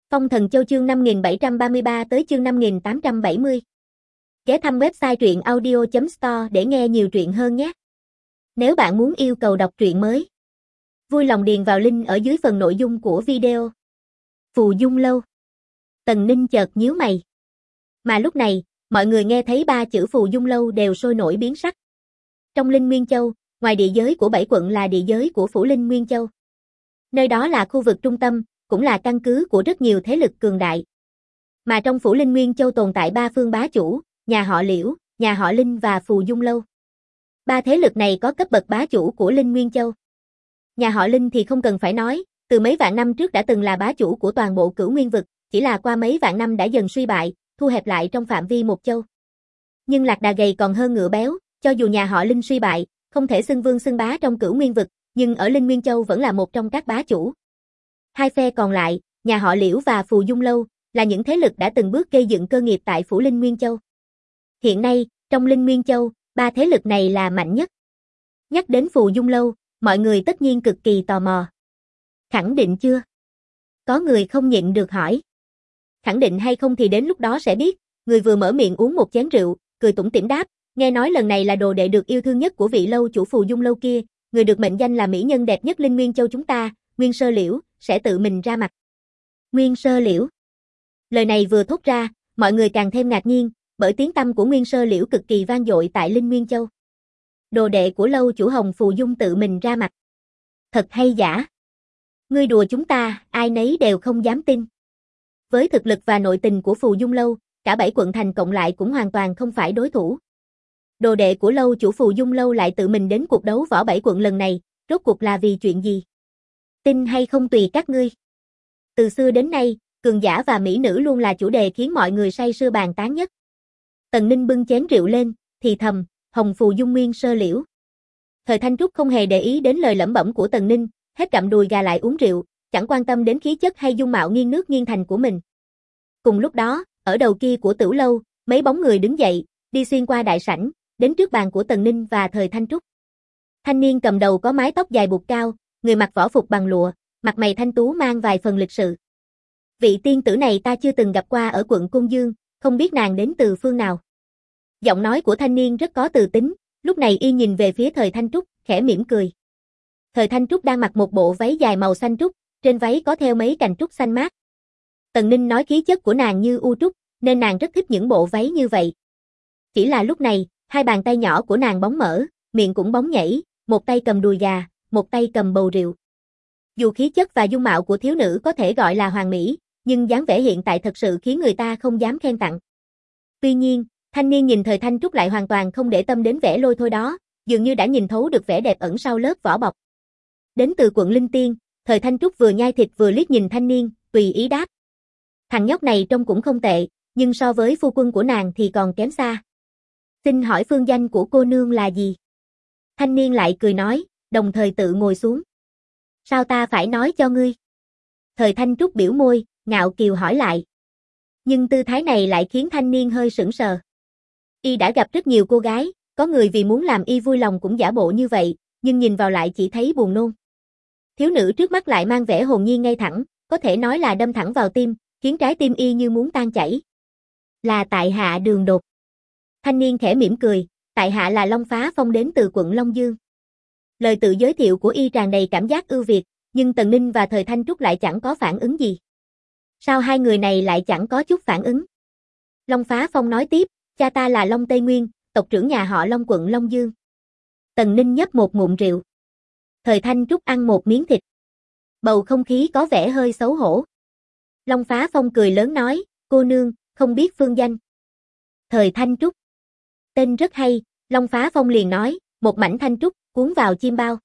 Phong Thần Châu chương 5733 tới chương 5870. Ghé thăm website truyện audio.store để nghe nhiều truyện hơn nhé. Nếu bạn muốn yêu cầu đọc truyện mới, vui lòng điền vào link ở dưới phần nội dung của video. Phù Dung Lâu. Tần Ninh chợt nhíu mày. Mà lúc này, mọi người nghe thấy ba chữ Phù Dung Lâu đều sôi nổi biến sắc. Trong Linh Nguyên Châu, ngoài địa giới của 7 quận là địa giới của phủ Linh Nguyên Châu. Nơi đó là khu vực trung tâm, cũng là căn cứ của rất nhiều thế lực cường đại. Mà trong phủ Linh Nguyên Châu tồn tại ba phương bá chủ, nhà họ Liễu, nhà họ Linh và Phù Dung Lâu. Ba thế lực này có cấp bậc bá chủ của Linh Nguyên Châu. Nhà họ Linh thì không cần phải nói, từ mấy vạn năm trước đã từng là bá chủ của toàn bộ Cửu Nguyên vực, chỉ là qua mấy vạn năm đã dần suy bại, thu hẹp lại trong phạm vi một châu. Nhưng lạc đà gầy còn hơn ngựa béo, cho dù nhà họ Linh suy bại, không thể xưng vương xưng bá trong Cửu Nguyên vực, nhưng ở Linh Nguyên Châu vẫn là một trong các bá chủ. Hai phe còn lại, nhà họ Liễu và Phù Dung Lâu, là những thế lực đã từng bước gây dựng cơ nghiệp tại phủ Linh Nguyên Châu. Hiện nay, trong Linh Nguyên Châu, ba thế lực này là mạnh nhất. Nhắc đến Phù Dung Lâu, mọi người tất nhiên cực kỳ tò mò. Khẳng định chưa? Có người không nhịn được hỏi. Khẳng định hay không thì đến lúc đó sẽ biết, người vừa mở miệng uống một chén rượu, cười tủm tỉm đáp, nghe nói lần này là đồ đệ được yêu thương nhất của vị lâu chủ Phù Dung Lâu kia, người được mệnh danh là mỹ nhân đẹp nhất Linh Nguyên Châu chúng ta, Nguyên Sơ Liễu, sẽ tự mình ra mặt. Nguyên Sơ Liễu. Lời này vừa thốt ra, mọi người càng thêm ngạc nhiên, bởi tiếng tăm của Nguyên Sơ Liễu cực kỳ vang dội tại Linh Nguyên Châu. Đồ đệ của lâu chủ Hồng Phù Dung tự mình ra mặt. Thật hay giả? Ngươi đùa chúng ta, ai nấy đều không dám tin. Với thực lực và nội tình của Phù Dung Lâu, cả 7 quận thành cộng lại cũng hoàn toàn không phải đối thủ. Đồ đệ của lâu chủ Phù Dung Lâu lại tự mình đến cuộc đấu võ 7 quận lần này, rốt cuộc là vì chuyện gì? Tin hay không tùy các ngươi. Từ xưa đến nay, cường giả và mỹ nữ luôn là chủ đề khiến mọi người say sưa bàn tán nhất. Tần Ninh bưng chén rượu lên, thì thầm, Hồng Phù Dung Nguyên Sơ Liễu. Thời Thanh Trúc không hề để ý đến lời lẩm bẩm của Tần Ninh, hết gặm đùi gà lại uống rượu, chẳng quan tâm đến khí chất hay dung mạo nghiêng nước nghiêng thành của mình. Cùng lúc đó, ở đầu kia của Tửu Lâu, mấy bóng người đứng dậy, đi xuyên qua đại sảnh, đến trước bàn của Tần Ninh và Thời Thanh Trúc. Thanh niên cầm đầu có mái tóc dài buộc cao, người mặc võ phục bằng lụa, mặt mày thanh tú mang vài phần lịch sự. Vị tiên tử này ta chưa từng gặp qua ở quận Côn Dương, không biết nàng đến từ phương nào. Giọng nói của thanh niên rất có từ tính, lúc này y nhìn về phía Thời Thanh Trúc, khẽ mỉm cười. Thời Thanh Trúc đang mặc một bộ váy dài màu xanh trúc, trên váy có theo mấy cành trúc xanh mát. Tần Ninh nói khí chất của nàng như u trúc, nên nàng rất thích những bộ váy như vậy. Chỉ là lúc này, hai bàn tay nhỏ của nàng bóng mở, miệng cũng bóng nhảy, một tay cầm đùi gà, một tay cầm bầu rượu. Dù khí chất và dung mạo của thiếu nữ có thể gọi là hoàn mỹ, nhưng dáng vẻ hiện tại thật sự khiến người ta không dám khen tặng. Tuy nhiên, thanh niên nhìn Thời Thanh Trúc lại hoàn toàn không để tâm đến vẻ lôi thôi đó, dường như đã nhìn thấu được vẻ đẹp ẩn sau lớp vỏ bọc. Đến từ quận Linh Tiên, Thời Thanh Trúc vừa nhai thịt vừa liếc nhìn thanh niên, tùy ý đáp. Thằng nhóc này trông cũng không tệ, nhưng so với phu quân của nàng thì còn kém xa. Xin hỏi phương danh của cô nương là gì? Thanh niên lại cười nói, đồng thời tự ngồi xuống. Sao ta phải nói cho ngươi? Thời Thanh Trúc biểu môi, ngạo kiều hỏi lại. Nhưng tư thái này lại khiến thanh niên hơi sững sờ. Y đã gặp rất nhiều cô gái, có người vì muốn làm y vui lòng cũng giả bộ như vậy, nhưng nhìn vào lại chỉ thấy buồn nôn. Thiếu nữ trước mắt lại mang vẻ hồn nhiên ngay thẳng, có thể nói là đâm thẳng vào tim, khiến trái tim y như muốn tan chảy. Là tại hạ Đường Đột. Thanh niên khẽ mỉm cười, tại hạ là Long Phá Phong đến từ quận Long Dương. Lời tự giới thiệu của y tràn đầy cảm giác ưu việt, nhưng Tần Ninh và Thời Thanh Trúc lại chẳng có phản ứng gì. Sao hai người này lại chẳng có chút phản ứng? Long Phá Phong nói tiếp, cha ta là Long Tây Nguyên, tộc trưởng nhà họ Long quận Long Dương. Tần Ninh nhấp một ngụm rượu. Thời Thanh Trúc ăn một miếng thịt. Bầu không khí có vẻ hơi xấu hổ. Long Phá Phong cười lớn nói, cô nương, không biết phương danh. Thời Thanh Trúc. Tên rất hay, Long Phá Phong liền nói, một mảnh thanh trúc, cuốn vào chim bao.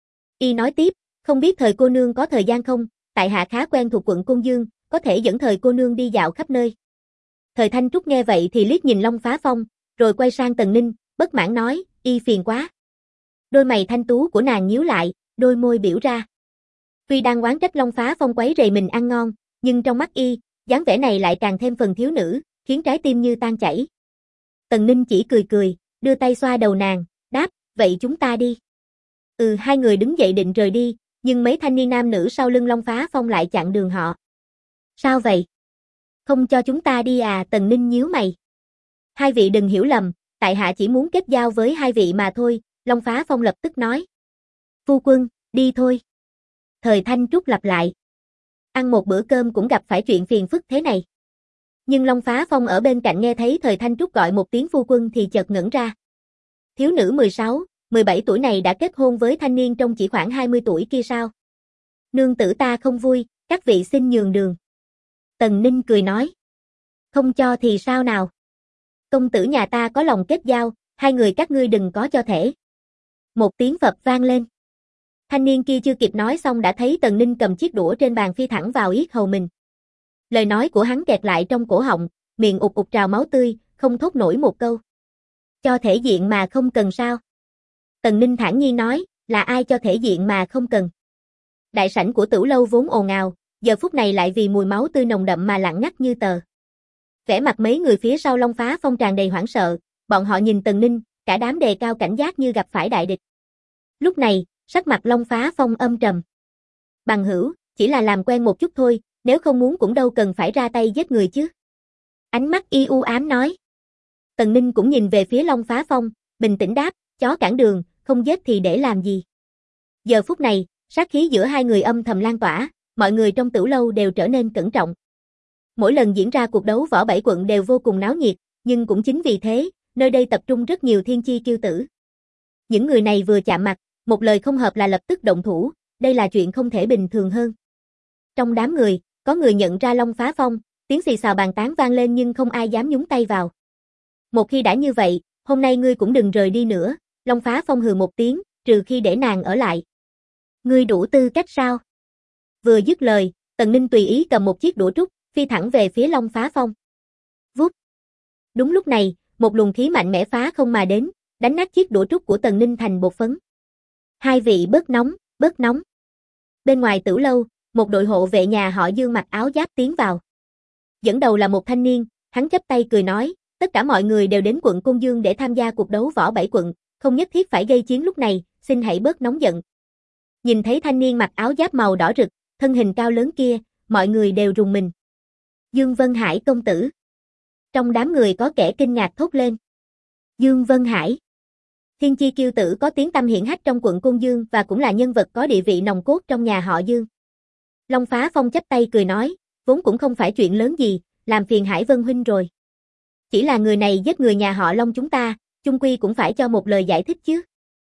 Y nói tiếp, không biết Thời cô nương có thời gian không, tại hạ khá quen thuộc quận Côn Dương, có thể dẫn Thời cô nương đi dạo khắp nơi. Thời Thanh Trúc nghe vậy thì liếc nhìn Long Phá Phong, rồi quay sang Tần Ninh, bất mãn nói, y phiền quá. Đôi mày thanh tú của nàng nhíu lại, đôi môi biểu ra. Tuy đang oán trách Long Phá Phong quấy rầy mình ăn ngon, nhưng trong mắt y, dáng vẻ này lại càng thêm phần thiếu nữ, khiến trái tim như tan chảy. Tần Ninh chỉ cười cười, đưa tay xoa đầu nàng, đáp, vậy chúng ta đi. Hai người đứng dậy định rời đi, nhưng mấy thanh niên nam nữ sau lưng Long Phá Phong lại chặn đường họ. Sao vậy? Không cho chúng ta đi à? Tần Ninh nhíu mày. Hai vị đừng hiểu lầm, tại hạ chỉ muốn kết giao với hai vị mà thôi, Long Phá Phong lập tức nói. Phu quân, đi thôi. Thời Thanh Trúc lặp lại. Ăn một bữa cơm cũng gặp phải chuyện phiền phức thế này. Nhưng Long Phá Phong ở bên cạnh nghe thấy Thời Thanh Trúc gọi một tiếng phu quân thì chợt ngẩn ra. Thiếu nữ 16, 17 tuổi này đã kết hôn với thanh niên trông chỉ khoảng 20 tuổi kia sao? Nương tử ta không vui, các vị xin nhường đường. Tần Ninh cười nói. Không cho thì sao nào? Công tử nhà ta có lòng kết giao, hai người các ngươi đừng có cho thể. Một tiếng phập vang lên. Thanh niên kia chưa kịp nói xong đã thấy Tần Ninh cầm chiếc đũa trên bàn phi thẳng vào yết hầu mình. Lời nói của hắn kẹt lại trong cổ họng, miệng ục ục trào máu tươi, không thốt nổi một câu. Cho thể diện mà không cần sao? Tần Ninh thản nhiên nói, là ai cho thể diện mà không cần? Đại sảnh của Tửu lâu vốn ồn ào, giờ phút này lại vì mùi máu tươi nồng đậm mà lặng ngắt như tờ. Vẻ mặt mấy người phía sau Long Phá Phong tràn đầy hoảng sợ, bọn họ nhìn Tần Ninh, cả đám đề cao cảnh giác như gặp phải đại địch. Lúc này, sắc mặt Long Phá Phong âm trầm. Bằng hữu, chỉ là làm quen một chút thôi, nếu không muốn cũng đâu cần phải ra tay giết người chứ. Ánh mắt y u ám nói. Tần Ninh cũng nhìn về phía Long Phá Phong, bình tĩnh đáp, chó cản đường, không giết thì để làm gì. Giờ phút này, sát khí giữa hai người âm thầm lan tỏa, mọi người trong Tửu lâu đều trở nên cẩn trọng. Mỗi lần diễn ra cuộc đấu võ 7 quận đều vô cùng náo nhiệt, nhưng cũng chính vì thế, nơi đây tập trung rất nhiều thiên chi kiêu tử. Những người này vừa chạm mặt, một lời không hợp là lập tức động thủ, đây là chuyện không thể bình thường hơn. Trong đám người, có người nhận ra Long Phá Phong, tiếng xì xào bàn tán vang lên nhưng không ai dám nhúng tay vào. Một khi đã như vậy, hôm nay ngươi cũng đừng rời đi nữa, Long Phá Phong hừ một tiếng, trừ khi để nàng ở lại. Ngươi đủ tư cách sao? Vừa dứt lời, Tần Ninh tùy ý cầm một chiếc đũa trúc, phi thẳng về phía Long Phá Phong. Vút. Đúng lúc này, một luồng khí mạnh mẽ phá không mà đến, đánh nát chiếc đũa trúc của Tần Ninh thành bột phấn. Hai vị bớt nóng, bớt nóng. Bên ngoài Tửu lâu, một đội hộ vệ nhà họ Dương mặc áo giáp tiến vào. Dẫn đầu là một thanh niên, hắn chắp tay cười nói, tất cả mọi người đều đến quận Côn Dương để tham gia cuộc đấu võ 7 quận, không nhất thiết phải gây chiến lúc này, xin hãy bớt nóng giận. Nhìn thấy thanh niên mặc áo giáp màu đỏ rực, thân hình cao lớn kia, mọi người đều rùng mình. Dương Vân Hải công tử. Trong đám người có kẻ kinh ngạc thốt lên. Dương Vân Hải. Thiên chi kiêu tử có tiếng tăm hiển hách trong quận Côn Dương và cũng là nhân vật có địa vị nòng cốt trong nhà họ Dương. Long Phá Phong chắp tay cười nói, vốn cũng không phải chuyện lớn gì, làm phiền Hải Vân huynh rồi. Chỉ là người này giết người nhà họ Long chúng ta, chung quy cũng phải cho một lời giải thích chứ.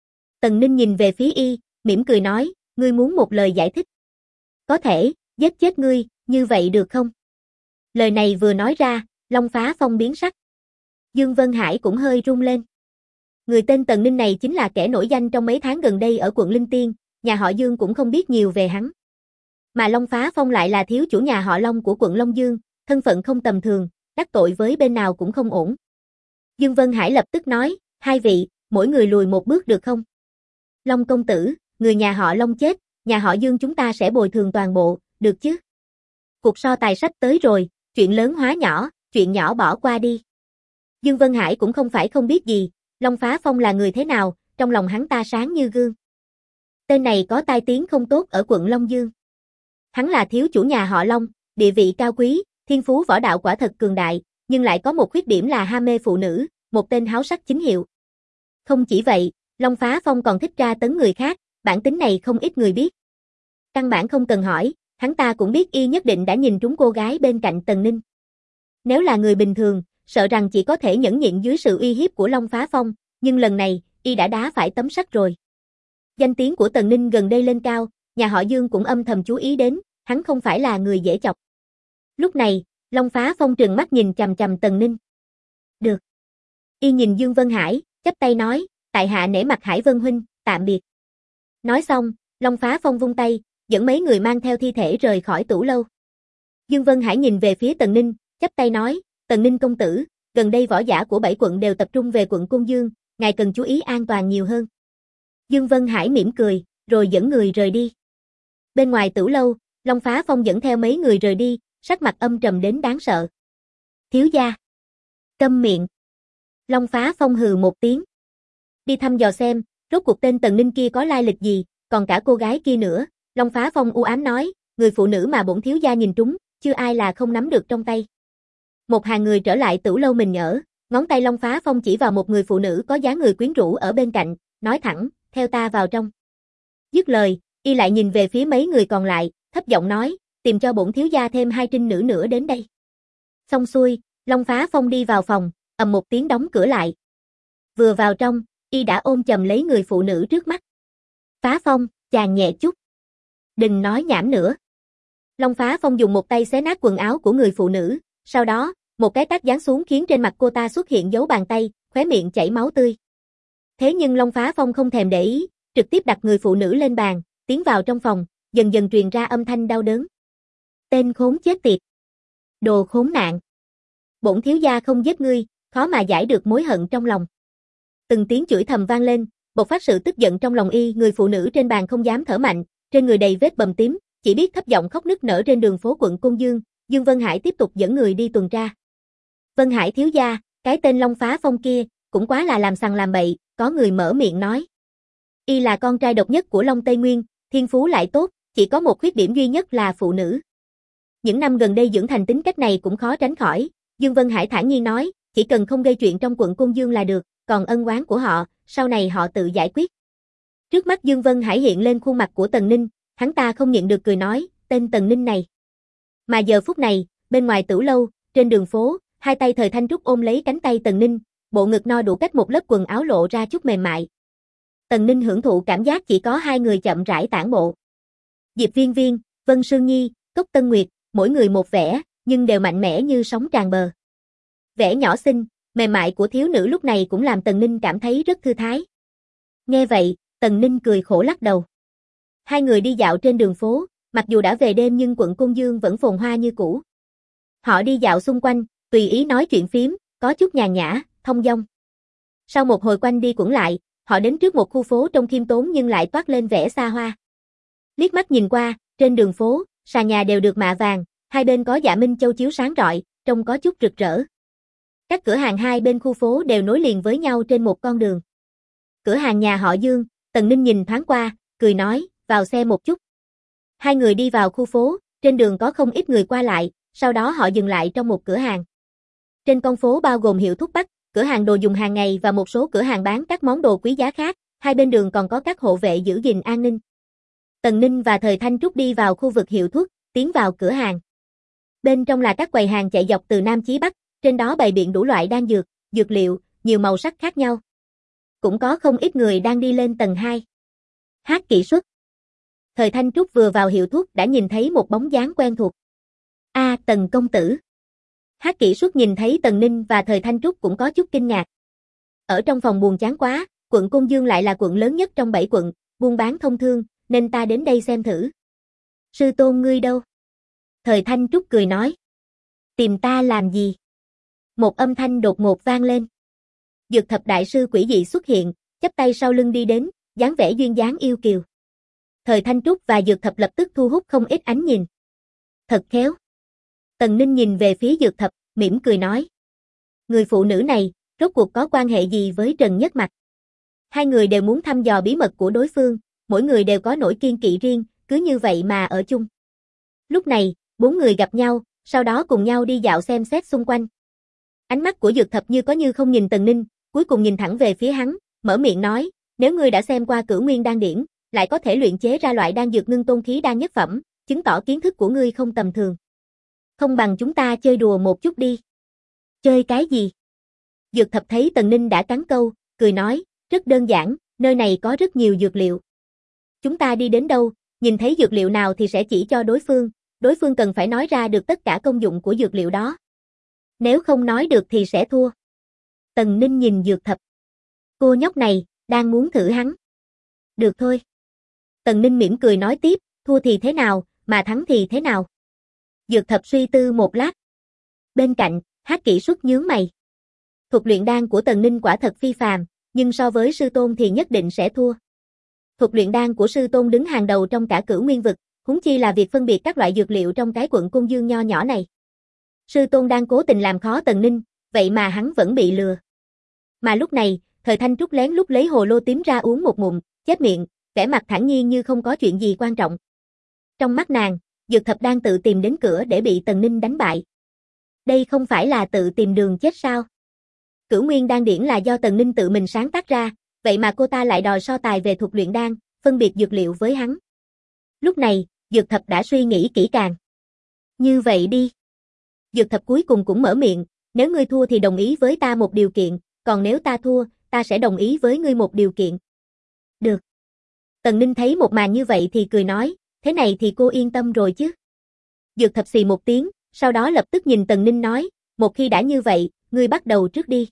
Tần Ninh nhìn về phía y, mỉm cười nói, ngươi muốn một lời giải thích. Có thể, giết chết ngươi, như vậy được không? Lời này vừa nói ra, Long Phá Phong biến sắc. Dương Vân Hải cũng hơi run lên. Người tên Tần Ninh này chính là kẻ nổi danh trong mấy tháng gần đây ở quận Linh Tiên, nhà họ Dương cũng không biết nhiều về hắn. Mà Long Phá Phong lại là thiếu chủ nhà họ Long của quận Long Dương, thân phận không tầm thường, đắc tội với bên nào cũng không ổn. Dương Vân Hải lập tức nói, hai vị, mỗi người lùi một bước được không? Long công tử, người nhà họ Long chết, nhà họ Dương chúng ta sẽ bồi thường toàn bộ, được chứ? Cuộc so tài sắp tới rồi, chuyện lớn hóa nhỏ, chuyện nhỏ bỏ qua đi. Dương Vân Hải cũng không phải không biết gì, Long Phá Phong là người thế nào, trong lòng hắn ta sáng như gương. Tên này có tai tiếng không tốt ở quận Long Dương. Hắn là thiếu chủ nhà họ Long, địa vị cao quý, thiên phú võ đạo quả thật cường đại, nhưng lại có một khuyết điểm là ham mê phụ nữ, một tên háo sắc chính hiệu. Không chỉ vậy, Long Phá Phong còn thích tra tấn người khác, bản tính này không ít người biết. Căn bản không cần hỏi, hắn ta cũng biết y nhất định đã nhìn trúng cô gái bên cạnh Tần Ninh. Nếu là người bình thường, sợ rằng chỉ có thể nhẫn nhịn dưới sự uy hiếp của Long Phá Phong, nhưng lần này, y đã đá phải tấm sắt rồi. Danh tiếng của Tần Ninh gần đây lên cao, nhà họ Dương cũng âm thầm chú ý đến, hắn không phải là người dễ chọc. Lúc này, Long Phá Phong trừng mắt nhìn chằm chằm Tần Ninh. Được. Y nhìn Dương Vân Hải, chắp tay nói, tại hạ nể mặt Hải Vân huynh, tạm biệt. Nói xong, Long Phá Phong vung tay, dẫn mấy người mang theo thi thể rời khỏi Tửu lâu. Dương Vân Hải nhìn về phía Tần Ninh, chắp tay nói, Tần Ninh công tử, gần đây võ giả của 7 quận đều tập trung về quận Côn Dương, ngài cần chú ý an toàn nhiều hơn. Dương Vân Hải mỉm cười, rồi dẫn người rời đi. Bên ngoài Tửu lâu, Long Phá Phong dẫn theo mấy người rời đi, sắc mặt âm trầm đến đáng sợ. Thiếu gia. Câm miệng. Long Phá Phong hừ một tiếng. Đi thăm dò xem, rốt cuộc tên Tần Ninh kia có lai lịch gì, còn cả cô gái kia nữa. Long Phá Phong u ám nói, người phụ nữ mà bổn thiếu gia nhìn trúng, chưa ai là không nắm được trong tay. Một hàng người trở lại tửu lâu mình ở, ngón tay Long Phá Phong chỉ vào một người phụ nữ có dáng người quyến rũ ở bên cạnh, nói thẳng, theo ta vào trong. Dứt lời, y lại nhìn về phía mấy người còn lại, thấp giọng nói, tìm cho bổn thiếu gia thêm 2 trinh nữ nữa đến đây. Xong xuôi, Long Phá Phong đi vào phòng, ầm một tiếng đóng cửa lại. Vừa vào trong, y đã ôm chầm lấy người phụ nữ trước mắt. Phá Phong, chàng nhẹ chút. Đừng nói nhảm nữa. Long Phá Phong dùng một tay xé nát quần áo của người phụ nữ, sau đó, một cái tát giáng xuống khiến trên mặt cô ta xuất hiện dấu bàn tay, khóe miệng chảy máu tươi. Thế nhưng Long Phá Phong không thèm để ý, trực tiếp đặt người phụ nữ lên bàn, tiến vào trong phòng, dần dần truyền ra âm thanh đau đớn. Tên khốn chết tiệt. Đồ khốn nạn. Bổn thiếu gia không giết ngươi, khó mà giải được mối hận trong lòng. Từng tiếng chửi thầm vang lên, bộc phát sự tức giận trong lòng y, người phụ nữ trên bàn không dám thở mạnh, trên người đầy vết bầm tím, chỉ biết thấp giọng khóc nức nở trên đường phố quận Côn Dương. Dương Vân Hải tiếp tục dẫn người đi tuần tra. Vân Hải thiếu gia, cái tên Long Phá Phong kia, cũng quá là làm sằng làm bậy, có người mở miệng nói. Y là con trai độc nhất của Long Tây Nguyên, thiên phú lại tốt, chỉ có một khuyết điểm duy nhất là phụ nữ. Những năm gần đây dưỡng thành tính cách này cũng khó tránh khỏi, Dương Vân Hải thản nhiên nói, chỉ cần không gây chuyện trong quận Côn Dương là được, còn ân oán của họ, sau này họ tự giải quyết. Trước mắt Dương Vân Hải hiện lên khuôn mặt của Tần Ninh, hắn ta không nhịn được cười nói, tên Tần Ninh này. Mà giờ phút này, bên ngoài tửu lâu, trên đường phố, hai tay Thời Thanh Trúc ôm lấy cánh tay Tần Ninh, bộ ngực no đủ cách một lớp quần áo lộ ra chút mềm mại. Tần Ninh hưởng thụ cảm giác chỉ có hai người chậm rãi tản bộ. Diệp Viên Viên, Vân Sương Nhi, Cốc Tân Nguyệt, mỗi người một vẻ, nhưng đều mạnh mẽ như sóng tràn bờ. Vẻ nhỏ xinh, mềm mại của thiếu nữ lúc này cũng làm Tần Ninh cảm thấy rất thư thái. Nghe vậy, Tần Ninh cười khổ lắc đầu. Hai người đi dạo trên đường phố, mặc dù đã về đêm nhưng quận Côn Dương vẫn phồn hoa như cũ. Họ đi dạo xung quanh, tùy ý nói chuyện phiếm, có chút nhàn nhã, thông dong. Sau một hồi quanh đi quẩn lại, họ đến trước một khu phố trông khiêm tốn nhưng lại toát lên vẻ xa hoa. Liếc mắt nhìn qua, trên đường phố, sàn nhà đều được mạ vàng, hai bên có dạ minh châu chiếu sáng rọi, trông có chút rực rỡ. Các cửa hàng hai bên khu phố đều nối liền với nhau trên một con đường. Cửa hàng nhà họ Dương, Tần Ninh nhìn thoáng qua, cười nói, vào xe một chút. Hai người đi vào khu phố, trên đường có không ít người qua lại, sau đó họ dừng lại trong một cửa hàng. Trên con phố bao gồm hiệu thuốc bắc, cửa hàng đồ dùng hàng ngày và một số cửa hàng bán các món đồ quý giá khác, hai bên đường còn có các hộ vệ giữ gìn an ninh. Tần Ninh và Thời Thanh Trúc đi vào khu vực hiệu thuốc, tiến vào cửa hàng. Bên trong là các quầy hàng chạy dọc từ Nam chí Bắc, trên đó bày biện đủ loại đan dược, dược liệu, nhiều màu sắc khác nhau. Cũng có không ít người đang đi lên tầng 2. Hát kỹ xuất. Thời Thanh Trúc vừa vào hiệu thuốc đã nhìn thấy một bóng dáng quen thuộc. Tần công tử. Hát kỹ xuất nhìn thấy Tần Ninh và Thời Thanh Trúc cũng có chút kinh ngạc. Ở trong phòng buồn chán quá, quận Côn Dương lại là quận lớn nhất trong 7 quận, buôn bán thông thương, nên ta đến đây xem thử. Sư tôn ngươi đâu? Thời Thanh Trúc cười nói. Tìm ta làm gì? Một âm thanh đột ngột vang lên. Dược thập đại sư quỷ dị xuất hiện, chắp tay sau lưng đi đến, dáng vẻ duyên dáng yêu kiều. Thời Thanh Trúc và Dược thập lập tức thu hút không ít ánh nhìn. Thật khéo. Tần Ninh nhìn về phía Dược thập, mỉm cười nói. Người phụ nữ này, rốt cuộc có quan hệ gì với Trần Nhất Mặc? Hai người đều muốn thăm dò bí mật của đối phương, mỗi người đều có nỗi kiêng kỵ riêng, cứ như vậy mà ở chung. Lúc này, 4 người gặp nhau, sau đó cùng nhau đi dạo xem xét xung quanh. Ánh mắt của Dược thập như có như không nhìn Tần Ninh, cuối cùng nhìn thẳng về phía hắn, mở miệng nói, nếu ngươi đã xem qua Cửu Nguyên đan điển, lại có thể luyện chế ra loại đan dược ngưng tôn khí đan nhất phẩm, chứng tỏ kiến thức của ngươi không tầm thường. Không bằng chúng ta chơi đùa một chút đi. Chơi cái gì? Dược thập thấy Tần Ninh đã cắn câu, cười nói, rất đơn giản, nơi này có rất nhiều dược liệu. Chúng ta đi đến đâu, nhìn thấy dược liệu nào thì sẽ chỉ cho đối phương cần phải nói ra được tất cả công dụng của dược liệu đó. Nếu không nói được thì sẽ thua. Tần Ninh nhìn Dược thập. Cô nhóc này, đang muốn thử hắn. Được thôi. Tần Ninh mỉm cười nói tiếp, thua thì thế nào, mà thắng thì thế nào. Dược thập suy tư một lát. Bên cạnh, Hát kỹ xuất nhướng mày. Thuật luyện đan của Tần Ninh quả thật phi phàm, nhưng so với sư tôn thì nhất định sẽ thua. Thuật luyện đan của sư tôn đứng hàng đầu trong cả Cửu Nguyên vực, huống chi là việc phân biệt các loại dược liệu trong cái quận Côn Dương nho nhỏ này. Sư tôn đang cố tình làm khó Tần Ninh, vậy mà hắn vẫn bị lừa. Mà lúc này, Thời Thanh Trúc lén lút lấy hồ lô tím ra uống một ngụm, chép miệng, vẻ mặt thản nhiên như không có chuyện gì quan trọng. Trong mắt nàng, Dược Thập đang tự tìm đến cửa để bị Tần Ninh đánh bại. Đây không phải là tự tìm đường chết sao? Cửu Nguyên Đan Điển là do Tần Ninh tự mình sáng tác ra, vậy mà cô ta lại đòi so tài về thuật luyện đan, phân biệt dược liệu với hắn. Lúc này, Dược Thập đã suy nghĩ kỹ càng. Như vậy đi. Dược Thập cuối cùng cũng mở miệng, nếu ngươi thua thì đồng ý với ta một điều kiện, còn nếu ta thua, ta sẽ đồng ý với ngươi một điều kiện. Được. Tần Ninh thấy một màn như vậy thì cười nói, thế này thì cô yên tâm rồi chứ. Dược Thập xì một tiếng, sau đó lập tức nhìn Tần Ninh nói, một khi đã như vậy, ngươi bắt đầu trước đi.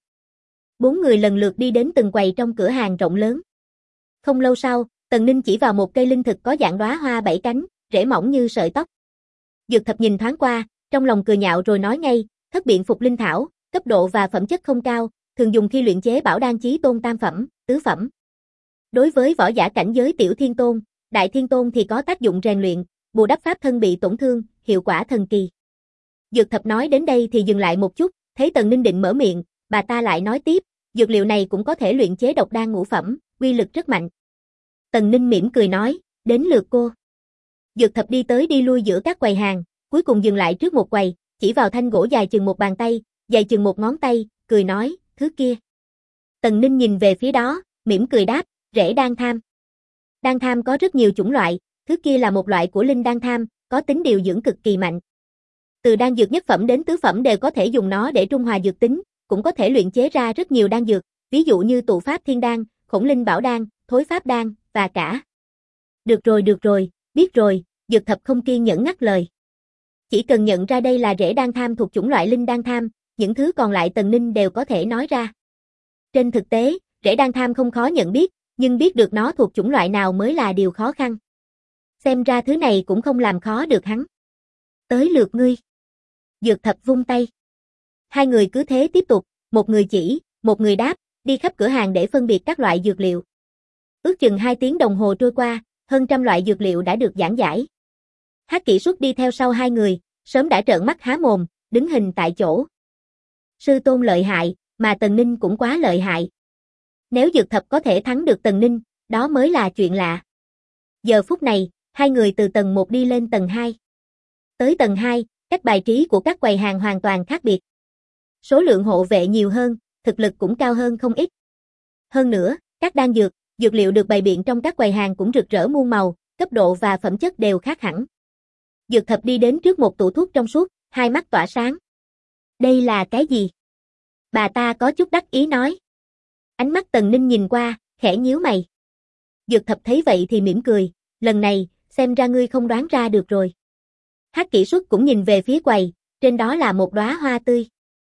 4 người lần lượt đi đến từng quầy trong cửa hàng rộng lớn. Không lâu sau, Tần Ninh chỉ vào một cây linh thực có dạng đóa hoa 7 cánh, rễ mỏng như sợi tóc. Dược Thập nhìn thoáng qua, trong lòng cười nhạo rồi nói ngay, thất biện phục linh thảo, cấp độ và phẩm chất không cao, thường dùng khi luyện chế bảo đan chí tôn tam phẩm, tứ phẩm. Đối với võ giả cảnh giới tiểu thiên tôn, đại thiên tôn thì có tác dụng rèn luyện, bù đắp pháp thân bị tổn thương, hiệu quả thần kỳ. Dược Thập nói đến đây thì dừng lại một chút, thấy Tần Ninh định mở miệng, bà ta lại nói tiếp, dược liệu này cũng có thể luyện chế độc đan ngũ phẩm, uy lực rất mạnh. Tần Ninh mỉm cười nói, đến lượt cô. Dược Thập đi tới đi lui giữa các quầy hàng, cuối cùng dừng lại trước một quầy, chỉ vào thanh gỗ dài chừng một bàn tay, dày chừng một ngón tay, cười nói, thứ kia. Tần Ninh nhìn về phía đó, mỉm cười đáp, rễ đan tham. Đan tham có rất nhiều chủng loại, thứ kia là một loại của linh đan tham, có tính điều dưỡng cực kỳ mạnh. Từ đan dược nhất phẩm đến tứ phẩm đều có thể dùng nó để trung hòa dược tính, cũng có thể luyện chế ra rất nhiều đan dược, ví dụ như tụ pháp thiên đan, khổng linh bảo đan, thối pháp đan, và cả. Được rồi, biết rồi, Dược Thập không kiên nhẫn ngắt lời. Chỉ cần nhận ra đây là rễ đan tham thuộc chủng loại linh đan tham, những thứ còn lại Tần Ninh đều có thể nói ra. Trên thực tế, rễ đan tham không khó nhận biết, nhưng biết được nó thuộc chủng loại nào mới là điều khó khăn. Xem ra thứ này cũng không làm khó được hắn. Tới lượt ngươi. Dược Thập vung tay. Hai người cứ thế tiếp tục, một người chỉ, một người đáp, đi khắp cửa hàng để phân biệt các loại dược liệu. Ước chừng 2 tiếng đồng hồ trôi qua, hơn trăm loại dược liệu đã được giảng giải. Hắc Kỷ Xuất đi theo sau hai người, sớm đã trợn mắt há mồm, đứng hình tại chỗ. Sư tôn lợi hại, mà Tần Ninh cũng quá lợi hại. Nếu Dược Thập có thể thắng được Tần Ninh, đó mới là chuyện lạ. Giờ phút này, hai người từ tầng 1 đi lên tầng 2. Tới tầng 2, cách bài trí của các quầy hàng hoàn toàn khác biệt. Số lượng hộ vệ nhiều hơn, thực lực cũng cao hơn không ít. Hơn nữa, các đan dược, dược liệu được bày biện trong các quầy hàng cũng rực rỡ muôn màu, cấp độ và phẩm chất đều khác hẳn. Dược Thập đi đến trước một tủ thuốc trong suốt, hai mắt tỏa sáng. Đây là cái gì? Bà ta có chút đắc ý nói. Ánh mắt Tần Ninh nhìn qua, khẽ nhíu mày. Dược Thập thấy vậy thì mỉm cười, lần này, xem ra ngươi không đoán ra được rồi. Hắc Kỷ Xuất cũng nhìn về phía quầy, trên đó là một đóa hoa tươi.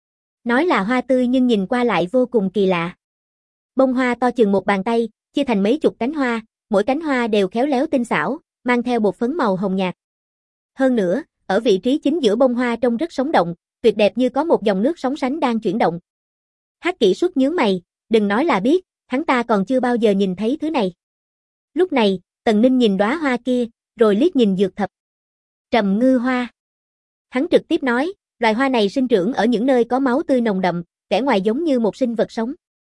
Nói là hoa tươi nhưng nhìn qua lại vô cùng kỳ lạ. Bông hoa to chừng một bàn tay, chia thành mấy chục cánh hoa, mỗi cánh hoa đều khéo léo tinh xảo, mang theo bột phấn màu hồng nhạt. Hơn nữa, ở vị trí chính giữa bông hoa trông rất sống động, tuyệt đẹp như có một dòng nước sóng sánh đang chuyển động. Hắc Kỷ Xuất nhướng mày, đừng nói là biết, hắn ta còn chưa bao giờ nhìn thấy thứ này. Lúc này, Tần Ninh nhìn đóa hoa kia, rồi liếc nhìn Dược Thập. Trầm ngư hoa. Hắn trực tiếp nói, loài hoa này sinh trưởng ở những nơi có máu tươi nồng đậm, vẻ ngoài giống như một sinh vật sống.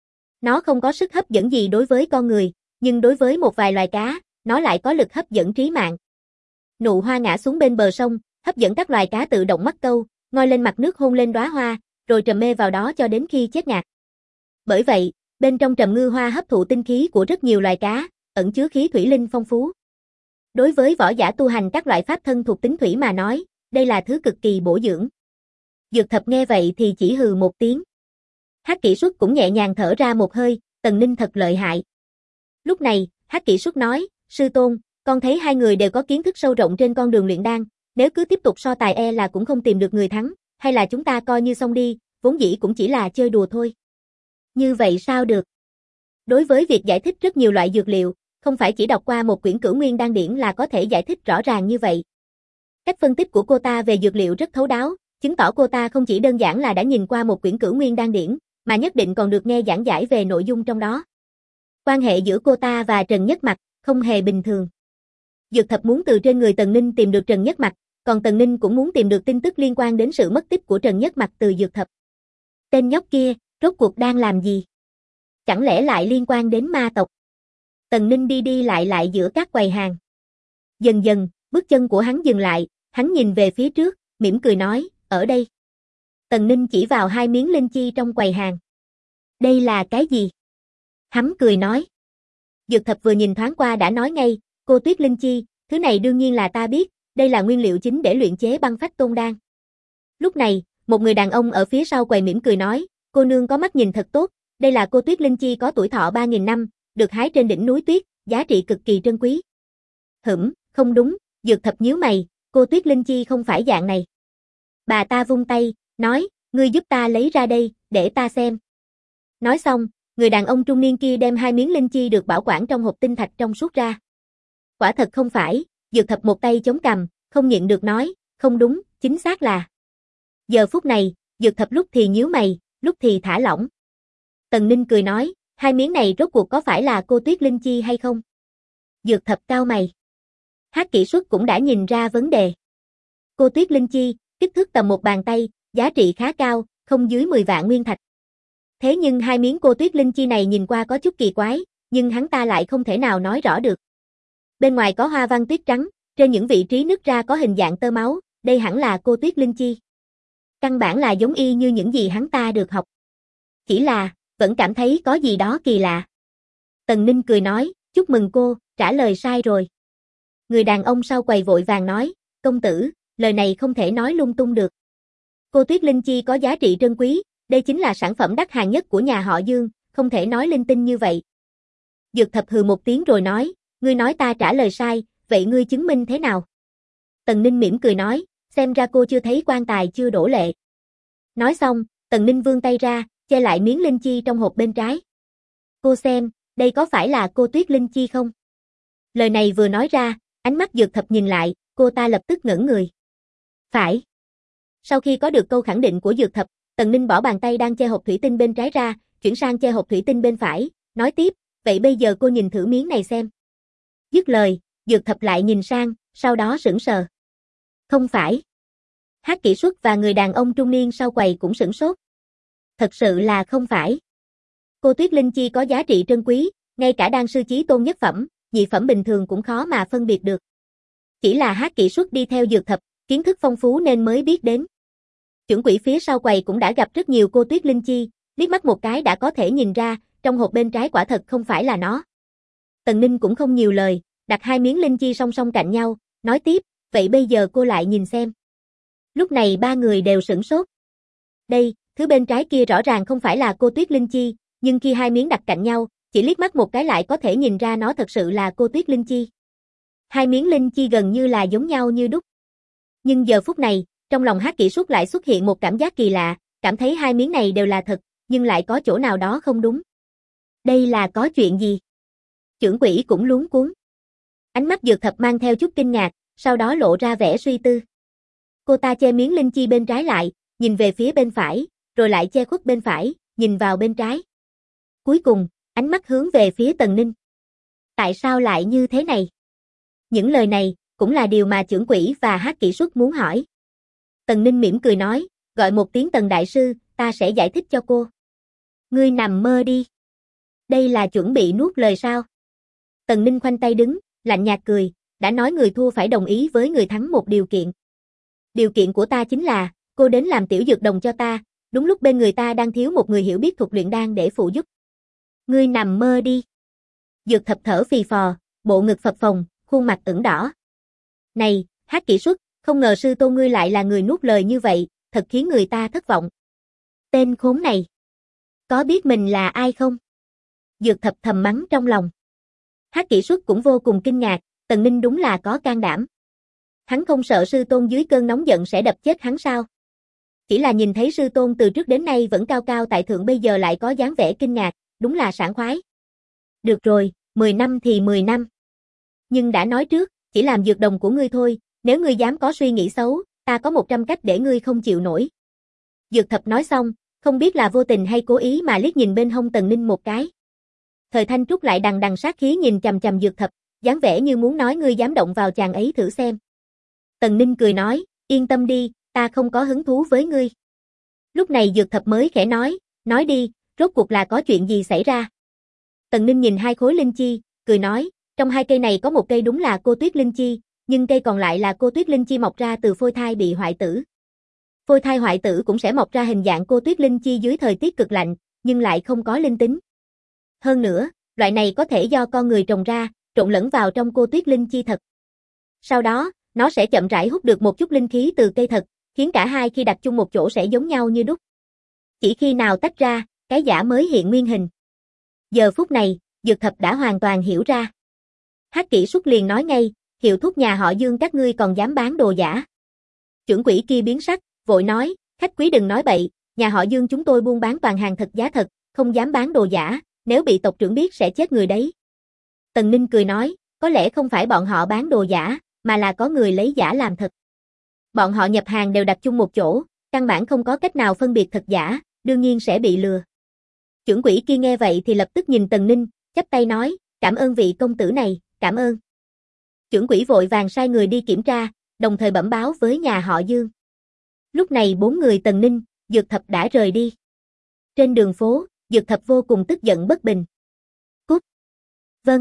Nó không có sức hấp dẫn gì đối với con người, nhưng đối với một vài loài cá, nó lại có lực hấp dẫn trí mạng. Nụ hoa ngã xuống bên bờ sông, hấp dẫn các loài cá tự động mắc câu, ngoi lên mặt nước hôn lên đóa hoa, rồi trầm mê vào đó cho đến khi chết ngạt. Bởi vậy, bên trong trầm ngư hoa hấp thụ tinh khí của rất nhiều loài cá, ẩn chứa khí thủy linh phong phú. Đối với võ giả tu hành các loại pháp thân thuộc tính thủy mà nói, đây là thứ cực kỳ bổ dưỡng. Dược Thập nghe vậy thì chỉ hừ một tiếng. Hắc Kỷ Xuất cũng nhẹ nhàng thở ra một hơi, Tần Ninh thật lợi hại. Lúc này, Hắc Kỷ Xuất nói, sư tôn, con thấy hai người đều có kiến thức sâu rộng trên con đường luyện đan, nếu cứ tiếp tục so tài e là cũng không tìm được người thắng, hay là chúng ta coi như xong đi, vốn dĩ cũng chỉ là chơi đùa thôi. Như vậy sao được? Đối với việc giải thích rất nhiều loại dược liệu, không phải chỉ đọc qua một quyển Cửu Nguyên Đan Điển là có thể giải thích rõ ràng như vậy. Cách phân tích của cô ta về dược liệu rất thấu đáo, chứng tỏ cô ta không chỉ đơn giản là đã nhìn qua một quyển Cửu Nguyên Đan Điển, mà nhất định còn được nghe giảng giải về nội dung trong đó. Quan hệ giữa cô ta và Trần Nhất Mặc không hề bình thường. Dược Thập muốn từ trên người Tần Ninh tìm được Trần Nhất Mặc, còn Tần Ninh cũng muốn tìm được tin tức liên quan đến sự mất tích của Trần Nhất Mặc từ Dược Thập. Tên nhóc kia, rốt cuộc đang làm gì? Chẳng lẽ lại liên quan đến ma tộc? Tần Ninh đi đi lại lại giữa các quầy hàng. Dần dần, bước chân của hắn dừng lại, Hắn nhìn về phía trước, mỉm cười nói, ở đây. Tần Ninh chỉ vào hai miếng linh chi trong quầy hàng. Đây là cái gì? Hắn cười nói. Dược Thập vừa nhìn thoáng qua đã nói ngay, cô Tuyết linh chi, thứ này đương nhiên là ta biết, đây là nguyên liệu chính để luyện chế băng phách tôn đan. Lúc này, một người đàn ông ở phía sau quầy mỉm cười nói, cô nương có mắt nhìn thật tốt, đây là cô Tuyết linh chi có tuổi thọ 3.000 năm, được hái trên đỉnh núi tuyết, giá trị cực kỳ trân quý. Không đúng, Dược Thập nhíu mày, cô Tuyết linh chi không phải dạng này. Bà ta vung tay, nói, ngươi giúp ta lấy ra đây, để ta xem. Nói xong, người đàn ông trung niên kia đem hai miếng linh chi được bảo quản trong hộp tinh thạch trong suốt ra. Quả thật không phải, Dược Thập một tay chống cằm, không nhịn được nói, không đúng, chính xác là. Giờ phút này, Dược Thập lúc thì nhíu mày, lúc thì thả lỏng. Tần Ninh cười nói, hai miếng này rốt cuộc có phải là cô Tuyết linh chi hay không? Dược Thập cau mày. Hắc Kỷ Xuất cũng đã nhìn ra vấn đề. Cô Tuyết linh chi, kích thước tầm một bàn tay, giá trị khá cao, không dưới 10 vạn nguyên thạch. Thế nhưng hai miếng cô Tuyết linh chi này nhìn qua có chút kỳ quái, nhưng hắn ta lại không thể nào nói rõ được. Bên ngoài có hoa văn tuyết trắng, trên những vị trí nứt ra có hình dạng tơ máu, đây hẳn là cô Tuyết linh chi. Căn bản là giống y như những gì hắn ta được học. Chỉ là, vẫn cảm thấy có gì đó kỳ lạ. Tần Ninh cười nói, chúc mừng cô, trả lời sai rồi. Người đàn ông sau quầy vội vàng nói, công tử, lời này không thể nói lung tung được. Cô Tuyết linh chi có giá trị trân quý, đây chính là sản phẩm đắt hàng nhất của nhà họ Dương, không thể nói linh tinh như vậy. Dược Thập hừ một tiếng rồi nói, ngươi nói ta trả lời sai, vậy ngươi chứng minh thế nào? Tần Ninh mỉm cười nói, xem ra cô chưa thấy quan tài chưa đổ lệ. Nói xong, Tần Ninh vươn tay ra, che lại miếng linh chi trong hộp bên trái. Cô xem, đây có phải là cô Tuyết linh chi không? Lời này vừa nói ra, ánh mắt Dược Thập nhìn lại, cô ta lập tức ngẩn người. Phải. Sau khi có được câu khẳng định của Dược Thập, Tần Ninh bỏ bàn tay đang che hộp thủy tinh bên trái ra, chuyển sang che hộp thủy tinh bên phải, nói tiếp, vậy bây giờ cô nhìn thử miếng này xem. Dứt lời, Dược Thập lại nhìn sang, sau đó sững sờ. Không phải. Hắc Kỷ Xuất và người đàn ông trung niên sau quầy cũng sửng sốt. Thật sự là không phải. Cô Tuyết linh chi có giá trị trân quý, ngay cả đan sư chí tôn nhất phẩm, nhị phẩm bình thường cũng khó mà phân biệt được. Chỉ là Hắc Kỷ Xuất đi theo Dược Thập, kiến thức phong phú nên mới biết đến. Chuẩn quỷ phía sau quầy cũng đã gặp rất nhiều cô Tuyết linh chi, liếc mắt một cái đã có thể nhìn ra, trong hộp bên trái quả thật không phải là nó. Tần Ninh cũng không nhiều lời, đặt hai miếng linh chi song song cạnh nhau, nói tiếp, vậy bây giờ cô lại nhìn xem. Lúc này ba người đều sửng sốt. Đây, thứ bên trái kia rõ ràng không phải là cô Tuyết linh chi, nhưng khi hai miếng đặt cạnh nhau, chỉ liếc mắt một cái lại có thể nhìn ra nó thật sự là cô Tuyết linh chi. Hai miếng linh chi gần như là giống nhau như đúc. Nhưng giờ phút này, trong lòng Hắc Kỷ Xuất lại xuất hiện một cảm giác kỳ lạ, cảm thấy hai miếng này đều là thật, nhưng lại có chỗ nào đó không đúng. Đây là có chuyện gì? Chưởng quỷ cũng luống cuống. Ánh mắt Dược Thập mang theo chút kinh ngạc, sau đó lộ ra vẻ suy tư. Cô ta che miếng linh chi bên trái lại, nhìn về phía bên phải, rồi lại che khuất bên phải, nhìn vào bên trái. Cuối cùng, ánh mắt hướng về phía Tần Ninh. Tại sao lại như thế này? Những lời này, cũng là điều mà chưởng quỷ và Hắc Kỷ Xuất muốn hỏi. Tần Ninh mỉm cười nói, gọi một tiếng Tần Đại Sư, ta sẽ giải thích cho cô. Ngươi nằm mơ đi. Đây là chuẩn bị nuốt lời sao? Tần Ninh khoanh tay đứng, lạnh nhạt cười, đã nói người thua phải đồng ý với người thắng một điều kiện. Điều kiện của ta chính là, cô đến làm tiểu dược đồng cho ta, đúng lúc bên người ta đang thiếu một người hiểu biết thuật luyện đan để phụ giúp. Ngươi nằm mơ đi. Dược Thập thở phì phò, bộ ngực phập phồng, khuôn mặt ửng đỏ. Này, Hắc Kỷ Xuất, không ngờ sư tôn ngươi lại là người nuốt lời như vậy, thật khiến người ta thất vọng. Tên khốn này. Có biết mình là ai không? Dược Thập thầm mắng trong lòng. Hắc Kỷ Xuất cũng vô cùng kinh ngạc, Tần Ninh đúng là có can đảm. Hắn không sợ sư tôn dưới cơn nóng giận sẽ đập chết hắn sao? Chỉ là nhìn thấy sư tôn từ trước đến nay vẫn cao cao tại thượng bây giờ lại có dáng vẻ kinh ngạc, đúng là sảng khoái. Được rồi, 10 năm thì 10 năm. Nhưng đã nói trước, chỉ làm dược đồng của ngươi thôi, nếu ngươi dám có suy nghĩ xấu, ta có 100 cách để ngươi không chịu nổi. Dược Thập nói xong, không biết là vô tình hay cố ý mà liếc nhìn bên hông Tần Ninh một cái. Thời Thanh Trúc lại đằng đằng sát khí nhìn chằm chằm Dược Thập, dáng vẻ như muốn nói ngươi dám động vào chàng ấy thử xem. Tần Ninh cười nói, yên tâm đi, ta không có hứng thú với ngươi. Lúc này Dược Thập mới khẽ nói đi, rốt cuộc là có chuyện gì xảy ra. Tần Ninh nhìn hai khối linh chi, cười nói, trong hai cây này có một cây đúng là cô Tuyết linh chi, nhưng cây còn lại là cô tuyết linh chi mọc ra từ phôi thai bị hoại tử. Phôi thai hoại tử cũng sẽ mọc ra hình dạng cô tuyết linh chi dưới thời tiết cực lạnh, nhưng lại không có linh tính. Hơn nữa, loại này có thể do con người trồng ra, trộn lẫn vào trong cô tuyết linh chi thật. Sau đó, nó sẽ chậm rãi hút được một chút linh khí từ cây thật, khiến cả hai khi đặt chung một chỗ sẽ giống nhau như đúc. Chỉ khi nào tách ra, cái giả mới hiện nguyên hình. Giờ phút này, Dược Thập đã hoàn toàn hiểu ra. Hắc Kỷ Xuất liền nói ngay, hiệu thuốc nhà họ Dương các ngươi còn dám bán đồ giả. Chưởng quỷ kia biến sắc, vội nói, khách quý đừng nói bậy, nhà họ Dương chúng tôi buôn bán toàn hàng thật giá thật, không dám bán đồ giả, nếu bị tộc trưởng biết sẽ chết người đấy. Tần Ninh cười nói, có lẽ không phải bọn họ bán đồ giả, mà là có người lấy giả làm thật. Bọn họ nhập hàng đều đặt chung một chỗ, căn bản không có cách nào phân biệt thật giả, đương nhiên sẽ bị lừa. Chưởng quỷ kia nghe vậy thì lập tức nhìn Tần Ninh, chắp tay nói, cảm ơn vị công tử này, cảm ơn. Chưởng quỷ vội vàng sai người đi kiểm tra, đồng thời bẩm báo với nhà họ Dương. Lúc này 4 người Tần Ninh, Dược Thập đã rời đi. Trên đường phố, Dược Thập vô cùng tức giận bất bình. Cút. Vâng.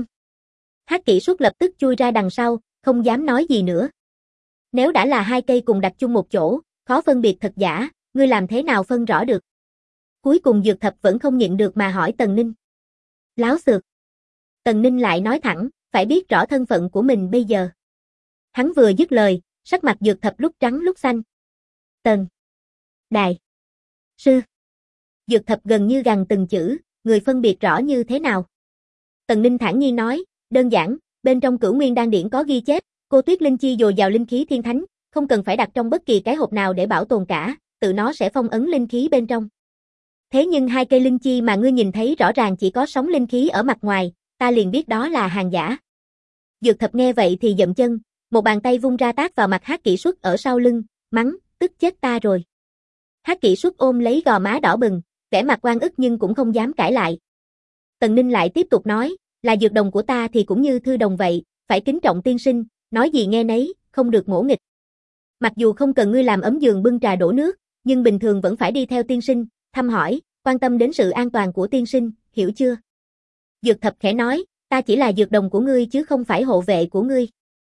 Hắc Kỷ Xuất lập tức chui ra đằng sau, không dám nói gì nữa. Nếu đã là hai cây cùng đặt chung một chỗ, khó phân biệt thật giả, ngươi làm thế nào phân rõ được? Cuối cùng Dược Thập vẫn không nhịn được mà hỏi Tần Ninh. Láo xược. Tần Ninh lại nói thẳng, phải biết rõ thân phận của mình bây giờ. Hắn vừa dứt lời, sắc mặt Dược Thập lúc trắng lúc xanh. Tần. Đại. Sư. Dược Thập gần như gằn từng chữ, người phân biệt rõ như thế nào? Tần Ninh thản nhiên nói, đơn giản, bên trong Cửu Nguyên Đan điển có ghi chép, cô tuyết linh chi dồi dào linh khí thiên thánh, không cần phải đặt trong bất kỳ cái hộp nào để bảo tồn cả, tự nó sẽ phong ấn linh khí bên trong. Thế nhưng hai cây linh chi mà ngươi nhìn thấy rõ ràng chỉ có sóng linh khí ở mặt ngoài, ta liền biết đó là hàng giả. Dược Thập nghe vậy thì dậm chân, một bàn tay vung ra tát vào mặt Hắc Kỷ Xuất ở sau lưng, mắng, tức chết ta rồi. Hắc Kỷ Xuất ôm lấy gò má đỏ bừng, vẻ mặt oan ức nhưng cũng không dám cãi lại. Tần Ninh lại tiếp tục nói, là dược đồng của ta thì cũng như thư đồng vậy, phải kính trọng tiên sinh, nói gì nghe nấy, không được ngỗ nghịch. Mặc dù không cần ngươi làm ấm giường bưng trà đổ nước, nhưng bình thường vẫn phải đi theo tiên sinh, thăm hỏi, quan tâm đến sự an toàn của tiên sinh, hiểu chưa? Dược Thập khẽ nói, ta chỉ là dược đồng của ngươi chứ không phải hộ vệ của ngươi.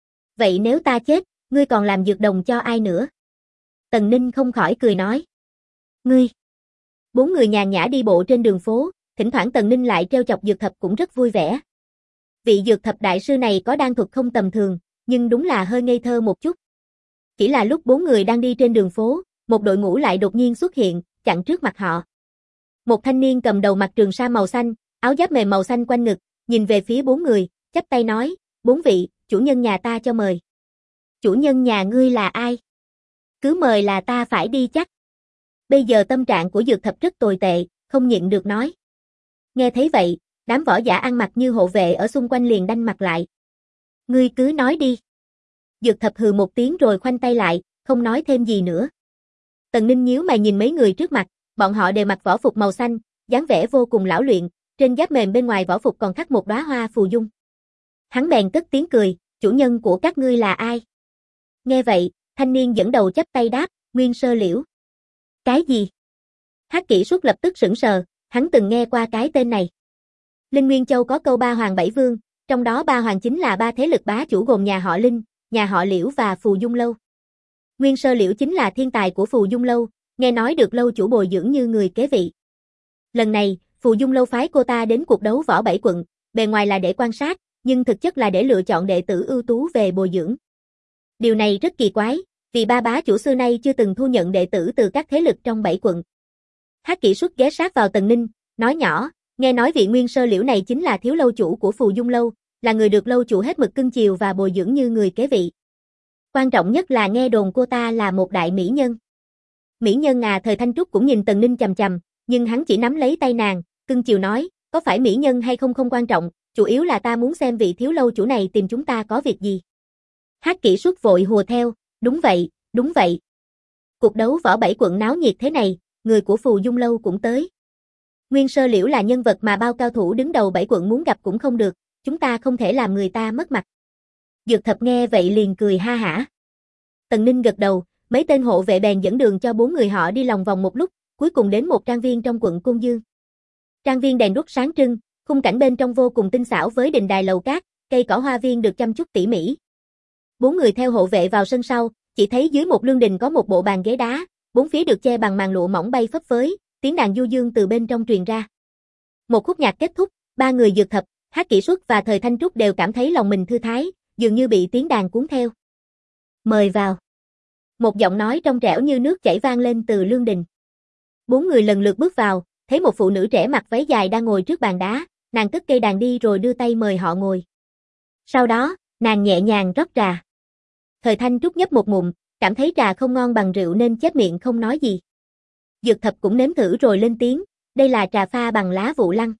Vậy nếu ta chết, ngươi còn làm dược đồng cho ai nữa? Tần Ninh không khỏi cười nói. Ngươi. 4 người nhàn nhã đi bộ trên đường phố, thỉnh thoảng Tần Ninh lại trêu chọc Dược Thập cũng rất vui vẻ. Vị Dược Thập đại sư này có đan thuật không tầm thường, nhưng đúng là hơi ngây thơ một chút. Chỉ là lúc 4 người đang đi trên đường phố, một đội ngũ lại đột nhiên xuất hiện, chặn trước mặt họ. Một thanh niên cầm đầu mặc trường sa màu xanh, áo giáp mềm màu xanh quanh ngực, nhìn về phía 4 người, chắp tay nói, 4 vị, chủ nhân nhà ta cho mời. Chủ nhân nhà ngươi là ai? Cứ mời là ta phải đi chắc. Bây giờ tâm trạng của Dược Thập rất tồi tệ, không nhịn được nói. Nghe thấy vậy, đám võ giả ăn mặc như hộ vệ ở xung quanh liền đanh mặt lại. Ngươi cứ nói đi. Dược Thập hừ một tiếng rồi khoanh tay lại, không nói thêm gì nữa. Tần Ninh nhíu mày nhìn mấy người trước mặt, bọn họ đều mặc võ phục màu xanh, dáng vẻ vô cùng lão luyện, trên giáp mềm bên ngoài võ phục còn khắc một đóa hoa phù dung. Hắn bèn cất tiếng cười, chủ nhân của các ngươi là ai? Nghe vậy, thanh niên dẫn đầu chắp tay đáp, Nguyên Sơ Liễu. Cái gì? Hắc Kỷ Xuất lập tức sững sờ, hắn từng nghe qua cái tên này. Linh Nguyên Châu có câu 3 hoàng 7 vương, trong đó 3 hoàng chính là 3 thế lực bá chủ gồm nhà họ Linh, nhà họ Liễu và Phù Dung Lâu. Nguyên Sơ Liễu chính là thiên tài của Phù Dung Lâu, nghe nói được lâu chủ bồi dưỡng như người kế vị. Lần này, Phù Dung Lâu phái cô ta đến cuộc đấu võ 7 quận, bề ngoài là để quan sát, nhưng thực chất là để lựa chọn đệ tử ưu tú về bồi dưỡng. Điều này rất kỳ quái, vì 3 bá chủ xưa nay chưa từng thu nhận đệ tử từ các thế lực trong 7 quận. Hắc Kỷ Xuất ghé sát vào Tần Ninh, nói nhỏ, nghe nói vị Nguyên Sơ Liễu này chính là thiếu lâu chủ của Phù Dung Lâu, là người được lâu chủ hết mực cưng chiều và bồi dưỡng như người kế vị. Quan trọng nhất là nghe đồn cô ta là một đại mỹ nhân. Mỹ nhân à? Thời Thanh Trúc cũng nhìn Tần Ninh chằm chằm, nhưng hắn chỉ nắm lấy tay nàng, cưng chiều nói, có phải mỹ nhân hay không không quan trọng, chủ yếu là ta muốn xem vị thiếu lâu chủ này tìm chúng ta có việc gì. Hắc Kỷ Xuất vội hùa theo, đúng vậy, đúng vậy. Cuộc đấu võ 7 quận náo nhiệt thế này, người của Phù Dung Lâu cũng tới. Nguyên Sơ Liễu là nhân vật mà bao cao thủ đứng đầu 7 quận muốn gặp cũng không được, chúng ta không thể làm người ta mất mặt. Dược Thập nghe vậy liền cười ha hả. Tần Ninh gật đầu, mấy tên hộ vệ bèn dẫn đường cho 4 người họ đi lòng vòng một lúc, cuối cùng đến một trang viên trong quận Côn Dương. Trang viên đèn đuốc sáng trưng, khung cảnh bên trong vô cùng tinh xảo với đình đài lầu cát, cây cỏ hoa viên được chăm chút tỉ mỉ. Bốn người theo hộ vệ vào sân sau, chỉ thấy dưới một lương đình có một bộ bàn ghế đá, bốn phía được che bằng màn lụa mỏng bay phấp phới, tiếng đàn du dương từ bên trong truyền ra. Một khúc nhạc kết thúc, ba người Dược Thập, Hát Kỷ Xuất và Thời Thanh Trúc đều cảm thấy lòng mình thư thái, dường như bị tiếng đàn cuốn theo. Mời vào. Một giọng nói trong trẻo như nước chảy vang lên từ lương đình. Bốn người lần lượt bước vào, thấy một phụ nữ trẻ mặc váy dài đang ngồi trước bàn đá, nàng cất cây đàn đi rồi đưa tay mời họ ngồi. Sau đó, nàng nhẹ nhàng rót trà. Thời Thanh Trúc nhấp một ngụm, cảm thấy trà không ngon bằng rượu nên chép miệng không nói gì. Dược Thập cũng nếm thử rồi lên tiếng, đây là trà pha bằng lá vụ lăng.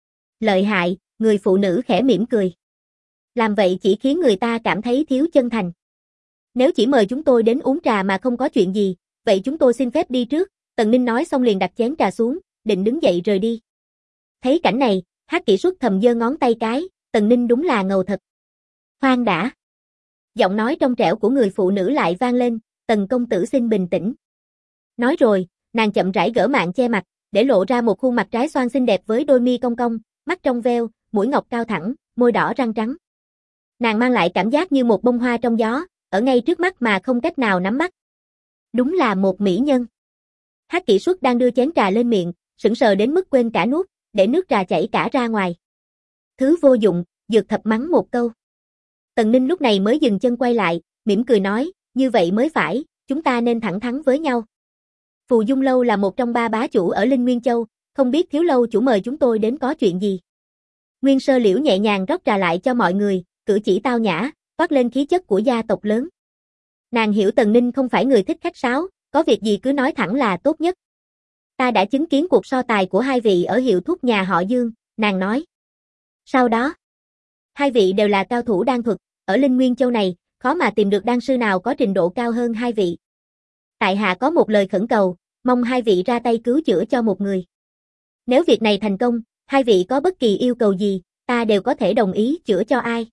Lợi hại, người phụ nữ khẽ mỉm cười. Làm vậy chỉ khiến người ta cảm thấy thiếu chân thành. Nếu chỉ mời chúng tôi đến uống trà mà không có chuyện gì, vậy chúng tôi xin phép đi trước. Tần Ninh nói xong liền đặt chén trà xuống, định đứng dậy rời đi. Thấy cảnh này, Hát Kỷ Xuất thầm giơ ngón tay cái, Tần Ninh đúng là ngầu thật. Khoan đã. Giọng nói trong trẻo của người phụ nữ lại vang lên, Tần công tử xin bình tĩnh. Nói rồi, nàng chậm rãi gỡ màn che mặt, để lộ ra một khuôn mặt trái xoan xinh đẹp với đôi mi cong cong, mắt trong veo, mũi ngọc cao thẳng, môi đỏ răng trắng. Nàng mang lại cảm giác như một bông hoa trong gió, ở ngay trước mắt mà không cách nào nắm bắt. Đúng là một mỹ nhân. Hát Kỷ Xuất đang đưa chén trà lên miệng, sững sờ đến mức quên cả nuốt, để nước trà chảy cả ra ngoài. Thứ vô dụng, Dược Thập mắng một câu. Tần Ninh lúc này mới dừng chân quay lại, mỉm cười nói, như vậy mới phải, chúng ta nên thẳng thắn với nhau. Phù Dung Lâu là một trong ba bá chủ ở Linh Nguyên Châu, không biết thiếu lâu chủ mời chúng tôi đến có chuyện gì. Nguyên Sơ Liễu nhẹ nhàng rót trà lại cho mọi người, cử chỉ tao nhã, toát lên khí chất của gia tộc lớn. Nàng hiểu Tần Ninh không phải người thích khách sáo, có việc gì cứ nói thẳng là tốt nhất. Ta đã chứng kiến cuộc so tài của hai vị ở hiệu thuốc nhà họ Dương, nàng nói. Sau đó, hai vị đều là cao thủ đan thuật, ở Linh Nguyên Châu này, khó mà tìm được đan sư nào có trình độ cao hơn hai vị. Tại hạ có một lời khẩn cầu, mong hai vị ra tay cứu chữa cho một người. Nếu việc này thành công, hai vị có bất kỳ yêu cầu gì, ta đều có thể đồng ý chữa cho ai.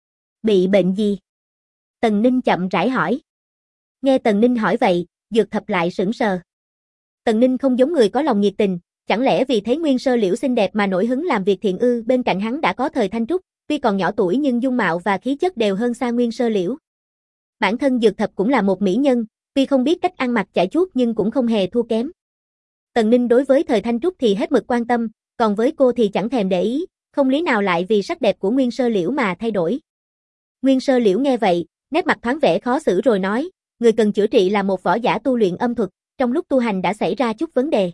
Bị bệnh gì? Tần Ninh chậm rãi hỏi. Nghe Tần Ninh hỏi vậy, Dược Thập lại sững sờ. Tần Ninh không giống người có lòng nhiệt tình, chẳng lẽ vì thấy Nguyên Sơ Liễu xinh đẹp mà nổi hứng làm việc thiện ư? Bên cạnh hắn đã có Thời Thanh Trúc, tuy còn nhỏ tuổi nhưng dung mạo và khí chất đều hơn xa Nguyên Sơ Liễu. Bản thân Dược Thập cũng là một mỹ nhân, tuy không biết cách ăn mặc chải chuốt nhưng cũng không hề thua kém. Tần Ninh đối với Thời Thanh Trúc thì hết mực quan tâm, còn với cô thì chẳng thèm để ý, không lý nào lại vì sắc đẹp của Nguyên Sơ Liễu mà thay đổi. Nguyên Sơ Liễu nghe vậy, nét mặt thoáng vẻ khó xử rồi nói, người cần chữa trị là một võ giả tu luyện âm thuật, trong lúc tu hành đã xảy ra chút vấn đề.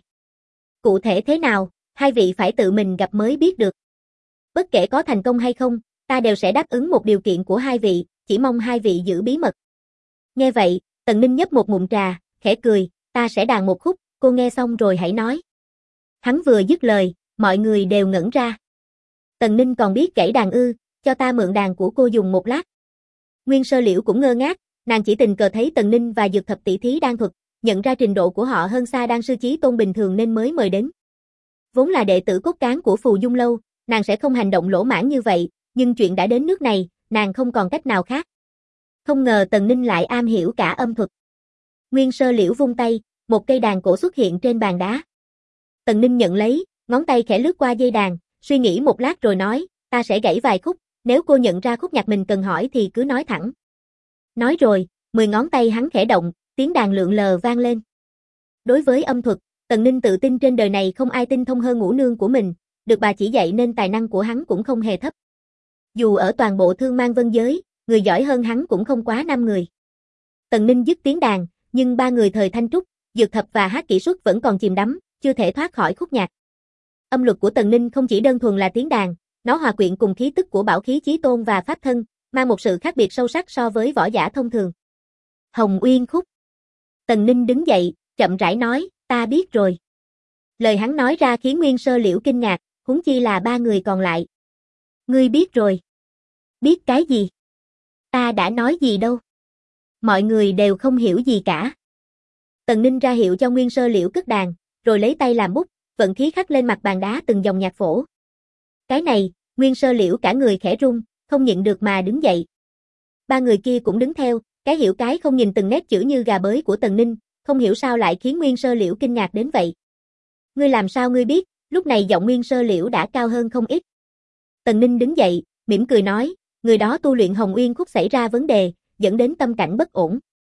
Cụ thể thế nào, hai vị phải tự mình gặp mới biết được. Bất kể có thành công hay không, ta đều sẽ đáp ứng một điều kiện của hai vị, chỉ mong hai vị giữ bí mật. Nghe vậy, Tần Ninh nhấp một ngụm trà, khẽ cười, ta sẽ đàn một khúc, cô nghe xong rồi hãy nói. Hắn vừa dứt lời, mọi người đều ngẩn ra. Tần Ninh còn biết gảy đàn ư, cho ta mượn đàn của cô dùng một lát. Nguyên Sơ Liễu cũng ngơ ngác, nàng chỉ tình cờ thấy Tần Ninh và Dược Thập tỷ thí đan thuật, nhận ra trình độ của họ hơn xa đan sư chí tôn bình thường nên mới mời đến. Vốn là đệ tử cốt cán của Phù Dung Lâu, nàng sẽ không hành động lỗ mãng như vậy, nhưng chuyện đã đến nước này, nàng không còn cách nào khác. Không ngờ Tần Ninh lại am hiểu cả âm thuật. Nguyên Sơ Liễu vung tay, một cây đàn cổ xuất hiện trên bàn đá. Tần Ninh nhận lấy, ngón tay khẽ lướt qua dây đàn, suy nghĩ một lát rồi nói, ta sẽ gảy vài khúc, nếu cô nhận ra khúc nhạc mình cần hỏi thì cứ nói thẳng. Nói rồi, 10 ngón tay hắn khẽ động, tiếng đàn lượn lờ vang lên. Đối với âm thuật, Tần Ninh tự tin trên đời này không ai tinh thông hơn ngũ nương của mình, được bà chỉ dạy nên tài năng của hắn cũng không hề thấp. Dù ở toàn bộ Thương Mang Vân giới, người giỏi hơn hắn cũng không quá 5 người. Tần Ninh dứt tiếng đàn, nhưng ba người Thời Thanh Trúc, Dược Thập và Hát Kỷ Xuất vẫn còn chìm đắm, chưa thể thoát khỏi khúc nhạc. Âm luật của Tần Ninh không chỉ đơn thuần là tiếng đàn, nó hòa quyện cùng khí tức của bảo khí chí tôn và pháp thân, mang một sự khác biệt sâu sắc so với võ giả thông thường. Hồng Uyên khúc. Tần Ninh đứng dậy, chậm rãi nói, ta biết rồi. Lời hắn nói ra khiến Nguyên Sơ Liễu kinh ngạc, huống chi là ba người còn lại. Ngươi biết rồi. Biết cái gì? Ta đã nói gì đâu. Mọi người đều không hiểu gì cả. Tần Ninh ra hiệu cho Nguyên Sơ Liễu cất đàn, rồi lấy tay làm bút, vận khí khắc lên mặt bàn đá từng dòng nhạc phổ. Cái này, Nguyên Sơ Liễu cả người khẽ run, không nhịn được mà đứng dậy. Ba người kia cũng đứng theo, cái hiểu cái không nhìn từng nét chữ như gà bới của Tần Ninh, không hiểu sao lại khiến Nguyên Sơ Liễu kinh ngạc đến vậy. Ngươi làm sao ngươi biết? Lúc này giọng Nguyên Sơ Liễu đã cao hơn không ít. Tần Ninh đứng dậy, mỉm cười nói, người đó tu luyện Hồng Uyên khúc xảy ra vấn đề, dẫn đến tâm cảnh bất ổn.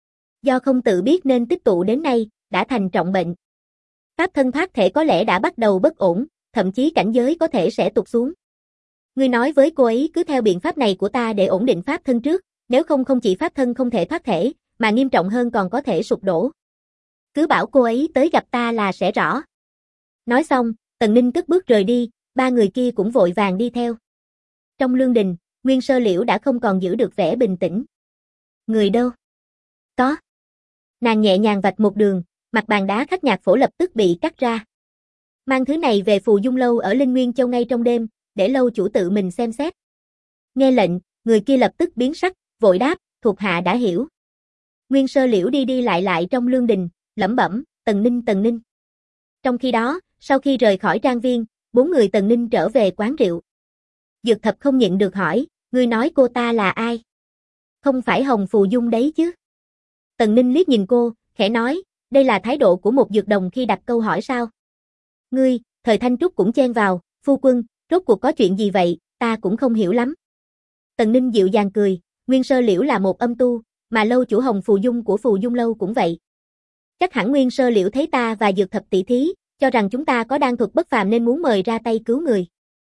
Do không tự biết nên tích tụ đến nay, đã thành trọng bệnh. Pháp thân thoát thể có lẽ đã bắt đầu bất ổn, thậm chí cảnh giới có thể sẽ tụt xuống. Ngươi nói với cô ấy cứ theo biện pháp này của ta để ổn định pháp thân trước, nếu không không chỉ pháp thân không thể thoát thể, mà nghiêm trọng hơn còn có thể sụp đổ. Cứ bảo cô ấy tới gặp ta là sẽ rõ. Nói xong, Tần Ninh cất bước rời đi, ba người kia cũng vội vàng đi theo. Trong lương đình, Nguyên Sơ Liễu đã không còn giữ được vẻ bình tĩnh. Người đâu? Có. Nàng nhẹ nhàng vạch một đường, mặt bàn đá khách nhạc phổ lập tức bị cắt ra. Mang thứ này về Phù Dung Lâu ở Linh Nguyên Châu ngay trong đêm, để lâu chủ tự mình xem xét. Nghe lệnh, người kia lập tức biến sắc, vội đáp, thuộc hạ đã hiểu. Nguyên Sơ Liễu đi đi lại trong lương đình, lẩm bẩm, Tần Ninh. Trong khi đó, sau khi rời khỏi trang viên, bốn người Tần Ninh trở về quán rượu. Dược Thập không nhịn được hỏi, ngươi nói cô ta là ai? Không phải Hồng Phù Dung đấy chứ? Tần Ninh liếc nhìn cô, khẽ nói, đây là thái độ của một dược đồng khi đặt câu hỏi sao? Ngươi, Thời Thanh Trúc cũng chen vào, phu quân, rốt cuộc có chuyện gì vậy, ta cũng không hiểu lắm. Tần Ninh dịu dàng cười, Nguyên Sơ Liễu là một âm tu, mà lâu chủ Hồng Phù Dung của Phù Dung Lâu cũng vậy. Chắc hẳn Nguyên Sơ Liễu thấy ta và Dược Thập tỷ thí, cho rằng chúng ta có đan thuật bất phàm nên muốn mời ra tay cứu người.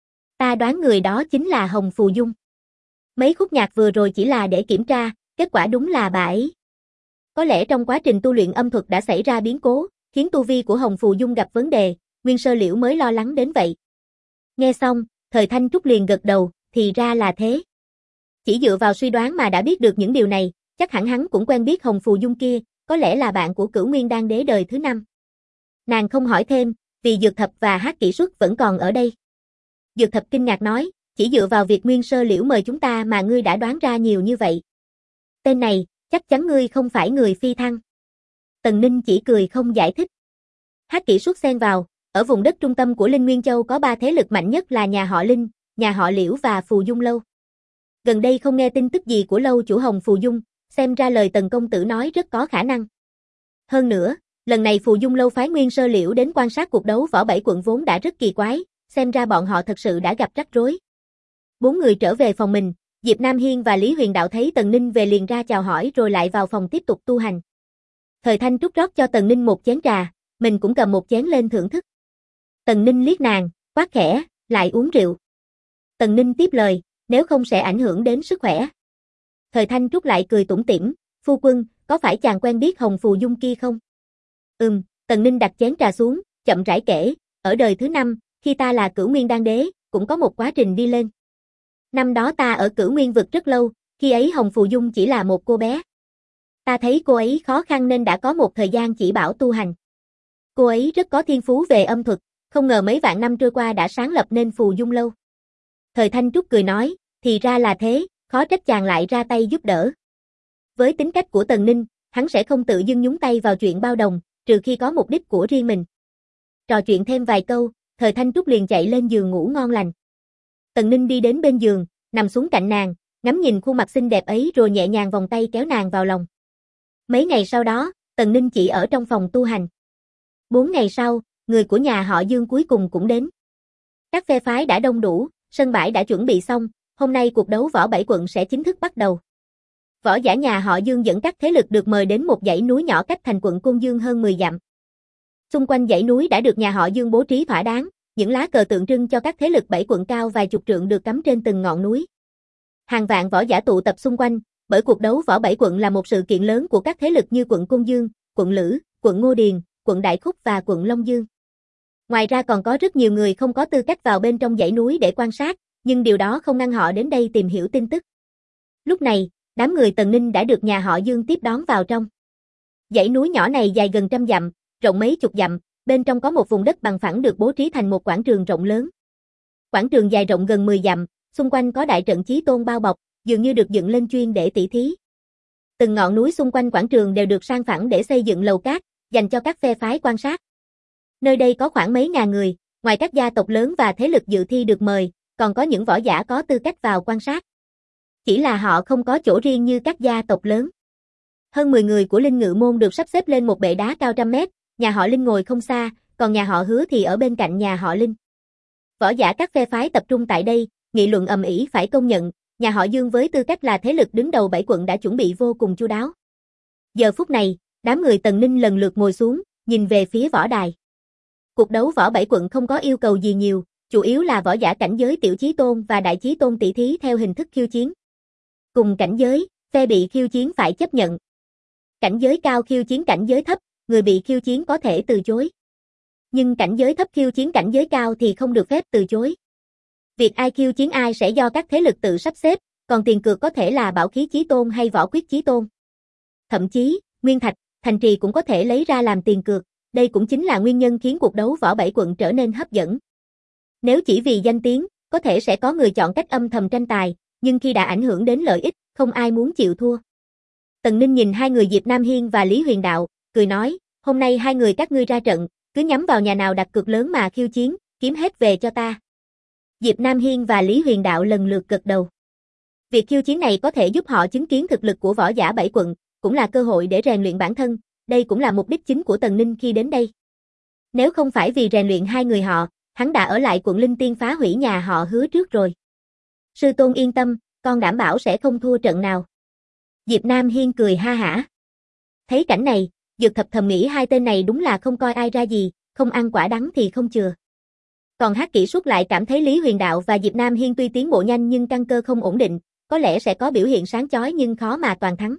Ta đoán người đó chính là Hồng Phù Dung. Mấy khúc nhạc vừa rồi chỉ là để kiểm tra, kết quả đúng là bà ấy. Có lẽ trong quá trình tu luyện âm thuật đã xảy ra biến cố, khiến tu vi của Hồng Phù Dung gặp vấn đề, Nguyên Sơ Liễu mới lo lắng đến vậy. Nghe xong, Thời Thanh Trúc liền gật đầu, thì ra là thế. Chỉ dựa vào suy đoán mà đã biết được những điều này, chắc hẳn hắn cũng quen biết Hồng Phù Dung kia, có lẽ là bạn của Cửu Nguyên Đan Đế đời thứ 5. Nàng không hỏi thêm, vì Dược Thập và Hát Kỷ Xuất vẫn còn ở đây. Dược Thập kinh ngạc nói, chỉ dựa vào việc Nguyên Sơ Liễu mời chúng ta mà ngươi đã đoán ra nhiều như vậy. Tên này, chắc chắn ngươi không phải người phi thăng. Tần Ninh chỉ cười không giải thích. Hát Kỷ Xuất xen vào, ở vùng đất trung tâm của Linh Nguyên Châu có 3 thế lực mạnh nhất là nhà họ Linh, nhà họ Liễu và Phù Dung Lâu. Gần đây không nghe tin tức gì của lâu chủ Hồng Phù Dung, xem ra lời Tần công tử nói rất có khả năng. Hơn nữa, lần này Phù Dung Lâu phái Nguyên Sơ Liễu đến quan sát cuộc đấu võ 7 quận vốn đã rất kỳ quái, xem ra bọn họ thật sự đã gặp rắc rối. Bốn người trở về phòng mình, Diệp Nam Hiên và Lý Huyền Đạo thấy Tần Ninh về liền ra chào hỏi rồi lại vào phòng tiếp tục tu hành. Thời Thanh Trúc rót cho Tần Ninh một chén trà, mình cũng cầm một chén lên thưởng thức. Tần Ninh liếc nàng, quát khẽ, lại uống rượu. Tần Ninh tiếp lời, nếu không sẽ ảnh hưởng đến sức khỏe. Thời Thanh Trúc lại cười tủm tỉm, phu quân, có phải chàng quen biết Hồng Phù Dung kia không? Tần Ninh đặt chén trà xuống, chậm rãi kể, ở đời thứ 5, khi ta là Cửu Nguyên Đan Đế, cũng có một quá trình đi lên. Năm đó ta ở Cửu Nguyên vực rất lâu, khi ấy Hồng Phù Dung chỉ là một cô bé. Ta thấy cô ấy khó khăn nên đã có một thời gian chỉ bảo tu hành. Cô ấy rất có thiên phú về âm thuật, không ngờ mấy vạn năm trôi qua đã sáng lập nên Phù Dung Lâu. Thời Thanh Trúc cười nói, thì ra là thế, khó trách chàng lại ra tay giúp đỡ. Với tính cách của Tần Ninh, hắn sẽ không tự dưng nhúng tay vào chuyện bao đồng, trừ khi có mục đích của riêng mình. Trò chuyện thêm vài câu, Thời Thanh Trúc liền chạy lên giường ngủ ngon lành. Tần Ninh đi đến bên giường, nằm xuống cạnh nàng, ngắm nhìn khuôn mặt xinh đẹp ấy rồi nhẹ nhàng vòng tay kéo nàng vào lòng. Mấy ngày sau đó, Tần Ninh chỉ ở trong phòng tu hành. 4 ngày sau, người của nhà họ Dương cuối cùng cũng đến. Các phe phái đã đông đủ, sân bãi đã chuẩn bị xong, hôm nay cuộc đấu võ 7 quận sẽ chính thức bắt đầu. Võ giả nhà họ Dương dẫn các thế lực được mời đến một dãy núi nhỏ cách thành quận Côn Dương hơn 10 dặm. Xung quanh dãy núi đã được nhà họ Dương bố trí thỏa đáng, những lá cờ tượng trưng cho các thế lực 7 quận cao vài chục trượng được cắm trên từng ngọn núi. Hàng vạn võ giả tụ tập xung quanh, bởi cuộc đấu võ 7 quận là một sự kiện lớn của các thế lực như quận Côn Dương, quận Lữ, quận Ngô Điền, quận Đại Khúc và quận Long Dương. Ngoài ra còn có rất nhiều người không có tư cách vào bên trong dãy núi để quan sát, nhưng điều đó không ngăn họ đến đây tìm hiểu tin tức. Lúc này, đám người Tần Ninh đã được nhà họ Dương tiếp đón vào trong. Dãy núi nhỏ này dài gần 100 dặm, rộng mấy chục dặm, bên trong có một vùng đất bằng phẳng được bố trí thành một quảng trường rộng lớn. Quảng trường dài rộng gần 10 dặm, xung quanh có đại trận chí tôn bao bọc, dường như được dựng lên chuyên để tỉ thí. Từng ngọn núi xung quanh quảng trường đều được san phẳng để xây dựng lầu cát, dành cho các phe phái quan sát. Nơi đây có khoảng mấy ngàn người, ngoài các gia tộc lớn và thế lực dự thi được mời, còn có những võ giả có tư cách vào quan sát. Chỉ là họ không có chỗ riêng như các gia tộc lớn. Hơn 10 người của Linh Ngự Môn được sắp xếp lên một bệ đá cao 100 mét, nhà họ Linh ngồi không xa, còn nhà họ Hứa thì ở bên cạnh nhà họ Linh. Võ giả các phe phái tập trung tại đây, nghị luận ầm ĩ phải công nhận, nhà họ Dương với tư cách là thế lực đứng đầu 7 quận đã chuẩn bị vô cùng chu đáo. Giờ phút này, đám người Tần Ninh lần lượt ngồi xuống, nhìn về phía võ đài. Cuộc đấu võ 7 quận không có yêu cầu gì nhiều, chủ yếu là võ giả cảnh giới tiểu chí tôn và đại chí tôn tỷ thí theo hình thức khiêu chiến. Cùng cảnh giới, phe bị khiêu chiến phải chấp nhận. Cảnh giới cao khiêu chiến cảnh giới thấp, người bị khiêu chiến có thể từ chối. Nhưng cảnh giới thấp khiêu chiến cảnh giới cao thì không được phép từ chối. Việc ai khiêu chiến ai sẽ do các thế lực tự sắp xếp, còn tiền cược có thể là bảo khí chí tôn hay võ quyết chí tôn. Thậm chí, nguyên thạch, thành trì cũng có thể lấy ra làm tiền cược, đây cũng chính là nguyên nhân khiến cuộc đấu võ 7 quận trở nên hấp dẫn. Nếu chỉ vì danh tiếng, có thể sẽ có người chọn cách âm thầm tranh tài, nhưng khi đã ảnh hưởng đến lợi ích, không ai muốn chịu thua. Tần Ninh nhìn hai người Diệp Nam Hiên và Lý Huyền Đạo, cười nói, hôm nay hai người các ngươi ra trận, cứ nhắm vào nhà nào đặt cược lớn mà khiêu chiến, kiếm hết về cho ta. Diệp Nam Hiên và Lý Huyền Đạo lần lượt gật đầu. Việc khiêu chiến này có thể giúp họ chứng kiến thực lực của võ giả 7 quận, cũng là cơ hội để rèn luyện bản thân, đây cũng là mục đích chính của Tần Ninh khi đến đây. Nếu không phải vì rèn luyện hai người họ, hắn đã ở lại quận Linh Tiên phá hủy nhà họ Hứa trước rồi. Sư tôn yên tâm, con đảm bảo sẽ không thua trận nào. Diệp Nam Hiên cười ha hả. Thấy cảnh này, Dược Thập thầm nghĩ hai tên này đúng là không coi ai ra gì, không ăn quả đắng thì không chừa. Còn Hắc Kỷ Xuất lại cảm thấy Lý Huyền Đạo và Diệp Nam Hiên tuy tiến bộ nhanh nhưng căn cơ không ổn định, có lẽ sẽ có biểu hiện sáng chói nhưng khó mà toàn thắng.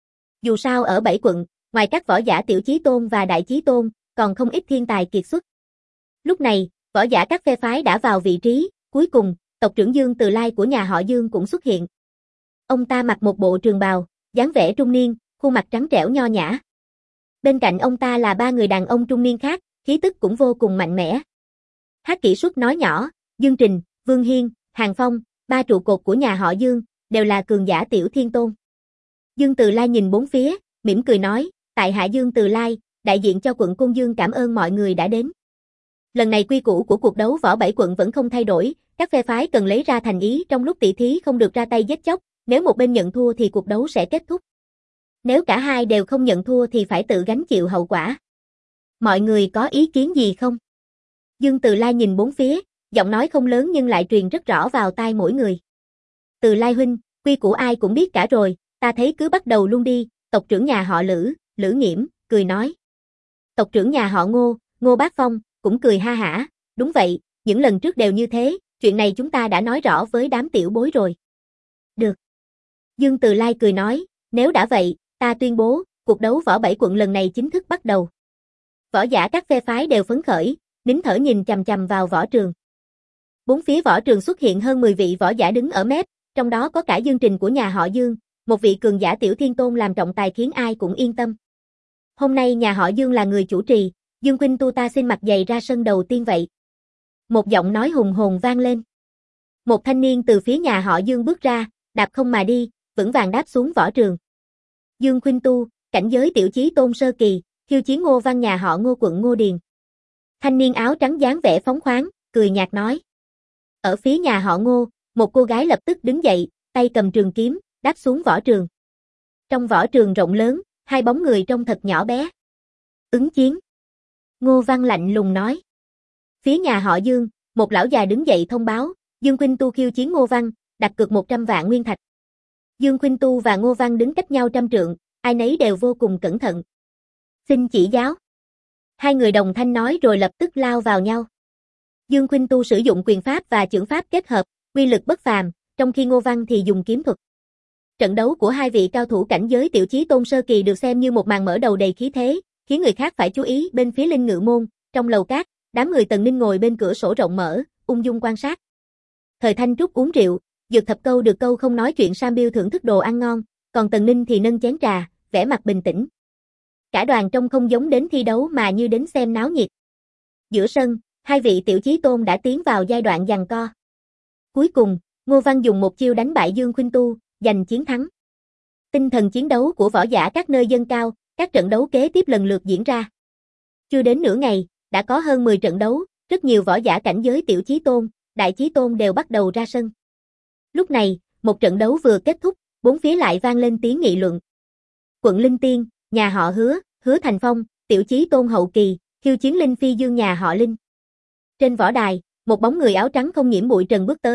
Dù sao ở 7 quận, ngoài các võ giả tiểu chí tôn và đại chí tôn, còn không ít thiên tài kiệt xuất. Lúc này, võ giả các phe phái đã vào vị trí, cuối cùng, tộc trưởng Dương Từ Lai của nhà họ Dương cũng xuất hiện. Ông ta mặc một bộ trường bào, dáng vẻ trung niên, khuôn mặt trắng trẻo nho nhã. Bên cạnh ông ta là ba người đàn ông trung niên khác, khí tức cũng vô cùng mạnh mẽ. Hắc Kỷ Xuất nói nhỏ, Dương Trình, Vương Hiên, Hàng Phong, ba trụ cột của nhà họ Dương, đều là cường giả tiểu thiên tôn. Dương Từ Lai nhìn bốn phía, mỉm cười nói, tại hạ Dương Từ Lai, đại diện cho quận Côn Dương cảm ơn mọi người đã đến. Lần này quy củ của cuộc đấu võ 7 quận vẫn không thay đổi, các phe phái cần lấy ra thành ý trong lúc tỷ thí không được ra tay giết chóc, nếu một bên nhận thua thì cuộc đấu sẽ kết thúc. Nếu cả hai đều không nhận thua thì phải tự gánh chịu hậu quả. Mọi người có ý kiến gì không? Dương Từ Lai nhìn bốn phía, giọng nói không lớn nhưng lại truyền rất rõ vào tai mỗi người. Từ Lai huynh, quy củ ai cũng biết cả rồi, ta thấy cứ bắt đầu luôn đi, tộc trưởng nhà họ Lữ, Lữ Nghiễm, cười nói. Tộc trưởng nhà họ Ngô, Ngô Bác Phong, cũng cười ha hả, đúng vậy, những lần trước đều như thế, chuyện này chúng ta đã nói rõ với đám tiểu bối rồi. Được. Dương Từ Lai cười nói, nếu đã vậy, ta tuyên bố, cuộc đấu võ 7 quận lần này chính thức bắt đầu. Võ giả các phe phái đều phấn khởi, nín thở nhìn chằm chằm vào võ trường. Bốn phía võ trường xuất hiện hơn 10 vị võ giả đứng ở mép, trong đó có cả Dương Trình của nhà họ Dương, một vị cường giả tiểu thiên tôn làm trọng tài khiến ai cũng yên tâm. Hôm nay nhà họ Dương là người chủ trì, Dương huynh tu ta xin mặc giày ra sân đầu tiên vậy. Một giọng nói hùng hồn vang lên. Một thanh niên từ phía nhà họ Dương bước ra, đạp không mà đi, vững vàng đáp xuống võ trường. Dương huynh tu, cảnh giới tiểu chí tôn sơ kỳ, khiêu chiến Ngô Văn nhà họ Ngô quận Ngô Điền. Thanh niên áo trắng dáng vẻ phóng khoáng, cười nhạt nói. Ở phía nhà họ Ngô, một cô gái lập tức đứng dậy, tay cầm trường kiếm, đáp xuống võ trường. Trong võ trường rộng lớn, hai bóng người trông thật nhỏ bé. Ứng chiến. Ngô Văn lạnh lùng nói. Phía nhà họ Dương, một lão già đứng dậy thông báo, Dương huynh tu khiêu chiến Ngô Văn, đặt cược 100 vạn nguyên thạch. Dương huynh tu và Ngô Văn đứng cách nhau 100 trượng, ai nấy đều vô cùng cẩn thận. Xin chỉ giáo. Hai người đồng thanh nói rồi lập tức lao vào nhau. Dương huynh tu sử dụng quyền pháp và chưởng pháp kết hợp, uy lực bất phàm, trong khi Ngô Văn thì dùng kiếm thuật. Trận đấu của hai vị cao thủ cảnh giới tiểu chí tôn sơ kỳ được xem như một màn mở đầu đầy khí thế, khiến người khác phải chú ý. Bên phía Linh Ngự Môn, trong lầu cát, đám người Tần Ninh ngồi bên cửa sổ rộng mở, ung dung quan sát. Thời Thanh Trúc uống rượu, Dược Thập câu được câu không nói chuyện Sam Biêu thưởng thức đồ ăn ngon, còn Tần Ninh thì nâng chén trà, vẻ mặt bình tĩnh. Cả đoàn trông không giống đến thi đấu mà như đến xem náo nhiệt. Giữa sân, hai vị tiểu chí tôn đã tiến vào giai đoạn giằng co. Cuối cùng, Ngô Văn dùng một chiêu đánh bại Dương huynh tu, giành chiến thắng. Tinh thần chiến đấu của võ giả các nơi dâng cao, các trận đấu kế tiếp lần lượt diễn ra. Chưa đến nửa ngày, đã có hơn 10 trận đấu, rất nhiều võ giả cảnh giới tiểu chí tôn, đại chí tôn đều bắt đầu ra sân. Lúc này, một trận đấu vừa kết thúc, bốn phía lại vang lên tiếng nghị luận. Quận Linh Tiên, nhà họ Hứa, Hứa Thành Phong, tiểu chí tôn hậu kỳ, khiêu chiến Linh Phi Dương nhà họ Linh. Trên võ đài, một bóng người áo trắng không nhiễm bụi trần bước tới,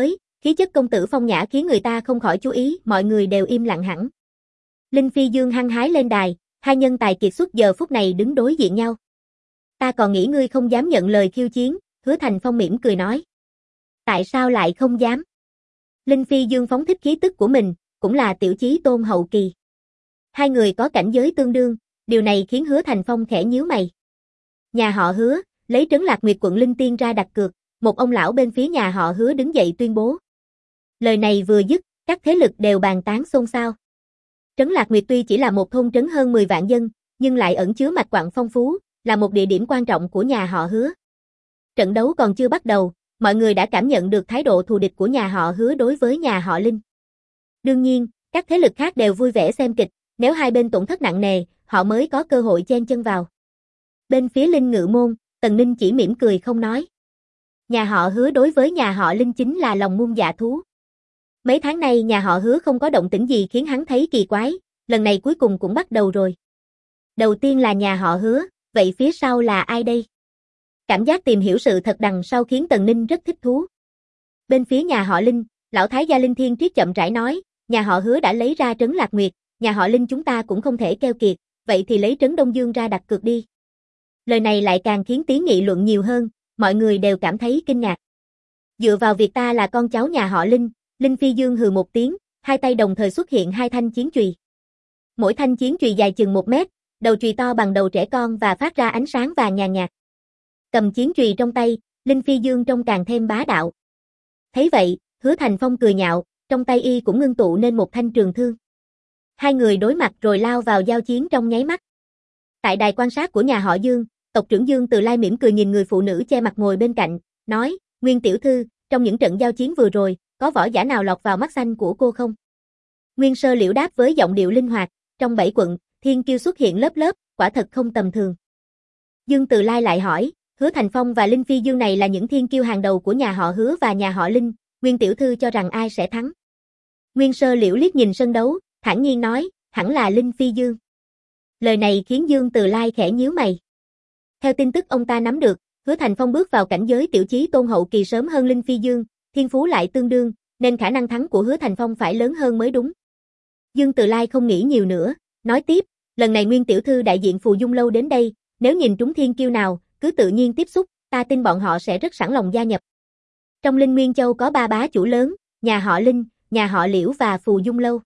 khí chất công tử phong nhã khiến người ta không khỏi chú ý, mọi người đều im lặng hẳn. Linh Phi Dương hăng hái lên đài, hai nhân tài kiệt xuất giờ phút này đứng đối diện nhau. Ta còn nghĩ ngươi không dám nhận lời khiêu chiến, Hứa Thành Phong mỉm cười nói. Tại sao lại không dám? Linh Phi Dương phóng thích khí tức của mình, cũng là tiểu chí tôn hậu kỳ. Hai người có cảnh giới tương đương, điều này khiến Hứa Thành Phong khẽ nhíu mày. Nhà họ Hứa, lấy Trấn Lạc Nguyệt quận Linh Tiên ra đặt cược, một ông lão bên phía nhà họ Hứa đứng dậy tuyên bố. Lời này vừa dứt, các thế lực đều bàn tán xôn xao. Trấn Lạc Nguyệt tuy chỉ là một thôn trấn hơn 10 vạn dân, nhưng lại ẩn chứa mạch quặng phong phú, là một địa điểm quan trọng của nhà họ Hứa. Trận đấu còn chưa bắt đầu, mọi người đã cảm nhận được thái độ thù địch của nhà họ Hứa đối với nhà họ Linh. Đương nhiên, các thế lực khác đều vui vẻ xem kịch, nếu hai bên tổn thất nặng nề, họ mới có cơ hội chen chân vào. Bên phía Linh Ngự Môn, Tần Ninh chỉ mỉm cười không nói. Nhà họ Hứa đối với nhà họ Linh chính là lòng muôn dạ thú. Mấy tháng nay nhà họ Hứa không có động tĩnh gì khiến hắn thấy kỳ quái, lần này cuối cùng cũng bắt đầu rồi. Đầu tiên là nhà họ Hứa, vậy phía sau là ai đây? Cảm giác tìm hiểu sự thật đằng sau khiến Tần Ninh rất thích thú. Bên phía nhà họ Linh, lão thái gia Linh Thiên Triết chậm rãi nói, nhà họ Hứa đã lấy ra Trấn Lạc Nguyệt, nhà họ Linh chúng ta cũng không thể keo kiệt, vậy thì lấy Trấn Đông Dương ra đặt cược đi. Lời này lại càng khiến tiếng nghị luận nhiều hơn, mọi người đều cảm thấy kinh ngạc. Dựa vào việc ta là con cháu nhà họ Linh, Linh Phi Dương hừ một tiếng, hai tay đồng thời xuất hiện hai thanh chiến chùy. Mỗi thanh chiến chùy dài chừng 1 mét, đầu chùy to bằng đầu trẻ con và phát ra ánh sáng vàng nhàn nhạt. Cầm chiến chùy trong tay, Linh Phi Dương trông càng thêm bá đạo. Thấy vậy, Hứa Thành Phong cười nhạo, trong tay y cũng ngưng tụ nên một thanh trường thương. Hai người đối mặt rồi lao vào giao chiến trong nháy mắt. Tại đài quan sát của nhà họ Dương, tộc trưởng Dương Từ Lai mỉm cười nhìn người phụ nữ che mặt ngồi bên cạnh, nói, Nguyên tiểu thư, trong những trận giao chiến vừa rồi, có võ giả nào lọt vào mắt xanh của cô không? Nguyên Sơ Liễu đáp với giọng điệu linh hoạt, trong 7 quận, thiên kiêu xuất hiện lớp lớp, quả thật không tầm thường. Dương Từ Lai lại hỏi, Hứa Thành Phong và Linh Phi Dương này là những thiên kiêu hàng đầu của nhà họ Hứa và nhà họ Linh, Nguyên tiểu thư cho rằng ai sẽ thắng? Nguyên Sơ Liễu liếc nhìn sân đấu, thản nhiên nói, hẳn là Linh Phi Dương. Lời này khiến Dương Từ Lai khẽ nhíu mày. Theo tin tức ông ta nắm được, Hứa Thành Phong bước vào cảnh giới tiểu chí tôn hậu kỳ sớm hơn Linh Phi Dương, thiên phú lại tương đương, nên khả năng thắng của Hứa Thành Phong phải lớn hơn mới đúng. Dương Từ Lai không nghĩ nhiều nữa, nói tiếp, lần này Nguyên tiểu thư đại diện Phù Dung Lâu đến đây, nếu nhìn trúng thiên kiêu nào, cứ tự nhiên tiếp xúc, ta tin bọn họ sẽ rất sẵn lòng gia nhập. Trong Linh Nguyên Châu có 3 bá chủ lớn, nhà họ Linh, nhà họ Liễu và Phù Dung Lâu.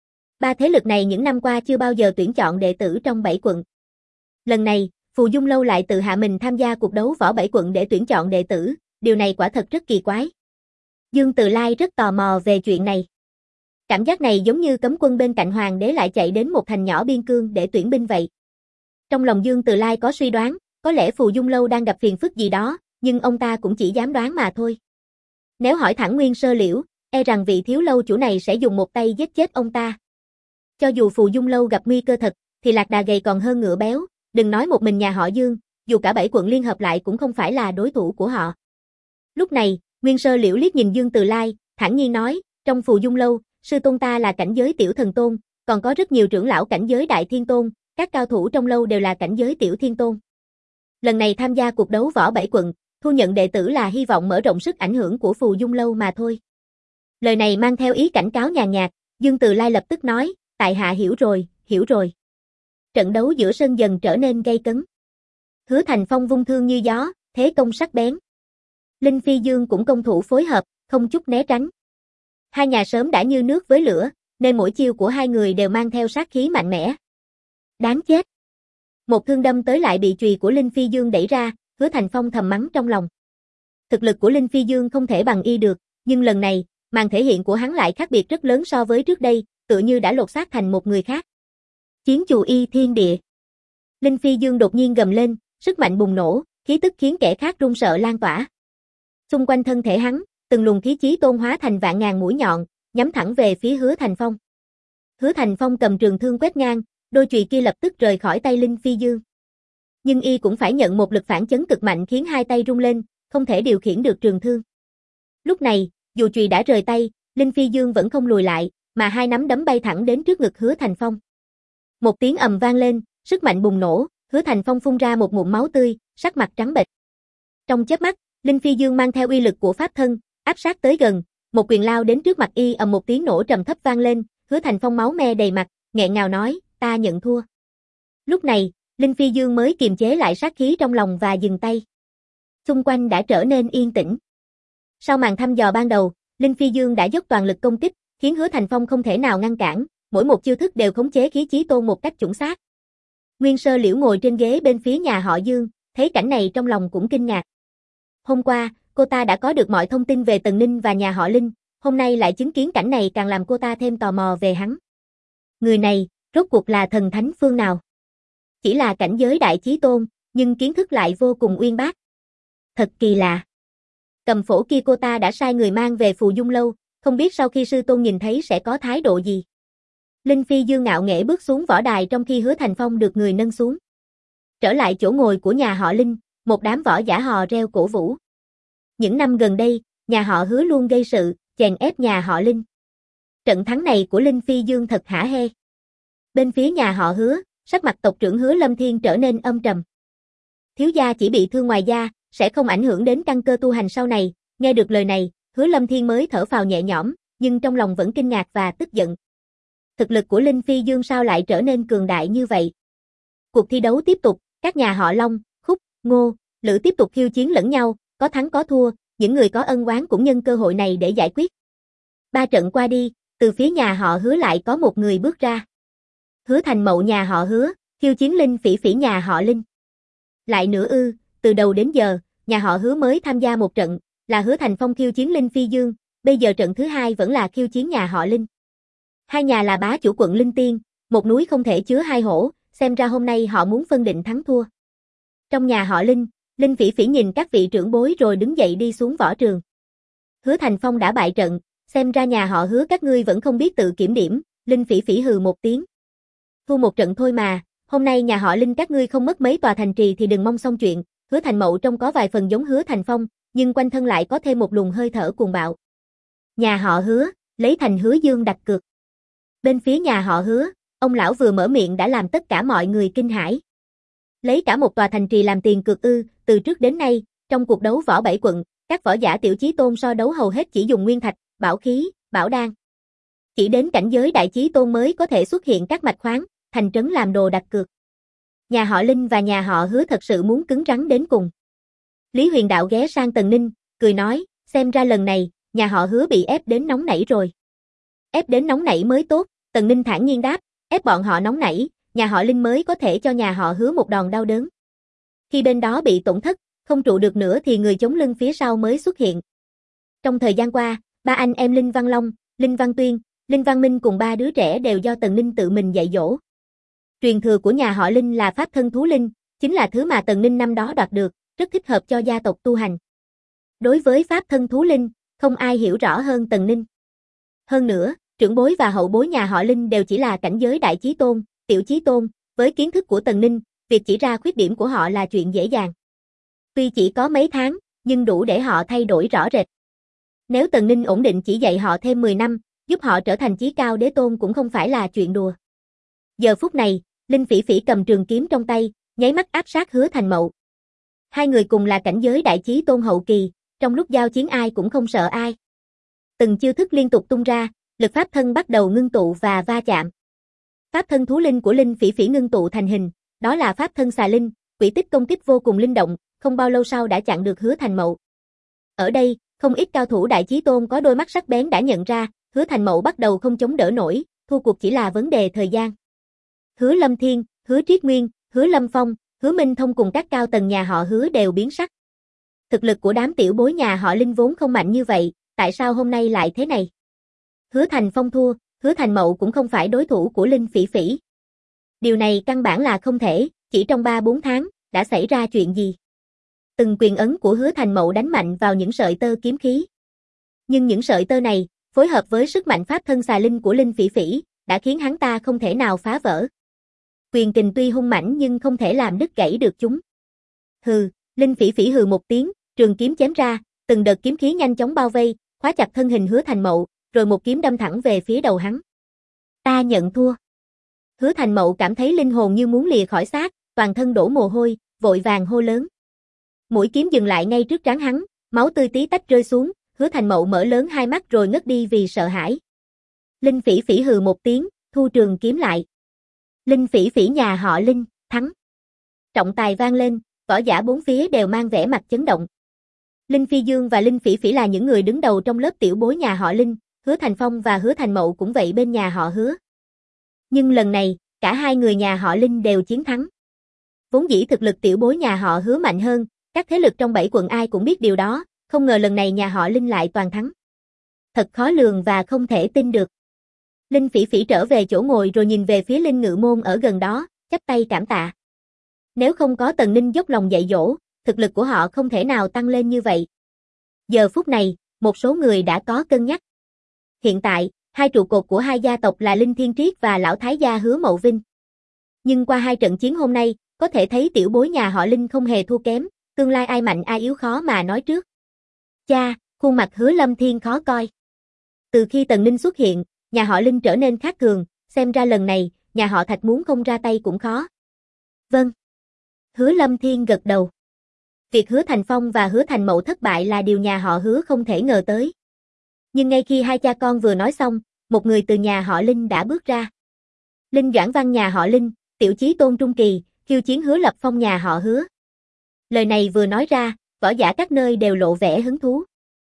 3 thế lực này những năm qua chưa bao giờ tuyển chọn đệ tử trong 7 quận. Lần này, Phù Dung Lâu lại tự hạ mình tham gia cuộc đấu võ 7 quận để tuyển chọn đệ tử, điều này quả thật rất kỳ quái. Dương Từ Lai rất tò mò về chuyện này. Cảm giác này giống như cấm quân bên cạnh hoàng đế lại chạy đến một thành nhỏ biên cương để tuyển binh vậy. Trong lòng Dương Từ Lai có suy đoán, có lẽ Phù Dung Lâu đang gặp phiền phức gì đó, nhưng ông ta cũng chỉ dám đoán mà thôi. Nếu hỏi thẳng Nguyên Sơ Liễu, e rằng vị thiếu lâu chủ này sẽ dùng một tay giết chết ông ta. Cho dù Phù Dung Lâu gặp nguy cơ thật, thì lạc đà gầy còn hơn ngựa béo, đừng nói một mình nhà họ Dương, dù cả 7 quận liên hợp lại cũng không phải là đối thủ của họ. Lúc này, Nguyên Sơ Liễu liếc nhìn Dương Từ Lai, thản nhiên nói, trong Phù Dung Lâu, sư tôn ta là cảnh giới tiểu thần tôn, còn có rất nhiều trưởng lão cảnh giới đại thiên tôn, các cao thủ trong lâu đều là cảnh giới tiểu thiên tôn. Lần này tham gia cuộc đấu võ 7 quận, thu nhận đệ tử là hy vọng mở rộng sức ảnh hưởng của Phù Dung Lâu mà thôi. Lời này mang theo ý cảnh cáo nhàn nhạt, Dương Từ Lai lập tức nói, tại hạ hiểu rồi, hiểu rồi. Trận đấu giữa sân dần trở nên gay cấn. Hứa Thành Phong vung thương như gió, thế công sắc bén. Linh Phi Dương cũng công thủ phối hợp, không chút né tránh. Hai nhà sớm đã như nước với lửa, nên mỗi chiêu của hai người đều mang theo sát khí mạnh mẽ. Đáng chết. Một thương đâm tới lại bị chùy của Linh Phi Dương đẩy ra, Hứa Thành Phong thầm mắng trong lòng. Thực lực của Linh Phi Dương không thể bằng y được, nhưng lần này, màn thể hiện của hắn lại khác biệt rất lớn so với trước đây, tựa như đã lột xác thành một người khác. Chiến chù y thiên địa. Linh Phi Dương đột nhiên gầm lên, sức mạnh bùng nổ, khí tức khiến kẻ khác run sợ lan tỏa. Xung quanh thân thể hắn, từng luồng khí chí tôn hóa thành vạn ngàn mũi nhọn, nhắm thẳng về phía Hứa Thành Phong. Hứa Thành Phong cầm trường thương quét ngang, đôi chùy kia lập tức rời khỏi tay Linh Phi Dương. Nhưng y cũng phải nhận một lực phản chấn cực mạnh khiến hai tay rung lên, không thể điều khiển được trường thương. Lúc này, dù chùy đã rời tay, Linh Phi Dương vẫn không lùi lại, mà hai nắm đấm bay thẳng đến trước ngực Hứa Thành Phong. Một tiếng ầm vang lên, sức mạnh bùng nổ, Hứa Thành Phong phun ra một ngụm máu tươi, sắc mặt trắng bệch. Trong chớp mắt, Linh Phi Dương mang theo uy lực của pháp thân, áp sát tới gần, một quyền lao đến trước mặt y, ầm một tiếng nổ trầm thấp vang lên, Hứa Thành Phong máu me đầy mặt, nghẹn ngào nói, ta nhận thua. Lúc này, Linh Phi Dương mới kiềm chế lại sát khí trong lòng và dừng tay. Xung quanh đã trở nên yên tĩnh. Sau màn thăm dò ban đầu, Linh Phi Dương đã dốc toàn lực công kích, khiến Hứa Thành Phong không thể nào ngăn cản, mỗi một chiêu thức đều khống chế khí chí tôn một cách chuẩn xác. Nguyên Sơ Liễu ngồi trên ghế bên phía nhà họ Dương, thấy cảnh này trong lòng cũng kinh ngạc. Hôm qua, cô ta đã có được mọi thông tin về Tần Ninh và nhà họ Linh, hôm nay lại chứng kiến cảnh này càng làm cô ta thêm tò mò về hắn. Người này, rốt cuộc là thần thánh phương nào? Chỉ là cảnh giới đại chí tôn, nhưng kiến thức lại vô cùng uyên bác. Thật kỳ lạ. Cầm phổ kia cô ta đã sai người mang về Phù Dung Lâu, không biết sau khi sư tôn nhìn thấy sẽ có thái độ gì. Linh Phi Dương ngạo nghễ bước xuống võ đài trong khi Hứa Thành Phong được người nâng xuống. Trở lại chỗ ngồi của nhà họ Linh, một đám võ giả hò reo cổ vũ. Những năm gần đây, nhà họ Hứa luôn gây sự, chèn ép nhà họ Linh. Trận thắng này của Linh Phi Dương thật hả hê. Bên phía nhà họ Hứa, sắc mặt tộc trưởng Hứa Lâm Thiên trở nên âm trầm. Thiếu gia chỉ bị thương ngoài da, sẽ không ảnh hưởng đến căn cơ tu hành sau này. Nghe được lời này, Hứa Lâm Thiên mới thở phào nhẹ nhõm, nhưng trong lòng vẫn kinh ngạc và tức giận. Thực lực của Linh Phi Dương sao lại trở nên cường đại như vậy? Cuộc thi đấu tiếp tục, các nhà họ Long, Khúc, Ngô, Lữ tiếp tục khiêu chiến lẫn nhau, có thắng có thua, những người có ân oán cũng nhân cơ hội này để giải quyết. 3 trận qua đi, từ phía nhà họ Hứa lại có một người bước ra. Hứa Thành Mậu nhà họ Hứa, khiêu chiến Linh Phỉ Phỉ nhà họ Linh. Lại nữa ư, từ đầu đến giờ, nhà họ Hứa mới tham gia một trận, là Hứa Thành Phong khiêu chiến Linh Phi Dương, bây giờ trận thứ hai vẫn là khiêu chiến nhà họ Linh. Hai nhà là bá chủ quận Linh Tiên, một núi không thể chứa hai hổ, xem ra hôm nay họ muốn phân định thắng thua. Trong nhà họ Linh, Linh Phỉ Phỉ nhìn các vị trưởng bối rồi đứng dậy đi xuống võ trường. Hứa Thành Phong đã bại trận, xem ra nhà họ Hứa các ngươi vẫn không biết tự kiểm điểm, Linh Phỉ Phỉ hừ một tiếng. Thua một trận thôi mà, hôm nay nhà họ Linh các ngươi không mất mấy tòa thành trì thì đừng mong xong chuyện. Hứa Thành Mậu trông có vài phần giống Hứa Thành Phong, nhưng quanh thân lại có thêm một luồng hơi thở cuồng bạo. Nhà họ Hứa, lấy thành Hứa Dương đặt cược. Bên phía nhà họ Hứa, ông lão vừa mở miệng đã làm tất cả mọi người kinh hãi. Lấy cả một tòa thành trì làm tiền cược ư? Từ trước đến nay, trong cuộc đấu võ 7 quận, các võ giả tiểu chí tôn so đấu hầu hết chỉ dùng nguyên thạch, bảo khí, bảo đan. Chỉ đến cảnh giới đại chí tôn mới có thể xuất hiện các mạch khoáng, thành trấn làm đồ đặt cược. Nhà họ Linh và nhà họ Hứa thật sự muốn cứng rắn đến cùng. Lý Huyền Đạo ghé sang Tần Ninh, cười nói, xem ra lần này, nhà họ Hứa bị ép đến nóng nảy rồi. Ép đến nóng nảy mới tốt, Tần Ninh thản nhiên đáp, ép bọn họ nóng nảy, nhà họ Linh mới có thể cho nhà họ Hứa một đòn đau đớn. Khi bên đó bị tổn thất, không trụ được nữa thì người chống lưng phía sau mới xuất hiện. Trong thời gian qua, 3 anh em Linh Văn Long, Linh Văn Tuyên, Linh Văn Minh cùng 3 đứa trẻ đều do Tần Ninh tự mình dạy dỗ. Truyền thừa của nhà họ Linh là pháp thân thú linh, chính là thứ mà Tần Ninh năm đó đoạt được, rất thích hợp cho gia tộc tu hành. Đối với pháp thân thú linh, không ai hiểu rõ hơn Tần Ninh. Hơn nữa, trưởng bối và hậu bối nhà họ Linh đều chỉ là cảnh giới đại chí tôn, tiểu chí tôn, với kiến thức của Tần Ninh, việc chỉ ra khuyết điểm của họ là chuyện dễ dàng. Tuy chỉ có mấy tháng, nhưng đủ để họ thay đổi rõ rệt. Nếu Tần Ninh ổn định chỉ dạy họ thêm 10 năm, giúp họ trở thành chí cao đế tôn cũng không phải là chuyện đùa. Giờ phút này, Linh Phỉ Phỉ cầm trường kiếm trong tay, nháy mắt áp sát Hứa Thành Mậu. Hai người cùng là cảnh giới đại chí tôn hậu kỳ, trong lúc giao chiến ai cũng không sợ ai. Từng chiêu thức liên tục tung ra, lực pháp thân bắt đầu ngưng tụ và va chạm. Pháp thân thú linh của Linh Phỉ Phỉ ngưng tụ thành hình, đó là pháp thân xà linh, quỷ tích công kích vô cùng linh động, không bao lâu sau đã chặn được Hứa Thành Mậu. Ở đây, không ít cao thủ đại chí tôn có đôi mắt sắc bén đã nhận ra, Hứa Thành Mậu bắt đầu không chống đỡ nổi, thua cuộc chỉ là vấn đề thời gian. Hứa Lâm Thiên, Hứa Triết Nguyên, Hứa Lâm Phong, Hứa Minh Thông cùng các cao tầng nhà họ Hứa đều biến sắc. Thực lực của đám tiểu bối nhà họ Linh vốn không mạnh như vậy, tại sao hôm nay lại thế này? Hứa Thành Phong thua, Hứa Thành Mậu cũng không phải đối thủ của Linh Phỉ Phỉ. Điều này căn bản là không thể, chỉ trong 3-4 tháng, đã xảy ra chuyện gì? Từng quyền ấn của Hứa Thành Mậu đánh mạnh vào những sợi tơ kiếm khí. Nhưng những sợi tơ này, phối hợp với sức mạnh pháp thân xà linh của Linh Phỉ Phỉ, đã khiến hắn ta không thể nào phá vỡ. Quyền kình tuy hung mãnh nhưng không thể làm đứt gãy được chúng. Hừ, Linh Phỉ Phỉ hừ một tiếng, trường kiếm chém ra, từng đợt kiếm khí nhanh chóng bao vây, khóa chặt thân hình Hứa Thành Mậu, rồi một kiếm đâm thẳng về phía đầu hắn. Ta nhận thua. Hứa Thành Mậu cảm thấy linh hồn như muốn lìa khỏi xác, toàn thân đổ mồ hôi, vội vàng hô lớn. Mũi kiếm dừng lại ngay trước trán hắn, máu tươi tí tách rơi xuống, Hứa Thành Mậu mở lớn hai mắt rồi ngất đi vì sợ hãi. Linh Phỉ Phỉ hừ một tiếng, thu trường kiếm lại. Linh Phỉ Phỉ nhà họ Linh, thắng. Trọng tài vang lên, võ giả bốn phía đều mang vẻ mặt chấn động. Linh Phi Dương và Linh Phỉ Phỉ là những người đứng đầu trong lớp tiểu bối nhà họ Linh, Hứa Thành Phong và Hứa Thành Mậu cũng vậy bên nhà họ Hứa. Nhưng lần này, cả hai người nhà họ Linh đều chiến thắng. Vốn dĩ thực lực tiểu bối nhà họ Hứa mạnh hơn, các thế lực trong 7 quận ai cũng biết điều đó, không ngờ lần này nhà họ Linh lại toàn thắng. Thật khó lường và không thể tin được. Linh Phỉ Phỉ trở về chỗ ngồi rồi nhìn về phía Linh Ngự Môn ở gần đó, chắp tay cảm tạ. Nếu không có Tần Ninh dốc lòng dạy dỗ, thực lực của họ không thể nào tăng lên như vậy. Giờ phút này, một số người đã có cân nhắc. Hiện tại, hai trụ cột của hai gia tộc là Linh Thiên Triết và lão thái gia Hứa Mậu Vinh. Nhưng qua hai trận chiến hôm nay, có thể thấy tiểu bối nhà họ Linh không hề thua kém, tương lai ai mạnh ai yếu khó mà nói trước. Cha, khuôn mặt Hứa Lâm Thiên khó coi. Từ khi Tần Ninh xuất hiện, nhà họ Linh trở nên khác thường, xem ra lần này, nhà họ Thạch muốn không ra tay cũng khó. Vâng. Hứa Lâm Thiên gật đầu. Việc Hứa Thành Phong và Hứa Thành Mậu thất bại là điều nhà họ Hứa không thể ngờ tới. Nhưng ngay khi hai cha con vừa nói xong, một người từ nhà họ Linh đã bước ra. Linh Doãn Văn nhà họ Linh, tiểu chí tôn trung kỳ, khiêu chiến Hứa Lập Phong nhà họ Hứa. Lời này vừa nói ra, võ giả các nơi đều lộ vẻ hứng thú.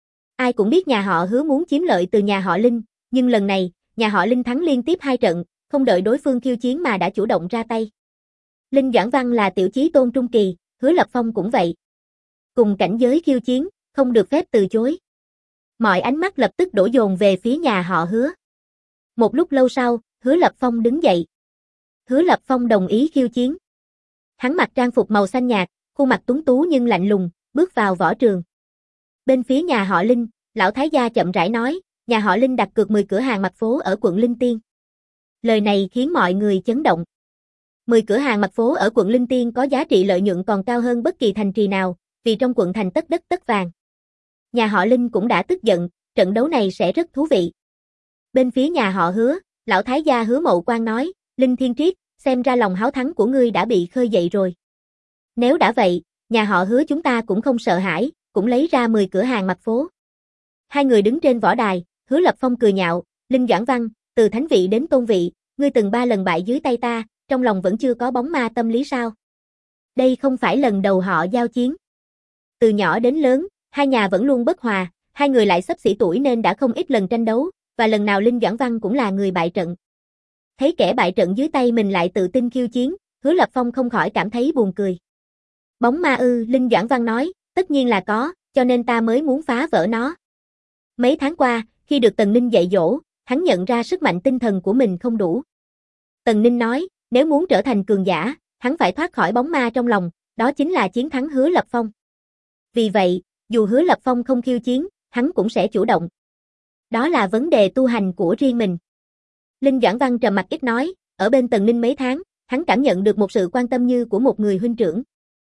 Ai cũng biết nhà họ Hứa muốn chiếm lợi từ nhà họ Linh, nhưng lần này, nhà họ Linh thắng liên tiếp 2 trận, không đợi đối phương khiêu chiến mà đã chủ động ra tay. Linh Doãn Văn là tiểu chí tôn trung kỳ, Hứa Lập Phong cũng vậy. Cùng cảnh giới khiêu chiến, không được phép từ chối. Mọi ánh mắt lập tức đổ dồn về phía nhà họ Hứa. Một lúc lâu sau, Hứa Lập Phong đứng dậy. Hứa Lập Phong đồng ý khiêu chiến. Hắn mặc trang phục màu xanh nhạt, khuôn mặt tuấn tú nhưng lạnh lùng, bước vào võ trường. Bên phía nhà họ Linh, lão thái gia chậm rãi nói, nhà họ Linh đặt cược 10 cửa hàng mặt phố ở quận Linh Tiên. Lời này khiến mọi người chấn động. 10 cửa hàng mặt phố ở quận Linh Tiên có giá trị lợi nhuận còn cao hơn bất kỳ thành trì nào, vì trong quận thành tất đất tất vàng. Nhà họ Linh cũng đã tức giận, trận đấu này sẽ rất thú vị. Bên phía nhà họ Hứa, lão thái gia Hứa Mậu Quang nói, Linh Thiên Triết, xem ra lòng háo thắng của ngươi đã bị khơi dậy rồi. Nếu đã vậy, nhà họ Hứa chúng ta cũng không sợ hãi, cũng lấy ra 10 cửa hàng mặt phố. Hai người đứng trên võ đài, Hứa Lập Phong cười nhạo, Linh Doãn Văn, từ thánh vị đến tôn vị, ngươi từng 3 lần bại dưới tay ta, trong lòng vẫn chưa có bóng ma tâm lý sao? Đây không phải lần đầu họ giao chiến. Từ nhỏ đến lớn, hai nhà vẫn luôn bất hòa, hai người lại xấp xỉ tuổi nên đã không ít lần tranh đấu, và lần nào Linh Doãn Văn cũng là người bại trận. Thấy kẻ bại trận dưới tay mình lại tự tin khiêu chiến, Hứa Lập Phong không khỏi cảm thấy buồn cười. Bóng ma ư, Linh Doãn Văn nói, tất nhiên là có, cho nên ta mới muốn phá vỡ nó. Mấy tháng qua, khi được Tần Ninh dạy dỗ, hắn nhận ra sức mạnh tinh thần của mình không đủ. Tần Ninh nói, nếu muốn trở thành cường giả, hắn phải thoát khỏi bóng ma trong lòng, đó chính là chiến thắng Hứa Lập Phong. Vì vậy, dù Hứa Lập Phong không khiêu chiến, hắn cũng sẽ chủ động. Đó là vấn đề tu hành của riêng mình. Linh Doãn Văn trầm mặc ít nói, ở bên Tần Ninh mấy tháng, hắn cảm nhận được một sự quan tâm như của một người huynh trưởng.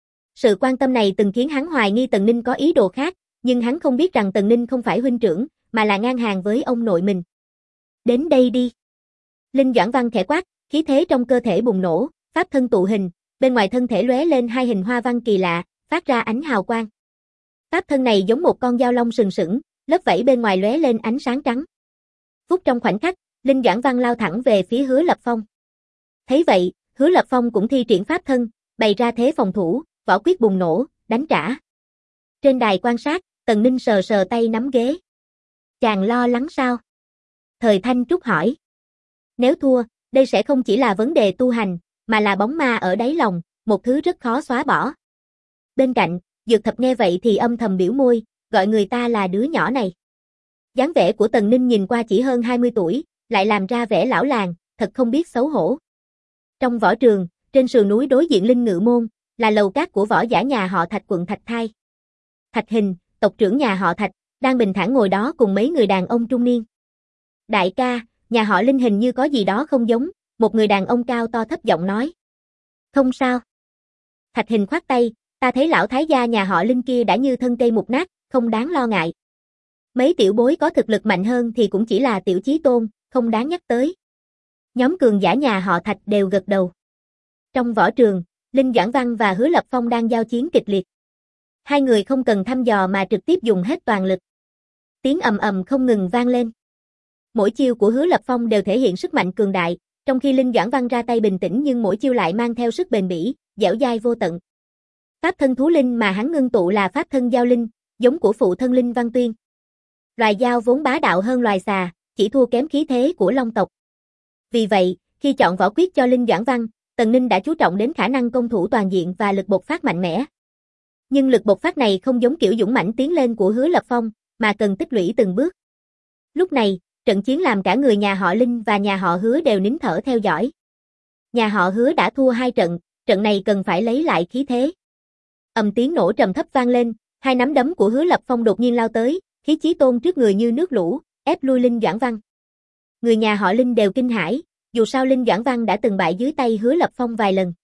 Sự quan tâm này từng khiến hắn hoài nghi Tần Ninh có ý đồ khác, nhưng hắn không biết rằng Tần Ninh không phải huynh trưởng, mà là ngang hàng với ông nội mình. Đến đây đi. Linh Doãn Văn khẽ quát, khí thế trong cơ thể bùng nổ, pháp thân tụ hình, bên ngoài thân thể lóe lên 2 hình hoa văn kỳ lạ, phát ra ánh hào quang. Pháp thân này giống một con dao long sừng sững, lớp vảy bên ngoài lóe lên ánh sáng trắng. Phút trong khoảnh khắc, Linh Doãn Văn lao thẳng về phía Hứa Lập Phong. Thấy vậy, Hứa Lập Phong cũng thi triển pháp thân, bày ra thế phòng thủ, võ quyết bùng nổ, đánh trả. Trên đài quan sát, Tần Ninh sờ sờ tay nắm ghế. Chàng lo lắng sao? Thời Thanh Trúc hỏi. Nếu thua, đây sẽ không chỉ là vấn đề tu hành, mà là bóng ma ở đáy lòng, một thứ rất khó xóa bỏ. Bên cạnh, Dược Thập nghe vậy thì âm thầm biểu môi, gọi người ta là đứa nhỏ này. Dáng vẻ của Tần Ninh nhìn qua chỉ hơn 20 tuổi, lại làm ra vẻ lão làng, thật không biết xấu hổ. Trong võ trường, trên sườn núi đối diện Linh Ngự Môn, là lầu cát của võ giả nhà họ Thạch quận Thạch Thai. Thạch Hình, tộc trưởng nhà họ Thạch, đang bình thản ngồi đó cùng mấy người đàn ông trung niên. Đại ca, nhà họ Linh hình như có gì đó không giống, một người đàn ông cao to thấp giọng nói. Không sao. Thạch Hình khoát tay, ta thấy lão thái gia nhà họ Linh kia đã như thân cây mục nát, không đáng lo ngại. Mấy tiểu bối có thực lực mạnh hơn thì cũng chỉ là tiểu chí tôn, không đáng nhắc tới. Nhóm cường giả nhà họ Thạch đều gật đầu. Trong võ trường, Linh Doãn Văn và Hứa Lập Phong đang giao chiến kịch liệt. Hai người không cần thăm dò mà trực tiếp dùng hết toàn lực. Tiếng ầm ầm không ngừng vang lên. Mỗi chiêu của Hứa Lập Phong đều thể hiện sức mạnh cường đại, trong khi Linh Doãn Văn ra tay bình tĩnh nhưng mỗi chiêu lại mang theo sức bền bỉ, dẻo dai vô tận. Pháp thân thú linh mà hắn ngưng tụ là pháp thân giao linh, giống của phụ thân Linh Văn Tuyên. Loài dao vốn bá đạo hơn loài xà, chỉ thua kém khí thế của long tộc. Vì vậy, khi chọn võ quyết cho Linh Doãn Văn, Tần Ninh đã chú trọng đến khả năng công thủ toàn diện và lực bộc phát mạnh mẽ. Nhưng lực bộc phát này không giống kiểu dũng mãnh tiến lên của Hứa Lập Phong, mà cần tích lũy từng bước. Lúc này, trận chiến làm cả người nhà họ Linh và nhà họ Hứa đều nín thở theo dõi. Nhà họ Hứa đã thua 2 trận, trận này cần phải lấy lại khí thế. Tiếng nổ trầm thấp vang lên, hai nắm đấm của Hứa Lập Phong đột nhiên lao tới, khí chí tôn trước người như nước lũ, ép lui Linh Doãn Văn. Người nhà họ Linh đều kinh hãi, dù sao Linh Doãn Văn đã từng bại dưới tay Hứa Lập Phong vài lần.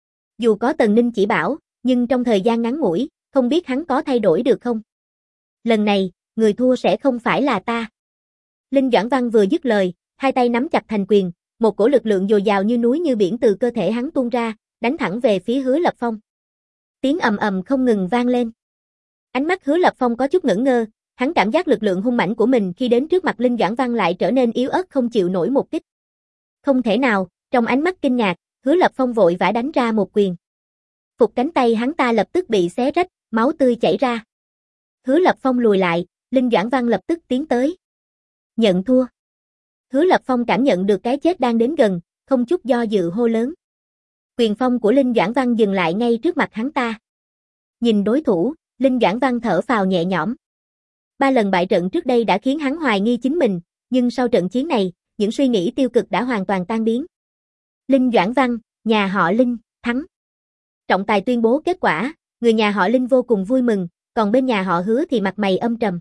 Dù có Tần Ninh chỉ bảo, nhưng trong thời gian ngắn ngủi, không biết hắn có thay đổi được không. Lần này, người thua sẽ không phải là ta. Linh Doãn Văn vừa dứt lời, hai tay nắm chặt thành quyền, một cổ lực lượng dồi dào như núi như biển từ cơ thể hắn tuôn ra, đánh thẳng về phía Hứa Lập Phong. Tiếng ầm ầm không ngừng vang lên. Ánh mắt Hứa Lập Phong có chút ngẩn ngơ, hắn cảm giác lực lượng hung mãnh của mình khi đến trước mặt Linh Doãn Văn lại trở nên yếu ớt không chịu nổi một kích. Không thể nào, trong ánh mắt kinh ngạc, Hứa Lập Phong vội vã đánh ra một quyền. Phục cánh tay hắn ta lập tức bị xé rách, máu tươi chảy ra. Hứa Lập Phong lùi lại, Linh Doãn Văn lập tức tiến tới. Nhận thua. Hứa Lập Phong cảm nhận được cái chết đang đến gần, không chút do dự hô lớn. Quyền phong của Linh Doãn Văn dừng lại ngay trước mặt hắn ta. Nhìn đối thủ, Linh Doãn Văn thở phào nhẹ nhõm. 3 lần bại trận trước đây đã khiến hắn hoài nghi chính mình, nhưng sau trận chiến này, những suy nghĩ tiêu cực đã hoàn toàn tan biến. Linh Doãn Văn, nhà họ Linh, thắng. Trọng tài tuyên bố kết quả, người nhà họ Linh vô cùng vui mừng, còn bên nhà họ Hứa thì mặt mày âm trầm.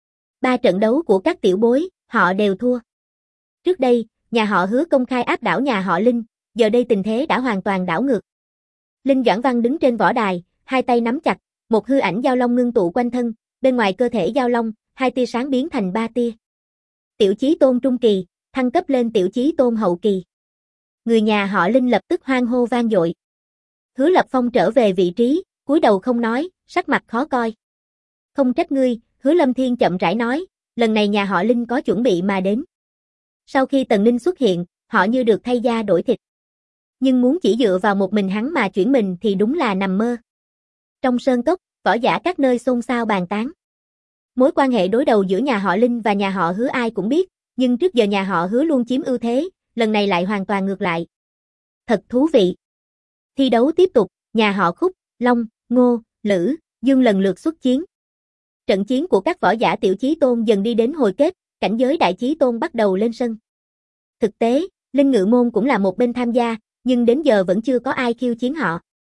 3 trận đấu của các tiểu bối, họ đều thua. Trước đây, nhà họ Hứa công khai áp đảo nhà họ Linh, giờ đây tình thế đã hoàn toàn đảo ngược. Linh Doãn Văn đứng trên võ đài, hai tay nắm chặt, một hư ảnh giao long ngưng tụ quanh thân, bên ngoài cơ thể giao long, 2 tia sáng biến thành 3 tia. Tiểu chí tôn trung kỳ, thăng cấp lên tiểu chí tôn hậu kỳ. Người nhà họ Linh lập tức hoan hô vang dội. Hứa Lập Phong trở về vị trí, cúi đầu không nói, sắc mặt khó coi. Không trách ngươi, Hứa Lâm Thiên chậm rãi nói, lần này nhà họ Linh có chuẩn bị mà đến. Sau khi Tần Ninh xuất hiện, họ như được thay da đổi thịt. Nhưng muốn chỉ dựa vào một mình hắn mà chuyển mình thì đúng là nằm mơ. Trong sơn cốc, võ giả các nơi xôn xao bàn tán. Mối quan hệ đối đầu giữa nhà họ Linh và nhà họ Hứa ai cũng biết, nhưng trước giờ nhà họ Hứa luôn chiếm ưu thế, lần này lại hoàn toàn ngược lại. Thật thú vị. Thi đấu tiếp tục, nhà họ Khúc, Long, Ngô, Lữ, Dương lần lượt xuất chiến. Trận chiến của các võ giả tiểu chí tôn dần đi đến hồi kết, cảnh giới đại chí tôn bắt đầu lên sân. Thực tế, Linh Ngự Môn cũng là một bên tham gia, nhưng đến giờ vẫn chưa có ai khiêu chiến họ.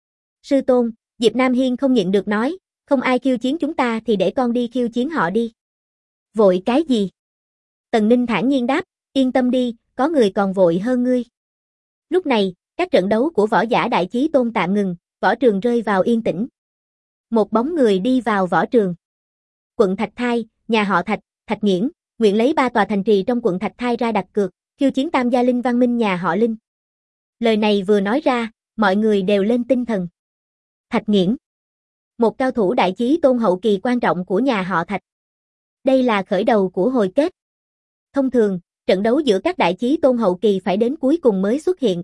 Sư tôn, Diệp Nam Hiên không nhịn được nói, không ai khiêu chiến chúng ta thì để con đi khiêu chiến họ đi. Vội cái gì? Tần Ninh thản nhiên đáp, yên tâm đi, có người còn vội hơn ngươi. Lúc này, các trận đấu của võ giả đại chí tôn tạm ngừng, võ trường rơi vào yên tĩnh. Một bóng người đi vào võ trường. Quận Thạch Thai, nhà họ Thạch, Thạch Nghiễn, nguyện lấy 3 tòa thành trì trong quận Thạch Thai ra đặt cược, khiêu chiến tam gia Linh Văn Minh nhà họ Linh. Lời này vừa nói ra, mọi người đều lên tinh thần. Thạch Nghiễn, một cao thủ đại chí tôn hậu kỳ quan trọng của nhà họ Thạch. Đây là khởi đầu của hồi kết. Thông thường, trận đấu giữa các đại chí tôn hậu kỳ phải đến cuối cùng mới xuất hiện.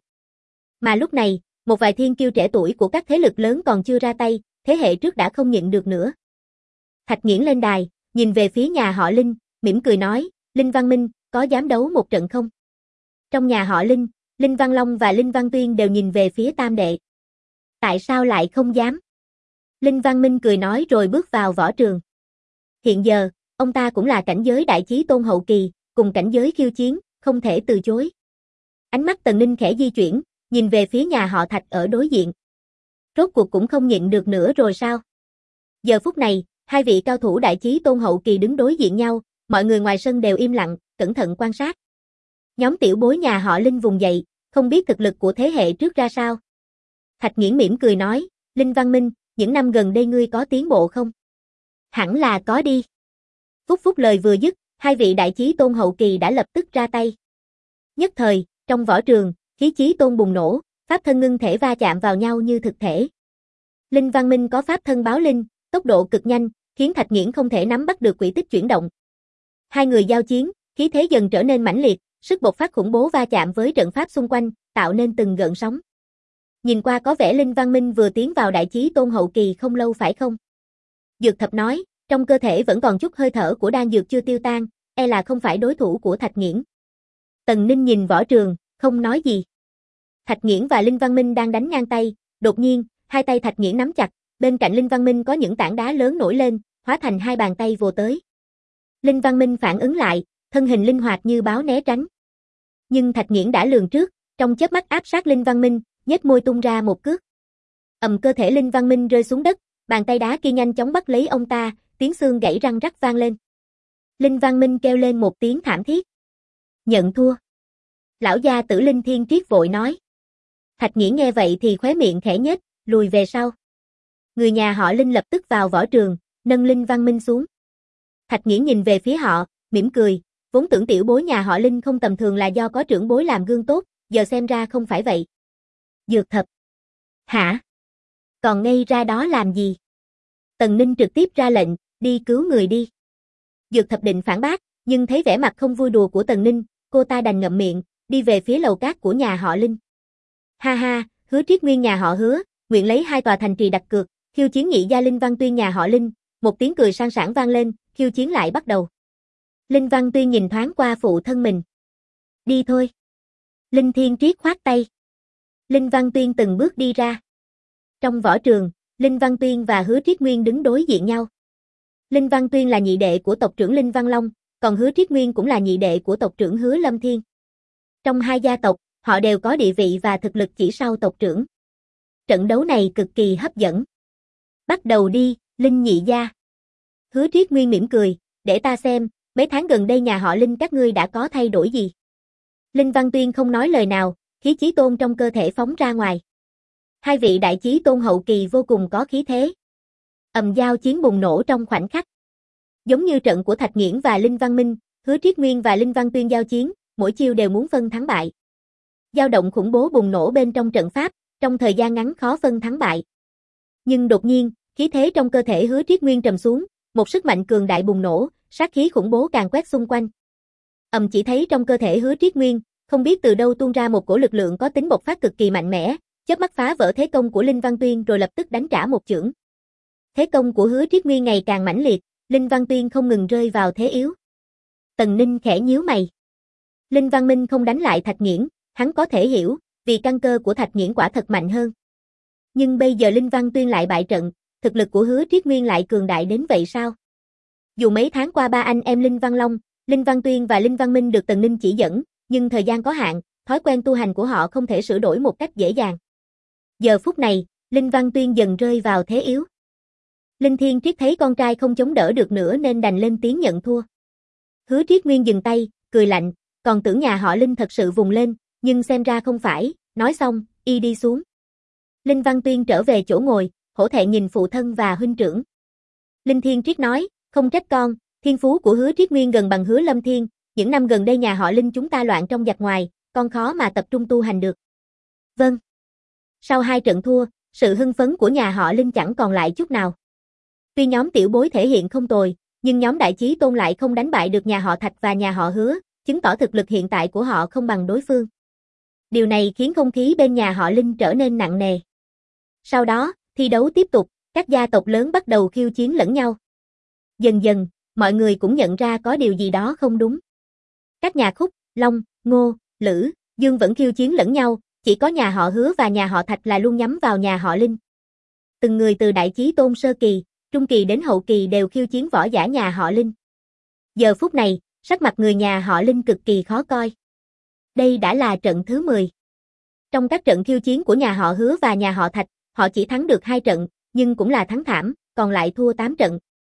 Mà lúc này, một vài thiên kiêu trẻ tuổi của các thế lực lớn còn chưa ra tay, thế hệ trước đã không nhịn được nữa. Thạch Nghiễn lên đài, nhìn về phía nhà họ Linh, mỉm cười nói, Linh Văn Minh, có dám đấu một trận không? Trong nhà họ Linh, Linh Văn Long và Linh Văn Tuyên đều nhìn về phía tam đệ. Tại sao lại không dám? Linh Văn Minh cười nói rồi bước vào võ trường. Hiện giờ, ông ta cũng là cảnh giới đại chí tôn hậu kỳ, cùng cảnh giới khiêu chiến, không thể từ chối. Ánh mắt Tần Ninh khẽ di chuyển, nhìn về phía nhà họ Thạch ở đối diện. Rốt cuộc cũng không nhịn được nữa rồi sao? Giờ phút này, hai vị cao thủ đại chí tôn hậu kỳ đứng đối diện nhau, mọi người ngoài sân đều im lặng, cẩn thận quan sát. Nhóm tiểu bối nhà họ Linh vùng dậy, không biết thực lực của thế hệ trước ra sao. Thạch Nghiễn mỉm cười nói, Linh Văn Minh, những năm gần đây ngươi có tiến bộ không? Hẳn là có đi. Phúc Phúc lời vừa dứt, hai vị đại chí tôn hậu kỳ đã lập tức ra tay. Nhất thời, trong võ trường, khí chí tôn bùng nổ, pháp thân ngưng thể va chạm vào nhau như thực thể. Linh Văn Minh có pháp thân báo linh, tốc độ cực nhanh, khiến Thạch Nghiễn không thể nắm bắt được quỹ tích chuyển động. Hai người giao chiến, khí thế dần trở nên mãnh liệt, sức bộc phát khủng bố va chạm với trận pháp xung quanh, tạo nên từng gợn sóng. Nhìn qua có vẻ Linh Văn Minh vừa tiến vào đại chí tôn hậu kỳ không lâu phải không? Dược Thập nói, trong cơ thể vẫn còn chút hơi thở của đan dược chưa tiêu tan, e là không phải đối thủ của Thạch Nghiễn. Tần Ninh nhìn Võ Trường, không nói gì. Thạch Nghiễn và Linh Văn Minh đang đánh ngang tay, đột nhiên, hai tay Thạch Nghiễn nắm chặt, bên cạnh Linh Văn Minh có những tảng đá lớn nổi lên, hóa thành hai bàn tay vồ tới. Linh Văn Minh phản ứng lại, thân hình linh hoạt như báo né tránh. Nhưng Thạch Nghiễn đã lường trước, trong chớp mắt áp sát Linh Văn Minh, nhếch môi tung ra một cước. Cơ thể Linh Văn Minh rơi xuống đất, bàn tay đá kia nhanh chóng bắt lấy ông ta, tiếng xương gãy răng rắc vang lên. Linh Văn Minh kêu lên một tiếng thảm thiết. Nhận thua. Lão gia tử Linh Thiên Triết vội nói. Thạch Nghiễn nghe vậy thì khóe miệng khẽ nhếch, lùi về sau. Người nhà họ Linh lập tức vào võ trường, nâng Linh Văn Minh xuống. Thạch Nghiễn nhìn về phía họ, mỉm cười, vốn tưởng tiểu bối nhà họ Linh không tầm thường là do có trưởng bối làm gương tốt, giờ xem ra không phải vậy. Dược Thập. Hả? Còn ngây ra đó làm gì? Tần Ninh trực tiếp ra lệnh, đi cứu người đi. Dược Thập định phản bác, nhưng thấy vẻ mặt không vui đùa của Tần Ninh, cô ta đành ngậm miệng, đi về phía lầu cát của nhà họ Linh. Ha ha, Hứa Triết Nguyên nhà họ Hứa, nguyện lấy 2 tòa thành trì đặt cược, khiêu chiến nhị gia Linh Văn Tuyên nhà họ Linh, một tiếng cười sang sảng vang lên, khiêu chiến lại bắt đầu. Linh Văn Tuyên nhìn thoáng qua phụ thân mình. Đi thôi. Linh Thiên Triết khoát tay. Linh Văn Tuyên từng bước đi ra. Trong võ trường, Linh Văn Tuyên và Hứa Triết Nguyên đứng đối diện nhau. Linh Văn Tuyên là nhị đệ của tộc trưởng Linh Văn Long, còn Hứa Triết Nguyên cũng là nhị đệ của tộc trưởng Hứa Lâm Thiên. Trong hai gia tộc, họ đều có địa vị và thực lực chỉ sau tộc trưởng. Trận đấu này cực kỳ hấp dẫn. Bắt đầu đi, Linh nhị gia. Hứa Triết Nguyên mỉm cười, để ta xem, mấy tháng gần đây nhà họ Linh các ngươi đã có thay đổi gì. Linh Văn Tuyên không nói lời nào, khí chí tôn trong cơ thể phóng ra ngoài. Hai vị đại chí tôn hậu kỳ vô cùng có khí thế. Giao chiến bùng nổ trong khoảnh khắc. Giống như trận của Thạch Nghiễn và Linh Văn Minh, Hứa Triết Nguyên và Linh Văn Tuyên giao chiến, mỗi chiêu đều muốn phân thắng bại. Dao động khủng bố bùng nổ bên trong trận pháp, trong thời gian ngắn khó phân thắng bại. Nhưng đột nhiên, khí thế trong cơ thể Hứa Triết Nguyên trầm xuống, một sức mạnh cường đại bùng nổ, sát khí khủng bố càng quét xung quanh. Chỉ thấy trong cơ thể Hứa Triết Nguyên, không biết từ đâu tuôn ra một cổ lực lượng có tính bộc phát cực kỳ mạnh mẽ, chớp mắt phá vỡ thế công của Linh Văn Tuyên rồi lập tức đánh trả một chưởng. Thế công của Hứa Triết Nguyên ngày càng mãnh liệt, Linh Văn Tuyên không ngừng rơi vào thế yếu. Tần Ninh khẽ nhíu mày. Linh Văn Minh không đánh lại Thạch Nghiễn, hắn có thể hiểu, vì căn cơ của Thạch Nghiễn quả thật mạnh hơn. Nhưng bây giờ Linh Văn Tuyên lại bại trận, thực lực của Hứa Triết Nguyên lại cường đại đến vậy sao? Dù mấy tháng qua ba anh em Linh Văn Long, Linh Văn Tuyên và Linh Văn Minh được Tần Ninh chỉ dẫn, nhưng thời gian có hạn, thói quen tu hành của họ không thể sửa đổi một cách dễ dàng. Giờ phút này, Linh Văn Tuyên dần rơi vào thế yếu. Linh Thiên Triết thấy con trai không chống đỡ được nữa nên đành lên tiếng nhận thua. Hứa Triết Nguyên dừng tay, cười lạnh, còn tưởng nhà họ Linh thật sự vùng lên, nhưng xem ra không phải, nói xong, y đi xuống. Linh Văn Tuyên trở về chỗ ngồi, hổ thẹn nhìn phụ thân và huynh trưởng. Linh Thiên Triết nói, không trách con, thiên phú của Hứa Triết Nguyên gần bằng Hứa Lâm Thiên, những năm gần đây nhà họ Linh chúng ta loạn trong giặc ngoài, con khó mà tập trung tu hành được. Vâng. Sau 2 trận thua, sự hưng phấn của nhà họ Linh chẳng còn lại chút nào. Tuy nhóm tiểu bối thể hiện không tồi, nhưng nhóm đại chí tôn lại không đánh bại được nhà họ Thạch và nhà họ Hứa, chứng tỏ thực lực hiện tại của họ không bằng đối phương. Điều này khiến không khí bên nhà họ Linh trở nên nặng nề. Sau đó, thi đấu tiếp tục, các gia tộc lớn bắt đầu khiêu chiến lẫn nhau. Dần dần, mọi người cũng nhận ra có điều gì đó không đúng. Các nhà Khúc, Long, Ngô, Lữ, Dương vẫn khiêu chiến lẫn nhau, chỉ có nhà họ Hứa và nhà họ Thạch là luôn nhắm vào nhà họ Linh. Từng người từ đại chí tôn sơ kỳ, trung kỳ đến hậu kỳ đều khiêu chiến võ giả nhà họ Linh. Giờ phút này, sắc mặt người nhà họ Linh cực kỳ khó coi. Đây đã là trận thứ 10. Trong các trận khiêu chiến của nhà họ Hứa và nhà họ Thạch, họ chỉ thắng được 2 trận, nhưng cũng là thắng thảm, còn lại thua 8 trận.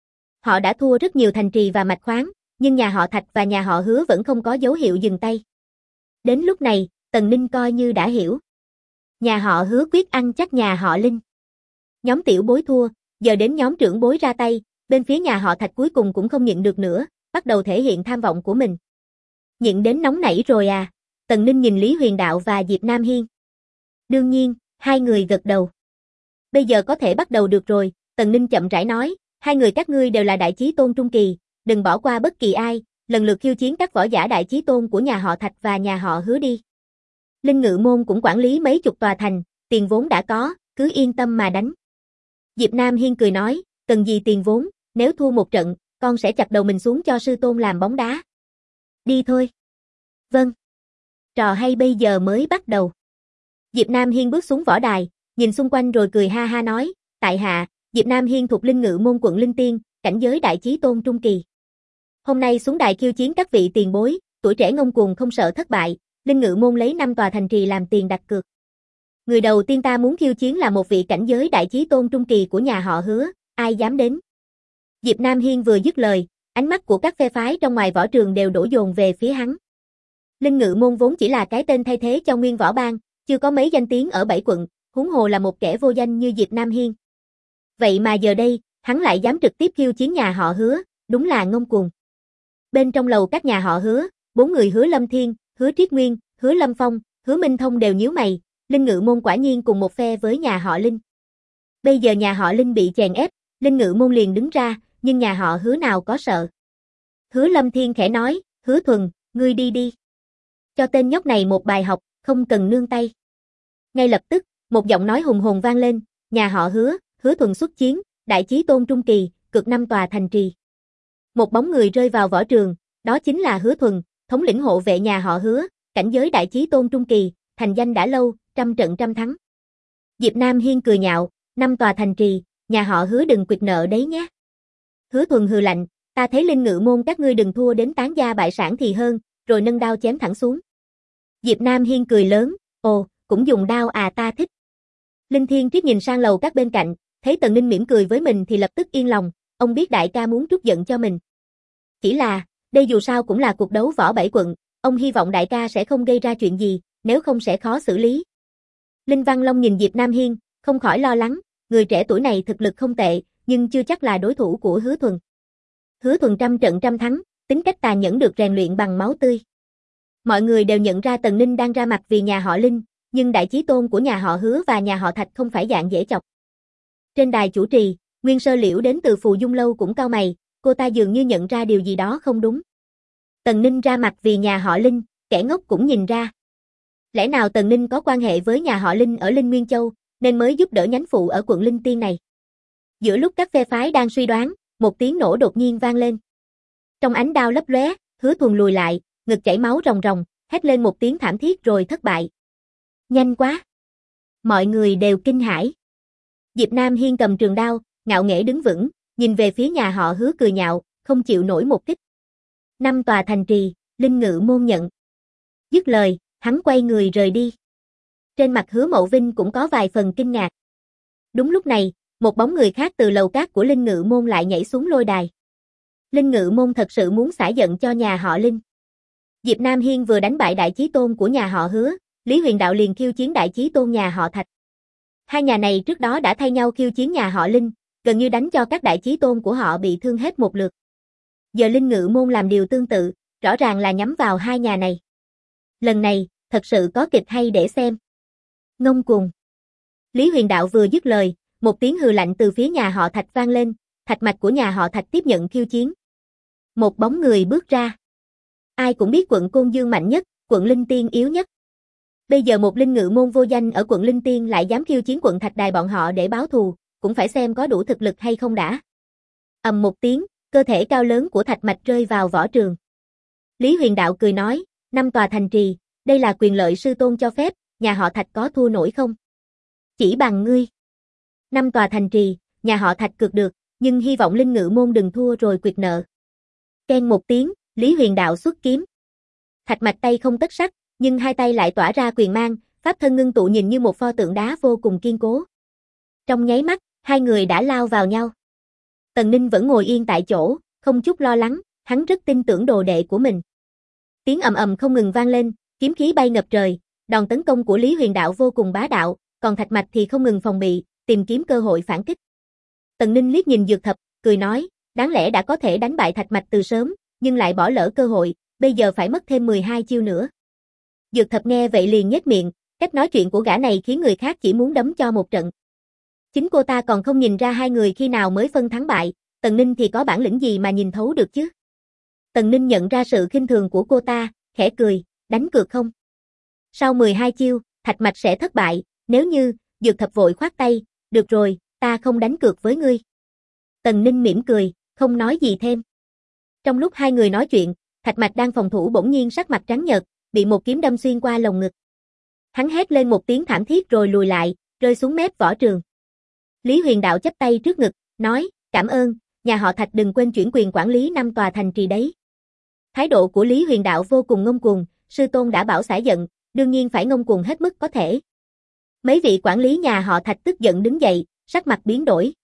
Họ đã thua rất nhiều thành trì và mạch khoáng, nhưng nhà họ Thạch và nhà họ Hứa vẫn không có dấu hiệu dừng tay. Đến lúc này, Tần Ninh coi như đã hiểu. Nhà họ Hứa quyết ăn chắc nhà họ Linh. Nhóm tiểu bối thua, giờ đến nhóm trưởng bối ra tay, bên phía nhà họ Thạch cuối cùng cũng không nhịn được nữa, bắt đầu thể hiện tham vọng của mình. Nhịn đến nóng nảy rồi à? Tần Ninh nhìn Lý Huyền Đạo và Diệp Nam Hiên. Đương nhiên, hai người gật đầu. Bây giờ có thể bắt đầu được rồi, Tần Ninh chậm rãi nói, hai người các ngươi đều là đại chí tôn trung kỳ, đừng bỏ qua bất kỳ ai, lần lượt khiêu chiến các võ giả đại chí tôn của nhà họ Thạch và nhà họ Hứa đi. Linh Ngự Môn cũng quản lý mấy chục tòa thành, tiền vốn đã có, cứ yên tâm mà đánh. Diệp Nam Hiên cười nói, cần gì tiền vốn, nếu thua một trận, con sẽ chặt đầu mình xuống cho sư tôn làm bóng đá. Đi thôi. Vâng. Trò hay bây giờ mới bắt đầu. Diệp Nam Hiên bước xuống võ đài, nhìn xung quanh rồi cười ha ha nói, tại hạ, Diệp Nam Hiên thuộc Linh Ngự Môn quận Linh Tiên, cảnh giới đại chí tôn trung kỳ. Hôm nay xuống đài khiêu chiến các vị tiền bối, tuổi trẻ ngông cuồng không sợ thất bại, Linh Ngự Môn lấy 5 tòa thành trì làm tiền đặt cược. Người đầu tiên ta muốn khiêu chiến là một vị cảnh giới đại chí tôn trung kỳ của nhà họ Hứa, ai dám đến? Diệp Nam Hiên vừa dứt lời, ánh mắt của các phe phái trong ngoài võ trường đều đổ dồn về phía hắn. Linh Ngự Môn vốn chỉ là cái tên thay thế cho Nguyên Võ Bang, chưa có mấy danh tiếng ở 7 quận, huống hồ là một kẻ vô danh như Diệp Nam Hiên. Vậy mà giờ đây, hắn lại dám trực tiếp khiêu chiến nhà họ Hứa, đúng là ngông cuồng. Bên trong lầu các nhà họ Hứa, 4 người Hứa Lâm Thiên, Hứa Triết Nguyên, Hứa Lâm Phong, Hứa Minh Thông đều nhíu mày, Linh Ngự Môn quả nhiên cùng một phe với nhà họ Linh. Bây giờ nhà họ Linh bị chèn ép, Linh Ngự Môn liền đứng ra, nhưng nhà họ Hứa nào có sợ. Hứa Lâm Thiên khẽ nói, Hứa Thuần, ngươi đi đi. Cho tên nhóc này một bài học, không cần nương tay. Ngay lập tức, một giọng nói hùng hồn vang lên, nhà họ Hứa, Hứa Thuần xuất chiến, đại chí tôn trung kỳ, cược 5 tòa thành trì. Một bóng người rơi vào võ trường, đó chính là Hứa Thuần, thống lĩnh hộ vệ nhà họ Hứa, cảnh giới đại chí tôn trung kỳ, thành danh đã lâu, trăm trận trăm thắng. Diệp Nam Hiên cười nhạo, 5 tòa thành trì, nhà họ Hứa đừng quỵt nợ đấy nhé. Hứa Thuần hừ lạnh, ta thấy Linh Ngự Môn các ngươi đừng thua đến tán gia bại sản thì hơn, rồi nâng đao chém thẳng xuống. Diệp Nam Hiên cười lớn, ồ, cũng dùng đao à, ta thích. Linh Thiên Triết nhìn sang lầu các bên cạnh, thấy Tần Ninh mỉm cười với mình thì lập tức yên lòng, ông biết đại ca muốn trút giận cho mình. Chỉ là, đây dù sao cũng là cuộc đấu võ 7 quận, ông hy vọng đại ca sẽ không gây ra chuyện gì, nếu không sẽ khó xử lý. Linh Văn Long nhìn Diệp Nam Hiên, không khỏi lo lắng, người trẻ tuổi này thực lực không tệ, nhưng chưa chắc là đối thủ của Hứa Thuần. Hứa Thuần trăm trận trăm thắng, tính cách tàn nhẫn được rèn luyện bằng máu tươi. Mọi người đều nhận ra Tần Ninh đang ra mặt vì nhà họ Linh, nhưng đại chí tôn của nhà họ Hứa và nhà họ Thạch không phải dạng dễ chọc. Trên đài chủ trì, Nguyên Sơ Liễu đến từ Phù Dung Lâu cũng cau mày, cô ta dường như nhận ra điều gì đó không đúng. Tần Ninh ra mặt vì nhà họ Linh, kẻ ngốc cũng nhìn ra. Lẽ nào Tần Ninh có quan hệ với nhà họ Linh ở Linh Nguyên Châu, nên mới giúp đỡ nhánh phụ ở quận Linh Tiên này? Giữa lúc các phe phái đang suy đoán, một tiếng nổ đột nhiên vang lên. Trong ánh đao lấp lóe, Hứa Thuần lùi lại, ngực chảy máu ròng ròng, hét lên một tiếng thảm thiết rồi thất bại. Nhanh quá! Mọi người đều kinh hãi. Diệp Nam Hiên cầm trường đao, ngạo nghễ đứng vững, nhìn về phía nhà họ Hứa cười nhạo, không chịu nổi một kích. 5 tòa thành trì, Linh Ngự Môn nhận. Dứt lời, hắn quay người rời đi. Trên mặt Hứa Mậu Vinh cũng có vài phần kinh ngạc. Đúng lúc này, một bóng người khác từ lầu cát của Linh Ngự Môn lại nhảy xuống lôi đài. Linh Ngự Môn thật sự muốn xả giận cho nhà họ Linh. Diệp Nam Hiên vừa đánh bại đại chí tôn của nhà họ Hứa, Lý Huyền Đạo liền khiêu chiến đại chí tôn nhà họ Thạch. Hai nhà này trước đó đã thay nhau khiêu chiến nhà họ Linh, gần như đánh cho các đại chí tôn của họ bị thương hết một lượt. Giờ Linh Ngự Môn làm điều tương tự, rõ ràng là nhắm vào hai nhà này. Lần này, thật sự có kịch hay để xem. Ngông cuồng. Lý Huyền Đạo vừa dứt lời, một tiếng hừ lạnh từ phía nhà họ Thạch vang lên, Thạch Mạch của nhà họ Thạch tiếp nhận khiêu chiến. Một bóng người bước ra. Ai cũng biết quận Côn Dương mạnh nhất, quận Linh Tiên yếu nhất. Bây giờ một Linh Ngự Môn vô danh ở quận Linh Tiên lại dám khiêu chiến quận Thạch Đài bọn họ để báo thù, cũng phải xem có đủ thực lực hay không đã. Ầm một tiếng, cơ thể cao lớn của Thạch Mạch rơi vào võ trường. Lý Huyền Đạo cười nói, 5 tòa thành trì, đây là quyền lợi sư tôn cho phép, nhà họ Thạch có thua nổi không? Chỉ bằng ngươi. 5 tòa thành trì, nhà họ Thạch cược được, nhưng hy vọng Linh Ngự Môn đừng thua rồi quỵt nợ. Keng một tiếng, Lý Huyền Đạo xuất kiếm. Thạch Mạch tay không tất sắc, nhưng hai tay lại tỏa ra quyền mang, pháp thân ngưng tụ nhìn như một pho tượng đá vô cùng kiên cố. Trong nháy mắt, hai người đã lao vào nhau. Tần Ninh vẫn ngồi yên tại chỗ, không chút lo lắng, hắn rất tin tưởng đồ đệ của mình. Tiếng ầm ầm không ngừng vang lên, kiếm khí bay ngập trời, đòn tấn công của Lý Huyền Đạo vô cùng bá đạo, còn Thạch Mạch thì không ngừng phòng bị, tìm kiếm cơ hội phản kích. Tần Ninh liếc nhìn Dược Thập, cười nói, đáng lẽ đã có thể đánh bại Thạch Mạch từ sớm, nhưng lại bỏ lỡ cơ hội, bây giờ phải mất thêm 12 chiêu nữa. Dược Thập nghe vậy liền nhếch miệng, cách nói chuyện của gã này khiến người khác chỉ muốn đấm cho một trận. Chính cô ta còn không nhìn ra hai người khi nào mới phân thắng bại, Tần Ninh thì có bản lĩnh gì mà nhìn thấu được chứ? Tần Ninh nhận ra sự khinh thường của cô ta, khẽ cười, đánh cược không? Sau 12 chiêu, Thạch Mạch sẽ thất bại, nếu như, Dược Thập vội khoát tay, được rồi, ta không đánh cược với ngươi. Tần Ninh mỉm cười, không nói gì thêm. Trong lúc hai người nói chuyện, Thạch Mạch đang phòng thủ bỗng nhiên sắc mặt trắng nhợt, bị một kiếm đâm xuyên qua lồng ngực. Hắn hét lên một tiếng thảm thiết rồi lùi lại, rơi xuống mép võ trường. Lý Huyền Đạo chắp tay trước ngực, nói, cảm ơn, nhà họ Thạch đừng quên chuyển quyền quản lý 5 tòa thành trì đấy. Thái độ của Lý Huyền Đạo vô cùng ngông cuồng, sư tôn đã bảo xả giận, đương nhiên phải ngông cuồng hết mức có thể. Mấy vị quản lý nhà họ Thạch tức giận đứng dậy, sắc mặt biến đổi.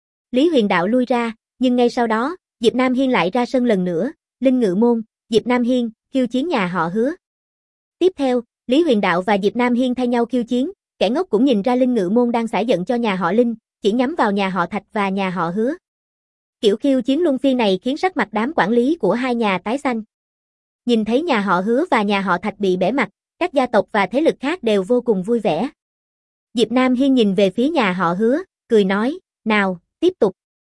Lý Huyền Đạo lui ra, nhưng ngay sau đó, Diệp Nam Hiên lại ra sân lần nữa, Linh Ngự Môn, Diệp Nam Hiên, khiêu chiến nhà họ Hứa. Tiếp theo, Lý Huyền Đạo và Diệp Nam Hiên thay nhau khiêu chiến, kẻ ngốc cũng nhìn ra Linh Ngự Môn đang xả giận cho nhà họ Linh, chỉ nhắm vào nhà họ Thạch và nhà họ Hứa. Kiểu khiêu chiến luân phiên này khiến sắc mặt đám quản lý của hai nhà tái xanh. Nhìn thấy nhà họ Hứa và nhà họ Thạch bị bẽ mặt, các gia tộc và thế lực khác đều vô cùng vui vẻ. Diệp Nam Hiên nhìn về phía nhà họ Hứa, cười nói, nào, tiếp tục.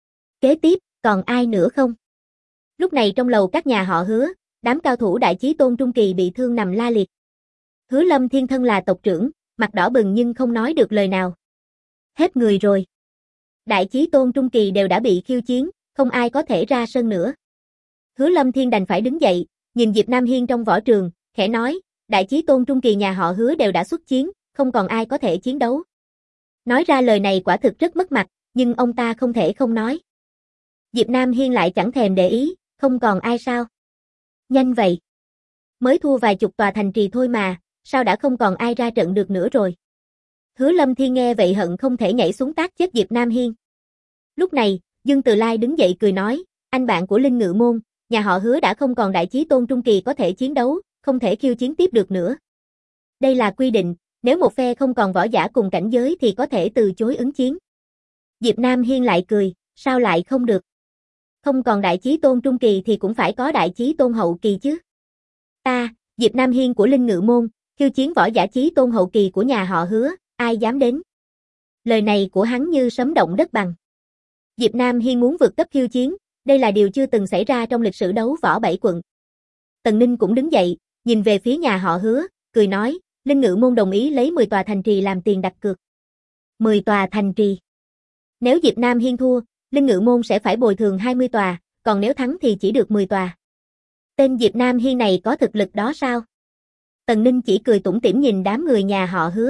Kế tiếp, còn ai nữa không? Lúc này trong lầu các nhà họ Hứa, đám cao thủ Đại Chí Tôn Trung Kỳ bị thương nằm la liệt. Hứa Lâm Thiên thân là tộc trưởng, mặt đỏ bừng nhưng không nói được lời nào. Hết người rồi. Đại Chí Tôn Trung Kỳ đều đã bị khiêu chiến, không ai có thể ra sân nữa. Hứa Lâm Thiên đành phải đứng dậy, nhìn Diệp Nam Hiên trong võ trường, khẽ nói, Đại Chí Tôn Trung Kỳ nhà họ Hứa đều đã xuất chiến, không còn ai có thể chiến đấu. Nói ra lời này quả thực rất mất mặt, nhưng ông ta không thể không nói. Diệp Nam Hiên lại chẳng thèm để ý, không còn ai sao? Nhanh vậy. Mới thua vài chục tòa thành trì thôi mà, sao đã không còn ai ra trận được nữa rồi? Hứa Lâm Thiên nghe vậy hận không thể nhảy xuống tát chết Diệp Nam Hiên. Lúc này, Dương Từ Lai đứng dậy cười nói, anh bạn của Linh Ngự Môn, nhà họ Hứa đã không còn Đại Chí Tôn Trung Kỳ có thể chiến đấu, không thể khiêu chiến tiếp được nữa. Đây là quy định, nếu một phe không còn võ giả cùng cảnh giới thì có thể từ chối ứng chiến. Diệp Nam Hiên lại cười, sao lại không được? Không còn Đại Chí Tôn Trung Kỳ thì cũng phải có Đại Chí Tôn Hậu Kỳ chứ. Ta, Diệp Nam Hiên của Linh Ngự Môn, khiêu chiến võ giả Chí Tôn Hậu Kỳ của nhà họ Hứa, ai dám đến? Lời này của hắn như sấm động đất bằng. Diệp Nam Hiên muốn vượt cấp khiêu chiến, đây là điều chưa từng xảy ra trong lịch sử đấu võ 7 quận. Tần Ninh cũng đứng dậy, nhìn về phía nhà họ Hứa, cười nói, Linh Ngự Môn đồng ý lấy 10 tòa thành trì làm tiền đặt cược. 10 tòa thành trì. Nếu Diệp Nam Hiên thua, Linh Ngự Môn sẽ phải bồi thường 20 tòa, còn nếu thắng thì chỉ được 10 tòa. Tên Diệp Nam Hiên này có thực lực đó sao? Tần Ninh chỉ cười tủm tỉm nhìn đám người nhà họ Hứa.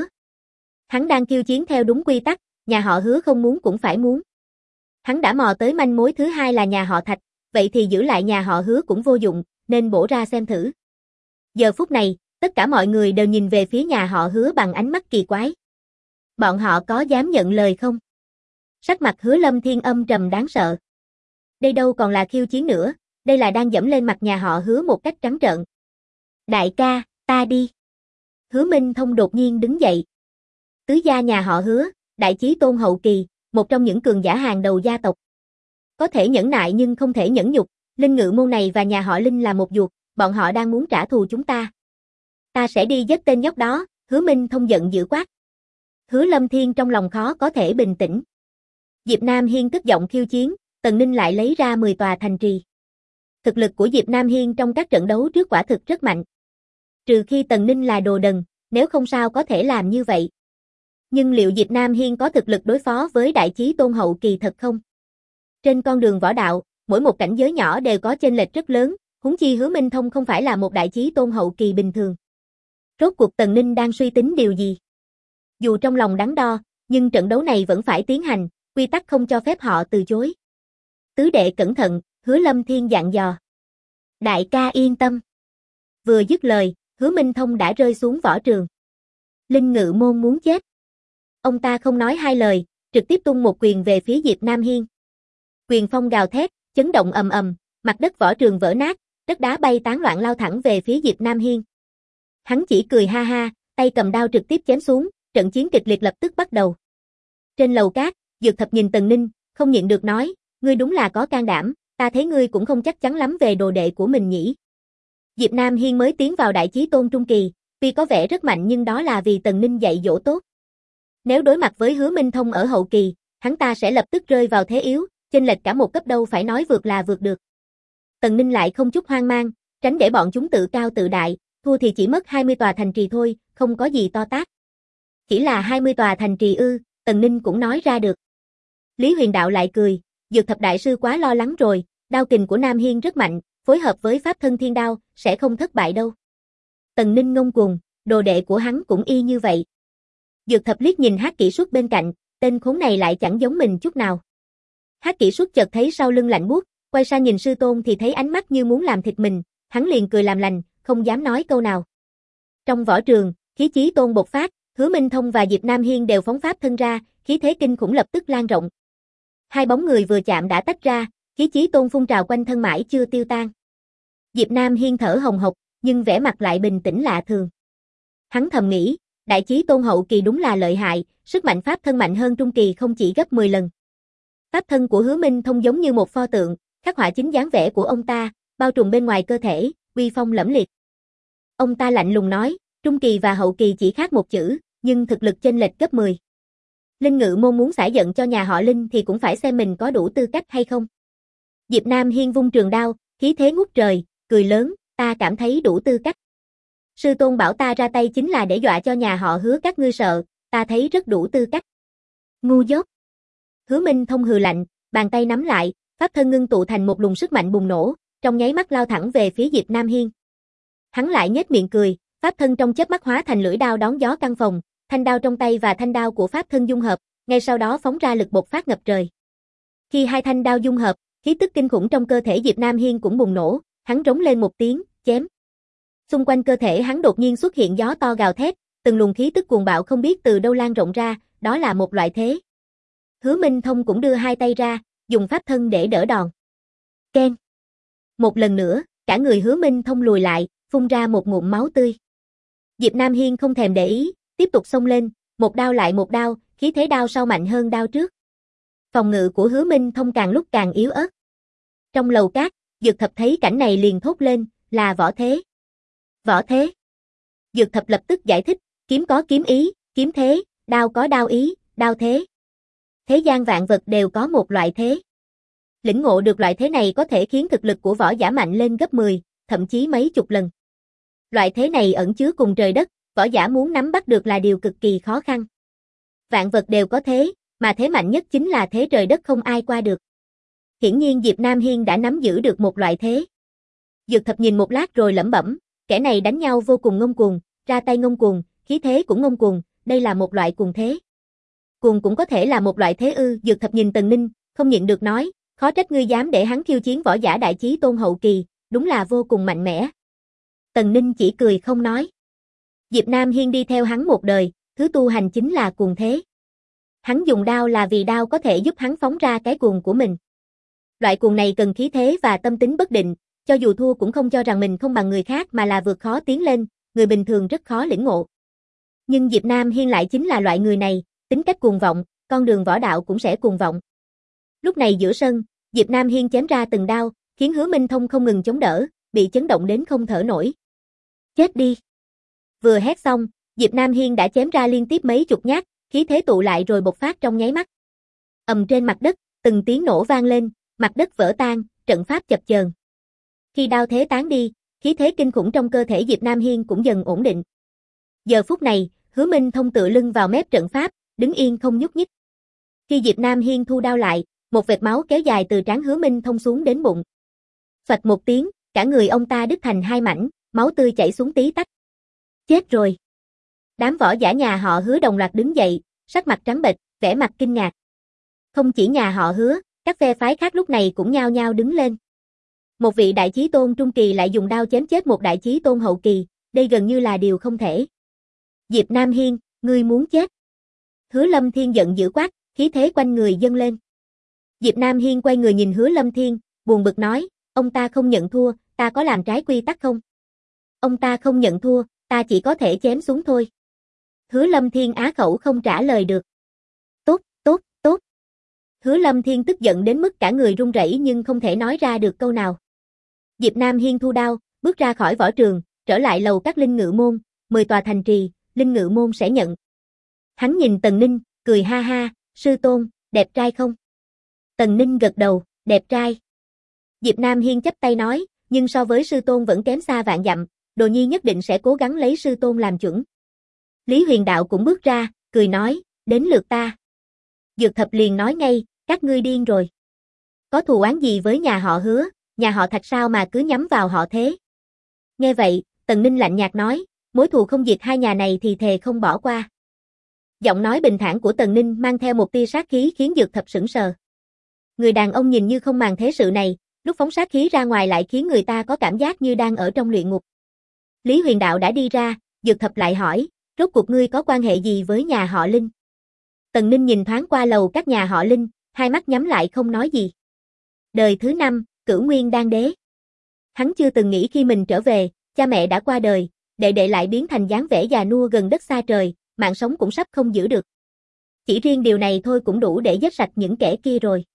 Hắn đang khiêu chiến theo đúng quy tắc, nhà họ Hứa không muốn cũng phải muốn. Hắn đã mò tới manh mối thứ hai là nhà họ Thạch, vậy thì giữ lại nhà họ Hứa cũng vô dụng, nên bổ ra xem thử. Giờ phút này, tất cả mọi người đều nhìn về phía nhà họ Hứa bằng ánh mắt kỳ quái. Bọn họ có dám nhận lời không? Sắc mặt Hứa Lâm Thiên âm trầm đáng sợ. Đây đâu còn là khiêu chiến nữa, đây là đang dẫm lên mặt nhà họ Hứa một cách trắng trợn. Đại ca, ta đi. Hứa Minh Thông đột nhiên đứng dậy. Tứ gia nhà họ Hứa, Đại Chí Tôn Hậu Kỳ, một trong những cường giả hàng đầu gia tộc. Có thể nhẫn nại nhưng không thể nhẫn nhục, Linh Ngự Môn này và nhà họ Linh là một ruột, bọn họ đang muốn trả thù chúng ta. Ta sẽ đi giết tên nhóc đó, Hứa Minh Thông giận dữ quát. Hứa Lâm Thiên trong lòng khó có thể bình tĩnh. Diệp Nam Hiên cất giọng khiêu chiến, Tần Ninh lại lấy ra 10 tòa thành trì. Thực lực của Diệp Nam Hiên trong các trận đấu trước quả thực rất mạnh. Trừ khi Tần Ninh là đồ đần, nếu không sao có thể làm như vậy. Nhưng liệu Diệp Nam Hiên có thực lực đối phó với Đại Chí Tôn Hậu Kỳ thật không? Trên con đường võ đạo, mỗi một cảnh giới nhỏ đều có chênh lệch rất lớn, huống chi Hứa Minh Thông không phải là một Đại Chí Tôn Hậu Kỳ bình thường. Rốt cuộc Tần Ninh đang suy tính điều gì? Dù trong lòng đắn đo, nhưng trận đấu này vẫn phải tiến hành, quy tắc không cho phép họ từ chối. Tứ đệ cẩn thận, Hứa Lâm Thiên dặn dò. Đại ca yên tâm. Vừa dứt lời, Hứa Minh Thông đã rơi xuống võ trường. Linh Ngự Môn muốn chết. Ông ta không nói hai lời, trực tiếp tung một quyền về phía Diệp Nam Hiên. Quyền phong gào thét, chấn động ầm ầm, mặt đất võ trường vỡ nát, đất đá bay tán loạn lao thẳng về phía Diệp Nam Hiên. Hắn chỉ cười ha ha, tay cầm đao trực tiếp chém xuống, trận chiến kịch liệt lập tức bắt đầu. Trên lầu cát, Dược Thập nhìn Tần Ninh, không nhịn được nói, ngươi đúng là có can đảm, ta thấy ngươi cũng không chắc chắn lắm về đồ đệ của mình nhỉ. Diệp Nam Hiên mới tiến vào Đại Chí Tôn Trung Kỳ, tuy có vẻ rất mạnh nhưng đó là vì Tần Ninh dạy dỗ tốt. Nếu đối mặt với Hứa Minh Thông ở hậu kỳ, hắn ta sẽ lập tức rơi vào thế yếu, chênh lệch cả một cấp đâu phải nói vượt là vượt được. Tần Ninh lại không chút hoang mang, tránh để bọn chúng tự cao tự đại, thua thì chỉ mất 20 tòa thành trì thôi, không có gì to tát. Chỉ là 20 tòa thành trì ư, Tần Ninh cũng nói ra được. Lý Huyền Đạo lại cười, Dược Thập Đại Sư quá lo lắng rồi, đao kình của Nam Hiên rất mạnh, phối hợp với pháp thân thiên đao, sẽ không thất bại đâu. Tần Ninh ngông cuồng, đồ đệ của hắn cũng y như vậy. Dược Thập liếc nhìn Hắc Kỷ Xuất bên cạnh, tên khốn này lại chẳng giống mình chút nào. Hắc Kỷ Xuất chợt thấy sau lưng lạnh buốt, quay sang nhìn sư tôn thì thấy ánh mắt như muốn làm thịt mình, hắn liền cười làm lành, không dám nói câu nào. Trong võ trường, khí chí tôn bộc phát, Hứa Minh Thông và Diệp Nam Hiên đều phóng pháp thân ra, khí thế kinh khủng lập tức lan rộng. Hai bóng người vừa chạm đã tách ra, khí chí tôn phun trào quanh thân mãi chưa tiêu tan. Diệp Nam Hiên thở hồng hộc, nhưng vẻ mặt lại bình tĩnh lạ thường. Hắn thầm nghĩ, đại chí tôn hậu kỳ đúng là lợi hại, sức mạnh pháp thân mạnh hơn trung kỳ không chỉ gấp 10 lần. Pháp thân của Hứa Minh Thông giống như một pho tượng, khắc họa chính dáng vẻ của ông ta, bao trùm bên ngoài cơ thể, uy phong lẫm liệt. Ông ta lạnh lùng nói, trung kỳ và hậu kỳ chỉ khác một chữ, nhưng thực lực chênh lệch gấp 10. Linh Ngự Môn muốn xả giận cho nhà họ Linh thì cũng phải xem mình có đủ tư cách hay không. Diệp Nam Hiên vung trường đao, khí thế ngút trời, cười lớn, ta cảm thấy đủ tư cách. Sư tôn bảo ta ra tay chính là để dọa cho nhà họ Hứa các ngươi sợ, ta thấy rất đủ tư cách. Ngu dốt. Hứa Minh Thông hừ lạnh, bàn tay nắm lại, pháp thân ngưng tụ thành một luồng sức mạnh bùng nổ, trong nháy mắt lao thẳng về phía Diệp Nam Hiên. Hắn lại nhếch miệng cười, pháp thân trong chớp mắt hóa thành lưỡi đao đón gió căng phòng, thanh đao trong tay và thanh đao của pháp thân dung hợp, ngay sau đó phóng ra lực bộc phát ngập trời. Khi hai thanh đao dung hợp, khí tức kinh khủng trong cơ thể Diệp Nam Hiên cũng bùng nổ, hắn rống lên một tiếng, chém. Xung quanh cơ thể hắn đột nhiên xuất hiện gió to gào thét, từng luồng khí tức cuồng bạo không biết từ đâu lan rộng ra, đó là một loại thế. Hứa Minh Thông cũng đưa hai tay ra, dùng pháp thân để đỡ đòn. Keng. Một lần nữa, cả người Hứa Minh Thông lùi lại, phun ra một ngụm máu tươi. Diệp Nam Hiên không thèm để ý, tiếp tục xông lên, một đao lại một đao, khí thế đao sau mạnh hơn đao trước. Phòng ngự của Hứa Minh Thông càng lúc càng yếu ớt. Trong lầu cát, Dược Thập thấy cảnh này liền thốt lên, là võ thế. Võ thế. Dược Thập lập tức giải thích, kiếm có kiếm ý, kiếm thế, đao có đao ý, đao thế. Thế gian vạn vật đều có một loại thế. Lĩnh ngộ được loại thế này có thể khiến thực lực của võ giả mạnh lên gấp 10, thậm chí mấy chục lần. Loại thế này ẩn chứa cùng trời đất, võ giả muốn nắm bắt được là điều cực kỳ khó khăn. Vạn vật đều có thế, mà thế mạnh nhất chính là thế trời đất không ai qua được. Hiển nhiên Diệp Nam Hiên đã nắm giữ được một loại thế. Dược Thập nhìn một lát rồi lẩm bẩm, kẻ này đánh nhau vô cùng ngông cuồng, ra tay ngông cuồng, khí thế cũng ngông cuồng, đây là một loại cuồng thế. Cuồng cũng có thể là một loại thế ư? Dược Thập nhìn Tần Ninh, không nhịn được nói, khó trách ngươi dám để hắn khiêu chiến võ giả đại chí tôn hậu kỳ, đúng là vô cùng mạnh mẽ. Tần Ninh chỉ cười không nói. Diệp Nam Hiên đi theo hắn một đời, thứ tu hành chính là cuồng thế. Hắn dùng đao là vì đao có thể giúp hắn phóng ra cái cuồng của mình. Loại cuồng này cần khí thế và tâm tính bất định, cho dù thua cũng không cho rằng mình không bằng người khác mà là vượt khó tiến lên, người bình thường rất khó lĩnh ngộ. Nhưng Diệp Nam Hiên lại chính là loại người này, tính cách cuồng vọng, con đường võ đạo cũng sẽ cuồng vọng. Lúc này giữa sân, Diệp Nam Hiên chém ra từng đao, khiến Hứa Minh Thông không ngừng chống đỡ, bị chấn động đến không thở nổi. Chết đi! Vừa hét xong, Diệp Nam Hiên đã chém ra liên tiếp mấy chục nhát, khí thế tụ lại rồi bộc phát trong nháy mắt. Ầm trên mặt đất, từng tiếng nổ vang lên, mặt đất vỡ tan, trận pháp chập chờn. Khi đao thế tán đi, khí thế kinh khủng trong cơ thể Diệp Nam Hiên cũng dần ổn định. Giờ phút này, Hứa Minh Thông tựa lưng vào mép trận pháp, đứng yên không nhúc nhích. Khi Diệp Nam Hiên thu đao lại, một vệt máu kéo dài từ trán Hứa Minh Thông xuống đến bụng. Phạch một tiếng, cả người ông ta đứt thành hai mảnh, máu tươi chảy xuống tí tách. Chết rồi. Đám võ giả nhà họ Hứa đồng loạt đứng dậy, sắc mặt trắng bệch, vẻ mặt kinh ngạc. Không chỉ nhà họ Hứa, các phe phái khác lúc này cũng nhao nhao đứng lên. Một vị đại chí tôn trung kỳ lại dùng đao chém chết một đại chí tôn hậu kỳ, đây gần như là điều không thể. Diệp Nam Hiên, ngươi muốn chết. Hứa Lâm Thiên giận dữ quát, khí thế quanh người dâng lên. Diệp Nam Hiên quay người nhìn Hứa Lâm Thiên, buồn bực nói, ông ta không nhận thua, ta có làm trái quy tắc không? Ông ta không nhận thua, ta chỉ có thể chém xuống thôi. Hứa Lâm Thiên á khẩu không trả lời được. Tốt, tốt, tốt. Hứa Lâm Thiên tức giận đến mức cả người run rẩy nhưng không thể nói ra được câu nào. Diệp Nam Hiên thu đao, bước ra khỏi võ trường, trở lại lầu các Linh Ngự Môn, 10 tòa thành trì, Linh Ngự Môn sẽ nhận. Hắn nhìn Tần Ninh, cười ha ha, sư tôn, đẹp trai không? Tần Ninh gật đầu, đẹp trai. Diệp Nam Hiên chắp tay nói, nhưng so với sư tôn vẫn kém xa vạn dặm, Đồ Nhi nhất định sẽ cố gắng lấy sư tôn làm chuẩn. Lý Huyền Đạo cũng bước ra, cười nói, đến lượt ta. Dược Thập liền nói ngay, các ngươi điên rồi. Có thù oán gì với nhà họ Hứa, nhà họ Thạch sao mà cứ nhắm vào họ thế? Nghe vậy, Tần Ninh lạnh nhạt nói, mối thù không diệt hai nhà này thì thề không bỏ qua. Giọng nói bình thản của Tần Ninh mang theo một tia sát khí khiến Dược Thập sững sờ. Người đàn ông nhìn như không màng thế sự này, lúc phóng sát khí ra ngoài lại khiến người ta có cảm giác như đang ở trong luyện ngục. Lý Huyền Đạo đã đi ra, Dược Thập lại hỏi, rốt cuộc ngươi có quan hệ gì với nhà họ Linh? Tần Ninh nhìn thoáng qua lầu các nhà họ Linh, hai mắt nhắm lại không nói gì. Đời thứ 5, Cửu Nguyên Đan Đế. Hắn chưa từng nghĩ khi mình trở về, cha mẹ đã qua đời, đệ đệ lại biến thành dáng vẻ già nua gần đất xa trời, mạng sống cũng sắp không giữ được. Chỉ riêng điều này thôi cũng đủ để giết sạch những kẻ kia rồi.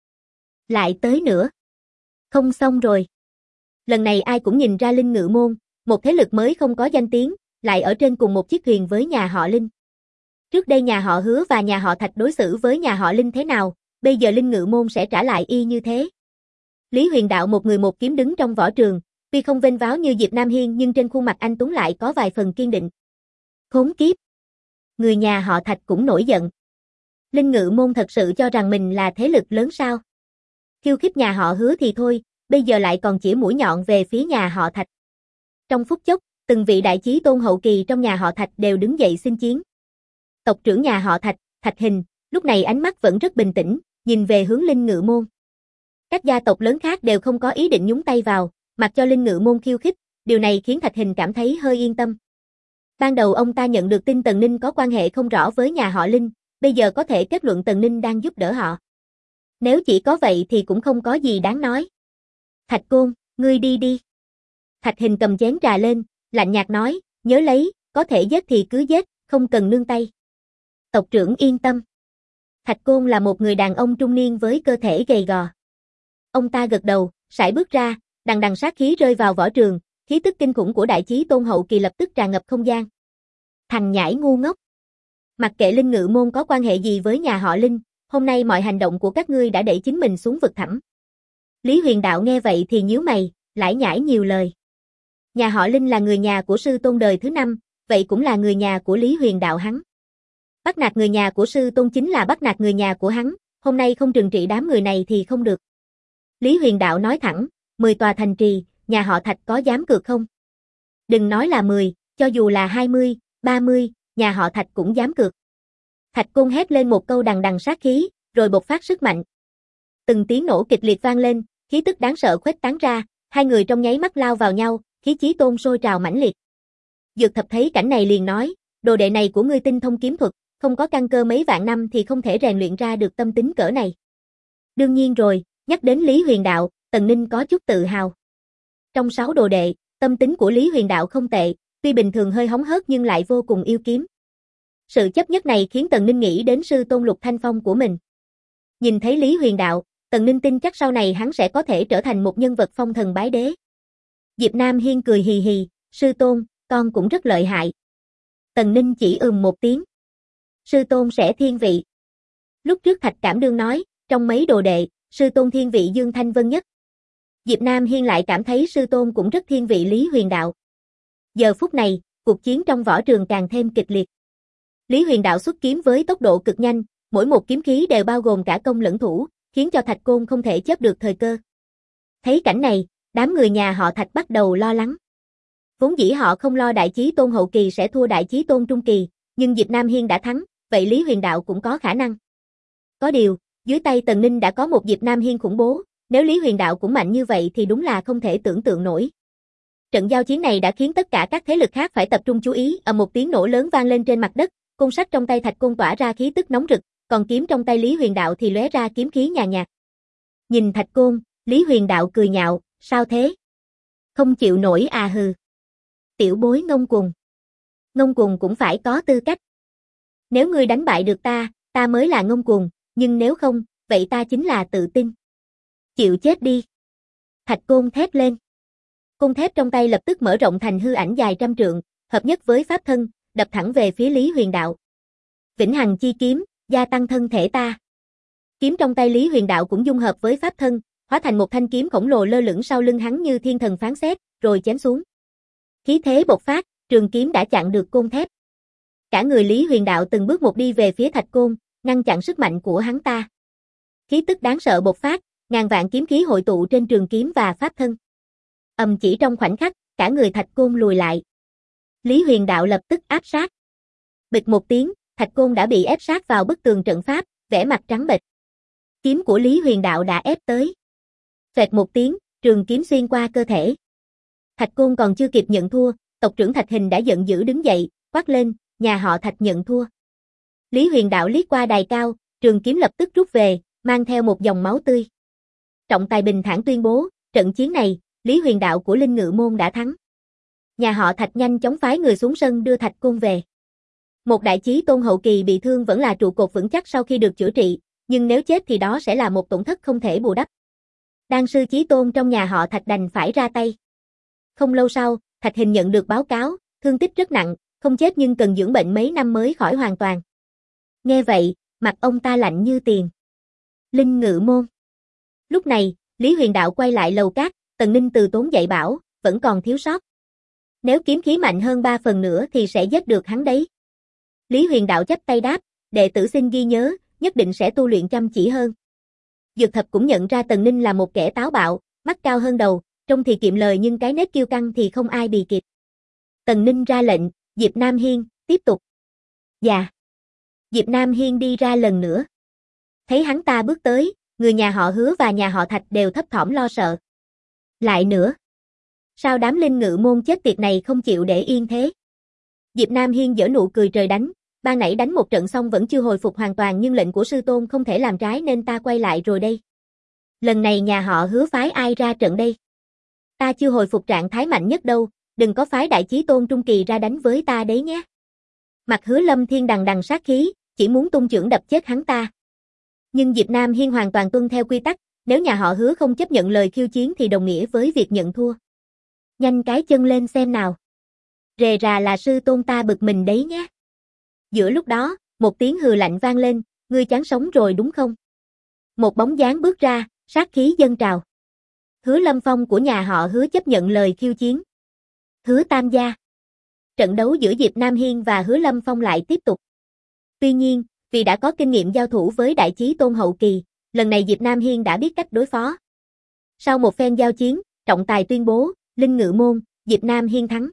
Lại tới nữa. Không xong rồi. Lần này ai cũng nhìn ra Linh Ngự Môn, một thế lực mới không có danh tiếng, lại ở trên cùng một chiếc thuyền với nhà họ Linh. Trước đây nhà họ Hứa và nhà họ Thạch đối xử với nhà họ Linh thế nào, bây giờ Linh Ngự Môn sẽ trả lại y như thế. Lý Huyền Đạo một người một kiếm đứng trong võ trường, tuy không vênh váo như Diệp Nam Hiên nhưng trên khuôn mặt anh tuấn lại có vài phần kiên định. Khốn kiếp! Người nhà họ Thạch cũng nổi giận. Linh Ngự Môn thật sự cho rằng mình là thế lực lớn sao? Khiêu khích nhà họ Hứa thì thôi, bây giờ lại còn chĩa mũi nhọn về phía nhà họ Thạch. Trong phút chốc, từng vị đại chí tôn hậu kỳ trong nhà họ Thạch đều đứng dậy xin chiến. Tộc trưởng nhà họ Thạch, Thạch Hình, lúc này ánh mắt vẫn rất bình tĩnh, nhìn về hướng Linh Ngự Môn. Các gia tộc lớn khác đều không có ý định nhúng tay vào, mặc cho Linh Ngự Môn khiêu khích, điều này khiến Thạch Hình cảm thấy hơi yên tâm. Ban đầu ông ta nhận được tin Tần Ninh có quan hệ không rõ với nhà họ Linh, bây giờ có thể kết luận Tần Ninh đang giúp đỡ họ. Nếu chỉ có vậy thì cũng không có gì đáng nói. Thạch Côn, ngươi đi đi. Thạch Hình cầm chén trà lên, lạnh nhạt nói, nhớ lấy, có thể giết thì cứ giết, không cần nương tay. Tộc trưởng yên tâm. Thạch Côn là một người đàn ông trung niên với cơ thể gầy gò. Ông ta gật đầu, sải bước ra, đằng đằng sát khí rơi vào võ trường, khí tức kinh khủng của đại chí tôn hậu kỳ lập tức tràn ngập không gian. Thằng nhãi ngu ngốc. Mặc kệ Linh Ngự Môn có quan hệ gì với nhà họ Linh, hôm nay mọi hành động của các ngươi đã đẩy chính mình xuống vực thẳm. Lý Huyền Đạo nghe vậy thì nhíu mày, lải nhải nhiều lời. Nhà họ Linh là người nhà của sư tôn đời thứ 5, vậy cũng là người nhà của Lý Huyền Đạo hắn. Bắt nạt người nhà của sư tôn chính là bắt nạt người nhà của hắn, hôm nay không trừng trị đám người này thì không được. Lý Huyền Đạo nói thẳng, 10 tòa thành trì, nhà họ Thạch có dám cược không? Đừng nói là 10, cho dù là 20, 30, nhà họ Thạch cũng dám cược. Thạch Côn hét lên một câu đằng đằng sát khí, rồi bộc phát sức mạnh. Từng tiếng nổ kịch liệt vang lên, khí tức đáng sợ khuếch tán ra, hai người trong nháy mắt lao vào nhau, khí chí tôn sôi trào mãnh liệt. Dược Thập thấy cảnh này liền nói, đồ đệ này của ngươi tinh thông kiếm thuật, không có căn cơ mấy vạn năm thì không thể rèn luyện ra được tâm tính cỡ này. Đương nhiên rồi, nhắc đến Lý Huyền Đạo, Tần Ninh có chút tự hào. Trong 6 đồ đệ, tâm tính của Lý Huyền Đạo không tệ, tuy bình thường hơi hóng hớt nhưng lại vô cùng yêu kiếm. Sự chấp nhất này khiến Tần Ninh nghĩ đến sư tôn Lục Thanh Phong của mình. Nhìn thấy Lý Huyền Đạo, Tần Ninh tin chắc sau này hắn sẽ có thể trở thành một nhân vật phong thần bái đế. Diệp Nam Hiên cười hì hì, sư tôn, con cũng rất lợi hại. Tần Ninh chỉ một tiếng. Sư tôn sẽ thiên vị. Lúc trước Thạch Cảm Đương nói, trong mấy đồ đệ, sư tôn thiên vị Dương Thanh Vân nhất. Diệp Nam Hiên lại cảm thấy sư tôn cũng rất thiên vị Lý Huyền Đạo. Giờ phút này, cuộc chiến trong võ trường càng thêm kịch liệt. Lý Huyền Đạo xuất kiếm với tốc độ cực nhanh, mỗi một kiếm khí đều bao gồm cả công lẫn thủ, khiến cho Thạch Côn không thể chớp được thời cơ. Thấy cảnh này, đám người nhà họ Thạch bắt đầu lo lắng. Vốn dĩ họ không lo đại chí tôn hậu kỳ sẽ thua đại chí tôn trung kỳ, nhưng Diệp Nam Hiên đã thắng, vậy Lý Huyền Đạo cũng có khả năng. Có điều, dưới tay Tần Ninh đã có một Diệp Nam Hiên khủng bố, nếu Lý Huyền Đạo cũng mạnh như vậy thì đúng là không thể tưởng tượng nổi. Trận giao chiến này đã khiến tất cả các thế lực khác phải tập trung chú ý, một tiếng nổ lớn vang lên trên mặt đất, côn sắt trong tay Thạch Côn tỏa ra khí tức nóng rực, còn kiếm trong tay Lý Huyền Đạo thì lóe ra kiếm khí nhàn nhạt. Nhìn Thạch Côn, Lý Huyền Đạo cười nhạo, sao thế? Không chịu nổi à hừ. Tiểu bối ngông cuồng. Ngông cuồng cũng phải có tư cách. Nếu ngươi đánh bại được ta mới là ngông cuồng, nhưng nếu không, vậy ta chính là tự tin. Chịu chết đi. Thạch Côn thét lên. Côn thép trong tay lập tức mở rộng thành hư ảnh dài trăm trượng, hợp nhất với pháp thân, đập thẳng về phía Lý Huyền Đạo. Vĩnh Hằng chi kiếm, gia tăng thân thể ta. Kiếm trong tay Lý Huyền Đạo cũng dung hợp với pháp thân, hóa thành một thanh kiếm khổng lồ lơ lửng sau lưng hắn như thiên thần phán xét, rồi chém xuống. Khí thế bộc phát, trường kiếm đã chặn được côn thép. Cả người Lý Huyền Đạo từng bước một đi về phía thạch côn, ngăn chặn sức mạnh của hắn ta. Khí tức đáng sợ bộc phát, ngàn vạn kiếm khí hội tụ trên trường kiếm và pháp thân. Chỉ trong khoảnh khắc, cả người thạch côn lùi lại. Lý Huyền Đạo lập tức áp sát. Bịch một tiếng, thạch côn đã bị ép sát vào bức tường trận pháp, vẻ mặt trắng bệch. Kiếm của Lý Huyền Đạo đã ép tới. Phệt một tiếng, trường kiếm xuyên qua cơ thể. Thạch côn còn chưa kịp nhận thua, tộc trưởng Thạch Hình đã giận dữ đứng dậy, quát lên, nhà họ Thạch nhận thua. Lý Huyền Đạo liếc qua đài cao, trường kiếm lập tức rút về, mang theo một dòng máu tươi. Trọng tài bình thản tuyên bố, trận chiến này, Lý Huyền Đạo của Linh Ngự Môn đã thắng. Nhà họ Thạch nhanh chóng phái người xuống sân đưa Thạch Côn về. Một đại chí tôn hậu kỳ bị thương vẫn là trụ cột vững chắc sau khi được chữa trị, nhưng nếu chết thì đó sẽ là một tổn thất không thể bù đắp. Đan sư chí tôn trong nhà họ Thạch đành phải ra tay. Không lâu sau, Thạch Hình nhận được báo cáo, thương tích rất nặng, không chết nhưng cần dưỡng bệnh mấy năm mới khỏi hoàn toàn. Nghe vậy, mặt ông ta lạnh như tiền. Linh Ngự Môn. Lúc này, Lý Huyền Đạo quay lại lầu cát, Tần Ninh từ tốn dạy bảo, vẫn còn thiếu sót. Nếu kiếm khí mạnh hơn 3 phần nữa thì sẽ giết được hắn đấy. Lý Huyền Đạo chắp tay đáp, đệ tử xin ghi nhớ, nhất định sẽ tu luyện chăm chỉ hơn. Dược Thập cũng nhận ra Tần Ninh là một kẻ táo bạo, mắt cao hơn đầu, trông thì kiệm lời nhưng cái nết kiêu căng thì không ai bì kịp. Tần Ninh ra lệnh, Diệp Nam Hiên, tiếp tục. Dạ. Diệp Nam Hiên đi ra lần nữa. Thấy hắn ta bước tới, người nhà họ Hứa và nhà họ Thạch đều thấp thỏm lo sợ. Lại nữa. Sao đám Linh Ngự Môn chết tiệt này không chịu để yên thế? Diệp Nam Hiên giở nụ cười trời đánh, ban nãy đánh một trận xong vẫn chưa hồi phục hoàn toàn nhưng lệnh của sư tôn không thể làm trái nên ta quay lại rồi đây. Lần này nhà họ Hứa phái ai ra trận đây? Ta chưa hồi phục trạng thái mạnh nhất đâu, đừng có phái đại chí tôn trung kỳ ra đánh với ta đấy nhé. Mặt Hứa Lâm Thiên đằng đằng sát khí, chỉ muốn tung chưởng đập chết hắn ta. Nhưng Diệp Nam Hiên hoàn toàn tuân theo quy tắc, nếu nhà họ Hứa không chấp nhận lời khiêu chiến thì đồng nghĩa với việc nhận thua. Nhanh cái chân lên xem nào. Rề rà là sư tôn ta bực mình đấy nhé. Giữa lúc đó, một tiếng hừ lạnh vang lên, ngươi chán sống rồi đúng không? Một bóng dáng bước ra, sát khí dâng trào. Hứa Lâm Phong của nhà họ Hứa chấp nhận lời khiêu chiến. Hứa Tam gia. Trận đấu giữa Diệp Nam Hiên và Hứa Lâm Phong lại tiếp tục. Tuy nhiên, vì đã có kinh nghiệm giao thủ với đại chí tôn hậu kỳ, lần này Diệp Nam Hiên đã biết cách đối phó. Sau một phen giao chiến, trọng tài tuyên bố, Linh Ngự Môn, Diệp Nam Hiên thắng.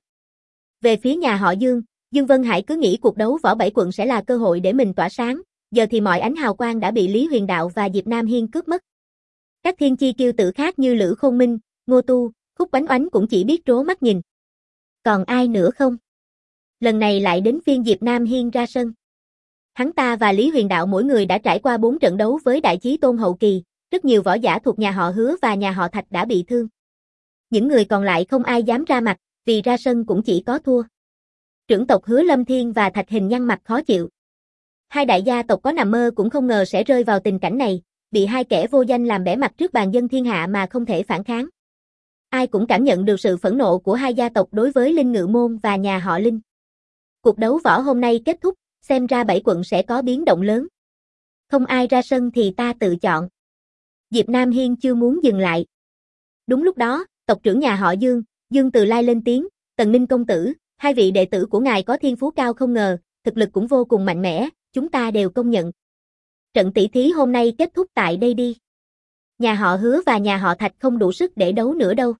Về phía nhà họ Dương, Dương Vân Hải cứ nghĩ cuộc đấu võ 7 quận sẽ là cơ hội để mình tỏa sáng, giờ thì mọi ánh hào quang đã bị Lý Huyền Đạo và Diệp Nam Hiên cướp mất. Các thiên chi kiêu tử khác như Lữ Khôn Minh, Ngô Tu, Khúc Oánh Oánh cũng chỉ biết trố mắt nhìn. Còn ai nữa không? Lần này lại đến phiên Diệp Nam Hiên ra sân. Hắn ta và Lý Huyền Đạo mỗi người đã trải qua 4 trận đấu với đại chí tôn hậu kỳ, rất nhiều võ giả thuộc nhà họ Hứa và nhà họ Thạch đã bị thương. Những người còn lại không ai dám ra mặt, vì ra sân cũng chỉ có thua. Trưởng tộc Hứa Lâm Thiên và Thạch Hình nhăn mặt khó chịu. Hai đại gia tộc có nằm mơ cũng không ngờ sẽ rơi vào tình cảnh này, bị hai kẻ vô danh làm bẽ mặt trước bàn dân thiên hạ mà không thể phản kháng. Ai cũng cảm nhận được sự phẫn nộ của hai gia tộc đối với Linh Ngự Môn và nhà họ Linh. Cuộc đấu võ hôm nay kết thúc, xem ra 7 quận sẽ có biến động lớn. Không ai ra sân thì ta tự chọn. Diệp Nam Hiên chưa muốn dừng lại. Đúng lúc đó, tộc trưởng nhà họ Dương, Dương Từ Lai lên tiếng, Tần Ninh công tử, hai vị đệ tử của ngài có thiên phú cao không ngờ, thực lực cũng vô cùng mạnh mẽ, chúng ta đều công nhận. Trận tỷ thí hôm nay kết thúc tại đây đi. Nhà họ Hứa và nhà họ Thạch không đủ sức để đấu nữa đâu.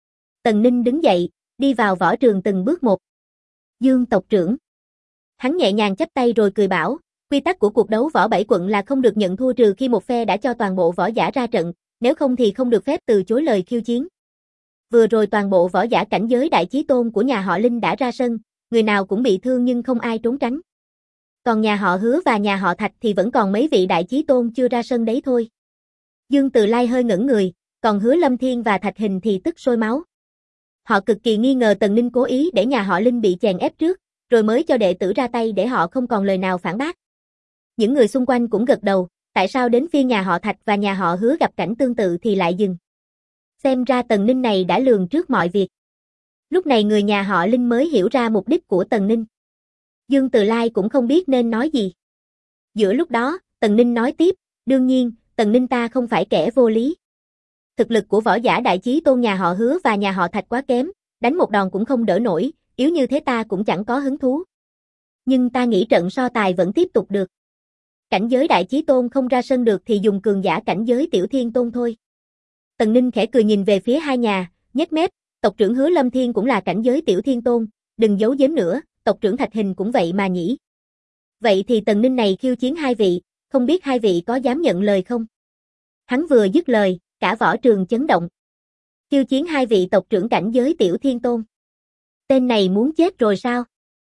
Tần Ninh đứng dậy, đi vào võ trường từng bước một. Dương tộc trưởng. Hắn nhẹ nhàng chắp tay rồi cười bảo, quy tắc của cuộc đấu võ 7 quận là không được nhận thua trừ khi một phe đã cho toàn bộ võ giả ra trận, nếu không thì không được phép từ chối lời khiêu chiến. Vừa rồi toàn bộ võ giả cảnh giới đại chí tôn của nhà họ Linh đã ra sân, người nào cũng bị thương nhưng không ai trốn tránh. Còn nhà họ Hứa và nhà họ Thạch thì vẫn còn mấy vị đại chí tôn chưa ra sân đấy thôi. Dương Từ Lai hơi ngẩn người, còn Hứa Lâm Thiên và Thạch Hình thì tức sôi máu. Họ cực kỳ nghi ngờ Tần Ninh cố ý để nhà họ Linh bị chèn ép trước, rồi mới cho đệ tử ra tay để họ không còn lời nào phản bác. Những người xung quanh cũng gật đầu, tại sao đến phiên nhà họ Thạch và nhà họ Hứa gặp cảnh tương tự thì lại dừng. Xem ra Tần Ninh này đã lường trước mọi việc. Lúc này người nhà họ Linh mới hiểu ra mục đích của Tần Ninh. Dương Từ Lai cũng không biết nên nói gì. Giữa lúc đó, Tần Ninh nói tiếp, đương nhiên, Tần Ninh ta không phải kẻ vô lý. Thực lực của võ giả đại chí tôn nhà họ Hứa và nhà họ Thạch quá kém, đánh một đòn cũng không đỡ nổi, yếu như thế ta cũng chẳng có hứng thú. Nhưng ta nghĩ trận so tài vẫn tiếp tục được. Cảnh giới đại chí tôn không ra sân được thì dùng cường giả cảnh giới tiểu thiên tôn thôi. Tần Ninh khẽ cười nhìn về phía hai nhà, nhếch mép, tộc trưởng Hứa Lâm Thiên cũng là cảnh giới tiểu thiên tôn, đừng giấu giếm nữa, tộc trưởng Thạch Hình cũng vậy mà nhỉ. Vậy thì Tần Ninh này khiêu chiến hai vị, không biết hai vị có dám nhận lời không? Hắn vừa dứt lời, cả võ trường chấn động. Khiêu chiến hai vị tộc trưởng cảnh giới tiểu thiên tôn. Tên này muốn chết rồi sao?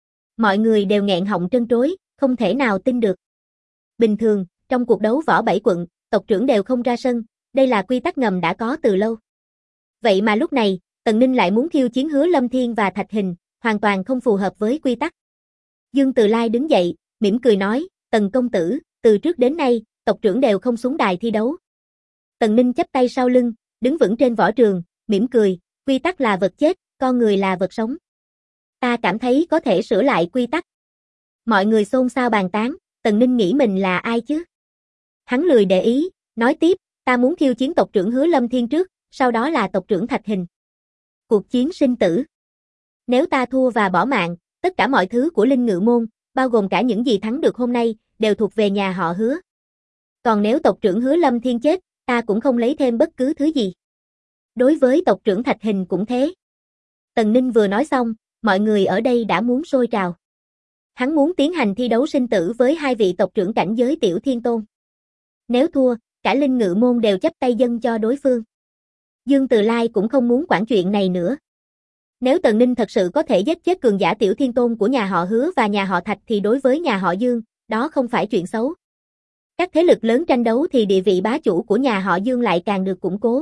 Mọi người đều nghẹn họng trân trối, không thể nào tin được. Bình thường, trong cuộc đấu võ 7 quận, tộc trưởng đều không ra sân, đây là quy tắc ngầm đã có từ lâu. Vậy mà lúc này, Tần Ninh lại muốn khiêu chiến Hứa Lâm Thiên và Thạch Hình, hoàn toàn không phù hợp với quy tắc. Dương Từ Lai đứng dậy, mỉm cười nói, Tần công tử, từ trước đến nay, tộc trưởng đều không xuống đài thi đấu. Tần Ninh chắp tay sau lưng, đứng vững trên võ trường, mỉm cười, quy tắc là vật chết, con người là vật sống. Ta cảm thấy có thể sửa lại quy tắc. Mọi người xôn xao bàn tán, Tần Ninh nghĩ mình là ai chứ? Hắn lười để ý, nói tiếp, ta muốn khiêu chiến tộc trưởng Hứa Lâm Thiên trước, sau đó là tộc trưởng Thạch Hình. Cuộc chiến sinh tử. Nếu ta thua và bỏ mạng, tất cả mọi thứ của Linh Ngự Môn, bao gồm cả những gì thắng được hôm nay, đều thuộc về nhà họ Hứa. Còn nếu tộc trưởng Hứa Lâm Thiên chết, ta cũng không lấy thêm bất cứ thứ gì. Đối với tộc trưởng Thạch Hình cũng thế. Tần Ninh vừa nói xong, mọi người ở đây đã muốn sôi trào. Hắn muốn tiến hành thi đấu sinh tử với hai vị tộc trưởng cảnh giới tiểu thiên tôn. Nếu thua, cả Linh Ngự Môn đều chắp tay dâng cho đối phương. Dương Từ Lai cũng không muốn quản chuyện này nữa. Nếu Tần Ninh thật sự có thể giết chết cường giả tiểu thiên tôn của nhà họ Hứa và nhà họ Thạch thì đối với nhà họ Dương, đó không phải chuyện xấu. Các thế lực lớn tranh đấu thì địa vị bá chủ của nhà họ Dương lại càng được củng cố.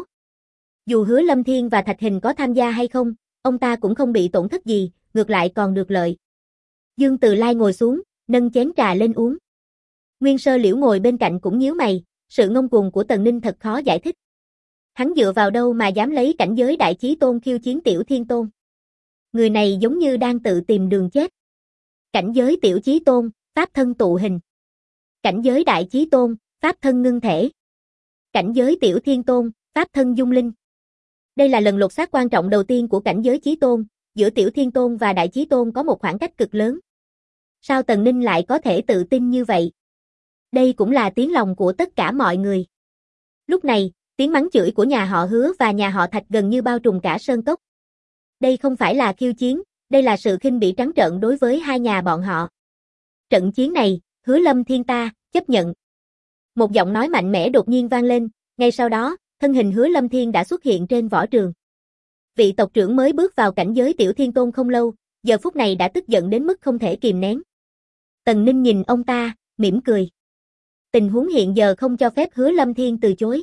Dù Hứa Lâm Thiên và Thạch Hình có tham gia hay không, ông ta cũng không bị tổn thất gì, ngược lại còn được lợi. Dương Từ Lai ngồi xuống, nâng chén trà lên uống. Nguyên Sơ Liễu ngồi bên cạnh cũng nhíu mày, sự ngông cuồng của Tần Ninh thật khó giải thích. Hắn dựa vào đâu mà dám lấy cảnh giới đại chí tôn khiêu chiến tiểu thiên tôn? Người này giống như đang tự tìm đường chết. Cảnh giới tiểu chí tôn, pháp thân tụ hình. Cảnh giới đại chí tôn, pháp thân ngưng thể. Cảnh giới tiểu thiên tôn, pháp thân dung linh. Đây là lần lột xác quan trọng đầu tiên của cảnh giới chí tôn, giữa tiểu thiên tôn và đại chí tôn có một khoảng cách cực lớn. Sao Tần Ninh lại có thể tự tin như vậy? Đây cũng là tiếng lòng của tất cả mọi người. Lúc này, tiếng mắng chửi của nhà họ Hứa và nhà họ Thạch gần như bao trùm cả sơn cốc. Đây không phải là khiêu chiến, đây là sự khinh bỉ trắng trợn đối với hai nhà bọn họ. Trận chiến này, Hứa Lâm Thiên ta, chấp nhận. Một giọng nói mạnh mẽ đột nhiên vang lên, ngay sau đó, thân hình Hứa Lâm Thiên đã xuất hiện trên võ trường. Vị tộc trưởng mới bước vào cảnh giới tiểu thiên tôn không lâu, giờ phút này đã tức giận đến mức không thể kìm nén. Tần Ninh nhìn ông ta, mỉm cười. Tình huống hiện giờ không cho phép Hứa Lâm Thiên từ chối.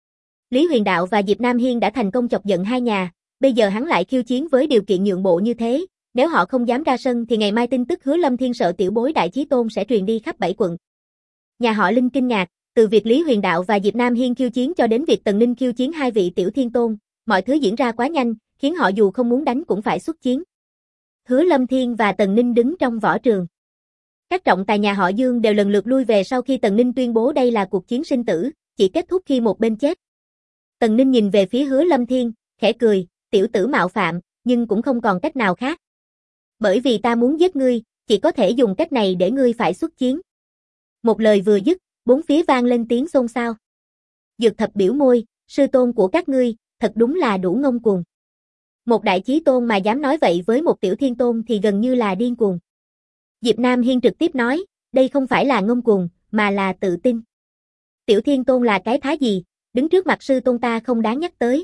Lý Huyền Đạo và Diệp Nam Hiên đã thành công chọc giận hai nhà, bây giờ hắn lại khiêu chiến với điều kiện nhượng bộ như thế, nếu họ không dám ra sân thì ngày mai tin tức Hứa Lâm Thiên sợ tiểu bối đại chí tôn sẽ truyền đi khắp 7 quận. Nhà họ Linh kinh ngạc, từ việc Lý Huyền Đạo và Diệp Nam Hiên khiêu chiến cho đến việc Tần Ninh khiêu chiến hai vị tiểu thiên tôn, mọi thứ diễn ra quá nhanh, khiến họ dù không muốn đánh cũng phải xuất chiến. Hứa Lâm Thiên và Tần Ninh đứng trong võ trường. Các trọng tài nhà họ Dương đều lần lượt lui về sau khi Tần Ninh tuyên bố đây là cuộc chiến sinh tử, chỉ kết thúc khi một bên chết. Tần Ninh nhìn về phía Hứa Lâm Thiên, khẽ cười, tiểu tử mạo phạm, nhưng cũng không còn cách nào khác. Bởi vì ta muốn giết ngươi, chỉ có thể dùng cách này để ngươi phải xuất chiến. Một lời vừa dứt, bốn phía vang lên tiếng xôn xao. Dược Thập biểu môi, sư tôn của các ngươi, thật đúng là đủ ngông cuồng. Một đại chí tôn mà dám nói vậy với một tiểu thiên tôn thì gần như là điên cuồng. Diệp Nam Hiên trực tiếp nói, đây không phải là ngông cuồng, mà là tự tin. Tiểu thiên tôn là cái thá gì, đứng trước mặt sư tôn ta không đáng nhắc tới.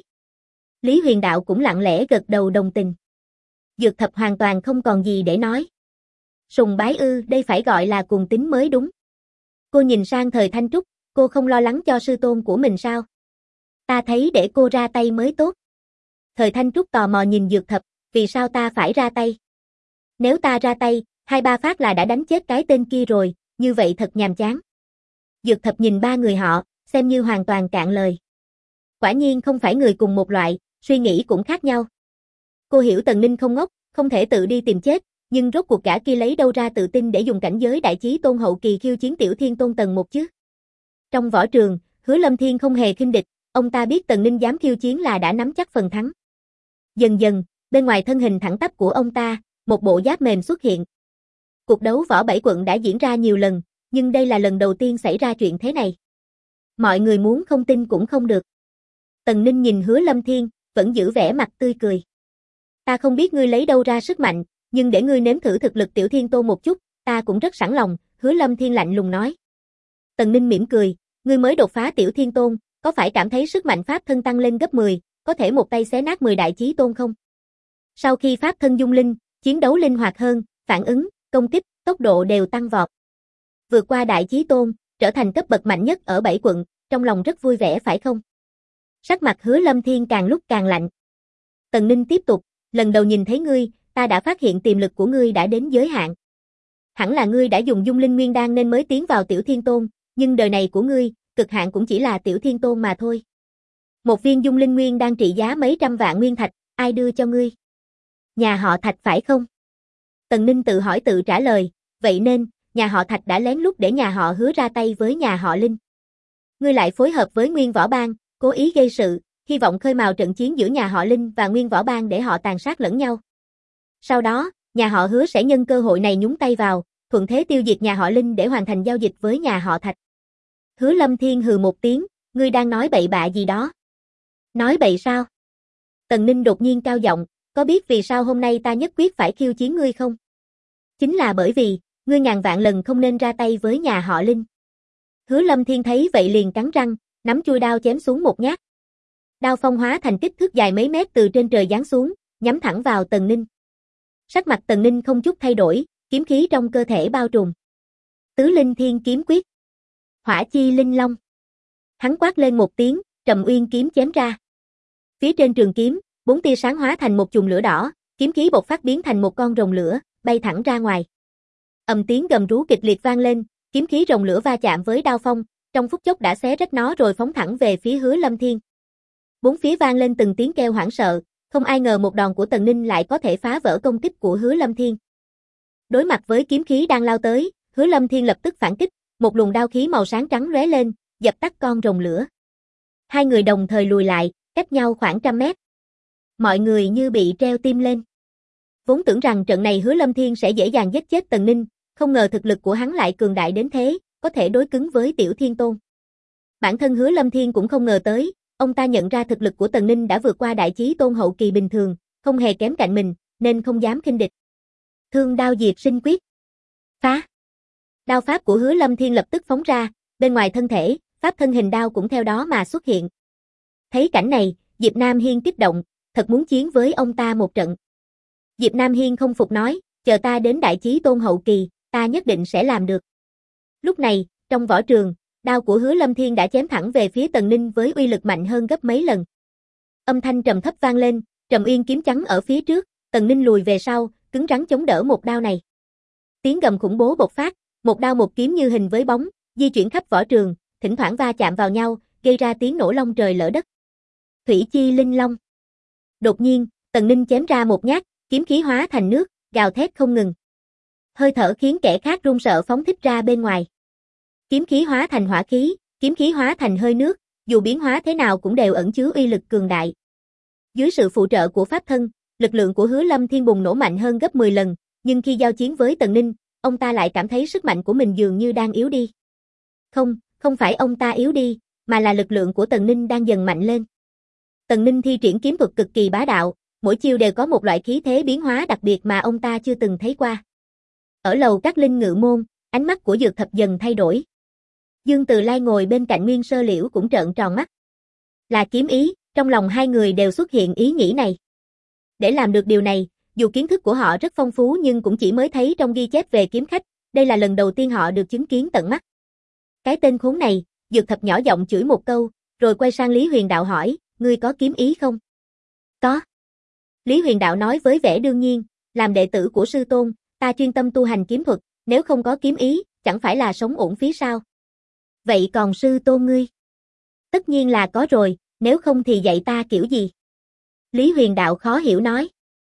Lý Huyền Đạo cũng lặng lẽ gật đầu đồng tình. Dược Thập hoàn toàn không còn gì để nói. Sùng bái ư, đây phải gọi là cuồng tín mới đúng. Cô nhìn sang Thời Thanh Trúc, cô không lo lắng cho sư tôn của mình sao? Ta thấy để cô ra tay mới tốt. Thời Thanh Trúc tò mò nhìn Dược Thập, vì sao ta phải ra tay? Nếu ta ra tay, 2-3 phát là đã đánh chết cái tên kia rồi, như vậy thật nhàm chán. Dược Thập nhìn ba người họ, xem như hoàn toàn cạn lời. Quả nhiên không phải người cùng một loại, suy nghĩ cũng khác nhau. Cô hiểu Tần Ninh không ngốc, không thể tự đi tìm chết, nhưng rốt cuộc gã kia lấy đâu ra tự tin để dùng cảnh giới đại chí tôn hậu kỳ khiêu chiến tiểu thiên tôn tầng 1 chứ? Trong võ trường, Hứa Lâm Thiên không hề khinh địch, ông ta biết Tần Ninh dám khiêu chiến là đã nắm chắc phần thắng. Dần dần, bên ngoài thân hình thẳng tắp của ông ta, một bộ giáp mềm xuất hiện. Cuộc đấu võ 7 quận đã diễn ra nhiều lần, nhưng đây là lần đầu tiên xảy ra chuyện thế này. Mọi người muốn không tin cũng không được. Tần Ninh nhìn Hứa Lâm Thiên, vẫn giữ vẻ mặt tươi cười. Ta không biết ngươi lấy đâu ra sức mạnh, nhưng để ngươi nếm thử thực lực Tiểu Thiên Tôn một chút, ta cũng rất sẵn lòng, Hứa Lâm Thiên lạnh lùng nói. Tần Ninh mỉm cười, ngươi mới đột phá Tiểu Thiên Tôn, có phải cảm thấy sức mạnh pháp thân tăng lên gấp 10, có thể một tay xé nát 10 đại chí tôn không? Sau khi pháp thân dung linh, chiến đấu linh hoạt hơn, phản ứng, công kích, tốc độ đều tăng vọt. Vượt qua đại chí tôn, trở thành cấp bậc mạnh nhất ở 7 quận, trong lòng rất vui vẻ phải không? Sắc mặt Hứa Lâm Thiên càng lúc càng lạnh. Tần Ninh tiếp tục, lần đầu nhìn thấy ngươi, ta đã phát hiện tiềm lực của ngươi đã đến giới hạn. Hẳn là ngươi đã dùng dung linh nguyên đan nên mới tiến vào Tiểu Thiên Tôn, nhưng đời này của ngươi, cực hạn cũng chỉ là Tiểu Thiên Tôn mà thôi. Một viên dung linh nguyên đan trị giá mấy trăm vạn nguyên thạch, ai đưa cho ngươi? Nhà họ Thạch phải không? Tần Ninh tự hỏi tự trả lời, vậy nên, nhà họ Thạch đã lén lút để nhà họ Hứa ra tay với nhà họ Linh. Ngươi lại phối hợp với Nguyên Võ Bang, cố ý gây sự, hy vọng khơi mào trận chiến giữa nhà họ Linh và Nguyên Võ Bang để họ tàn sát lẫn nhau. Sau đó, nhà họ Hứa sẽ nhân cơ hội này nhúng tay vào, thuận thế tiêu diệt nhà họ Linh để hoàn thành giao dịch với nhà họ Thạch. Hứa Lâm Thiên hừ một tiếng, ngươi đang nói bậy bạ gì đó? Nói bậy sao? Tần Ninh đột nhiên cao giọng, có biết vì sao hôm nay ta nhất quyết phải khiêu chiến ngươi không? Chính là bởi vì, ngươi ngàn vạn lần không nên ra tay với nhà họ Linh. Hứa Lâm Thiên thấy vậy liền cắn răng, nắm chuôi đao chém xuống một nhát. Đao phong hóa thành kích thước dài mấy mét từ trên trời giáng xuống, nhắm thẳng vào Tần Ninh. Sắc mặt Tần Ninh không chút thay đổi, kiếm khí trong cơ thể bao trùm. Tứ Linh Thiên kiếm quyết. Hỏa chi linh long. Hắn quát lên một tiếng, Trầm Uyên kiếm chém ra. Phía trên trường kiếm, 4 tia sáng hóa thành một chùm lửa đỏ, kiếm khí bộc phát biến thành một con rồng lửa, bay thẳng ra ngoài. Ầm tiếng gầm rú kịch liệt vang lên, kiếm khí rồng lửa va chạm với đao phong, trong phút chốc đã xé rách nó rồi phóng thẳng về phía Hứa Lâm Thiên. Bốn phía vang lên từng tiếng kêu hoảng sợ, không ai ngờ một đòn của Tần Ninh lại có thể phá vỡ công kích của Hứa Lâm Thiên. Đối mặt với kiếm khí đang lao tới, Hứa Lâm Thiên lập tức phản kích, một luồng đao khí màu sáng trắng lóe lên, dập tắt con rồng lửa. Hai người đồng thời lùi lại, cách nhau khoảng trăm mét. Mọi người như bị treo tim lên. Vốn tưởng rằng trận này Hứa Lâm Thiên sẽ dễ dàng giết chết Tần Ninh, không ngờ thực lực của hắn lại cường đại đến thế, có thể đối cứng với Tiểu Thiên Tôn. Bản thân Hứa Lâm Thiên cũng không ngờ tới, ông ta nhận ra thực lực của Tần Ninh đã vượt qua đại chí tôn hậu kỳ bình thường, không hề kém cạnh mình, nên không dám khinh địch. Thương đao diệt sinh quyết. Phá. Đao pháp của Hứa Lâm Thiên lập tức phóng ra, bên ngoài thân thể, pháp thân hình đao cũng theo đó mà xuất hiện. Thấy cảnh này, Diệp Nam Hiên kích động, thật muốn chiến với ông ta một trận. Diệp Nam Hiên không phục nói, chờ ta đến đại chí tôn hậu kỳ, ta nhất định sẽ làm được. Lúc này, trong võ trường, đao của Hứa Lâm Thiên đã chém thẳng về phía Tần Ninh với uy lực mạnh hơn gấp mấy lần. Âm thanh trầm thấp vang lên, Trầm Uyên kiếm chắn ở phía trước, Tần Ninh lùi về sau, cứng rắn chống đỡ một đao này. Tiếng gầm khủng bố bộc phát, một đao một kiếm như hình với bóng, di chuyển khắp võ trường, thỉnh thoảng va chạm vào nhau, gây ra tiếng nổ long trời lở đất. Thủy chi linh long. Đột nhiên, Tần Ninh chém ra một nhát, kiếm khí hóa thành nước, gào thét không ngừng. Hơi thở khiến kẻ khác run sợ phóng thích ra bên ngoài. Kiếm khí hóa thành hỏa khí, kiếm khí hóa thành hơi nước, dù biến hóa thế nào cũng đều ẩn chứa uy lực cường đại. Dưới sự phụ trợ của pháp thân, lực lượng của Hứa Lâm Thiên bùng nổ mạnh hơn gấp 10 lần, nhưng khi giao chiến với Tần Ninh, ông ta lại cảm thấy sức mạnh của mình dường như đang yếu đi. Không phải ông ta yếu đi, mà là lực lượng của Tần Ninh đang dần mạnh lên. Tần Ninh thi triển kiếm thuật cực kỳ bá đạo, mỗi chiêu đều có một loại khí thế biến hóa đặc biệt mà ông ta chưa từng thấy qua. Ở lầu các linh ngự môn, ánh mắt của Dược Thập dần thay đổi. Dương Từ Lai ngồi bên cạnh Nguyên Sơ Liễu cũng trợn tròn mắt. Là kiếm ý, trong lòng hai người đều xuất hiện ý nghĩ này. Để làm được điều này, dù kiến thức của họ rất phong phú nhưng cũng chỉ mới thấy trong ghi chép về kiếm khách, đây là lần đầu tiên họ được chứng kiến tận mắt. Cái tên khốn này, Dược Thập nhỏ giọng chửi một câu, rồi quay sang Lý Huyền Đạo hỏi, ngươi có kiếm ý không? Có. Lý Huyền Đạo nói với vẻ đương nhiên, làm đệ tử của sư tôn, ta chuyên tâm tu hành kiếm thuật, nếu không có kiếm ý, chẳng phải là sống uổng phí sao? Vậy còn sư tôn ngươi? Tất nhiên là có rồi, nếu không thì dạy ta kiểu gì? Lý Huyền Đạo khó hiểu nói.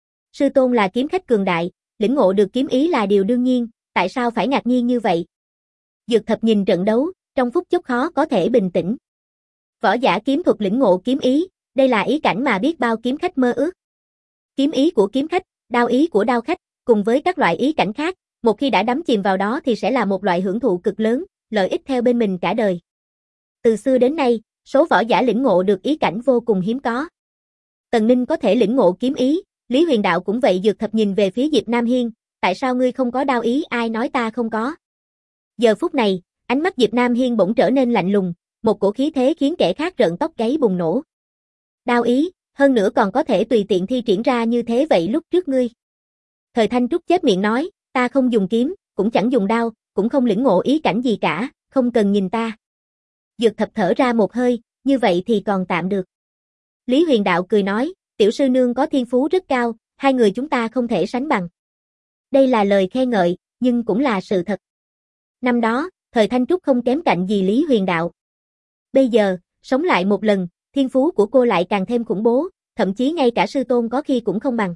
Sư tôn là kiếm khách cường đại, lĩnh ngộ được kiếm ý là điều đương nhiên, tại sao phải ngạc nhiên như vậy? Dược Thập nhìn trận đấu, trong phút chốc khó có thể bình tĩnh. Võ giả kiếm thuật lĩnh ngộ kiếm ý, đây là ý cảnh mà biết bao kiếm khách mơ ước. Kiếm ý của kiếm khách, đao ý của đao khách, cùng với các loại ý cảnh khác, một khi đã đắm chìm vào đó thì sẽ là một loại hưởng thụ cực lớn, lợi ích theo bên mình cả đời. Từ xưa đến nay, số võ giả lĩnh ngộ được ý cảnh vô cùng hiếm có. Tần Ninh có thể lĩnh ngộ kiếm ý, Lý Huyền Đạo cũng vậy. Dược Thập nhìn về phía Diệp Nam Hiên, tại sao ngươi không có đao ý? Ai nói ta không có? Giờ phút này, ánh mắt Diệp Nam Hiên bỗng trở nên lạnh lùng, một cổ khí thế khiến kẻ khác rợn tóc gáy bùng nổ. Đao ý, hơn nữa còn có thể tùy tiện thi triển ra như thế vậy lúc trước ngươi. Thời Thanh Trúc chép miệng nói, ta không dùng kiếm, cũng chẳng dùng đao, cũng không lĩnh ngộ ý cảnh gì cả, không cần nhìn ta. Dược Thập thở ra một hơi, như vậy thì còn tạm được. Lý Huyền Đạo cười nói, tiểu sư nương có thiên phú rất cao, hai người chúng ta không thể sánh bằng. Đây là lời khen ngợi, nhưng cũng là sự thật. Năm đó, Thời Thanh Trúc không kém cạnh gì Lý Huyền Đạo. Bây giờ, sống lại một lần, thiên phú của cô lại càng thêm khủng bố, thậm chí ngay cả sư tôn có khi cũng không bằng.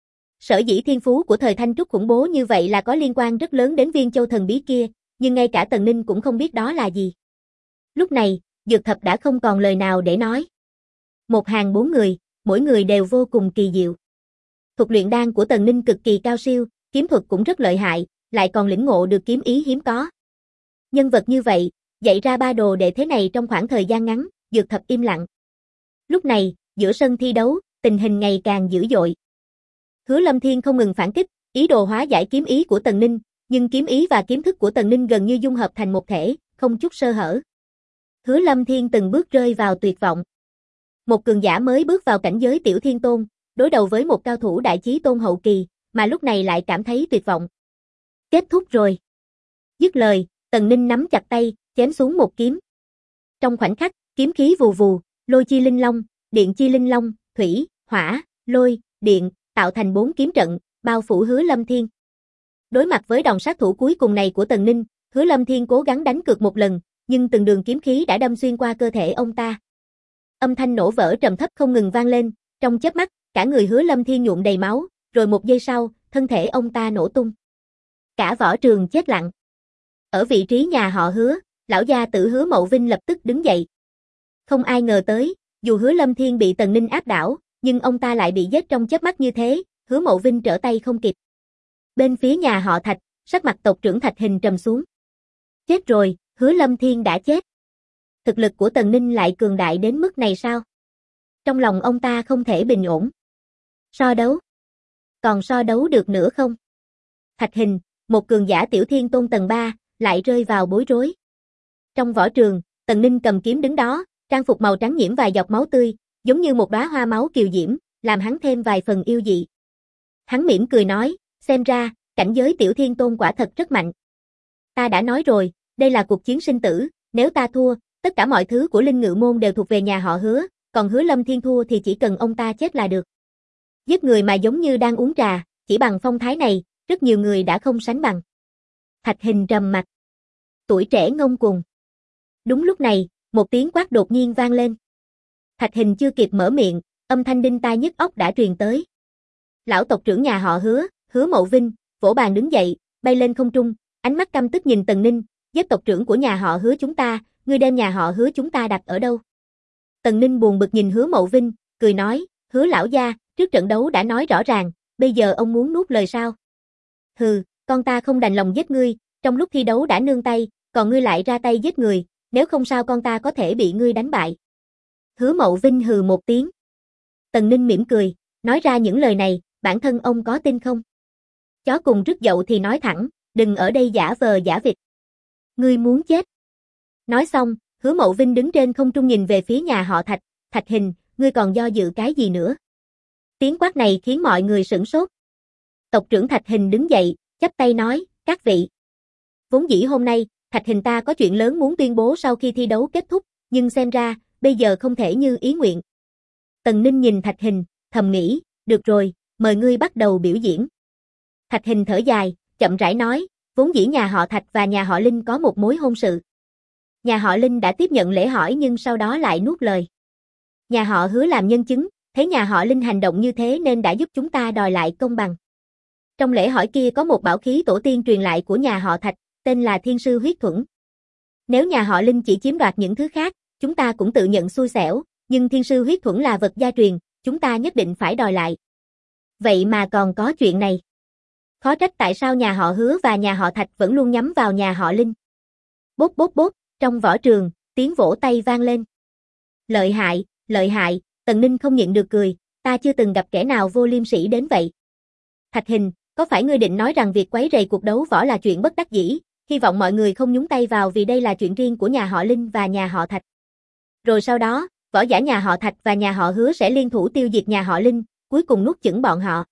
Sở dĩ thiên phú của Thời Thanh Trúc khủng bố như vậy là có liên quan rất lớn đến viên châu thần bí kia, nhưng ngay cả Tần Ninh cũng không biết đó là gì. Lúc này, Dược Thập đã không còn lời nào để nói. Một hàng 4 người, mỗi người đều vô cùng kỳ diệu. Thuật luyện đan của Tần Ninh cực kỳ cao siêu, kiếm thuật cũng rất lợi hại, lại còn lĩnh ngộ được kiếm ý hiếm có. Nhân vật như vậy, dạy ra 3 đồ đệ thế này trong khoảng thời gian ngắn, Dược Thập im lặng. Lúc này, giữa sân thi đấu, tình hình ngày càng dữ dội. Hứa Lâm Thiên không ngừng phản kích, ý đồ hóa giải kiếm ý của Tần Ninh, nhưng kiếm ý và kiếm thức của Tần Ninh gần như dung hợp thành một thể, không chút sơ hở. Hứa Lâm Thiên từng bước rơi vào tuyệt vọng. Một cường giả mới bước vào cảnh giới tiểu thiên tôn, đối đầu với một cao thủ đại chí tôn hậu kỳ, mà lúc này lại cảm thấy tuyệt vọng. Kết thúc rồi. Dứt lời, Tần Ninh nắm chặt tay, chém xuống một kiếm. Trong khoảnh khắc, kiếm khí vù vù, lôi chi linh long, điện chi linh long, thủy, hỏa, lôi, điện, tạo thành 4 kiếm trận, bao phủ Hứa Lâm Thiên. Đối mặt với đòn sát thủ cuối cùng này của Tần Ninh, Hứa Lâm Thiên cố gắng đánh cược một lần, nhưng từng đường kiếm khí đã đâm xuyên qua cơ thể ông ta. Âm thanh nổ vỡ trầm thấp không ngừng vang lên, trong chớp mắt, cả người Hứa Lâm Thiên nhuộm đầy máu, rồi một giây sau, thân thể ông ta nổ tung. Cả võ trường chết lặng. Ở vị trí nhà họ Hứa, lão gia tử Hứa Mậu Vinh lập tức đứng dậy. Không ai ngờ tới, dù Hứa Lâm Thiên bị Tần Ninh áp đảo, nhưng ông ta lại bị giết trong chớp mắt như thế, Hứa Mậu Vinh trở tay không kịp. Bên phía nhà họ Thạch, sắc mặt tộc trưởng Thạch Hình trầm xuống. Chết rồi, Hứa Lâm Thiên đã chết. Thực lực của Tần Ninh lại cường đại đến mức này sao? Trong lòng ông ta không thể bình ổn. So đấu? Còn so đấu được nữa không? Thạch Hình, một cường giả tiểu thiên tôn tầng 3, lại rơi vào bối rối. Trong võ trường, Tần Ninh cầm kiếm đứng đó, trang phục màu trắng nhiễm vài giọt máu tươi, giống như một đóa hoa máu kiều diễm, làm hắn thêm vài phần yêu dị. Hắn mỉm cười nói, xem ra, cảnh giới tiểu thiên tôn quả thật rất mạnh. Ta đã nói rồi, đây là cuộc chiến sinh tử, nếu ta thua, tất cả mọi thứ của Linh Ngự Môn đều thuộc về nhà họ Hứa, còn Hứa Lâm Thiên thua thì chỉ cần ông ta chết là được. Giết người mà giống như đang uống trà, chỉ bằng phong thái này, rất nhiều người đã không sánh bằng. Thạch Hình trầm mặt. Tuổi trẻ ngông cuồng. Đúng lúc này, một tiếng quát đột nhiên vang lên. Thạch Hình chưa kịp mở miệng, âm thanh đinh tai nhức óc đã truyền tới. Lão tộc trưởng nhà họ Hứa, Hứa Mậu Vinh, vỗ bàn đứng dậy, bay lên không trung, ánh mắt căm tức nhìn Tần Ninh, giết tộc trưởng của nhà họ Hứa chúng ta, ngươi đem nhà họ Hứa chúng ta đặt ở đâu? Tần Ninh buồn bực nhìn Hứa Mậu Vinh, cười nói, Hứa lão gia, trước trận đấu đã nói rõ ràng, bây giờ ông muốn nuốt lời sao? Hừ, con ta không đành lòng giết ngươi, trong lúc thi đấu đã nương tay, còn ngươi lại ra tay giết người, nếu không sao con ta có thể bị ngươi đánh bại. Hứa Mậu Vinh hừ một tiếng. Tần Ninh mỉm cười, nói ra những lời này, bản thân ông có tin không? Chó cùng rứt dậu thì nói thẳng, đừng ở đây giả vờ giả vịt. Ngươi muốn chết. Nói xong, Hứa Mậu Vinh đứng trên không trung nhìn về phía nhà họ Thạch, Thạch Hình, ngươi còn do dự cái gì nữa? Tiếng quát này khiến mọi người sửng sốt. Tộc trưởng Thạch Hình đứng dậy, chắp tay nói, các vị. Vốn dĩ hôm nay, Thạch Hình ta có chuyện lớn muốn tuyên bố sau khi thi đấu kết thúc, nhưng xem ra, bây giờ không thể như ý nguyện. Tần Ninh nhìn Thạch Hình, thầm nghĩ, được rồi, mời ngươi bắt đầu biểu diễn. Thạch Hình thở dài, chậm rãi nói, vốn dĩ nhà họ Thạch và nhà họ Linh có một mối hôn sự. Nhà họ Linh đã tiếp nhận lễ hỏi nhưng sau đó lại nuốt lời. Nhà họ Hứa làm nhân chứng, thấy nhà họ Linh hành động như thế nên đã giúp chúng ta đòi lại công bằng. Trong lễ hỏi kia có một bảo khí tổ tiên truyền lại của nhà họ Thạch, tên là Thiên Sư Huyết Thuẫn. Nếu nhà họ Linh chỉ chiếm đoạt những thứ khác, chúng ta cũng tự nhận xui xẻo, nhưng thiên sư huyết thuẫn là vật gia truyền, chúng ta nhất định phải đòi lại. Vậy mà còn có chuyện này. Khó trách tại sao nhà họ Hứa và nhà họ Thạch vẫn luôn nhắm vào nhà họ Linh. Bốp bốp bốp, trong võ trường, tiếng vỗ tay vang lên. Lợi hại, Tần Ninh không nhịn được cười, ta chưa từng gặp kẻ nào vô liêm sỉ đến vậy. Thạch Hình, có phải ngươi định nói rằng việc quấy rầy cuộc đấu võ là chuyện bất đắc dĩ, hy vọng mọi người không nhúng tay vào vì đây là chuyện riêng của nhà họ Linh và nhà họ Thạch. Rồi sau đó, võ giả nhà họ Thạch và nhà họ Hứa sẽ liên thủ tiêu diệt nhà họ Linh, cuối cùng nuốt chửng bọn họ.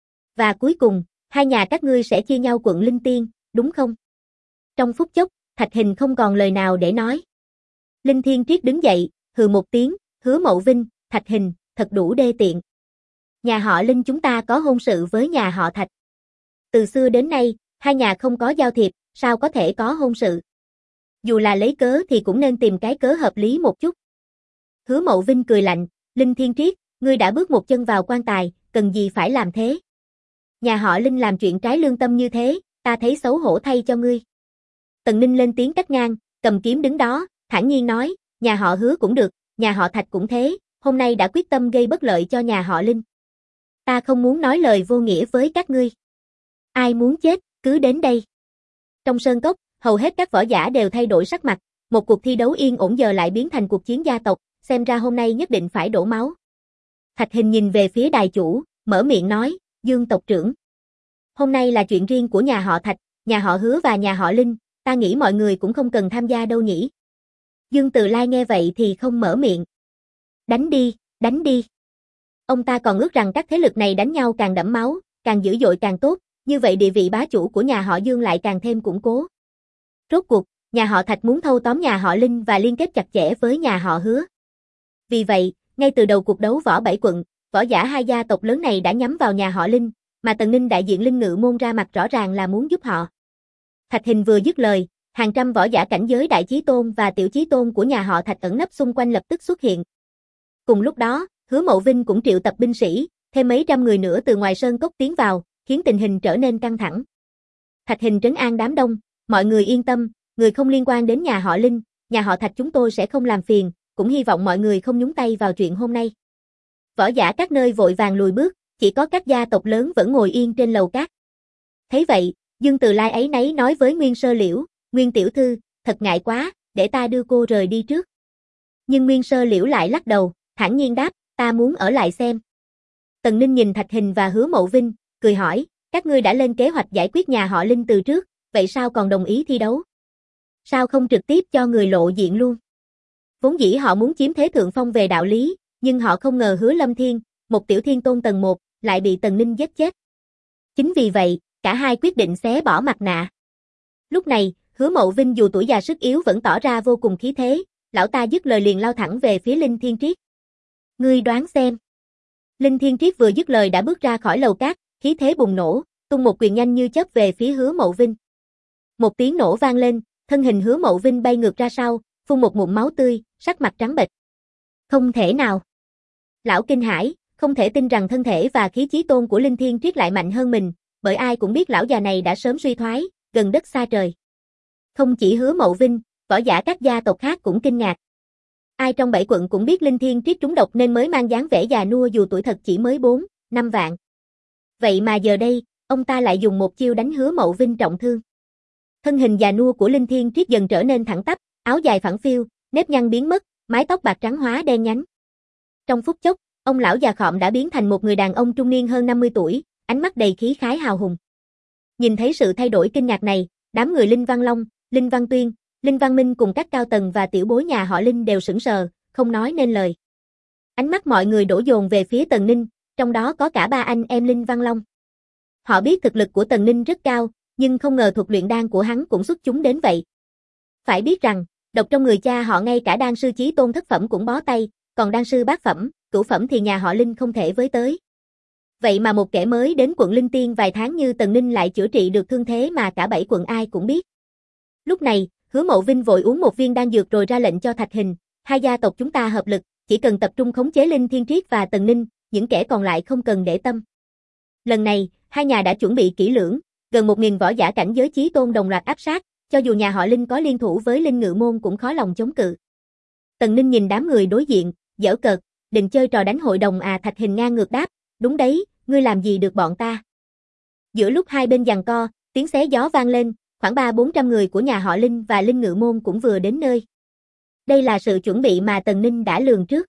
Và cuối cùng, hai nhà các ngươi sẽ chia nhau quận Linh Tiên, đúng không? Trong phút chốc, Thạch Hình không còn lời nào để nói. Linh Thiên Triết đứng dậy, hừ một tiếng, Hứa Mậu Vinh, Thạch Hình, thật đủ đê tiện. Nhà họ Linh chúng ta có hôn sự với nhà họ Thạch. Từ xưa đến nay, hai nhà không có giao thiệp, sao có thể có hôn sự? Dù là lấy cớ thì cũng nên tìm cái cớ hợp lý một chút. Hứa Mậu Vinh cười lạnh, Linh Thiên Triết, ngươi đã bước một chân vào quan tài, cần gì phải làm thế? Nhà họ Linh làm chuyện trái lương tâm như thế, ta thấy xấu hổ thay cho ngươi. Tần Ninh lên tiếng cắt ngang, cầm kiếm đứng đó, thản nhiên nói, nhà họ Hứa cũng được, nhà họ Thạch cũng thế, hôm nay đã quyết tâm gây bất lợi cho nhà họ Linh. Ta không muốn nói lời vô nghĩa với các ngươi. Ai muốn chết, cứ đến đây. Trong sơn cốc, hầu hết các võ giả đều thay đổi sắc mặt, một cuộc thi đấu yên ổn giờ lại biến thành cuộc chiến gia tộc, xem ra hôm nay nhất định phải đổ máu. Thạch Hình nhìn về phía đài chủ, mở miệng nói, Dương tộc trưởng. Hôm nay là chuyện riêng của nhà họ Thạch, nhà họ Hứa và nhà họ Linh, ta nghĩ mọi người cũng không cần tham gia đâu nhỉ. Dương Từ Lai nghe vậy thì không mở miệng. Đánh đi, đánh đi. Ông ta còn ước rằng các thế lực này đánh nhau càng đẫm máu, càng dữ dội càng tốt, như vậy địa vị bá chủ của nhà họ Dương lại càng thêm củng cố. Rốt cuộc, nhà họ Thạch muốn thâu tóm nhà họ Linh và liên kết chặt chẽ với nhà họ Hứa. Vì vậy, ngay từ đầu cuộc đấu võ 7 quận, võ giả hai gia tộc lớn này đã nhắm vào nhà họ Linh, mà Tần Ninh đại diện Linh Ngự môn ra mặt rõ ràng là muốn giúp họ. Thạch Hình vừa dứt lời, hàng trăm võ giả cảnh giới đại chí tôn và tiểu chí tôn của nhà họ Thạch ẩn nấp xung quanh lập tức xuất hiện. Cùng lúc đó, Hứa Mậu Vinh cũng triệu tập binh sĩ, thêm mấy trăm người nữa từ ngoài sơn cốc tiến vào, khiến tình hình trở nên căng thẳng. Thạch Hình trấn an đám đông, mọi người yên tâm, người không liên quan đến nhà họ Linh, nhà họ Thạch chúng tôi sẽ không làm phiền, cũng hy vọng mọi người không nhúng tay vào chuyện hôm nay. Võ giả các nơi vội vàng lùi bước, chỉ có các gia tộc lớn vẫn ngồi yên trên lầu cát. Thấy vậy, Dương Từ Lai áy náy nói với Nguyên Sơ Liễu, Nguyên tiểu thư, thật ngại quá, để ta đưa cô rời đi trước. Nhưng Nguyên Sơ Liễu lại lắc đầu, thản nhiên đáp, ta muốn ở lại xem. Tần Ninh nhìn Thạch Hình và Hứa Mậu Vinh, cười hỏi, các ngươi đã lên kế hoạch giải quyết nhà họ Linh từ trước, vậy sao còn đồng ý thi đấu? Sao không trực tiếp cho người lộ diện luôn? Vốn dĩ họ muốn chiếm thế thượng phong về đạo lý, nhưng họ không ngờ Hứa Lâm Thiên, một tiểu thiên tôn tầng 1, lại bị Tần Ninh giết chết. Chính vì vậy, cả hai quyết định xé bỏ mặt nạ. Lúc này, Hứa Mậu Vinh dù tuổi già sức yếu vẫn tỏ ra vô cùng khí thế, lão ta dứt lời liền lao thẳng về phía Linh Thiên Triết. Ngươi đoán xem. Linh Thiên Triết vừa dứt lời đã bước ra khỏi lầu cát, khí thế bùng nổ, tung một quyền nhanh như chớp về phía Hứa Mậu Vinh. Một tiếng nổ vang lên, thân hình Hứa Mậu Vinh bay ngược ra sau, phun một ngụm máu tươi, sắc mặt trắng bệch. Không thể nào. Lão kinh hãi, không thể tin rằng thân thể và khí chí tôn của Linh Thiên Triết lại mạnh hơn mình, bởi ai cũng biết lão già này đã sớm suy thoái, gần đất xa trời. Không chỉ Hứa Mậu Vinh, võ giả các gia tộc khác cũng kinh ngạc. Ai trong 7 quận cũng biết Linh Thiên Triết trúng độc nên mới mang dáng vẻ già nua dù tuổi thật chỉ mới 4, 5 vạn. Vậy mà giờ đây, ông ta lại dùng một chiêu đánh Hứa Mậu Vinh trọng thương. Thân hình già nua của Linh Thiên Triết dần trở nên thẳng tắp, áo dài phẳng phiu, nếp nhăn biến mất, mái tóc bạc trắng hóa đen nhánh. Trong phút chốc, ông lão già khọm đã biến thành một người đàn ông trung niên hơn 50 tuổi, ánh mắt đầy khí khái hào hùng. Nhìn thấy sự thay đổi kinh ngạc này, đám người Linh Văn Long, Linh Văn Tuyên, Linh Văn Minh cùng các cao tầng và tiểu bối nhà họ Linh đều sững sờ, không nói nên lời. Ánh mắt mọi người đổ dồn về phía Tần Ninh, trong đó có cả ba anh em Linh Văn Long. Họ biết thực lực của Tần Ninh rất cao, nhưng không ngờ thuật luyện đan của hắn cũng xuất chúng đến vậy. Phải biết rằng, độc trong người cha họ ngay cả đan sư chí tôn thất phẩm cũng bó tay, còn đan sư bát phẩm, cửu phẩm thì nhà họ Linh không thể với tới. Vậy mà một kẻ mới đến quận Linh Tiên vài tháng như Tần Ninh lại chữa trị được thương thế mà cả 7 quận ai cũng biết. Lúc này, Hứa Mậu Vinh vội uống một viên đan dược rồi ra lệnh cho Thạch Hình, hai gia tộc chúng ta hợp lực, chỉ cần tập trung khống chế Linh Thiên Triết và Tần Ninh, những kẻ còn lại không cần để tâm. Lần này, hai nhà đã chuẩn bị kỹ lưỡng, gần 1000 võ giả cảnh giới chí tôn đồng loạt áp sát, cho dù nhà họ Linh có liên thủ với Linh Ngự môn cũng khó lòng chống cự. Tần Ninh nhìn đám người đối diện, giễu cợt, định chơi trò đánh hội đồng à? Thạch Hình ngang ngược đáp, đúng đấy, ngươi làm gì được bọn ta. Giữa lúc hai bên giằng co, tiếng xé gió vang lên, khoảng 300-400 người của nhà họ Linh và Linh Ngự Môn cũng vừa đến nơi. Đây là sự chuẩn bị mà Tần Ninh đã lường trước.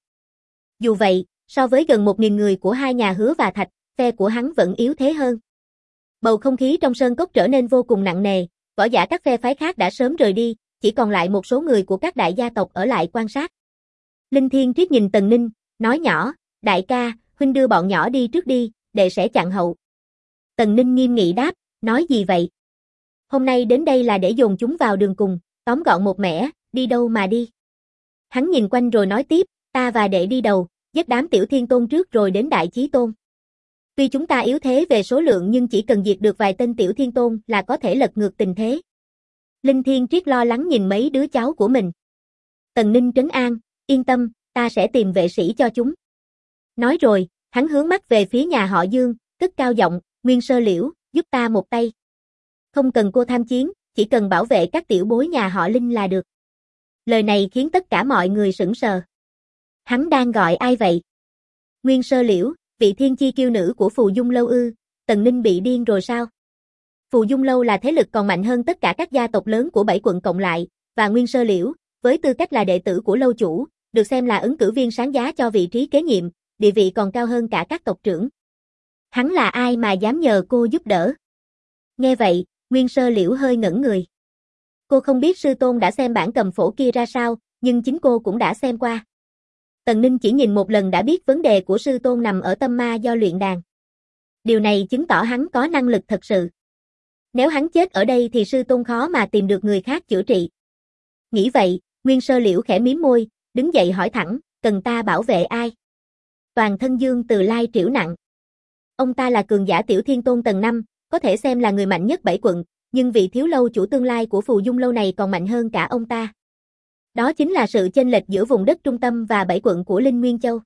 Dù vậy, so với gần 1.000 người của hai nhà Hứa và Thạch, phe của hắn vẫn yếu thế hơn. Bầu không khí trong sơn cốc trở nên vô cùng nặng nề, võ giả các phe phái khác đã sớm rời đi, chỉ còn lại một số người của các đại gia tộc ở lại quan sát. Linh Thiên Triết nhìn Tần Ninh, nói nhỏ, đại ca, huynh đưa bọn nhỏ đi trước đi, đệ sẽ chặn hậu. Tần Ninh nghiêm nghị đáp, nói gì vậy? Hôm nay đến đây là để dồn chúng vào đường cùng, tóm gọn một mẻ, đi đâu mà đi. Hắn nhìn quanh rồi nói tiếp, ta và đệ đi đầu, giết đám tiểu thiên tôn trước rồi đến đại chí tôn. Tuy chúng ta yếu thế về số lượng nhưng chỉ cần diệt được vài tên tiểu thiên tôn là có thể lật ngược tình thế. Linh Thiên Triết lo lắng nhìn mấy đứa cháu của mình. Tần Ninh trấn an, yên tâm, ta sẽ tìm vệ sĩ cho chúng. Nói rồi, hắn hướng mắt về phía nhà họ Dương, cất cao giọng, Nguyên Sơ Liễu, giúp ta một tay. Không cần cô tham chiến, chỉ cần bảo vệ các tiểu bối nhà họ Linh là được. Lời này khiến tất cả mọi người sững sờ. Hắn đang gọi ai vậy? Nguyên Sơ Liễu, vị thiên chi kiêu nữ của Phù Dung Lâu ư? Tần Ninh bị điên rồi sao? Phù Dung Lâu là thế lực còn mạnh hơn tất cả các gia tộc lớn của 7 quận cộng lại, và Nguyên Sơ Liễu, với tư cách là đệ tử của lâu chủ, được xem là ứng cử viên sáng giá cho vị trí kế nhiệm, địa vị còn cao hơn cả các tộc trưởng. Hắn là ai mà dám nhờ cô giúp đỡ? Nghe vậy, Nguyên Sơ Liễu hơi ngẩn người. Cô không biết sư tôn đã xem bản cầm phổ kia ra sao, nhưng chính cô cũng đã xem qua. Tần Ninh chỉ nhìn một lần đã biết vấn đề của sư tôn nằm ở tâm ma do luyện đàn. Điều này chứng tỏ hắn có năng lực thật sự. Nếu hắn chết ở đây thì sư tôn khó mà tìm được người khác chữa trị. Nghĩ vậy, Nguyên Sơ Liễu khẽ mím môi, đứng dậy hỏi thẳng, cần ta bảo vệ ai? Toàn thân Dương Từ Lai triểu nặng. Ông ta là cường giả tiểu thiên tôn tầng 5, có thể xem là người mạnh nhất 7 quận, nhưng vị thiếu lâu chủ tương lai của Phù Dung Lâu này còn mạnh hơn cả ông ta. Đó chính là sự chênh lệch giữa vùng đất trung tâm và 7 quận của Linh Nguyên Châu.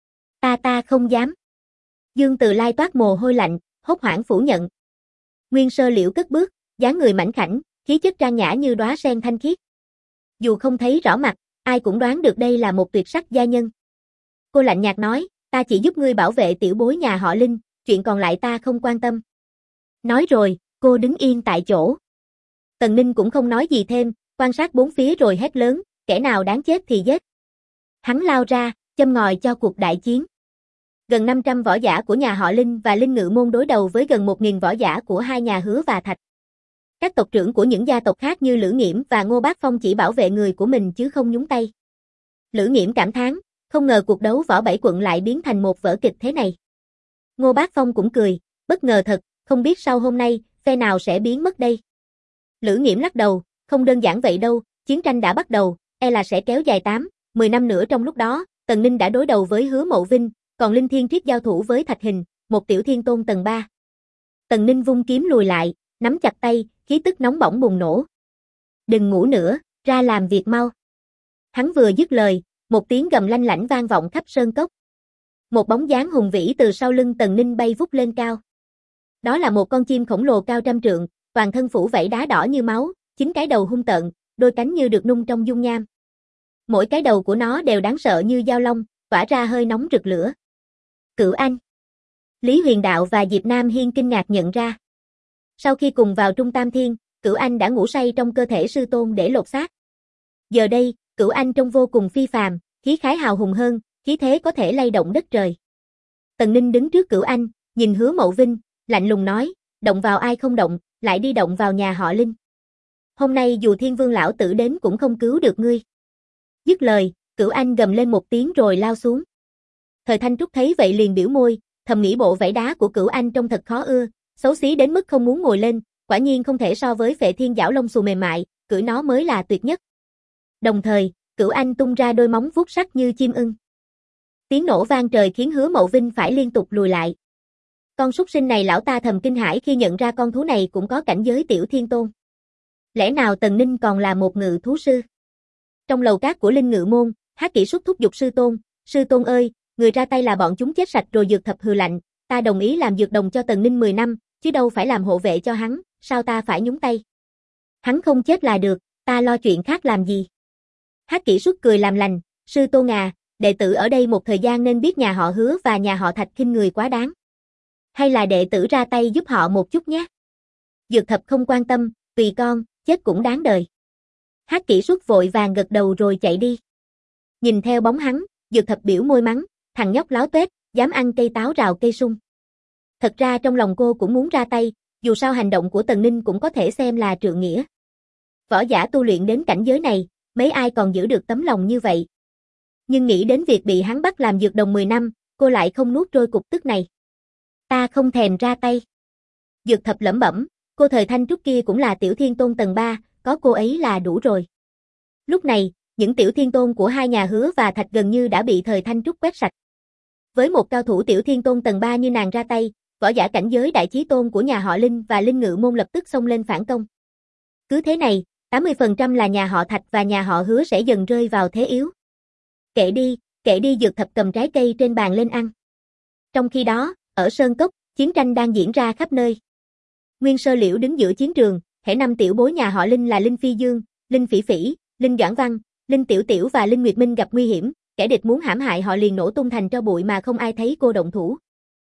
Ta không dám. Dương Từ Lai toát mồ hôi lạnh, hốt hoảng phủ nhận. Nguyên Sơ Liễu cất bước, dáng người mảnh khảnh, khí chất trang nhã như đóa sen thanh khiết. Dù không thấy rõ mặt, ai cũng đoán được đây là một tuyệt sắc gia nhân. Cô lạnh nhạt nói, ta chỉ giúp ngươi bảo vệ tiểu bối nhà họ Linh, chuyện còn lại ta không quan tâm. Nói rồi, cô đứng yên tại chỗ. Tần Ninh cũng không nói gì thêm, quan sát bốn phía rồi hét lớn, kẻ nào đáng chết thì giết. Hắn lao ra, châm ngòi cho cuộc đại chiến. Gần 500 võ giả của nhà họ Linh và Linh Ngự Môn đối đầu với gần 1.000 võ giả của hai nhà Hứa và Thạch. Các tộc trưởng của những gia tộc khác như Lữ Nghiễm và Ngô Bác Phong chỉ bảo vệ người của mình chứ không nhúng tay. Lữ Nghiễm cảm thán, không ngờ cuộc đấu võ 7 quận lại biến thành một vở kịch thế này. Ngô Bác Phong cũng cười, bất ngờ thật, không biết sau hôm nay, phe nào sẽ biến mất đây. Lữ Nghiễm lắc đầu, không đơn giản vậy đâu, chiến tranh đã bắt đầu, e là sẽ kéo dài 8-10 năm nữa. Trong lúc đó, Tần Ninh đã đối đầu với Hứa Mậu Vinh, còn Linh Thiên Triết giao thủ với Thạch Hình, một tiểu thiên tôn tầng 3. Tần Ninh vung kiếm lùi lại, nắm chặt tay, khí tức nóng bỏng bùng nổ. Đừng ngủ nữa, ra làm việc mau. Hắn vừa dứt lời, một tiếng gầm lanh lảnh vang vọng khắp sơn cốc. Một bóng dáng hùng vĩ từ sau lưng Tần Ninh bay vút lên cao. Đó là một con chim khổng lồ cao trăm trượng, toàn thân phủ vảy đá đỏ như máu, 9 cái đầu hung tợn, đôi cánh như được nung trong dung nham. Mỗi cái đầu của nó đều đáng sợ như dao long, tỏa ra hơi nóng rực lửa. Cửu Anh. Lý Huyền Đạo và Diệp Nam Hiên kinh ngạc nhận ra. Sau khi cùng vào Trung Tam Thiên, Cửu Anh đã ngủ say trong cơ thể sư tôn để lột xác. Giờ đây, Cửu Anh trông vô cùng phi phàm, khí khái hào hùng hơn, khí thế có thể lay động đất trời. Tần Ninh đứng trước Cửu Anh, nhìn Hứa Mậu Vinh, lạnh lùng nói, động vào ai không động, lại đi động vào nhà họ Linh. Hôm nay dù Thiên Vương lão tử đến cũng không cứu được ngươi. Dứt lời, Cửu Anh gầm lên một tiếng rồi lao xuống. Thời Thanh Trúc thấy vậy liền biểu môi, thầm nghĩ bộ vảy đá của Cửu Anh trông thật khó ưa, xấu xí đến mức không muốn ngồi lên, quả nhiên không thể so với Phệ Thiên Giảo lông xù mềm mại, cưỡi nó mới là tuyệt nhất. Đồng thời, Cửu Anh tung ra đôi móng vuốt sắc như chim ưng. Tiếng nổ vang trời khiến Hứa Mậu Vinh phải liên tục lùi lại. Con súc sinh này lão ta thầm kinh hãi khi nhận ra con thú này cũng có cảnh giới tiểu thiên tôn. Lẽ nào Tần Ninh còn là một ngự thú sư? Trong lầu cát của Linh Ngự Môn, Hắc Kỷ Xuất thúc giục sư tôn ơi, người ra tay là bọn chúng chết sạch rồi. Dược Thập hừ lạnh, ta đồng ý làm dược đồng cho Tần Ninh 10 năm, chứ đâu phải làm hộ vệ cho hắn, sao ta phải nhúng tay? Hắn không chết là được, ta lo chuyện khác làm gì? Hắc Kỷ Xuất cười làm lành, Sư Tô Ngà, đệ tử ở đây một thời gian nên biết nhà họ Hứa và nhà họ Thạch khinh người quá đáng. Hay là đệ tử ra tay giúp họ một chút nhé. Dược Thập không quan tâm, tùy con, chết cũng đáng đời. Hát Kỷ Xuất vội vàng gật đầu rồi chạy đi. Nhìn theo bóng hắn, Dược Thập biểu môi mắng, thằng nhóc láo tuét, dám ăn cây táo rào cây sung. Thật ra trong lòng cô cũng muốn ra tay, dù sao hành động của Tần Ninh cũng có thể xem là trượng nghĩa. Võ giả tu luyện đến cảnh giới này, mấy ai còn giữ được tấm lòng như vậy. Nhưng nghĩ đến việc bị hắn bắt làm dược đồng 10 năm, cô lại không nuốt trôi cục tức này. Ta không thèm ra tay. Dược Thập lẩm bẩm, cô thời thanh trúc kia cũng là tiểu thiên tôn tầng 3, có cô ấy là đủ rồi. Lúc này, những tiểu thiên tôn của hai nhà Hứa và Thạch gần như đã bị thời thanh trúc quét sạch. Với một cao thủ tiểu thiên tôn tầng 3 như nàng ra tay, võ giả cảnh giới đại chí tôn của nhà họ Linh và Linh Ngự môn lập tức xông lên phản công. Cứ thế này, 80% là nhà họ Thạch và nhà họ Hứa sẽ dần rơi vào thế yếu. Kệ đi Dược Thập cầm trái cây trên bàn lên ăn. Trong khi đó, ở Sơn Cốc, chiến tranh đang diễn ra khắp nơi. Nguyên Sơ Liễu đứng giữa chiến trường, hễ 5 tiểu bối nhà họ Linh là Linh Phi Dương, Linh Phỉ Phỉ, Linh Doãn Văn, Linh Tiểu Tiểu và Linh Nguyệt Minh gặp nguy hiểm, kẻ địch muốn hãm hại họ liền nổ tung thành tro bụi mà không ai thấy cô động thủ.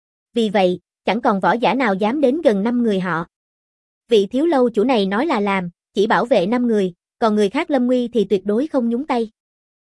Vì vậy, chẳng còn võ giả nào dám đến gần 5 người họ. Vị thiếu lâu chủ này nói là làm, chỉ bảo vệ 5 người, còn người khác lâm nguy thì tuyệt đối không nhúng tay.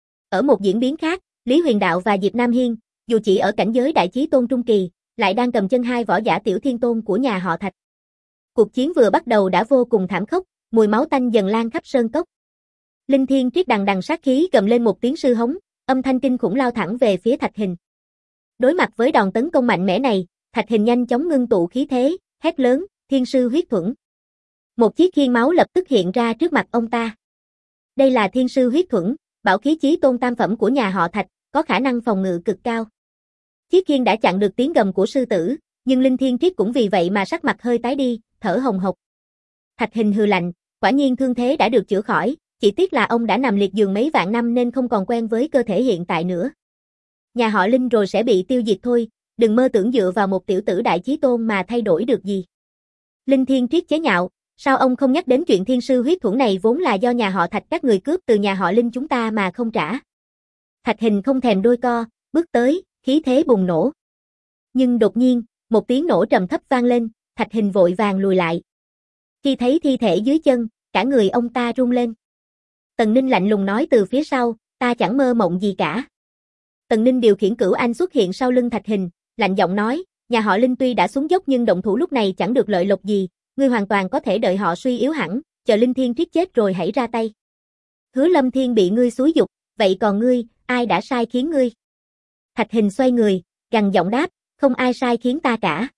Ở một diễn biến khác, Lý Huyền Đạo và Diệp Nam Hiên, dù chỉ ở cảnh giới đại chí tôn trung kỳ, lại đang cầm chân hai võ giả tiểu thiên tôn của nhà họ Thạch. Cuộc chiến vừa bắt đầu đã vô cùng thảm khốc, mùi máu tanh dần lan khắp sơn cốc. Linh Thiên Triết đằng đằng sát khí gầm lên một tiếng sư hống, âm thanh kinh khủng lao thẳng về phía Thạch Hình. Đối mặt với đòn tấn công mạnh mẽ này, Thạch Hình nhanh chóng ngưng tụ khí thế, hét lớn, Thiên sư huyết thuẫn. Một chiếc khiên máu lập tức hiện ra trước mặt ông ta. Đây là Thiên sư huyết thuẫn, bảo khí chí tôn tam phẩm của nhà họ Thạch, có khả năng phòng ngự cực cao. Chiếc khiên đã chặn được tiếng gầm của sư tử, nhưng Linh Thiên Triết cũng vì vậy mà sắc mặt hơi tái đi, thở hồng hộc. Thạch Hình hừ lạnh, quả nhiên thương thế đã được chữa khỏi, chỉ tiếc là ông đã nằm liệt giường mấy vạn năm nên không còn quen với cơ thể hiện tại nữa. Nhà họ Linh rồi sẽ bị tiêu diệt thôi, đừng mơ tưởng dựa vào một tiểu tử đại chí tôn mà thay đổi được gì. Linh Thiên Triết chế nhạo, sao ông không nhắc đến chuyện thiên sư huyết thuẫn này vốn là do nhà họ Thạch các người cướp từ nhà họ Linh chúng ta mà không trả. Thạch Hình không thèm đôi co, bước tới, khí thế bùng nổ. Nhưng đột nhiên, một tiếng nổ trầm thấp vang lên, Thạch Hình vội vàng lùi lại. Khi thấy thi thể dưới chân, cả người ông ta run lên. Tần Ninh lạnh lùng nói từ phía sau, ta chẳng mơ mộng gì cả. Tần Ninh điều khiển Cửu Anh xuất hiện sau lưng Thạch Hình, lạnh giọng nói, nhà họ Linh tuy đã xuống dốc nhưng động thủ lúc này chẳng được lợi lộc gì, ngươi hoàn toàn có thể đợi họ suy yếu hẳn, chờ Linh Thiên Triết chết rồi hãy ra tay. Hứa Lâm Thiên bị ngươi xúi giục, vậy còn ngươi, ai đã sai khiến ngươi? Thạch Hình xoay người, gằn giọng đáp, không ai sai khiến ta cả.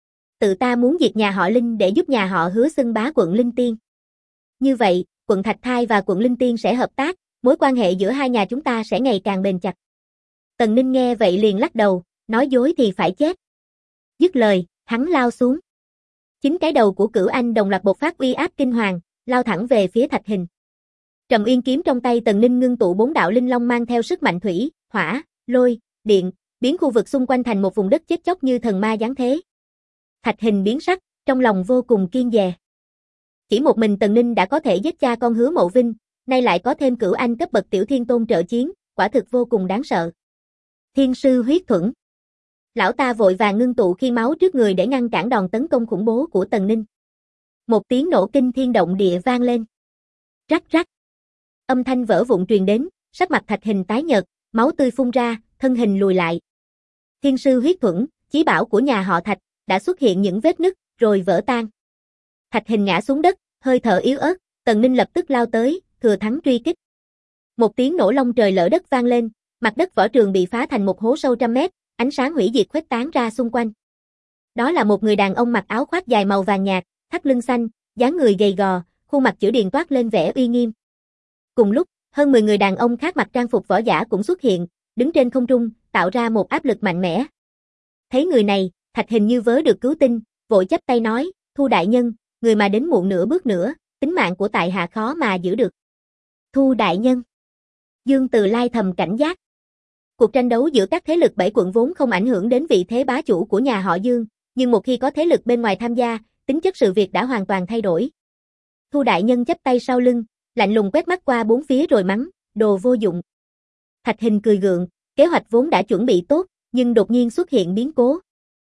Tự ta muốn diệt nhà họ Linh để giúp nhà họ Hứa xưng bá quận Linh Tiên. Như vậy, quận Thạch Thai và quận Linh Tiên sẽ hợp tác, mối quan hệ giữa hai nhà chúng ta sẽ ngày càng bền chặt. Tần Ninh nghe vậy liền lắc đầu, nói dối thì phải chết. Dứt lời, hắn lao xuống. Chính cái đầu của Cửu Anh đồng loạt bộc phát uy áp kinh hoàng, lao thẳng về phía Thạch Hình. Trầm Uyên kiếm trong tay Tần Ninh ngưng tụ 4 đạo linh long mang theo sức mạnh thủy, hỏa, lôi, điện, biến khu vực xung quanh thành một vùng đất chết chóc như thần ma giáng thế. Thạch Hình biến sắc, trong lòng vô cùng kiêng dè. Chỉ một mình Tần Ninh đã có thể giết cha con Hứa Mộ Vinh, nay lại có thêm Cửu Anh cấp bậc tiểu thiên tôn trợ chiến, quả thực vô cùng đáng sợ. Thiên sư huyết thuẫn. Lão ta vội vàng ngưng tụ khi máu trước người để ngăn cản đòn tấn công khủng bố của Tần Ninh. Một tiếng nổ kinh thiên động địa vang lên. Rắc rắc. Âm thanh vỡ vụn truyền đến, sắc mặt Thạch Hình tái nhợt, máu tươi phun ra, thân hình lùi lại. Thiên sư huyết thuẫn, chí bảo của nhà họ Thạch, đã xuất hiện những vết nứt, rồi vỡ tan. Thạch Hình ngã xuống đất, hơi thở yếu ớt, Tần Ninh lập tức lao tới, thừa thắng truy kích. Một tiếng nổ long trời lở đất vang lên, mặt đất võ trường bị phá thành một hố sâu trăm mét, ánh sáng hủy diệt khuếch tán ra xung quanh. Đó là một người đàn ông mặc áo khoác dài màu vàng nhạt, thắt lưng xanh, dáng người gầy gò, khuôn mặt chữ điền toát lên vẻ uy nghiêm. Cùng lúc, hơn 10 người đàn ông khác mặc trang phục võ giả cũng xuất hiện, đứng trên không trung, tạo ra một áp lực mạnh mẽ. Thấy người này, Thạch Hình như vớ được cứu tinh, vội chắp tay nói, Thu đại nhân, người mà đến muộn nửa bước nữa, tính mạng của tại hạ khó mà giữ được. Thu đại nhân. Dương Từ Lai thầm cảnh giác. Cuộc tranh đấu giữa các thế lực 7 quận vốn không ảnh hưởng đến vị thế bá chủ của nhà họ Dương, nhưng một khi có thế lực bên ngoài tham gia, tính chất sự việc đã hoàn toàn thay đổi. Thu đại nhân chắp tay sau lưng, lạnh lùng quét mắt qua bốn phía rồi mắng, đồ vô dụng. Thạch Hình cười gượng, kế hoạch vốn đã chuẩn bị tốt, nhưng đột nhiên xuất hiện biến cố.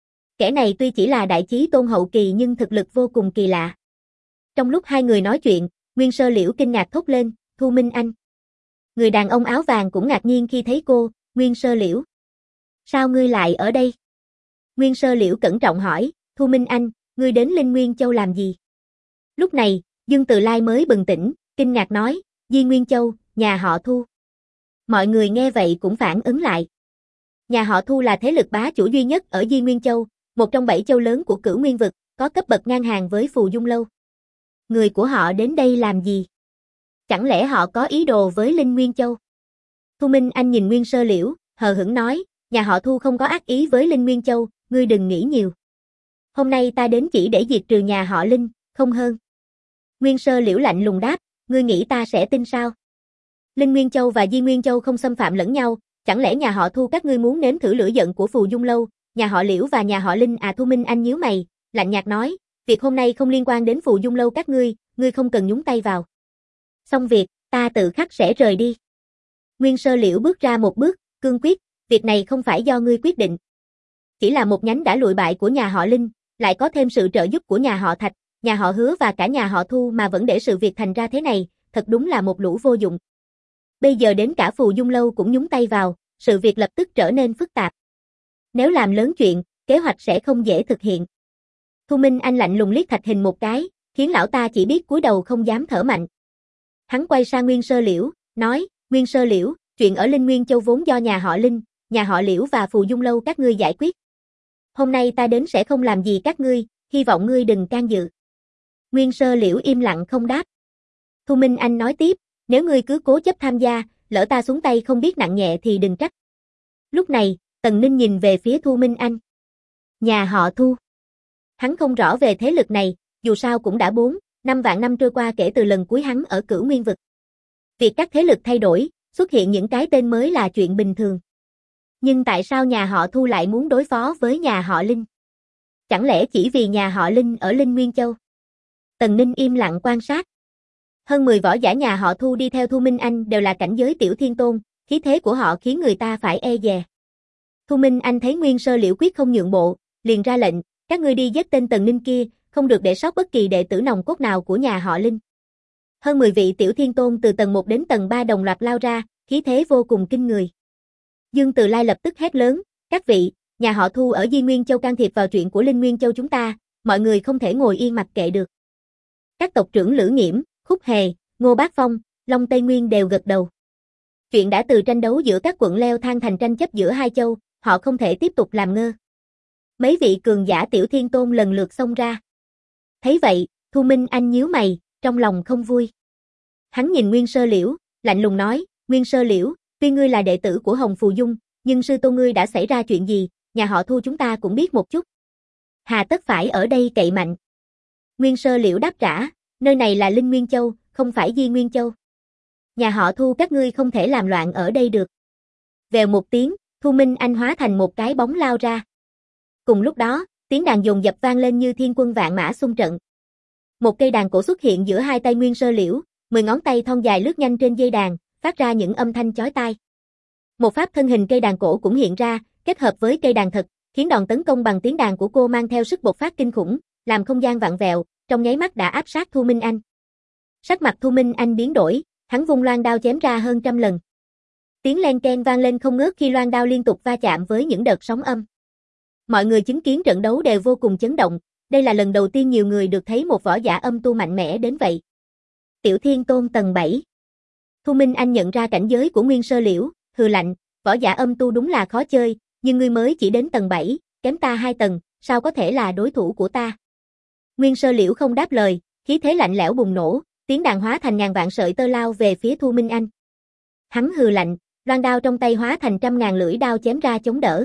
Kẻ này tuy chỉ là đại chí tôn hậu kỳ nhưng thực lực vô cùng kỳ lạ. Trong lúc hai người nói chuyện, Nguyên Sơ Liễu kinh ngạc thốt lên, Thu Minh Anh. Người đàn ông áo vàng cũng ngạc nhiên khi thấy cô, Nguyên Sơ Liễu. Sao ngươi lại ở đây? Nguyên Sơ Liễu cẩn trọng hỏi, Thu Minh Anh, ngươi đến Linh Nguyên Châu làm gì? Lúc này, Dương Từ Lai mới bừng tỉnh, kinh ngạc nói, Di Nguyên Châu, nhà họ Thu. Mọi người nghe vậy cũng phản ứng lại. Nhà họ Thu là thế lực bá chủ duy nhất ở Di Nguyên Châu, một trong 7 châu lớn của Cửu Nguyên vực, có cấp bậc ngang hàng với Phù Dung Lâu. Người của họ đến đây làm gì? Chẳng lẽ họ có ý đồ với Linh Nguyên Châu? Thu Minh Anh nhìn Nguyên Sơ Liễu, hờ hững nói, nhà họ Thu không có ác ý với Linh Nguyên Châu, ngươi đừng nghĩ nhiều. Hôm nay ta đến chỉ để diệt trừ nhà họ Linh, không hơn. Nguyên Sơ Liễu lạnh lùng đáp, ngươi nghĩ ta sẽ tin sao? Linh Nguyên Châu và Di Nguyên Châu không xâm phạm lẫn nhau, chẳng lẽ nhà họ Thu các ngươi muốn nếm thử lửa giận của Phù Dung Lâu, nhà họ Liễu và nhà họ Linh à? Thu Minh Anh nhíu mày, lạnh nhạt nói, việc hôm nay không liên quan đến Phù Dung Lâu các ngươi không cần nhúng tay vào. Xong việc, ta tự khắc sẽ rời đi. Nguyên Sơ Liễu bước ra một bước, cương quyết, việc này không phải do ngươi quyết định. Chỉ là một nhánh đã lụi bại của nhà họ Linh, lại có thêm sự trợ giúp của nhà họ Thạch, nhà họ Hứa và cả nhà họ Thu mà vẫn để sự việc thành ra thế này, thật đúng là một lũ vô dụng. Bây giờ đến cả Phù Dung Lâu cũng nhúng tay vào, sự việc lập tức trở nên phức tạp. Nếu làm lớn chuyện, kế hoạch sẽ không dễ thực hiện. Thu Minh Anh lạnh lùng liếc Thạch Hình một cái, khiến lão ta chỉ biết cúi đầu không dám thở mạnh. Hắn quay sang Nguyên Sơ Liễu, nói, Nguyên Sơ Liễu, chuyện ở Linh Nguyên Châu vốn do nhà họ Linh, nhà họ Liễu và Phù Dung Lâu các ngươi giải quyết. Hôm nay ta đến sẽ không làm gì các ngươi, hy vọng ngươi đừng can dự. Nguyên Sơ Liễu im lặng không đáp. Thu Minh Anh nói tiếp, nếu ngươi cứ cố chấp tham gia, lỡ ta xuống tay không biết nặng nhẹ thì đừng trách. Lúc này, Tần Ninh nhìn về phía Thu Minh Anh. Nhà họ Thu. Hắn không rõ về thế lực này, dù sao cũng đã 4-5 vạn năm trôi qua kể từ lần cuối hắn ở Cửu Nguyên vực. Việc các thế lực thay đổi, xuất hiện những cái tên mới là chuyện bình thường. Nhưng tại sao nhà họ Thu lại muốn đối phó với nhà họ Linh? Chẳng lẽ chỉ vì nhà họ Linh ở Linh Nguyên Châu? Tần Ninh im lặng quan sát. Hơn 10 võ giả nhà họ Thu đi theo Thu Minh Anh đều là cảnh giới tiểu thiên tôn, khí thế của họ khiến người ta phải e dè. Thu Minh Anh thấy Nguyên Sơ Liễu quyết không nhượng bộ, liền ra lệnh, các ngươi đi giết tên Tần Ninh kia, không được để sót bất kỳ đệ tử nòng cốt nào của nhà họ Linh. Hơn 10 vị tiểu thiên tôn từ tầng 1 đến tầng 3 đồng loạt lao ra, khí thế vô cùng kinh người. Dương Từ Lai lập tức hét lớn, các vị, nhà họ Thu ở Di Nguyên Châu can thiệp vào chuyện của Linh Nguyên Châu chúng ta, mọi người không thể ngồi yên mặc kệ được. Các tộc trưởng Lữ Nghiễm, Khúc Hề, Ngô Bác Phong, Long Tây Nguyên đều gật đầu. Chuyện đã từ tranh đấu giữa các quận leo thang thành tranh chấp giữa hai châu, họ không thể tiếp tục làm ngơ. Mấy vị cường giả tiểu thiên tôn lần lượt xông ra. Thấy vậy, Thu Minh Anh nhíu mày, trong lòng không vui. Hắn nhìn Nguyên Sơ Liễu, lạnh lùng nói, Nguyên Sơ Liễu, tuy ngươi là đệ tử của Hồng Phù Dung, nhưng sư tôn ngươi đã xảy ra chuyện gì, nhà họ Thu chúng ta cũng biết một chút. Hà tất phải ở đây cậy mạnh. Nguyên Sơ Liễu đáp trả, nơi này là Linh Nguyên Châu, không phải Di Nguyên Châu. Nhà họ Thu các ngươi không thể làm loạn ở đây được. Vèo một tiếng, Thu Minh Anh hóa thành một cái bóng lao ra. Cùng lúc đó, tiếng đàn dồn dập vang lên như thiên quân vạn mã xung trận. Một cây đàn cổ xuất hiện giữa hai tay Nguyên Sơ Liễu, 10 ngón tay thon dài lướt nhanh trên dây đàn, phát ra những âm thanh chói tai. Một pháp thân hình cây đàn cổ cũng hiện ra, kết hợp với cây đàn thật, khiến đòn tấn công bằng tiếng đàn của cô mang theo sức bộc phát kinh khủng, làm không gian vặn vẹo, trong nháy mắt đã áp sát Thu Minh Anh. Sắc mặt Thu Minh Anh biến đổi, hắn vung loan đao chém ra hơn trăm lần. Tiếng len keng vang lên không ngớt khi loan đao liên tục va chạm với những đợt sóng âm. Mọi người chứng kiến trận đấu đều vô cùng chấn động, đây là lần đầu tiên nhiều người được thấy một võ giả âm tu mạnh mẽ đến vậy. Tiểu Thiên Tôn tầng 7. Thu Minh Anh nhận ra cảnh giới của Nguyên Sơ Liễu, hừ lạnh, võ giả âm tu đúng là khó chơi, nhưng ngươi mới chỉ đến tầng 7, kém ta 2 tầng, sao có thể là đối thủ của ta? Nguyên Sơ Liễu không đáp lời, khí thế lạnh lẽo bùng nổ, tiếng đàn hóa thành ngàn vạn sợi tơ lao về phía Thu Minh Anh. Hắn hừ lạnh, loan đao trong tay hóa thành trăm ngàn lưỡi đao chém ra chống đỡ.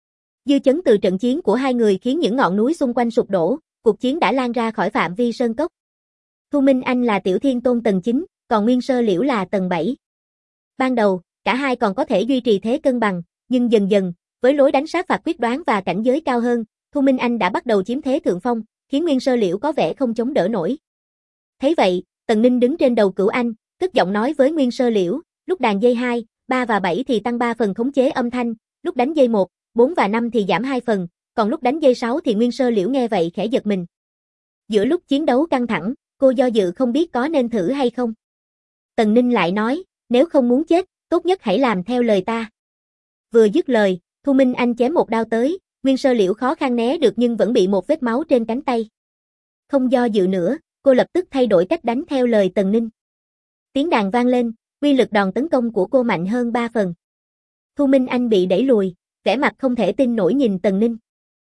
Dư chấn từ trận chiến của hai người khiến những ngọn núi xung quanh sụp đổ, cuộc chiến đã lan ra khỏi phạm vi sơn cốc. Thu Minh Anh là Tiểu Thiên Tôn tầng 9, còn Nguyên Sơ Liễu là tầng 7. Ban đầu, cả hai còn có thể duy trì thế cân bằng, nhưng dần dần, với lối đánh sát phạt quyết đoán và cảnh giới cao hơn, Thu Minh Anh đã bắt đầu chiếm thế thượng phong, khiến Nguyên Sơ Liễu có vẻ không chống đỡ nổi. Thấy vậy, Tần Ninh đứng trên đầu Cửu Anh, cất giọng nói với Nguyên Sơ Liễu, lúc đàn dây 2, 3 và 7 thì tăng 3 phần khống chế âm thanh, lúc đánh dây 1, 4 và 5 thì giảm 2 phần, còn lúc đánh dây 6 thì Nguyên Sơ Liễu nghe vậy khẽ giật mình. Giữa lúc chiến đấu căng thẳng, cô do dự không biết có nên thử hay không. Tần Ninh lại nói, nếu không muốn chết, tốt nhất hãy làm theo lời ta. Vừa dứt lời, Thu Minh Anh chém một đao tới, Nguyên Sơ Liễu khó khăn né được nhưng vẫn bị một vết máu trên cánh tay. Không do dự nữa, cô lập tức thay đổi cách đánh theo lời Tần Ninh. Tiếng đàn vang lên, uy lực đòn tấn công của cô mạnh hơn 3 phần. Thu Minh Anh bị đẩy lùi, vẻ mặt không thể tin nổi nhìn Tần Ninh.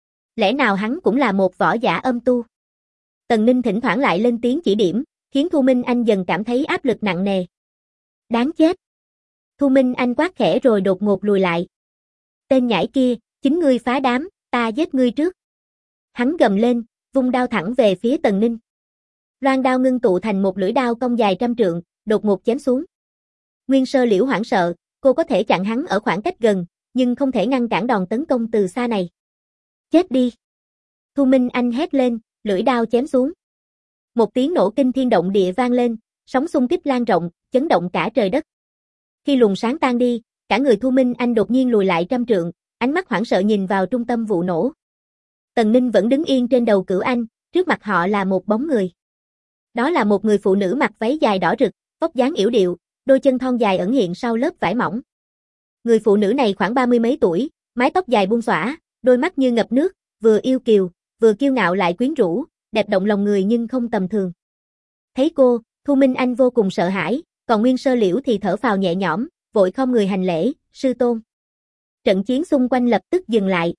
Lẽ nào hắn cũng là một võ giả âm tu? Tần Ninh thỉnh thoảng lại lên tiếng chỉ điểm, khiến Thu Minh Anh dần cảm thấy áp lực nặng nề. Đáng chết! Thu Minh Anh quát khẽ rồi đột ngột lùi lại. Tên nhãi kia, chính ngươi phá đám, ta giết ngươi trước. Hắn gầm lên, vung đao thẳng về phía Tần Ninh. Loan đao ngưng tụ thành một lưỡi đao cong dài trăm trượng, đột ngột chém xuống. Nguyên Sơ Liễu hoảng sợ, cô có thể chặn hắn ở khoảng cách gần, nhưng không thể ngăn cản đòn tấn công từ xa này. Chết đi! Thu Minh Anh hét lên, lưỡi đao chém xuống. Một tiếng nổ kinh thiên động địa vang lên, sóng xung kích lan rộng, chấn động cả trời đất. Khi luồng sáng tan đi, cả người Thu Minh Anh đột nhiên lùi lại trăm trượng, ánh mắt hoảng sợ nhìn vào trung tâm vụ nổ. Tần Ninh vẫn đứng yên trên đầu Cửu Anh, trước mặt họ là một bóng người. Đó là một người phụ nữ mặc váy dài đỏ rực, vóc dáng yểu điệu, đôi chân thon dài ẩn hiện sau lớp vải mỏng. Người phụ nữ này khoảng 30 mấy tuổi, mái tóc dài buông xõa, đôi mắt như ngập nước, vừa yêu kiều, vừa kiêu ngạo lại quyến rũ, đẹp động lòng người nhưng không tầm thường. Thấy cô, Thu Minh Anh vô cùng sợ hãi, còn Nguyên Sơ Liễu thì thở phào nhẹ nhõm, vội khom người hành lễ, sư tôn. Trận chiến xung quanh lập tức dừng lại.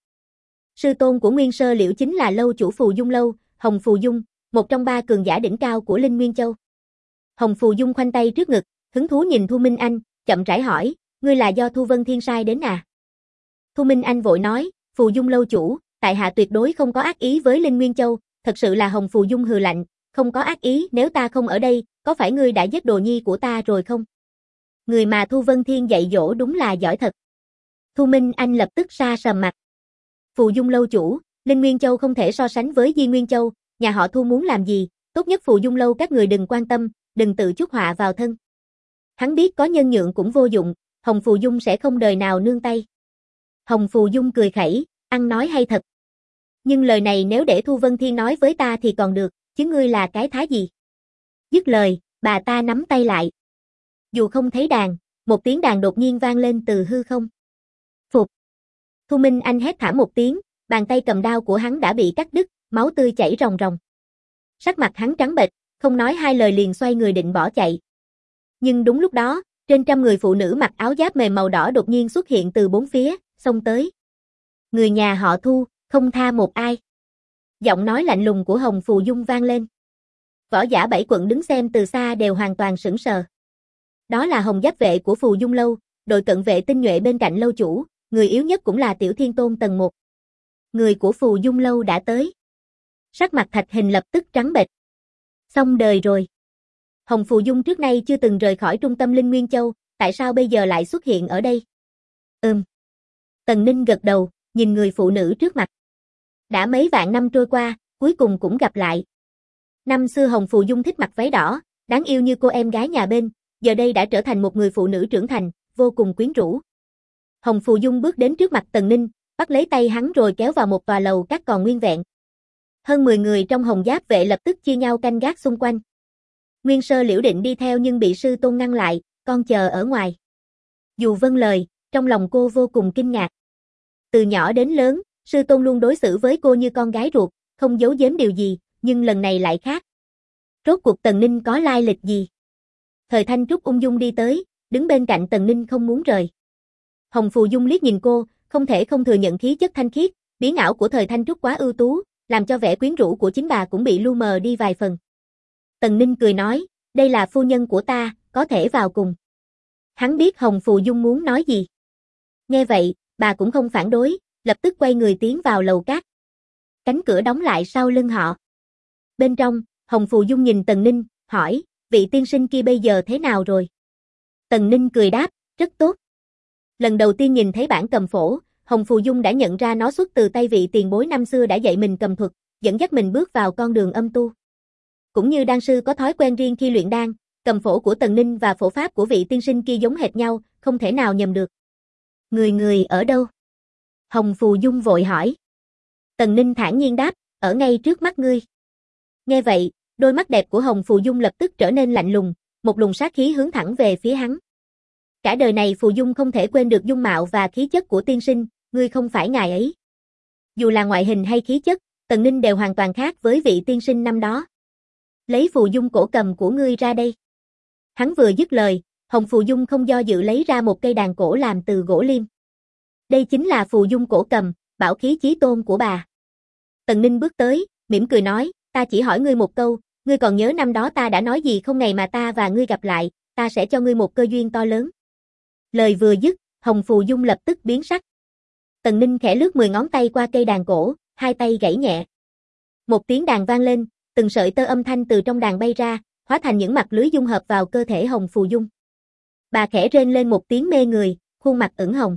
Sư tôn của Nguyên Sơ Liễu chính là lâu chủ Phù Dung Lâu, Hồng Phù Dung, một trong 3 cường giả đỉnh cao của Linh Nguyên Châu. Hồng Phù Dung khoanh tay trước ngực, hứng thú nhìn Thu Minh Anh, chậm rãi hỏi, ngươi là do Thu Vân Thiên sai đến à? Thu Minh Anh vội nói, Phù Dung Lâu chủ, tại hạ tuyệt đối không có ác ý với Linh Nguyên Châu. Thật sự là Hồng Phù Dung hừ lạnh, không có ác ý, nếu ta không ở đây, có phải ngươi đã giết đồ nhi của ta rồi không? Người mà Thu Vân Thiên dạy dỗ đúng là giỏi thật. Thu Minh Anh lập tức sa sầm mặt. Phù Dung Lâu chủ, Linh Nguyên Châu không thể so sánh với Di Nguyên Châu, nhà họ Thu muốn làm gì, tốt nhất Phù Dung Lâu các người đừng quan tâm, đừng tự chuốc họa vào thân. Hắn biết có nhân nhượng cũng vô dụng, Hồng Phù Dung sẽ không đời nào nương tay. Hồng Phù Dung cười khẩy, ăn nói hay thật. Nhưng lời này nếu để Thu Vân Thiên nói với ta thì còn được, chứ ngươi là cái thá gì? Dứt lời, bà ta nắm tay lại. Dù không thấy đàn, một tiếng đàn đột nhiên vang lên từ hư không. Phục. Thu Minh Anh hét thảm một tiếng, bàn tay cầm đao của hắn đã bị cắt đứt, máu tươi chảy ròng ròng. Sắc mặt hắn trắng bệch, không nói hai lời liền xoay người định bỏ chạy. Nhưng đúng lúc đó, trên trăm người phụ nữ mặc áo giáp mềm màu đỏ đột nhiên xuất hiện từ bốn phía, xông tới. Người nhà họ Thu, không tha một ai. Giọng nói lạnh lùng của Hồng Phù Dung vang lên. Võ giả 7 quận đứng xem từ xa đều hoàn toàn sững sờ. Đó là Hồng Giáp vệ của Phù Dung Lâu, đội cận vệ tinh nhuệ bên cạnh lâu chủ, người yếu nhất cũng là Tiểu Thiên Tôn tầng 1. Người của Phù Dung Lâu đã tới. Sắc mặt Thạch Hình lập tức trắng bệch. Xong đời rồi. Hồng Phù Dung trước nay chưa từng rời khỏi trung tâm Linh Nguyên Châu, tại sao bây giờ lại xuất hiện ở đây? Tần Ninh gật đầu, nhìn người phụ nữ trước mặt. Đã mấy vạn năm trôi qua, cuối cùng cũng gặp lại. Năm xưa Hồng Phù Dung thích mặc váy đỏ, đáng yêu như cô em gái nhà bên, giờ đây đã trở thành một người phụ nữ trưởng thành, vô cùng quyến rũ. Hồng Phù Dung bước đến trước mặt Tần Ninh, bắt lấy tay hắn rồi kéo vào một tòa lầu các còn nguyên vẹn. Hơn 10 người trong Hồng Giáp vệ lập tức chia nhau canh gác xung quanh. Nguyên Sơ Liễu định đi theo nhưng bị sư tôn ngăn lại, con chờ ở ngoài. Dù vâng lời, trong lòng cô vô cùng kinh ngạc. Từ nhỏ đến lớn, sư tôn luôn đối xử với cô như con gái ruột, không giấu giếm điều gì, nhưng lần này lại khác. Rốt cuộc Tần Ninh có lai lịch gì? Thời Thanh Trúc ung dung đi tới, đứng bên cạnh Tần Ninh không muốn rời. Hồng Phù Dung liếc nhìn cô, không thể không thừa nhận khí chất thanh khiết, biến ảo của Thời Thanh Trúc quá ưu tú, làm cho vẻ quyến rũ của chính bà cũng bị lu mờ đi vài phần. Tần Ninh cười nói, đây là phu nhân của ta, có thể vào cùng. Hắn biết Hồng Phù Dung muốn nói gì. Nghe vậy, bà cũng không phản đối, lập tức quay người tiến vào lầu cát. Cánh cửa đóng lại sau lưng họ. Bên trong, Hồng Phù Dung nhìn Tần Ninh, hỏi, vị tiên sinh kia bây giờ thế nào rồi? Tần Ninh cười đáp, rất tốt. Lần đầu tiên nhìn thấy bản cầm phổ, Hồng Phù Dung đã nhận ra nó xuất từ tay vị tiền bối năm xưa đã dạy mình cầm thuật, dẫn dắt mình bước vào con đường âm tu. Cũng như đan sư có thói quen riêng khi luyện đan, cầm phổ của Tần Ninh và phổ pháp của vị tiên sinh kia giống hệt nhau, không thể nào nhầm được. Người ở đâu? Hồng Phù Dung vội hỏi. Tần Ninh thản nhiên đáp, ở ngay trước mắt ngươi. Nghe vậy, đôi mắt đẹp của Hồng Phù Dung lập tức trở nên lạnh lùng, một luồng sát khí hướng thẳng về phía hắn. Cả đời này Phù Dung không thể quên được dung mạo và khí chất của tiên sinh, ngươi không phải ngài ấy. Dù là ngoại hình hay khí chất, Tần Ninh đều hoàn toàn khác với vị tiên sinh năm đó. Lấy Phù Dung cổ cầm của ngươi ra đây. Hắn vừa dứt lời, Hồng Phù Dung không do dự lấy ra một cây đàn cổ làm từ gỗ liêm. Đây chính là Phù Dung cổ cầm, bảo khí chí tôn của bà. Tần Ninh bước tới, mỉm cười nói, ta chỉ hỏi ngươi một câu, ngươi còn nhớ năm đó ta đã nói gì không, ngày mà ta và ngươi gặp lại, ta sẽ cho ngươi một cơ duyên to lớn. Lời vừa dứt, Hồng Phù Dung lập tức biến sắc. Tần Ninh khẽ lướt 10 ngón tay qua cây đàn cổ, hai tay gảy nhẹ. Một tiếng đàn vang lên, từng sợi tơ âm thanh từ trong đàn bay ra, hóa thành những mặt lưới dung hợp vào cơ thể Hồng Phù Dung. Bà khẽ rên lên một tiếng mê người, khuôn mặt ửng hồng.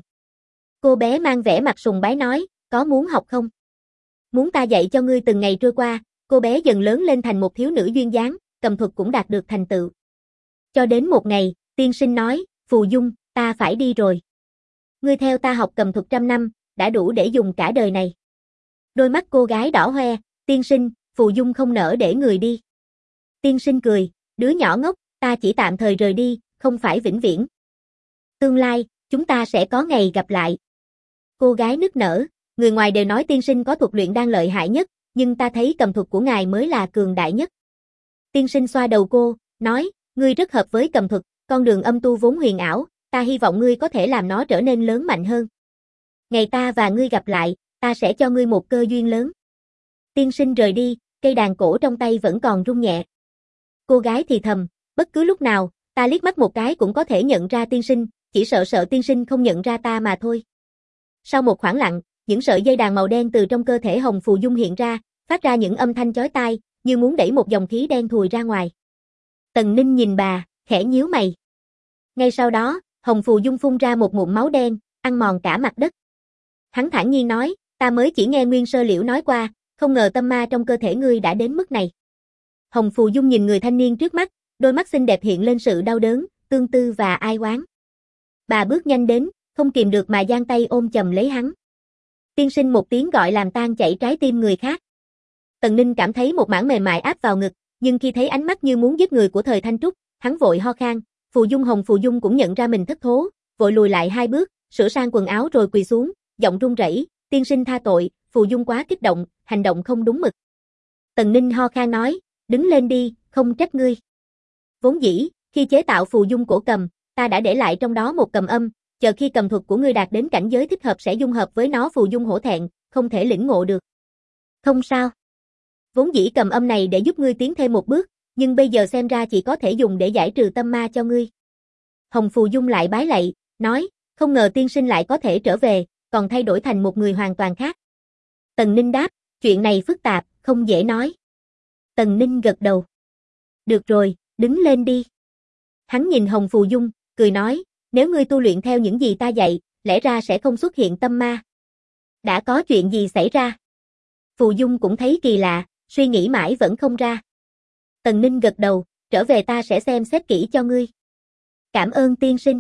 Cô bé mang vẻ mặt sùng bái nói, có muốn học không? Muốn ta dạy cho ngươi. Từng ngày trôi qua, cô bé dần lớn lên thành một thiếu nữ duyên dáng, cầm thuật cũng đạt được thành tựu. Cho đến một ngày, tiên sinh nói, Phù Dung, ta phải đi rồi. Ngươi theo ta học cầm thuật 100 năm, đã đủ để dùng cả đời này. Đôi mắt cô gái đỏ hoe, tiên sinh, Phù Dung không nỡ để người đi. Tiên sinh cười, đứa nhỏ ngốc, ta chỉ tạm thời rời đi, không phải vĩnh viễn. Tương lai, chúng ta sẽ có ngày gặp lại. Cô gái nức nở, người ngoài đều nói tiên sinh có thuật luyện đan lợi hại nhất, nhưng ta thấy cầm thuật của ngài mới là cường đại nhất. Tiên sinh xoa đầu cô, nói, ngươi rất hợp với cầm thuật, con đường âm tu vốn huyền ảo, ta hy vọng ngươi có thể làm nó trở nên lớn mạnh hơn. Ngày ta và ngươi gặp lại, ta sẽ cho ngươi một cơ duyên lớn. Tiên sinh rời đi, cây đàn cổ trong tay vẫn còn rung nhẹ. Cô gái thì thầm, bất cứ lúc nào, ta liếc mắt một cái cũng có thể nhận ra tiên sinh, chỉ sợ tiên sinh không nhận ra ta mà thôi. Sau một khoảng lặng, những sợi dây đàn màu đen từ trong cơ thể Hồng Phù Dung hiện ra, phát ra những âm thanh chói tai, như muốn đẩy một dòng khí đen thùi ra ngoài. Tần Ninh nhìn bà, khẽ nhíu mày. Ngay sau đó, Hồng Phù Dung phun ra một ngụm máu đen, ăn mòn cả mặt đất. Hắn thản nhiên nói, ta mới chỉ nghe Nguyên Sơ Liễu nói qua, không ngờ tâm ma trong cơ thể ngươi đã đến mức này. Hồng Phù Dung nhìn người thanh niên trước mắt, đôi mắt xinh đẹp hiện lên sự đau đớn, tương tư và ai oán. Bà bước nhanh đến, không kìm được mà giang tay ôm chầm lấy hắn. Tiên sinh, một tiếng gọi làm tan chảy trái tim người khác. Tần Ninh cảm thấy một mảng mềm mại áp vào ngực, nhưng khi thấy ánh mắt như muốn giết người của Thời Thanh Trúc, hắn vội ho khan. Hồng Phù Dung cũng nhận ra mình thất thố, vội lùi lại 2 bước, sửa sang quần áo rồi quỳ xuống, giọng run rẩy, tiên sinh tha tội. Phù Dung quá kích động, hành động không đúng mực. Tần Ninh ho khan nói, đứng lên đi, không trách ngươi. Vốn dĩ, khi chế tạo Phù Dung cổ cầm, ta đã để lại trong đó một cầm âm, chờ khi cầm thuật của ngươi đạt đến cảnh giới thích hợp sẽ dung hợp với nó. Phù Dung hổ thẹn, không thể lĩnh ngộ được. Không sao. Vốn dĩ cầm âm này để giúp ngươi tiến thêm một bước, nhưng bây giờ xem ra chỉ có thể dùng để giải trừ tâm ma cho ngươi. Hồng Phù Dung lại bái lạy, nói, không ngờ tiên sinh lại có thể trở về, còn thay đổi thành một người hoàn toàn khác. Tần Ninh đáp, chuyện này phức tạp, không dễ nói. Tần Ninh gật đầu. Được rồi, đứng lên đi. Hắn nhìn Hồng Phù Dung, cười nói, nếu ngươi tu luyện theo những gì ta dạy, lẽ ra sẽ không xuất hiện tâm ma. Đã có chuyện gì xảy ra? Phù Dung cũng thấy kỳ lạ, suy nghĩ mãi vẫn không ra. Tần Ninh gật đầu, trở về ta sẽ xem xét kỹ cho ngươi. Cảm ơn tiên sinh.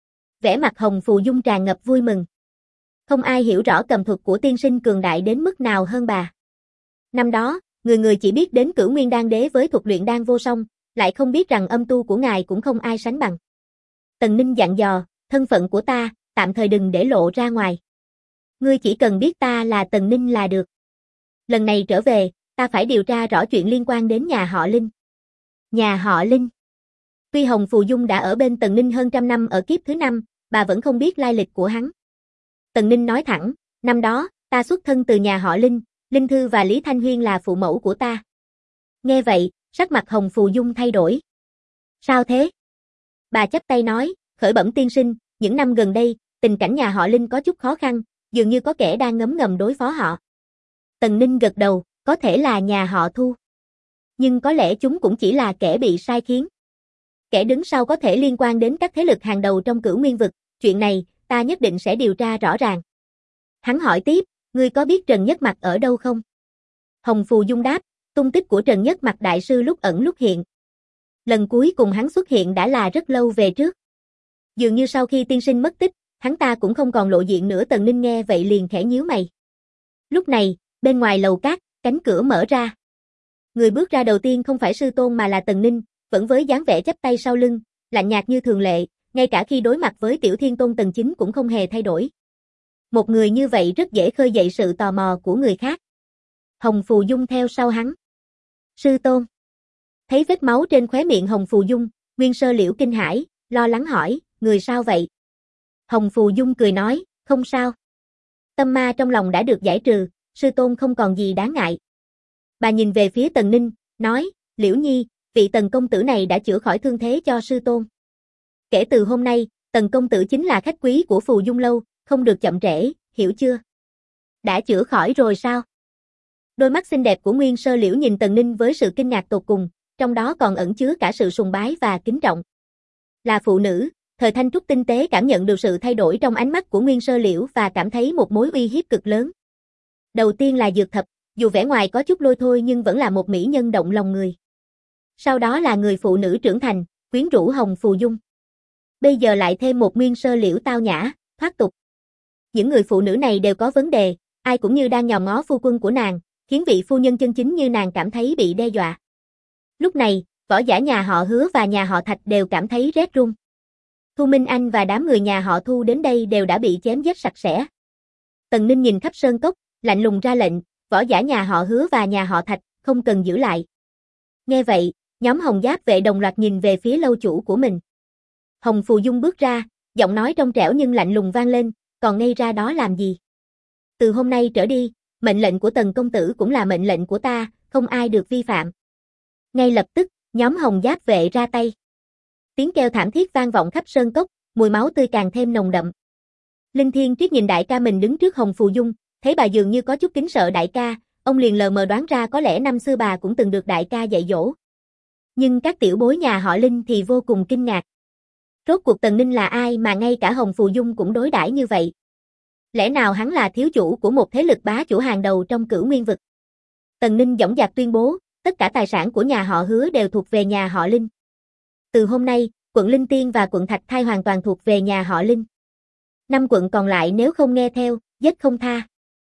Vẻ mặt Hồng Phù Dung tràn ngập vui mừng. Không ai hiểu rõ cầm thuật của tiên sinh cường đại đến mức nào hơn bà. Năm đó, người chỉ biết đến Cửu Nguyên Đan Đế với thuật luyện đan vô song, lại không biết rằng âm tu của ngài cũng không ai sánh bằng. Tần Ninh dặn dò, thân phận của ta, tạm thời đừng để lộ ra ngoài. Ngươi chỉ cần biết ta là Tần Ninh là được. Lần này trở về, ta phải điều tra rõ chuyện liên quan đến nhà họ Linh. Nhà họ Linh. Tuy Hồng Phù Dung đã ở bên Tần Ninh hơn 100 năm ở kiếp thứ 5, bà vẫn không biết lai lịch của hắn. Tần Ninh nói thẳng, năm đó, ta xuất thân từ nhà họ Linh, Linh Thư và Lý Thanh Huyên là phụ mẫu của ta. Nghe vậy, sắc mặt Hồng Phù Dung thay đổi. Sao thế? Bà chắp tay nói, khởi bẩm tiên sinh, những năm gần đây, tình cảnh nhà họ Linh có chút khó khăn, dường như có kẻ đang ngấm ngầm đối phó họ. Tần Ninh gật đầu, có thể là nhà họ Thu. Nhưng có lẽ chúng cũng chỉ là kẻ bị sai khiến. Kẻ đứng sau có thể liên quan đến các thế lực hàng đầu trong Cửu Nguyên vực, chuyện này, ta nhất định sẽ điều tra rõ ràng. Hắn hỏi tiếp, ngươi có biết Trần Nhất Mặc ở đâu không? Hồng Phù Dung đáp, tung tích của Trần Nhất Mặc đại sư lúc ẩn lúc hiện. Lần cuối cùng hắn xuất hiện đã là rất lâu về trước. Dường như sau khi tiên sinh mất tích, hắn ta cũng không còn lộ diện nữa. Tần Ninh nghe vậy liền khẽ nhíu mày. Lúc này, bên ngoài lầu cát, cánh cửa mở ra. Người bước ra đầu tiên không phải sư tôn mà là Tần Ninh, vẫn với dáng vẻ chắp tay sau lưng, lạnh nhạt như thường lệ, ngay cả khi đối mặt với Tiểu Thiên Tôn Tần Chính cũng không hề thay đổi. Một người như vậy rất dễ khơi dậy sự tò mò của người khác. Hồng Phù Dung theo sau hắn. Sư tôn. Thấy vết máu trên khóe miệng Hồng Phù Dung, Nguyên Sơ Liễu kinh hãi, lo lắng hỏi, người sao vậy? Hồng Phù Dung cười nói, không sao. Tâm ma trong lòng đã được giải trừ, sư tôn không còn gì đáng ngại. Bà nhìn về phía Tần Ninh, nói, Liễu Nhi, vị Tần công tử này đã chữa khỏi thương thế cho sư tôn. Kể từ hôm nay, Tần công tử chính là khách quý của Phù Dung lâu, không được chậm trễ, hiểu chưa? Đã chữa khỏi rồi sao? Đôi mắt xinh đẹp của Nguyên Sơ Liễu nhìn Tần Ninh với sự kinh ngạc tột cùng, trong đó còn ẩn chứa cả sự sùng bái và kính trọng. Là phụ nữ, Thời Thanh Trúc tinh tế cảm nhận được sự thay đổi trong ánh mắt của Nguyên Sơ Liễu và cảm thấy một mối uy hiếp cực lớn. Đầu tiên là Dược Thập, dù vẻ ngoài có chút lôi thôi nhưng vẫn là một mỹ nhân động lòng người. Sau đó là người phụ nữ trưởng thành, quyến rũ Hồng Phù Dung. Bây giờ lại thêm một Nguyên Sơ Liễu tao nhã, thoát tục. Những người phụ nữ này đều có vấn đề, ai cũng như đang nhòm ngó phu quân của nàng, khiến vị phu nhân chân chính như nàng cảm thấy bị đe dọa. Lúc này, võ giả nhà họ Hứa và nhà họ Thạch đều cảm thấy rét run. Thu Minh Anh và đám người nhà họ Thu đến đây đều đã bị chém giết sạch sẽ. Tần Ninh nhìn khắp sơn cốc, lạnh lùng ra lệnh, võ giả nhà họ Hứa và nhà họ Thạch, không cần giữ lại. Nghe vậy, nhóm Hồng Giáp vệ đồng loạt nhìn về phía lâu chủ của mình. Hồng Phù Dung bước ra, giọng nói trong trẻo nhưng lạnh lùng vang lên, còn ngây ra đó làm gì? Từ hôm nay trở đi, mệnh lệnh của Tần công tử cũng là mệnh lệnh của ta, không ai được vi phạm. Ngay lập tức, nhóm Hồng Giáp vệ ra tay. Tiếng kêu thảm thiết vang vọng khắp sơn cốc, mùi máu tươi càng thêm nồng đậm. Linh Thiên Triết nhìn đại ca mình đứng trước Hồng Phù Dung, thấy bà dường như có chút kính sợ đại ca, ông liền lờ mờ đoán ra có lẽ năm xưa bà cũng từng được đại ca dạy dỗ. Nhưng các tiểu bối nhà họ Linh thì vô cùng kinh ngạc. Rốt cuộc Tần Ninh là ai mà ngay cả Hồng Phù Dung cũng đối đãi như vậy? Lẽ nào hắn là thiếu chủ của một thế lực bá chủ hàng đầu trong Cửu Nguyên vực? Tần Ninh dõng dạc tuyên bố, tất cả tài sản của nhà họ Hứa đều thuộc về nhà họ Linh. Từ hôm nay, quận Linh Tiên và quận Thạch Thai hoàn toàn thuộc về nhà họ Linh. 5 quận còn lại nếu không nghe theo, giết không tha.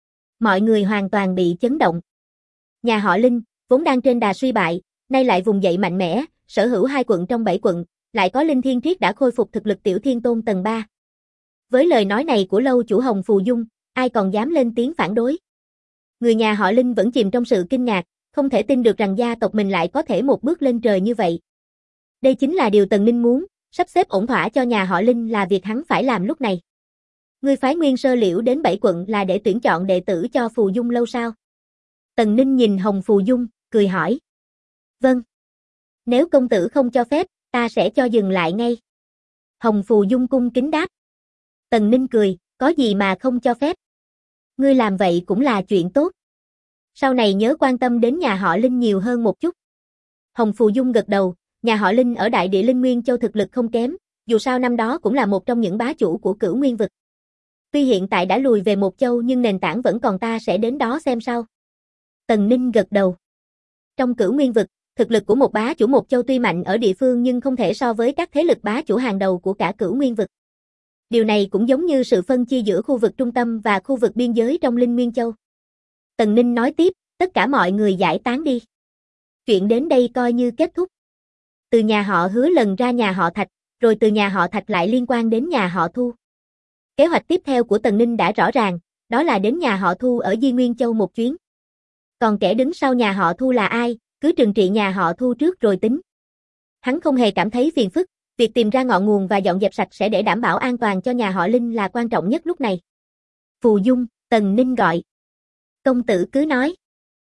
Mọi người hoàn toàn bị chấn động. Nhà họ Linh, vốn đang trên đà suy bại, nay lại vùng dậy mạnh mẽ, sở hữu 2 quận trong 7 quận, lại có Linh Thiên Triết đã khôi phục thực lực Tiểu Thiên Tôn tầng 3. Với lời nói này của lâu chủ Hồng Phù Dung, ai còn dám lên tiếng phản đối. Người nhà họ Linh vẫn chìm trong sự kinh ngạc, không thể tin được rằng gia tộc mình lại có thể một bước lên trời như vậy. Đây chính là điều Tần Ninh muốn, sắp xếp ổn thỏa cho nhà họ Linh là việc hắn phải làm lúc này. Ngươi phái Nguyên Sơ Liễu đến 7 quận là để tuyển chọn đệ tử cho Phù Dung lâu sao? Tần Ninh nhìn Hồng Phù Dung, cười hỏi. Vâng. Nếu công tử không cho phép, ta sẽ cho dừng lại ngay. Hồng Phù Dung cung kính đáp. Tần Ninh cười, có gì mà không cho phép? Ngươi làm vậy cũng là chuyện tốt. Sau này nhớ quan tâm đến nhà họ Linh nhiều hơn một chút. Hồng Phù Dung gật đầu, nhà họ Linh ở Đại Địa Linh Nguyên Châu thực lực không kém, dù sao năm đó cũng là một trong những bá chủ của Cửu Nguyên vực. Tuy hiện tại đã lùi về một châu nhưng nền tảng vẫn còn, ta sẽ đến đó xem sao. Tần Ninh gật đầu. Trong Cửu Nguyên vực, thực lực của một bá chủ một châu tuy mạnh ở địa phương nhưng không thể so với các thế lực bá chủ hàng đầu của cả Cửu Nguyên vực. Điều này cũng giống như sự phân chia giữa khu vực trung tâm và khu vực biên giới trong Linh Nguyên Châu. Tần Ninh nói tiếp, tất cả mọi người giải tán đi. Chuyện đến đây coi như kết thúc. Từ nhà họ Hứa lần ra nhà họ Thạch, rồi từ nhà họ Thạch lại liên quan đến nhà họ Thu. Kế hoạch tiếp theo của Tần Ninh đã rõ ràng, đó là đến nhà họ Thu ở Di Nguyên Châu một chuyến. Còn kẻ đứng sau nhà họ Thu là ai, cứ trừng trị nhà họ Thu trước rồi tính. Hắn không hề cảm thấy phiền phức, việc tìm ra ngọn nguồn và dọn dẹp sạch sẽ để đảm bảo an toàn cho nhà họ Linh là quan trọng nhất lúc này. Phù Dung, Tần Ninh gọi. Công tử cứ nói.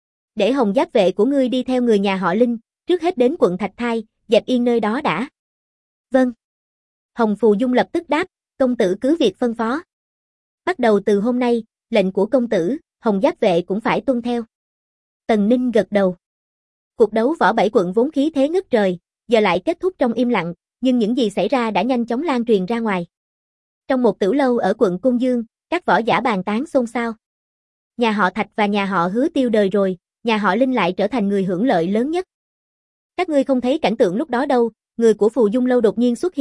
Để Hồng Giáp vệ của ngươi đi theo người nhà họ Linh, trước hết đến quận Thạch Thai, dẹp yên nơi đó đã. Vâng. Hồng Phù Dung lập tức đáp, công tử cứ việc phân phó. Bắt đầu từ hôm nay, lệnh của công tử, Hồng Giáp vệ cũng phải tuân theo. Tần Ninh gật đầu. Cuộc đấu võ 7 quận vốn khí thế ngất trời, giờ lại kết thúc trong im lặng, nhưng những gì xảy ra đã nhanh chóng lan truyền ra ngoài. Trong một tử lâu ở quận Cung Dương, các võ giả bàn tán xôn xao. Nhà họ Thạch và nhà họ Hứa tiêu đời rồi, nhà họ Linh lại trở thành người hưởng lợi lớn nhất. Các ngươi không thấy cảnh tượng lúc đó đâu, người của Phù Dung lâu đột nhiên xuất hiện,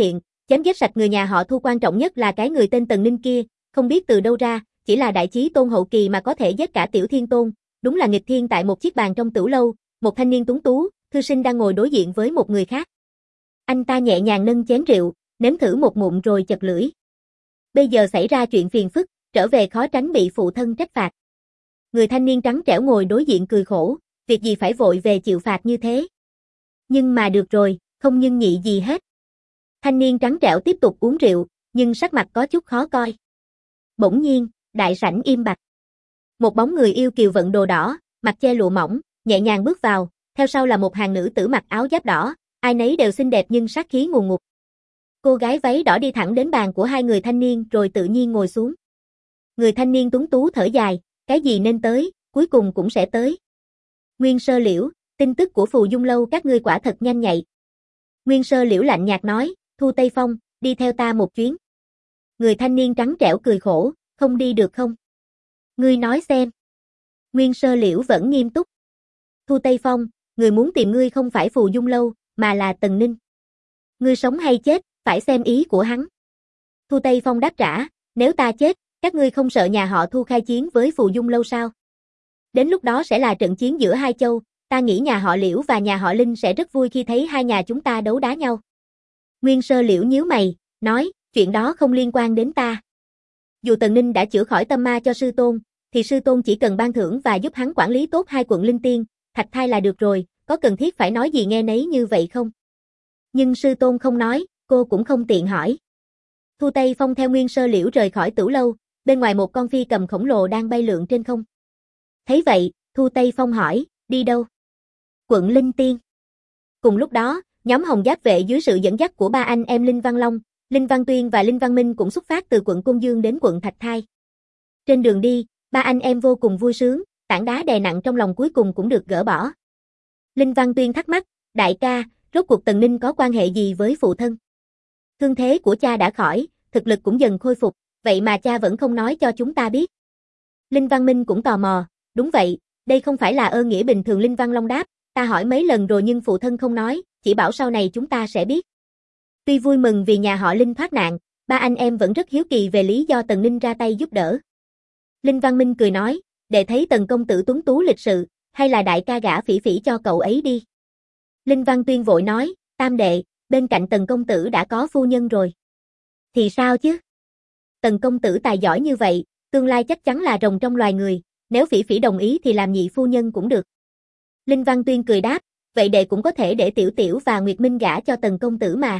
Chém giết sạch người nhà họ Thu, quan trọng nhất là cái người tên Tần Ninh kia, không biết từ đâu ra, chỉ là đại chí tôn hậu kỳ mà có thể giết cả Tiểu Thiên Tôn, đúng là nghịch thiên. Tại một chiếc bàn trong tửu lâu, một thanh niên tuấn tú, thư sinh đang ngồi đối diện với một người khác. Anh ta nhẹ nhàng nâng chén rượu, nếm thử một ngụm rồi chật lưỡi. Bây giờ xảy ra chuyện phiền phức, trở về khó tránh bị phụ thân trách phạt. Người thanh niên trắng trẻo ngồi đối diện cười khổ, việc gì phải vội về chịu phạt như thế. Nhưng mà được rồi, không nhưng nhị gì hết. Thanh niên trắng trẻo tiếp tục uống rượu, nhưng sắc mặt có chút khó coi. Bỗng nhiên, đại sảnh im bặt. Một bóng người yêu kiều vận đồ đỏ, mặc che lụa mỏng, nhẹ nhàng bước vào, theo sau là một hàng nữ tử mặc áo giáp đỏ, ai nấy đều xinh đẹp nhưng sát khí ngùn ngụt. Cô gái váy đỏ đi thẳng đến bàn của hai người thanh niên rồi tự nhiên ngồi xuống. Người thanh niên tuấn tú thở dài, cái gì nên tới, cuối cùng cũng sẽ tới. Nguyên Sơ Liễu, tin tức của Phù Dung Lâu các ngươi quả thật nhanh nhạy. Nguyên Sơ Liễu lạnh nhạt nói, Thu Tây Phong, đi theo ta một chuyến. Người thanh niên trắng trẻo cười khổ, không đi được không? Ngươi nói xem. Nguyên Sơ Liễu vẫn nghiêm túc. Thu Tây Phong, người muốn tìm ngươi không phải Phù Dung Lâu, mà là Tần Ninh. Ngươi sống hay chết, phải xem ý của hắn. Thu Tây Phong đáp trả, nếu ta chết, các ngươi không sợ nhà họ Thu khai chiến với Phù Dung Lâu sao? Đến lúc đó sẽ là trận chiến giữa hai châu, ta nghĩ nhà họ Liễu và nhà họ Linh sẽ rất vui khi thấy hai nhà chúng ta đấu đá nhau. Nguyên Sơ Liễu nhíu mày, nói, chuyện đó không liên quan đến ta. Dù Tần Ninh đã chữa khỏi tâm ma cho sư tôn, thì sư tôn chỉ cần ban thưởng và giúp hắn quản lý tốt hai quận Linh Tiên, Thạch Thai là được rồi, có cần thiết phải nói gì nghe nấy như vậy không? Nhưng sư tôn không nói, cô cũng không tiện hỏi. Thu Tây Phong theo Nguyên Sơ Liễu rời khỏi tửu lâu, bên ngoài một con phi cầm khổng lồ đang bay lượn trên không. Thấy vậy, Thu Tây Phong hỏi, đi đâu? Quận Linh Tiên. Cùng lúc đó, nhóm Hồng Giáp vệ dưới sự dẫn dắt của ba anh em Linh Văn Long, Linh Văn Tuyên và Linh Văn Minh cũng xuất phát từ quận Côn Dương đến quận Thạch Thai. Trên đường đi, ba anh em vô cùng vui sướng, tảng đá đè nặng trong lòng cuối cùng cũng được gỡ bỏ. Linh Văn Tuyên thắc mắc, đại ca, rốt cuộc Tần Ninh có quan hệ gì với phụ thân? Thương thế của cha đã khỏi, thực lực cũng dần khôi phục, vậy mà cha vẫn không nói cho chúng ta biết. Linh Văn Minh cũng tò mò, đúng vậy, đây không phải là ơn nghĩa bình thường. Linh Văn Long đáp, ta hỏi mấy lần rồi nhưng phụ thân không nói, chỉ bảo sau này chúng ta sẽ biết. Tuy vui mừng vì nhà họ Linh thoát nạn, ba anh em vẫn rất hiếu kỳ về lý do Tần Ninh ra tay giúp đỡ. Linh Văn Minh cười nói, để thấy Tần công tử tuấn tú lịch sự, hay là đại ca gả Phỉ Phỉ cho cậu ấy đi. Linh Văn Tuyên vội nói, tam đệ, bên cạnh Tần công tử đã có phu nhân rồi. Thì sao chứ? Tần công tử tài giỏi như vậy, tương lai chắc chắn là rồng trong loài người, nếu Phỉ Phỉ đồng ý thì làm nhị phu nhân cũng được. Linh Văn Tuyên cười đáp, vậy đệ cũng có thể để Tiểu Tiểu và Nguyệt Minh gả cho Tần công tử mà.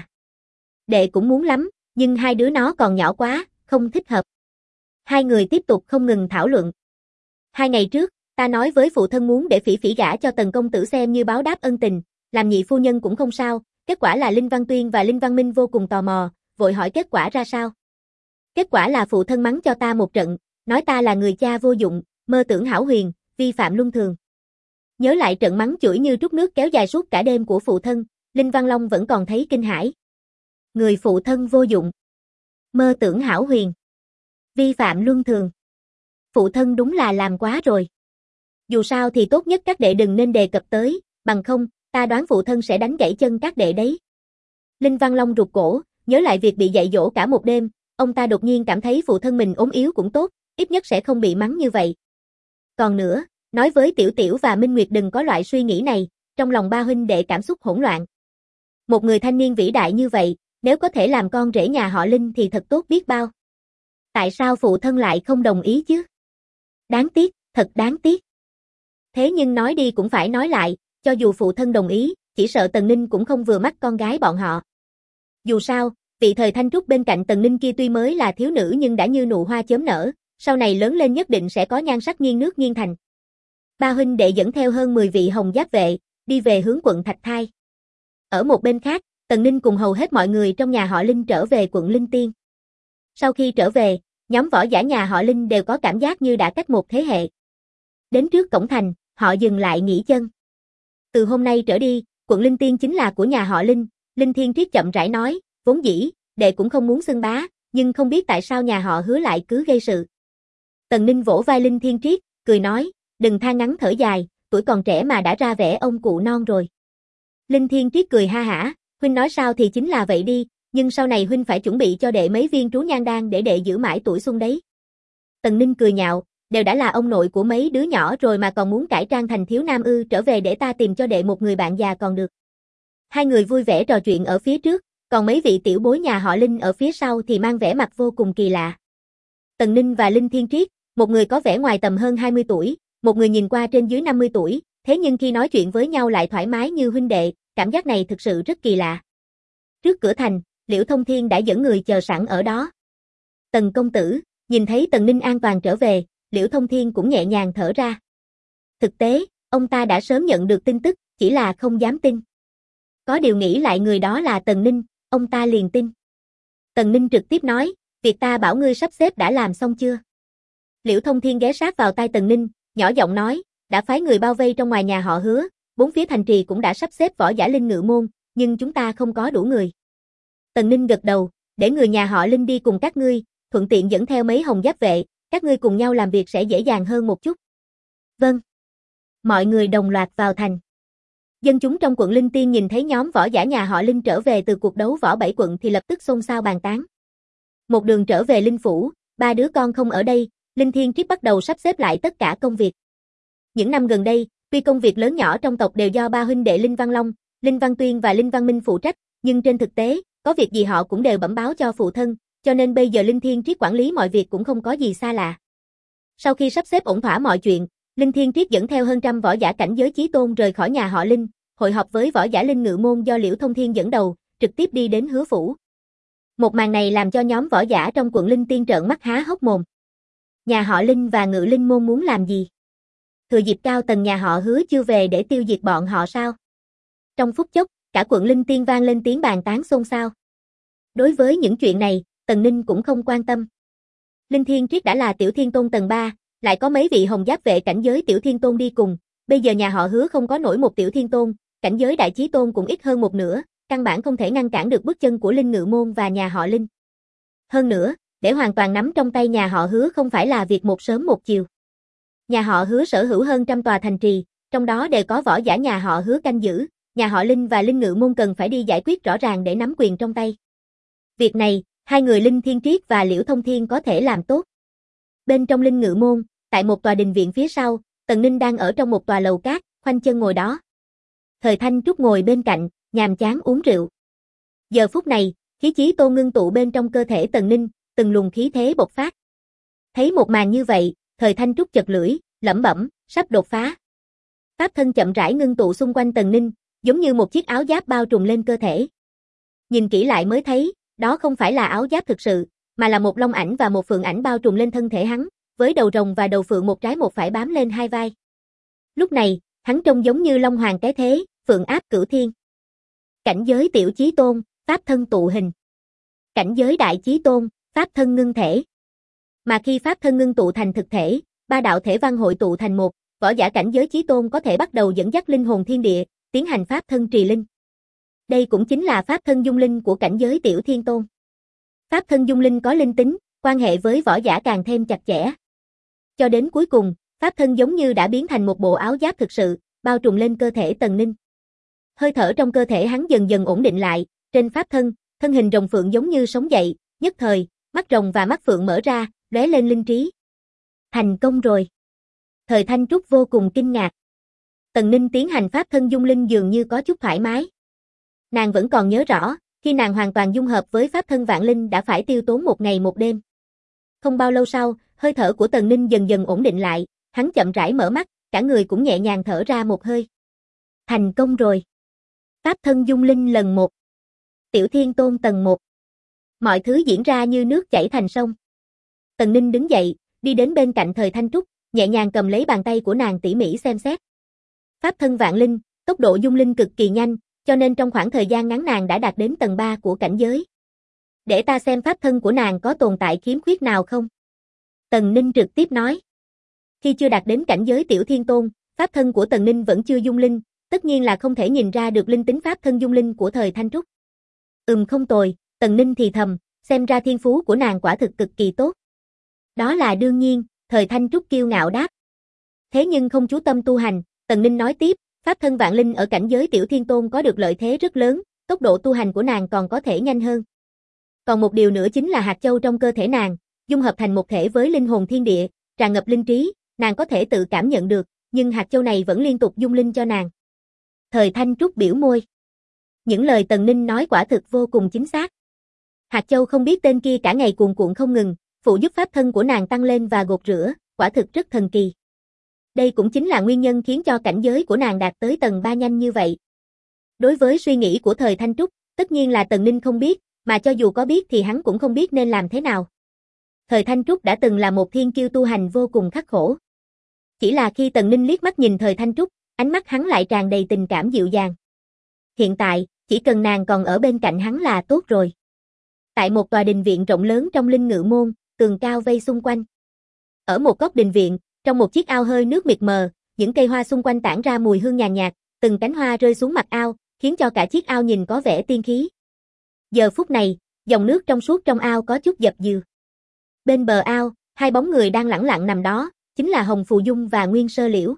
Đệ cũng muốn lắm, nhưng hai đứa nó còn nhỏ quá, không thích hợp. Hai người tiếp tục không ngừng thảo luận. 2 ngày trước, ta nói với phụ thân muốn để Phỉ Phỉ gả cho Tần công tử xem như báo đáp ân tình, làm nhị phu nhân cũng không sao, kết quả là Linh Văn Tuyên và Linh Văn Minh vô cùng tò mò, vội hỏi kết quả ra sao. Kết quả là phụ thân mắng cho ta một trận, nói ta là người cha vô dụng, mơ tưởng hão huyền, vi phạm luân thường. Nhớ lại trận mắng chửi như trút nước kéo dài suốt cả đêm của phụ thân, Linh Văn Long vẫn còn thấy kinh hãi. Người phụ thân vô dụng, mơ tưởng hão huyền, vi phạm luân thường. Phụ thân đúng là làm quá rồi. Dù sao thì tốt nhất các đệ đừng nên đề cập tới, bằng không, ta đoán phụ thân sẽ đánh gãy chân các đệ đấy. Linh Văn Long rụt cổ, nhớ lại việc bị dạy dỗ cả một đêm, ông ta đột nhiên cảm thấy phụ thân mình ốm yếu cũng tốt, ít nhất sẽ không bị mắng như vậy. Còn nữa, nói với Tiểu Tiểu và Minh Nguyệt đừng có loại suy nghĩ này, trong lòng ba huynh đệ cảm xúc hỗn loạn. Một người thanh niên vĩ đại như vậy, nếu có thể làm con rể nhà họ Linh thì thật tốt biết bao. Tại sao phụ thân lại không đồng ý chứ? Đáng tiếc, thật đáng tiếc. Thế nhưng nói đi cũng phải nói lại, cho dù phụ thân đồng ý, chỉ sợ Tần Ninh cũng không vừa mắt con gái bọn họ. Dù sao, vị thời thanh trúc bên cạnh Tần Ninh kia tuy mới là thiếu nữ nhưng đã như nụ hoa chớm nở, sau này lớn lên nhất định sẽ có nhan sắc nghiêng nước nghiêng thành. Ba huynh đệ dẫn theo hơn 10 vị Hồng Giáp vệ, đi về hướng quận Thạch Thai. Ở một bên khác, Tần Ninh cùng hầu hết mọi người trong nhà họ Linh trở về quận Linh Tiên. Sau khi trở về, nhóm võ giả nhà họ Linh đều có cảm giác như đã cách một thế hệ. Đến trước cổng thành, họ dừng lại nghỉ chân. Từ hôm nay trở đi, quận Linh Tiên chính là của nhà họ Linh, Linh Thiên Triết chậm rãi nói, vốn dĩ, đệ cũng không muốn xưng bá, nhưng không biết tại sao nhà họ Hứa lại cứ gây sự. Tần Ninh vỗ vai Linh Thiên Triết, cười nói, đừng than ngắn thở dài, tuổi còn trẻ mà đã ra vẻ ông cụ non rồi. Linh Thiên Triết cười ha hả, huynh nói sao thì chính là vậy đi, nhưng sau này huynh phải chuẩn bị cho đệ mấy viên trú nhan đan để đệ giữ mãi tuổi xuân đấy. Tần Ninh cười nhạo, đều đã là ông nội của mấy đứa nhỏ rồi mà còn muốn cải trang thành thiếu nam ư, trở về để ta tìm cho đệ một người bạn già còn được. Hai người vui vẻ trò chuyện ở phía trước, còn mấy vị tiểu bối nhà họ Linh ở phía sau thì mang vẻ mặt vô cùng kỳ lạ. Tần Ninh và Linh Thiên Triết, một người có vẻ ngoài tầm hơn 20 tuổi, một người nhìn qua trên dưới 50 tuổi, thế nhưng khi nói chuyện với nhau lại thoải mái như huynh đệ, cảm giác này thực sự rất kỳ lạ. Trước cửa thành, Liễu Thông Thiên đã dẫn người chờ sẵn ở đó. Tần công tử, nhìn thấy Tần Ninh an toàn trở về, Liễu Thông Thiên cũng nhẹ nhàng thở ra. Thực tế, ông ta đã sớm nhận được tin tức, chỉ là không dám tin. Có điều nghĩ lại người đó là Tần Ninh, ông ta liền tin. Tần Ninh trực tiếp nói, việc ta bảo ngươi sắp xếp đã làm xong chưa? Liễu Thông Thiên ghé sát vào tai Tần Ninh, nhỏ giọng nói, đã phái người bao vây trong ngoài nhà họ Hứa, bốn phía thành trì cũng đã sắp xếp võ giả Linh Ngự môn, nhưng chúng ta không có đủ người. Tần Ninh gật đầu, để người nhà họ Linh đi cùng các ngươi, thuận tiện dẫn theo mấy hồng giáp vệ, các ngươi cùng nhau làm việc sẽ dễ dàng hơn một chút. Vâng. Mọi người đồng loạt vào thành. Dân chúng trong quận Linh Tiên nhìn thấy nhóm võ giả nhà họ Linh trở về từ cuộc đấu võ 7 quận thì lập tức xôn xao bàn tán. Một đường trở về Linh Phủ, ba đứa con không ở đây, Linh Thiên Triết bắt đầu sắp xếp lại tất cả công việc. Những năm gần đây, tuy công việc lớn nhỏ trong tộc đều do ba huynh đệ Linh Văn Long, Linh Văn Tuyên và Linh Văn Minh phụ trách, nhưng trên thực tế, có việc gì họ cũng đều bẩm báo cho phụ thân, cho nên bây giờ Linh Thiên Triết quản lý mọi việc cũng không có gì xa lạ. Sau khi sắp xếp ổn thỏa mọi chuyện, Linh Thiên Triết dẫn theo hơn trăm võ giả cảnh giới chí tôn rời khỏi nhà họ Linh, hội họp với võ giả Linh Ngự môn do Liễu Thông Thiên dẫn đầu, trực tiếp đi đến Hứa phủ. Một màn này làm cho nhóm võ giả trong quận Linh Tiên trợn mắt há hốc mồm. Nhà họ Linh và Ngự Linh môn muốn làm gì? Thừa dịp cao tầng nhà họ Hứa chưa về để tiêu diệt bọn họ sao? Trong phút chốc, cả quận Linh Tiên vang lên tiếng bàn tán xôn xao. Đối với những chuyện này, Tần Ninh cũng không quan tâm. Linh Thiên Triết đã là Tiểu Thiên Tôn tầng 3, lại có mấy vị hồng giáp vệ cảnh giới Tiểu Thiên Tôn đi cùng, bây giờ nhà họ Hứa không có nổi một Tiểu Thiên Tôn, cảnh giới Đại Chí Tôn cũng ít hơn một nửa, căn bản không thể ngăn cản được bước chân của Linh Ngự môn và nhà họ Linh. Hơn nữa, để hoàn toàn nắm trong tay nhà họ Hứa không phải là việc một sớm một chiều. Nhà họ Hứa sở hữu hơn trăm tòa thành trì, trong đó đều có võ giả nhà họ Hứa canh giữ, nhà họ Linh và Linh Ngự môn cần phải đi giải quyết rõ ràng để nắm quyền trong tay. Việc này, hai người Linh Thiên Triết và Liễu Thông Thiên có thể làm tốt. Bên trong Linh Ngự môn, tại một tòa đình viện phía sau, Tần Ninh đang ở trong một tòa lầu cát, khoanh chân ngồi đó. Thời Thanh Trúc ngồi bên cạnh, nhàm chán uống rượu. Giờ phút này, khí chí tôn ngưng tụ bên trong cơ thể Tần Ninh, từng luồng khí thế bộc phát. Thấy một màn như vậy, Thời Thanh Trúc chật lưỡi, lẩm bẩm, sắp đột phá. Pháp thân chậm rãi ngưng tụ xung quanh Tần Ninh, giống như một chiếc áo giáp bao trùm lên cơ thể. Nhìn kỹ lại mới thấy, đó không phải là áo giáp thực sự, mà là một long ảnh và một phượng ảnh bao trùm lên thân thể hắn, với đầu rồng và đầu phượng một trái một phải bám lên hai vai. Lúc này, hắn trông giống như long hoàng cái thế, phượng áp cửu thiên. Cảnh giới Tiểu Chí Tôn, pháp thân tụ hình. Cảnh giới Đại Chí Tôn, pháp thân ngưng thể. Mà khi pháp thân ngưng tụ thành thực thể, ba đạo thể văn hội tụ thành một, võ giả cảnh giới Chí Tôn có thể bắt đầu dẫn dắt linh hồn thiên địa, tiến hành pháp thân trì linh. Đây cũng chính là pháp thân dung linh của cảnh giới Tiểu Thiên Tôn. Pháp thân dung linh có linh tính, quan hệ với võ giả càng thêm chặt chẽ. Cho đến cuối cùng, pháp thân giống như đã biến thành một bộ áo giáp thực sự, bao trùm lên cơ thể Tần Ninh. Hơi thở trong cơ thể hắn dần dần ổn định lại, trên pháp thân, thân hình rồng phượng giống như sống dậy, nhất thời, mắt rồng và mắt phượng mở ra, lóe lên linh trí. Thành công rồi. Thời Thanh Trúc vô cùng kinh ngạc. Tần Ninh tiến hành pháp thân dung linh dường như có chút thoải mái. Nàng vẫn còn nhớ rõ, khi nàng hoàn toàn dung hợp với pháp thân vạn linh đã phải tiêu tốn một ngày một đêm. Không bao lâu sau, hơi thở của Tần Ninh dần dần ổn định lại, hắn chậm rãi mở mắt, cả người cũng nhẹ nhàng thở ra một hơi. Thành công rồi. Pháp thân dung linh lần 1. Tiểu Thiên Tôn tầng 1. Mọi thứ diễn ra như nước chảy thành sông. Tần Ninh đứng dậy, đi đến bên cạnh Thời Thanh Trúc, nhẹ nhàng cầm lấy bàn tay của nàng tỉ mỉ xem xét. Pháp thân vạn linh, tốc độ dung linh cực kỳ nhanh, cho nên trong khoảng thời gian ngắn nàng đã đạt đến tầng 3 của cảnh giới. Để ta xem pháp thân của nàng có tồn tại khiếm khuyết nào không? Tần Ninh trực tiếp nói. Khi chưa đạt đến cảnh giới Tiểu Thiên Tôn, pháp thân của Tần Ninh vẫn chưa dung linh, tất nhiên là không thể nhìn ra được linh tính pháp thân dung linh của Thời Thanh Trúc. Không tồi, Tần Ninh thì thầm, xem ra thiên phú của nàng quả thực cực kỳ tốt. Đó là đương nhiên, Thời Thanh Trúc kiêu ngạo đáp. Thế nhưng không chú tâm tu hành, Tần Ninh nói tiếp, pháp thân vạn linh ở cảnh giới Tiểu Thiên Tôn có được lợi thế rất lớn, tốc độ tu hành của nàng còn có thể nhanh hơn. Còn một điều nữa chính là hạt châu trong cơ thể nàng, dung hợp thành một thể với linh hồn thiên địa, tràn ngập linh trí, nàng có thể tự cảm nhận được, nhưng hạt châu này vẫn liên tục dung linh cho nàng. Thời Thanh Trúc biểu môi. Những lời Tần Ninh nói quả thực vô cùng chính xác. Hạt châu không biết tên kia cả ngày cuồn cuộn không ngừng, phụ giúp pháp thân của nàng tăng lên và gột rửa, quả thực rất thần kỳ. Đây cũng chính là nguyên nhân khiến cho cảnh giới của nàng đạt tới tầng 3 nhanh như vậy. Đối với suy nghĩ của Thời Thanh Trúc, tất nhiên là Tần Ninh không biết, mà cho dù có biết thì hắn cũng không biết nên làm thế nào. Thời Thanh Trúc đã từng là một thiên kiêu tu hành vô cùng khắc khổ. Chỉ là khi Tần Ninh liếc mắt nhìn Thời Thanh Trúc, ánh mắt hắn lại tràn đầy tình cảm dịu dàng. Hiện tại, chỉ cần nàng còn ở bên cạnh hắn là tốt rồi. Tại một tòa đình viện rộng lớn trong Linh Ngự Môn, tường cao vây xung quanh. Ở một góc đình viện, trong một chiếc ao hơi nước mịt mờ, những cây hoa xung quanh tản ra mùi hương nhàn nhạt, từng cánh hoa rơi xuống mặt ao, khiến cho cả chiếc ao nhìn có vẻ tiên khí. Giờ phút này, dòng nước trong suốt trong ao có chút dập dìu. Bên bờ ao, hai bóng người đang lẳng lặng nằm đó, chính là Hồng Phù Dung và Nguyên Sơ Liễu.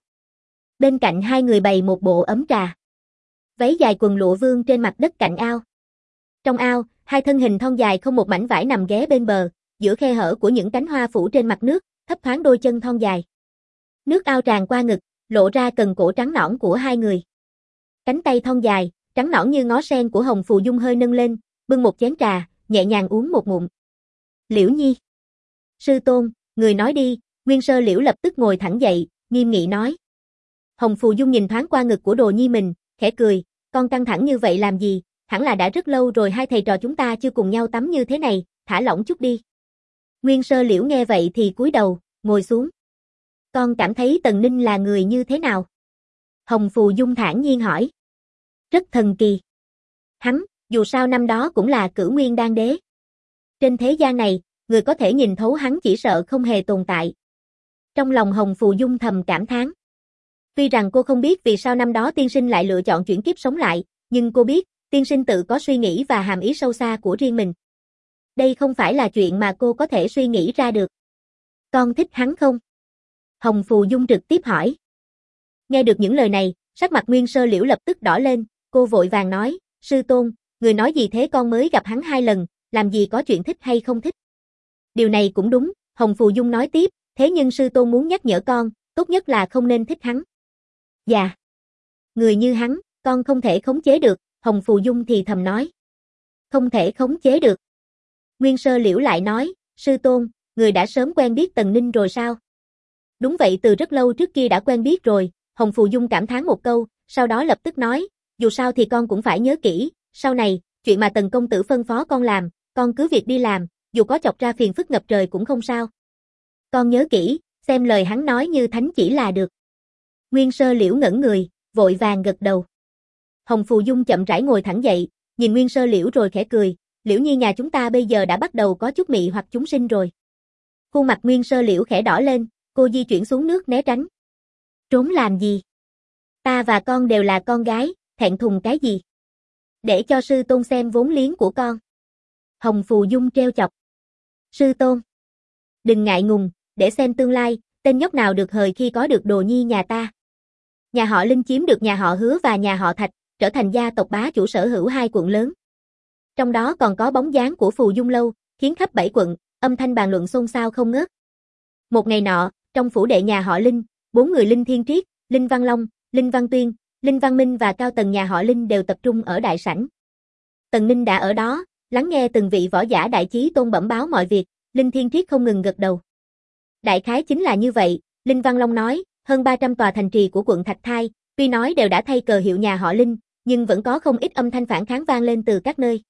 Bên cạnh hai người bày một bộ ấm trà. Váy dài quần lụa vương trên mặt đất cạnh ao. Trong ao, hai thân hình thon dài không một mảnh vải nằm ghé bên bờ, giữa khe hở của những cánh hoa phủ trên mặt nước, thấp thoáng đôi chân thon dài. Nước ao tràn qua ngực, lộ ra cần cổ trắng nõn của hai người. Cánh tay thon dài, trắng nõn như ngó sen của Hồng Phù Dung hơi nâng lên, bưng một chén trà, nhẹ nhàng uống một ngụm. Liễu Nhi. Sư tôn, người nói đi, Nguyên Sơ Liễu lập tức ngồi thẳng dậy, nghiêm nghị nói. Hồng Phù Dung nhìn thoáng qua ngực của Đồ Nhi mình, khẽ cười, con căng thẳng như vậy làm gì, hẳn là đã rất lâu rồi hai thầy trò chúng ta chưa cùng nhau tắm như thế này, thả lỏng chút đi. Nguyên Sơ Liễu nghe vậy thì cúi đầu, ngồi xuống. Con cảm thấy Tần Ninh là người như thế nào? Hồng Phù Dung thản nhiên hỏi. Rất thần kỳ. Hắn, dù sao năm đó cũng là Cửu Nguyên Đan Đế. Trên thế gian này, người có thể nhìn thấu hắn chỉ sợ không hề tồn tại. Trong lòng Hồng Phù Dung thầm cảm thán. Tuy rằng cô không biết vì sao năm đó tiên sinh lại lựa chọn chuyển kiếp sống lại, nhưng cô biết, tiên sinh tự có suy nghĩ và hàm ý sâu xa của riêng mình. Đây không phải là chuyện mà cô có thể suy nghĩ ra được. Con thích hắn không? Hồng Phù Dung trực tiếp hỏi. Nghe được những lời này, sắc mặt Nguyên Sơ Liễu lập tức đỏ lên, cô vội vàng nói, sư tôn, người nói gì thế, con mới gặp hắn 2 lần, làm gì có chuyện thích hay không thích. Điều này cũng đúng, Hồng Phù Dung nói tiếp, thế nhưng sư tôn muốn nhắc nhở con, tốt nhất là không nên thích hắn. Dạ. Người như hắn, con không thể khống chế được, Hồng Phù Dung thì thầm nói. Không thể khống chế được. Nguyên Sơ Liễu lại nói, sư tôn, người đã sớm quen biết Tần Ninh rồi sao? Đúng vậy, từ rất lâu trước kia đã quen biết rồi, Hồng Phù Dung cảm thán một câu, sau đó lập tức nói, dù sao thì con cũng phải nhớ kỹ, sau này, chuyện mà Tần công tử phân phó con làm, con cứ việc đi làm, dù có chọc ra phiền phức ngập trời cũng không sao. Con nhớ kỹ, xem lời hắn nói như thánh chỉ là được. Nguyên Sơ Liễu ngẩn người, vội vàng gật đầu. Hồng Phù Dung chậm rãi ngồi thẳng dậy, nhìn Nguyên Sơ Liễu rồi khẽ cười, Liễu Nhi nhà chúng ta bây giờ đã bắt đầu có chút mị hoặc chúng sinh rồi. Khuôn mặt Nguyên Sơ Liễu khẽ đỏ lên, cô di chuyển xuống nước né tránh. Trốn làm gì? Ta và con đều là con gái, thẹn thùng cái gì? Để cho sư tôn xem vốn liếng của con. Hồng Phù Dung trêu chọc. Sư tôn. Đừng ngại ngùng, để xem tương lai, tên nhóc nào được hời khi có được Đồ Nhi nhà ta. Nhà họ Linh chiếm được nhà họ Hứa và nhà họ Thạch, trở thành gia tộc bá chủ sở hữu 2 quận lớn. Trong đó còn có bóng dáng của Phù Dung Lâu, khiến khắp 7 quận, âm thanh bàn luận xôn xao không ngớt. Một ngày nọ, trong phủ đệ nhà họ Linh, 4 người Linh Thiên Triết, Linh Văn Long, Linh Văn Tuyên, Linh Văn Minh và cao tầng nhà họ Linh đều tập trung ở đại sảnh. Tần Ninh đã ở đó, lắng nghe từng vị võ giả đại chí tôn bẩm báo mọi việc, Linh Thiên Triết không ngừng gật đầu. Đại khái chính là như vậy, Linh Văn Long nói, hơn 300 tòa thành trì của quận Thạch Thai, tuy nói đều đã thay cờ hiệu nhà họ Linh, nhưng vẫn có không ít âm thanh phản kháng vang lên từ các nơi.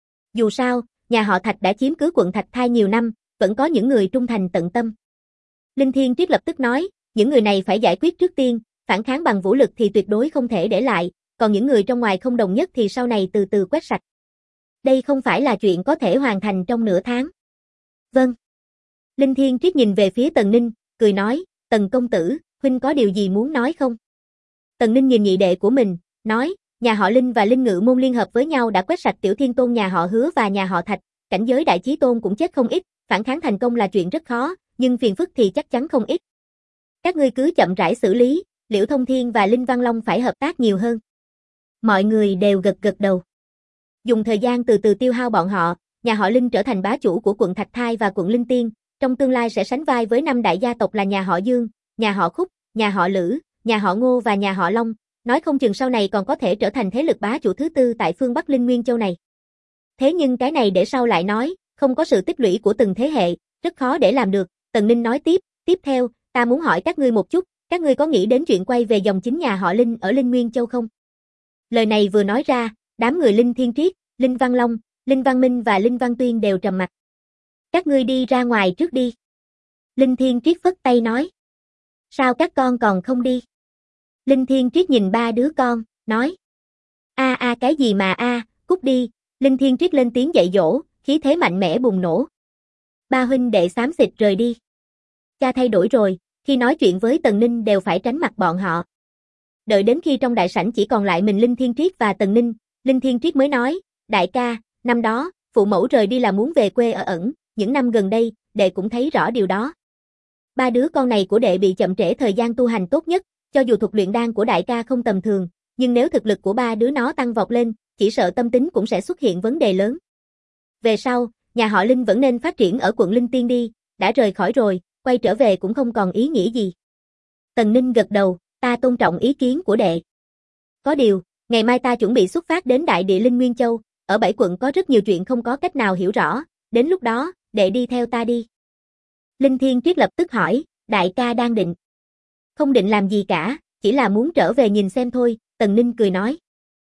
Dù sao, nhà họ Thạch đã chiếm cứ quận Thạch Thai nhiều năm, vẫn có những người trung thành tận tâm. Linh Thiên Triết lập tức nói, những người này phải giải quyết trước tiên, phản kháng bằng vũ lực thì tuyệt đối không thể để lại, còn những người trong ngoài không đồng nhất thì sau này từ từ quét sạch. Đây không phải là chuyện có thể hoàn thành trong nửa tháng. Vâng. Linh Thiên Triết nhìn về phía Tần Ninh, cười nói, Tần công tử, huynh có điều gì muốn nói không? Tần Ninh nhìn nhị đệ của mình, nói, nhà họ Linh và Linh Ngự môn liên hợp với nhau đã quét sạch Tiểu Thiên Tôn nhà họ Hứa và nhà họ Thạch, cảnh giới đại chí tôn cũng chết không ít, phản kháng thành công là chuyện rất khó, nhưng phiền phức thì chắc chắn không ít. Các ngươi cứ chậm rãi xử lý, Liễu Thông Thiên và Linh Văn Long phải hợp tác nhiều hơn. Mọi người đều gật gật đầu. Dùng thời gian từ từ tiêu hao bọn họ, nhà họ Linh trở thành bá chủ của quận Thạch Thai và quận Linh Tiên, trong tương lai sẽ sánh vai với 5 đại gia tộc là nhà họ Dương, nhà họ Khúc, nhà họ Lữ, nhà họ Ngô và nhà họ Long, nói không chừng sau này còn có thể trở thành thế lực bá chủ thứ tư tại phương Bắc Linh Nguyên Châu này. Thế nhưng cái này để sau lại nói, không có sự tích lũy của từng thế hệ, rất khó để làm được. Tần Ninh nói tiếp theo, ta muốn hỏi các ngươi một chút, các ngươi có nghĩ đến chuyện quay về dòng chính nhà họ Linh ở Linh Nguyên Châu không? Lời này vừa nói ra, đám người Linh Thiên Triết, Linh Văn Long, Linh Văn Minh và Linh Văn Tuyên đều trầm mặt. Các ngươi đi ra ngoài trước đi. Linh Thiên Triết phất tay nói. Sao các con còn không đi? Linh Thiên Triết nhìn ba đứa con, nói. Cái gì mà cút đi. Linh Thiên Triết lên tiếng dạy dỗ, khí thế mạnh mẽ bùng nổ. Ba huynh đệ xám xịt rời đi. Cha thay đổi rồi, khi nói chuyện với Tần Ninh đều phải tránh mặt bọn họ. Đợi đến khi trong đại sảnh chỉ còn lại mình Linh Thiên Triết và Tần Ninh, Linh Thiên Triết mới nói, đại ca, năm đó, phụ mẫu rời đi là muốn về quê ở ẩn, những năm gần đây, đệ cũng thấy rõ điều đó. Ba đứa con này của đệ bị chậm trễ thời gian tu hành tốt nhất, cho dù thuật luyện đan của đại ca không tầm thường, nhưng nếu thực lực của ba đứa nó tăng vọt lên, chỉ sợ tâm tính cũng sẽ xuất hiện vấn đề lớn. Về sau, nhà họ Linh vẫn nên phát triển ở quận Linh Tiên đi, đã rời khỏi rồi, quay trở về cũng không còn ý nghĩa gì. Tần Ninh gật đầu, ta tôn trọng ý kiến của đệ. Có điều, ngày mai ta chuẩn bị xuất phát đến Đại Địa Linh Nguyên Châu, ở 7 quận có rất nhiều chuyện không có cách nào hiểu rõ, đến lúc đó, đệ đi theo ta đi. Linh Thiên Triết lập tức hỏi, đại ca đang định. Không định làm gì cả, chỉ là muốn trở về nhìn xem thôi, Tần Ninh cười nói.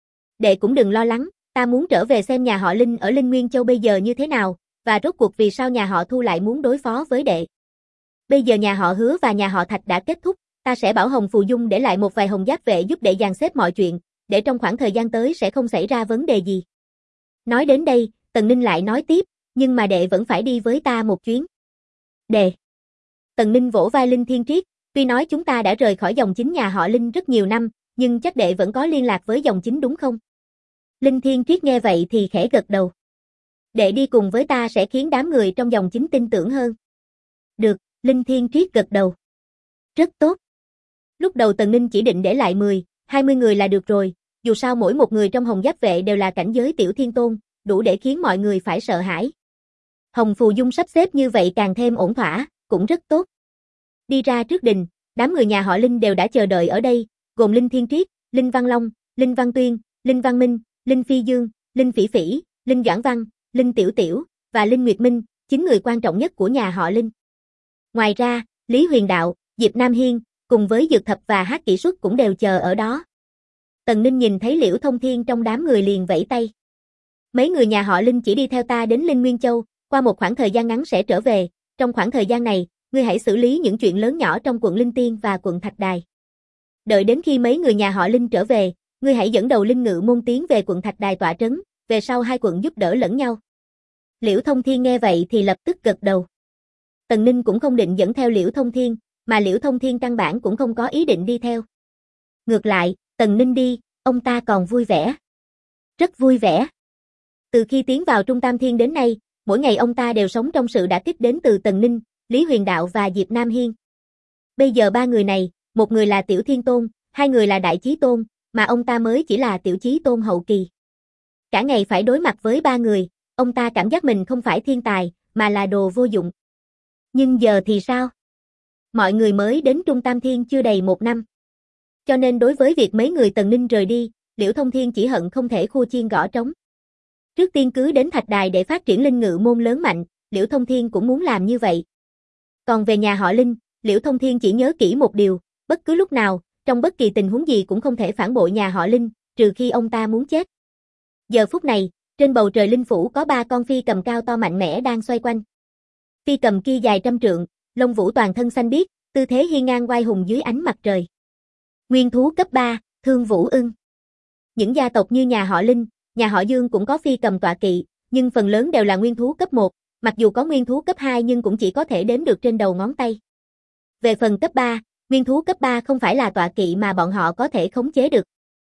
Đệ cũng đừng lo lắng, ta muốn trở về xem nhà họ Linh ở Linh Nguyên Châu bây giờ như thế nào, và rốt cuộc vì sao nhà họ Thu lại muốn đối phó với đệ. Bây giờ nhà họ Hứa và nhà họ Thạch đã kết thúc, ta sẽ bảo Hồng Phù Dung để lại một vài hồng giáp vệ giúp đệ dàn xếp mọi chuyện, để trong khoảng thời gian tới sẽ không xảy ra vấn đề gì. Nói đến đây, Tần Ninh lại nói tiếp, nhưng mà đệ vẫn phải đi với ta một chuyến. Đệ. Tần Ninh vỗ vai Linh Thiên Triết, tuy nói chúng ta đã rời khỏi dòng chính nhà họ Linh rất nhiều năm, nhưng chắc đệ vẫn có liên lạc với dòng chính đúng không? Linh Thiên Triết nghe vậy thì khẽ gật đầu. Đệ đi cùng với ta sẽ khiến đám người trong dòng chính tin tưởng hơn. Được, Linh Thiên Triết gật đầu. Rất tốt. Lúc đầu Tần Ninh chỉ định để lại 10, 20 người là được rồi, dù sao mỗi một người trong Hồng Giáp vệ đều là cảnh giới tiểu thiên tôn, đủ để khiến mọi người phải sợ hãi. Hồng Phù Dung sắp xếp như vậy càng thêm ổn thỏa, cũng rất tốt. Đi ra trước đình, đám người nhà họ Linh đều đã chờ đợi ở đây, gồm Linh Thiên Triết, Linh Văn Long, Linh Văn Tuyên, Linh Văn Minh, Linh Phi Dương, Linh Phỉ Phỉ, Linh Doãn Văn, Linh Tiểu Tiểu và Linh Nguyệt Minh, 9 người quan trọng nhất của nhà họ Linh. Ngoài ra, Lý Huyền Đạo, Diệp Nam Hiên, cùng với Dược Thập và Hát Kỷ Xuất cũng đều chờ ở đó. Tần Ninh nhìn thấy Liễu Thông Thiên trong đám người liền vẫy tay. Mấy người nhà họ Linh chỉ đi theo ta đến Linh Nguyên Châu, qua một khoảng thời gian ngắn sẽ trở về, trong khoảng thời gian này, ngươi hãy xử lý những chuyện lớn nhỏ trong quận Linh Tiên và quận Thạch Đài. Đợi đến khi mấy người nhà họ Linh trở về, ngươi hãy dẫn đầu Linh Ngự môn tiến về quận Thạch Đài tọa trấn, về sau hai quận giúp đỡ lẫn nhau. Liễu Thông Thiên nghe vậy thì lập tức gật đầu. Tần Ninh cũng không định dẫn theo Liễu Thông Thiên, mà Liễu Thông Thiên căn bản cũng không có ý định đi theo. Ngược lại, Tần Ninh đi, ông ta còn vui vẻ. Rất vui vẻ. Từ khi tiến vào Trung Tam Thiên đến nay, mỗi ngày ông ta đều sống trong sự đả kích đến từ Tần Ninh, Lý Huyền Đạo và Diệp Nam Hiên. Bây giờ ba người này, một người là Tiểu Thiên Tôn, hai người là Đại Chí Tôn, mà ông ta mới chỉ là Tiểu Chí Tôn hậu kỳ. Cả ngày phải đối mặt với ba người, ông ta cảm giác mình không phải thiên tài, mà là đồ vô dụng. Nhưng giờ thì sao? Mọi người mới đến Trung Tam Thiên chưa đầy 1 năm. Cho nên đối với việc mấy người Tần Ninh rời đi, Liễu Thông Thiên chỉ hận không thể khua chiên gõ trống. Trước tiên cứ đến Thạch Đài để phát triển Linh Ngự môn lớn mạnh, Liễu Thông Thiên cũng muốn làm như vậy. Còn về nhà họ Linh, Liễu Thông Thiên chỉ nhớ kỹ một điều, bất cứ lúc nào, trong bất kỳ tình huống gì cũng không thể phản bội nhà họ Linh, trừ khi ông ta muốn chết. Giờ phút này, trên bầu trời Linh Phủ có 3 con phi cầm cao to mạnh mẽ đang xoay quanh. Phi cầm kia dài 100 trượng, lông vũ toàn thân xanh biếc, tư thế hiên ngang oai hùng dưới ánh mặt trời. Nguyên thú cấp 3, Thương Vũ Ưng. Những gia tộc như nhà họ Linh, nhà họ Dương cũng có phi cầm tọa kỵ, nhưng phần lớn đều là nguyên thú cấp 1, mặc dù có nguyên thú cấp 2 nhưng cũng chỉ có thể đếm được trên đầu ngón tay. Về phần cấp 3, nguyên thú cấp 3 không phải là tọa kỵ mà bọn họ có thể khống chế được.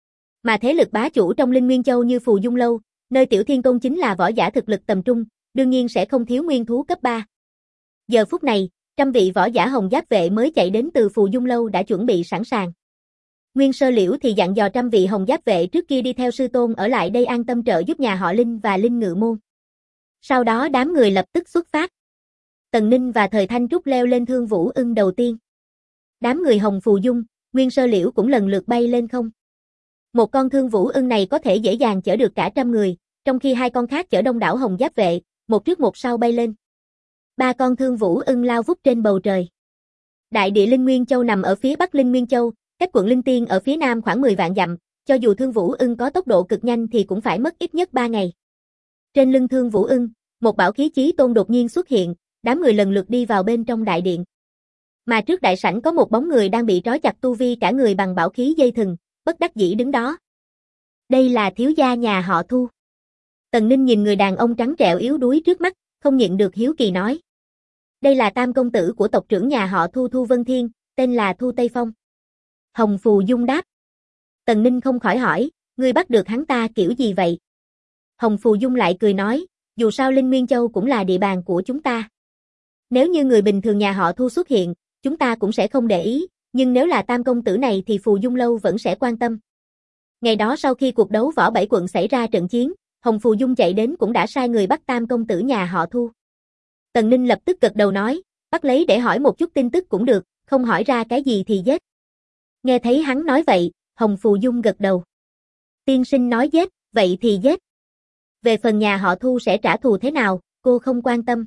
Mà thế lực bá chủ trong Linh Nguyên Châu như Phù Dung Lâu, nơi Tiểu Thiên Tôn chính là võ giả thực lực tầm trung, đương nhiên sẽ không thiếu nguyên thú cấp 3. Giờ phút này, 100 vị võ giả Hồng Giáp vệ mới chạy đến từ Phù Dung Lâu đã chuẩn bị sẵn sàng. Nguyên Sơ Liễu thì dặn dò 100 vị Hồng Giáp vệ trước kia đi theo sư tôn ở lại đây an tâm trợ giúp nhà họ Linh và Linh Ngự môn. Sau đó đám người lập tức xuất phát. Tần Ninh và Thời Thanh Trúc leo lên Thương Vũ Ưng đầu tiên. Đám người Hồng Phù Dung, Nguyên Sơ Liễu cũng lần lượt bay lên không. Một con Thương Vũ Ưng này có thể dễ dàng chở được cả 100 người, trong khi hai con khác chở đông đảo Hồng Giáp vệ, một trước một sau bay lên. Ba con Thương Vũ Ưng lao vút trên bầu trời. Đại địa Linh Nguyên Châu nằm ở phía bắc Linh Nguyên Châu, cách quận Linh Tiên ở phía nam khoảng 10 vạn dặm, cho dù Thương Vũ Ưng có tốc độ cực nhanh thì cũng phải mất ít nhất 3 ngày. Trên lưng Thương Vũ Ưng, một bảo khí chí tôn đột nhiên xuất hiện, đám người lần lượt đi vào bên trong đại điện. Mà trước đại sảnh có một bóng người đang bị trói chặt tu vi cả người bằng bảo khí dây thừng, bất đắc dĩ đứng đó. Đây là thiếu gia nhà họ Thu. Tần Ninh nhìn người đàn ông trắng trẻo yếu đuối trước mắt, không nhịn được hiếu kỳ nói. Đây là tam công tử của tộc trưởng nhà họ Thu Thu Vân Thiên, tên là Thu Tây Phong. Hồng Phù Dung đáp. Tần Ninh không khỏi hỏi, ngươi bắt được hắn ta kiểu gì vậy? Hồng Phù Dung lại cười nói, dù sao Linh Nguyên Châu cũng là địa bàn của chúng ta. Nếu như người bình thường nhà họ Thu xuất hiện, chúng ta cũng sẽ không để ý, nhưng nếu là tam công tử này thì Phù Dung Lâu vẫn sẽ quan tâm. Ngày đó sau khi cuộc đấu võ 7 quận xảy ra trận chiến, Hồng Phù Dung chạy đến cũng đã sai người bắt tam công tử nhà họ Thu. Tần Ninh lập tức gật đầu nói, bắt lấy để hỏi một chút tin tức cũng được, không hỏi ra cái gì thì giết. Nghe thấy hắn nói vậy, Hồng Phù Dung gật đầu. Tiên sinh nói giết, vậy thì giết. Về phần nhà họ Thu sẽ trả thù thế nào, cô không quan tâm.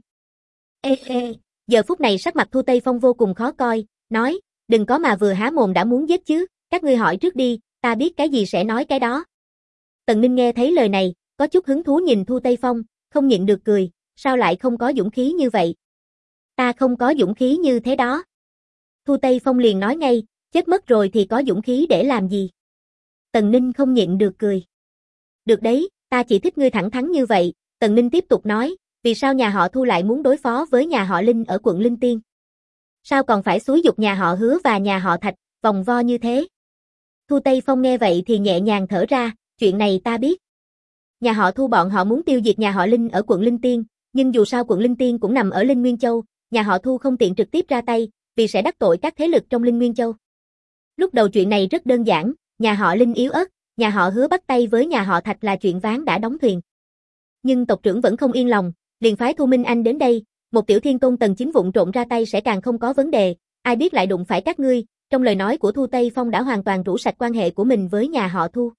Giờ phút này sắc mặt Thu Tây Phong vô cùng khó coi, nói, đừng có mà vừa há mồm đã muốn giết chứ, các ngươi hỏi trước đi, ta biết cái gì sẽ nói cái đó. Tần Ninh nghe thấy lời này, có chút hứng thú nhìn Thu Tây Phong, không nhịn được cười, sao lại không có dũng khí như vậy? Ta không có dũng khí như thế đó. Thu Tây Phong liền nói ngay, chết mất rồi thì có dũng khí để làm gì? Tần Ninh không nhịn được cười. Được đấy, ta chỉ thích ngươi thẳng thắn như vậy, Tần Ninh tiếp tục nói, vì sao nhà họ Thu lại muốn đối phó với nhà họ Linh ở quận Linh Tiên? Sao còn phải xúi giục nhà họ Hứa và nhà họ Thạch, vòng vo như thế? Thu Tây Phong nghe vậy thì nhẹ nhàng thở ra, chuyện này ta biết. Nhà họ Thu bọn họ muốn tiêu diệt nhà họ Linh ở quận Linh Tiên, nhưng dù sao quận Linh Tiên cũng nằm ở Linh Nguyên Châu, nhà họ Thu không tiện trực tiếp ra tay, vì sẽ đắc tội các thế lực trong Linh Nguyên Châu. Lúc đầu chuyện này rất đơn giản, nhà họ Linh yếu ớt, nhà họ Hứa bắt tay với nhà họ Thạch là chuyện ván đã đóng thuyền. Nhưng tộc trưởng vẫn không yên lòng, liền phái Thu Minh Anh đến đây, một tiểu thiên tôn tầng 9 vụng trộn ra tay sẽ càng không có vấn đề, ai biết lại đụng phải các ngươi, trong lời nói của Thu Tây Phong đã hoàn toàn rũ sạch quan hệ của mình với nhà họ Thu.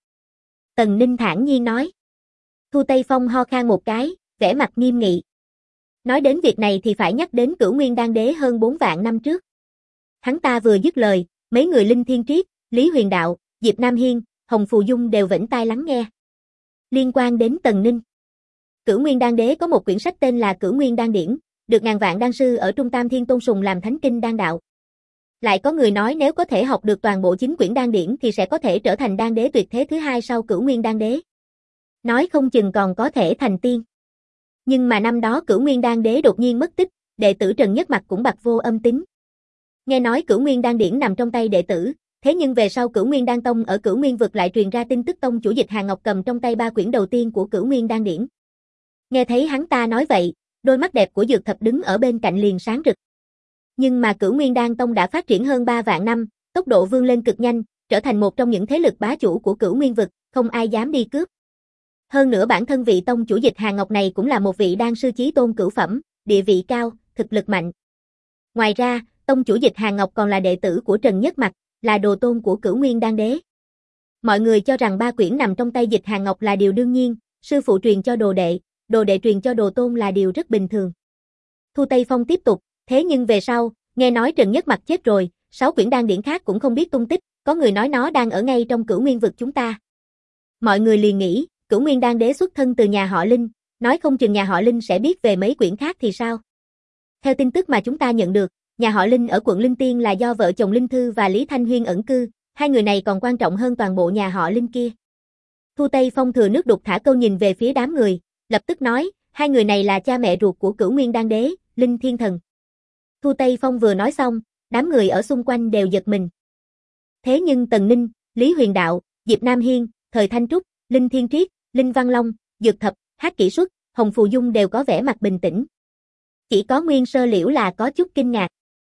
Tần Ninh thản nhiên nói. Thu Tây Phong ho khan một cái, vẻ mặt nghiêm nghị. Nói đến việc này thì phải nhắc đến Cửu Nguyên Đan Đế hơn 4 vạn năm trước. Hắn ta vừa dứt lời, mấy người Linh Thiên Triết, Lý Huyền Đạo, Diệp Nam Hiên, Hồng Phù Dung đều vĩnh tai lắng nghe. Liên quan đến Tần Ninh. Cửu Nguyên Đan Đế có một quyển sách tên là Cửu Nguyên Đan Điển, được ngàn vạn đan sư ở Trung Tam Thiên tôn sùng làm thánh kinh đan đạo. Lại có người nói nếu có thể học được toàn bộ 9 quyển đan điển thì sẽ có thể trở thành đan đế tuyệt thế thứ hai sau Cửu Nguyên Đan Đế. Nói không chừng còn có thể thành tiên. Nhưng mà năm đó Cửu Nguyên Đan Đế đột nhiên mất tích, đệ tử Trần Nhất Mặc cũng bặt vô âm tín. Nghe nói Cửu Nguyên Đan Điển nằm trong tay đệ tử, thế nhưng về sau Cửu Nguyên Đan Tông ở Cửu Nguyên vực lại truyền ra tin tức tông chủ Dịch Hà Ngọc cầm trong tay 3 quyển đầu tiên của Cửu Nguyên Đan Điển. Nghe thấy hắn ta nói vậy, đôi mắt đẹp của Dược Thập đứng ở bên cạnh liền sáng rực. Nhưng mà Cửu Nguyên Đan Tông đã phát triển hơn 3 vạn năm, tốc độ vươn lên cực nhanh, trở thành một trong những thế lực bá chủ của Cửu Nguyên vực, không ai dám đi cướp. Hơn nữa bản thân vị tông chủ Dịch Hà Ngọc này cũng là một vị đan sư chí tôn cửu phẩm, địa vị cao, thực lực mạnh. Ngoài ra, tông chủ Dịch Hà Ngọc còn là đệ tử của Trần Nhất Mặc, là đồ tôn của Cửu Nguyên Đan Đế. Mọi người cho rằng 3 quyển nằm trong tay Dịch Hà Ngọc là điều đương nhiên, sư phụ truyền cho đồ đệ truyền cho đồ tôn là điều rất bình thường. Thu Tây Phong tiếp tục, thế nhưng về sau, nghe nói Trần Nhất Mặc chết rồi, 6 quyển đan điển khác cũng không biết tung tích, có người nói nó đang ở ngay trong Cửu Nguyên vực chúng ta. Mọi người liền nghĩ, Cửu Nguyên Đan Đế xuất thân từ nhà họ Linh, nói không chừng nhà họ Linh sẽ biết về mấy quyển khác thì sao. Theo tin tức mà chúng ta nhận được, nhà họ Linh ở quận Linh Tiên là do vợ chồng Linh Thư và Lý Thanh Huyên ẩn cư, hai người này còn quan trọng hơn toàn bộ nhà họ Linh kia. Thu Tây Phong thừa nước đục thả câu nhìn về phía đám người, lập tức nói, hai người này là cha mẹ ruột của Cửu Nguyên Đan Đế, Linh Thiên Thần. Thu Tây Phong vừa nói xong, đám người ở xung quanh đều giật mình. Thế nhưng Tần Ninh, Lý Huyền Đạo, Diệp Nam Hiên, Thời Thanh Trúc, Linh Thiên Triết, Linh Văn Long, Dược Thập, Hát Kỷ Xuất, Hồng Phù Dung đều có vẻ mặt bình tĩnh. Chỉ có Nguyên Sơ Liễu là có chút kinh ngạc.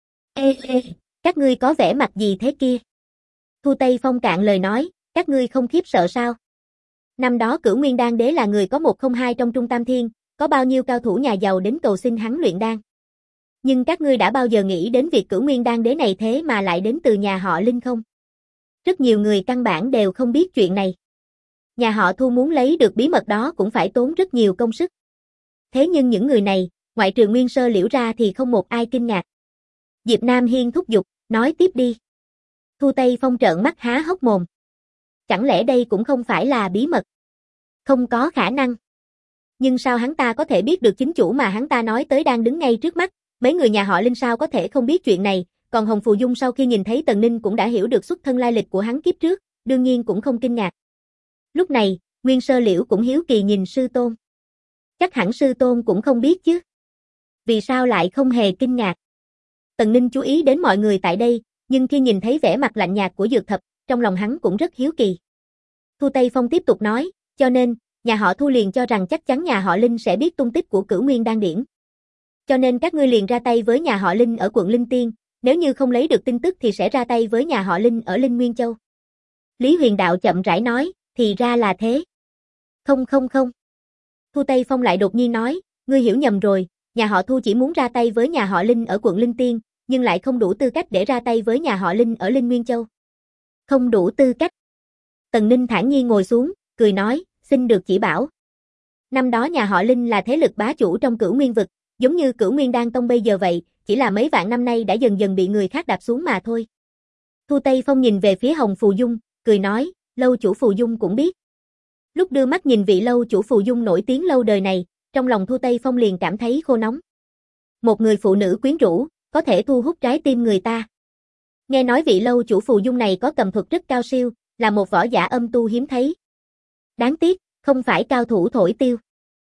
Các ngươi có vẻ mặt gì thế kia? Thu Tây Phong cạn lời nói, các ngươi không khiếp sợ sao? Năm đó Cửu Nguyên Đan Đế là người có 102 trong Trung Tam Thiên, có bao nhiêu cao thủ nhà giàu đến cầu xin hắn luyện đan. Nhưng các ngươi đã bao giờ nghĩ đến việc Cửu Nguyên đan đế này thế mà lại đến từ nhà họ Linh không? Rất nhiều người căn bản đều không biết chuyện này. Nhà họ Thu muốn lấy được bí mật đó cũng phải tốn rất nhiều công sức. Thế nhưng những người này, ngoại trừ Nguyên Sơ Liễu ra thì không một ai kinh ngạc. Diệp Nam Hiên thúc giục, nói tiếp đi. Thu Tây Phong trợn mắt há hốc mồm. Chẳng lẽ đây cũng không phải là bí mật? Không có khả năng. Nhưng sao hắn ta có thể biết được chính chủ mà hắn ta nói tới đang đứng ngay trước mắt? Mấy người nhà họ Linh sao có thể không biết chuyện này? Còn Hồng Phù Dung sau khi nhìn thấy Tần Ninh cũng đã hiểu được xuất thân lai lịch của hắn kiếp trước, đương nhiên cũng không kinh ngạc. Lúc này, Nguyên Sơ Liễu cũng hiếu kỳ nhìn sư tôn. Chắc hẳn sư tôn cũng không biết chứ. Vì sao lại không hề kinh ngạc? Tần Ninh chú ý đến mọi người tại đây, nhưng khi nhìn thấy vẻ mặt lạnh nhạt của Dược Thập, trong lòng hắn cũng rất hiếu kỳ. Thu Tây Phong tiếp tục nói, cho nên, nhà họ Thu liền cho rằng chắc chắn nhà họ Linh sẽ biết tung tích của Cửu Nguyên đan điển. Cho nên các ngươi liền ra tay với nhà họ Linh ở quận Linh Tiên, nếu như không lấy được tin tức thì sẽ ra tay với nhà họ Linh ở Linh Nguyên Châu. Lý Huyền Đạo chậm rãi nói, thì ra là thế. Không. Thu Tây Phong lại đột nhiên nói, ngươi hiểu nhầm rồi, nhà họ Thu chỉ muốn ra tay với nhà họ Linh ở quận Linh Tiên, nhưng lại không đủ tư cách để ra tay với nhà họ Linh ở Linh Nguyên Châu. Không đủ tư cách. Tần Ninh thản nhiên ngồi xuống, cười nói, xin được chỉ bảo. Năm đó nhà họ Linh là thế lực bá chủ trong Cửu Nguyên vực, giống như Cửu Nguyên Đan Tông bây giờ vậy, chỉ là mấy vạn năm nay đã dần dần bị người khác đạp xuống mà thôi. Thu Tây Phong nhìn về phía Hồng Phù Dung, cười nói, lâu chủ Phù Dung cũng biết. Lúc đưa mắt nhìn vị lâu chủ Phù Dung nổi tiếng lâu đời này, trong lòng Thu Tây Phong liền cảm thấy khô nóng. Một người phụ nữ quyến rũ, có thể thu hút trái tim người ta. Nghe nói vị lâu chủ Phù Dung này có cầm thuật rất cao siêu, là một võ giả âm tu hiếm thấy. Đáng tiếc, không phải cao thủ thổi tiêu.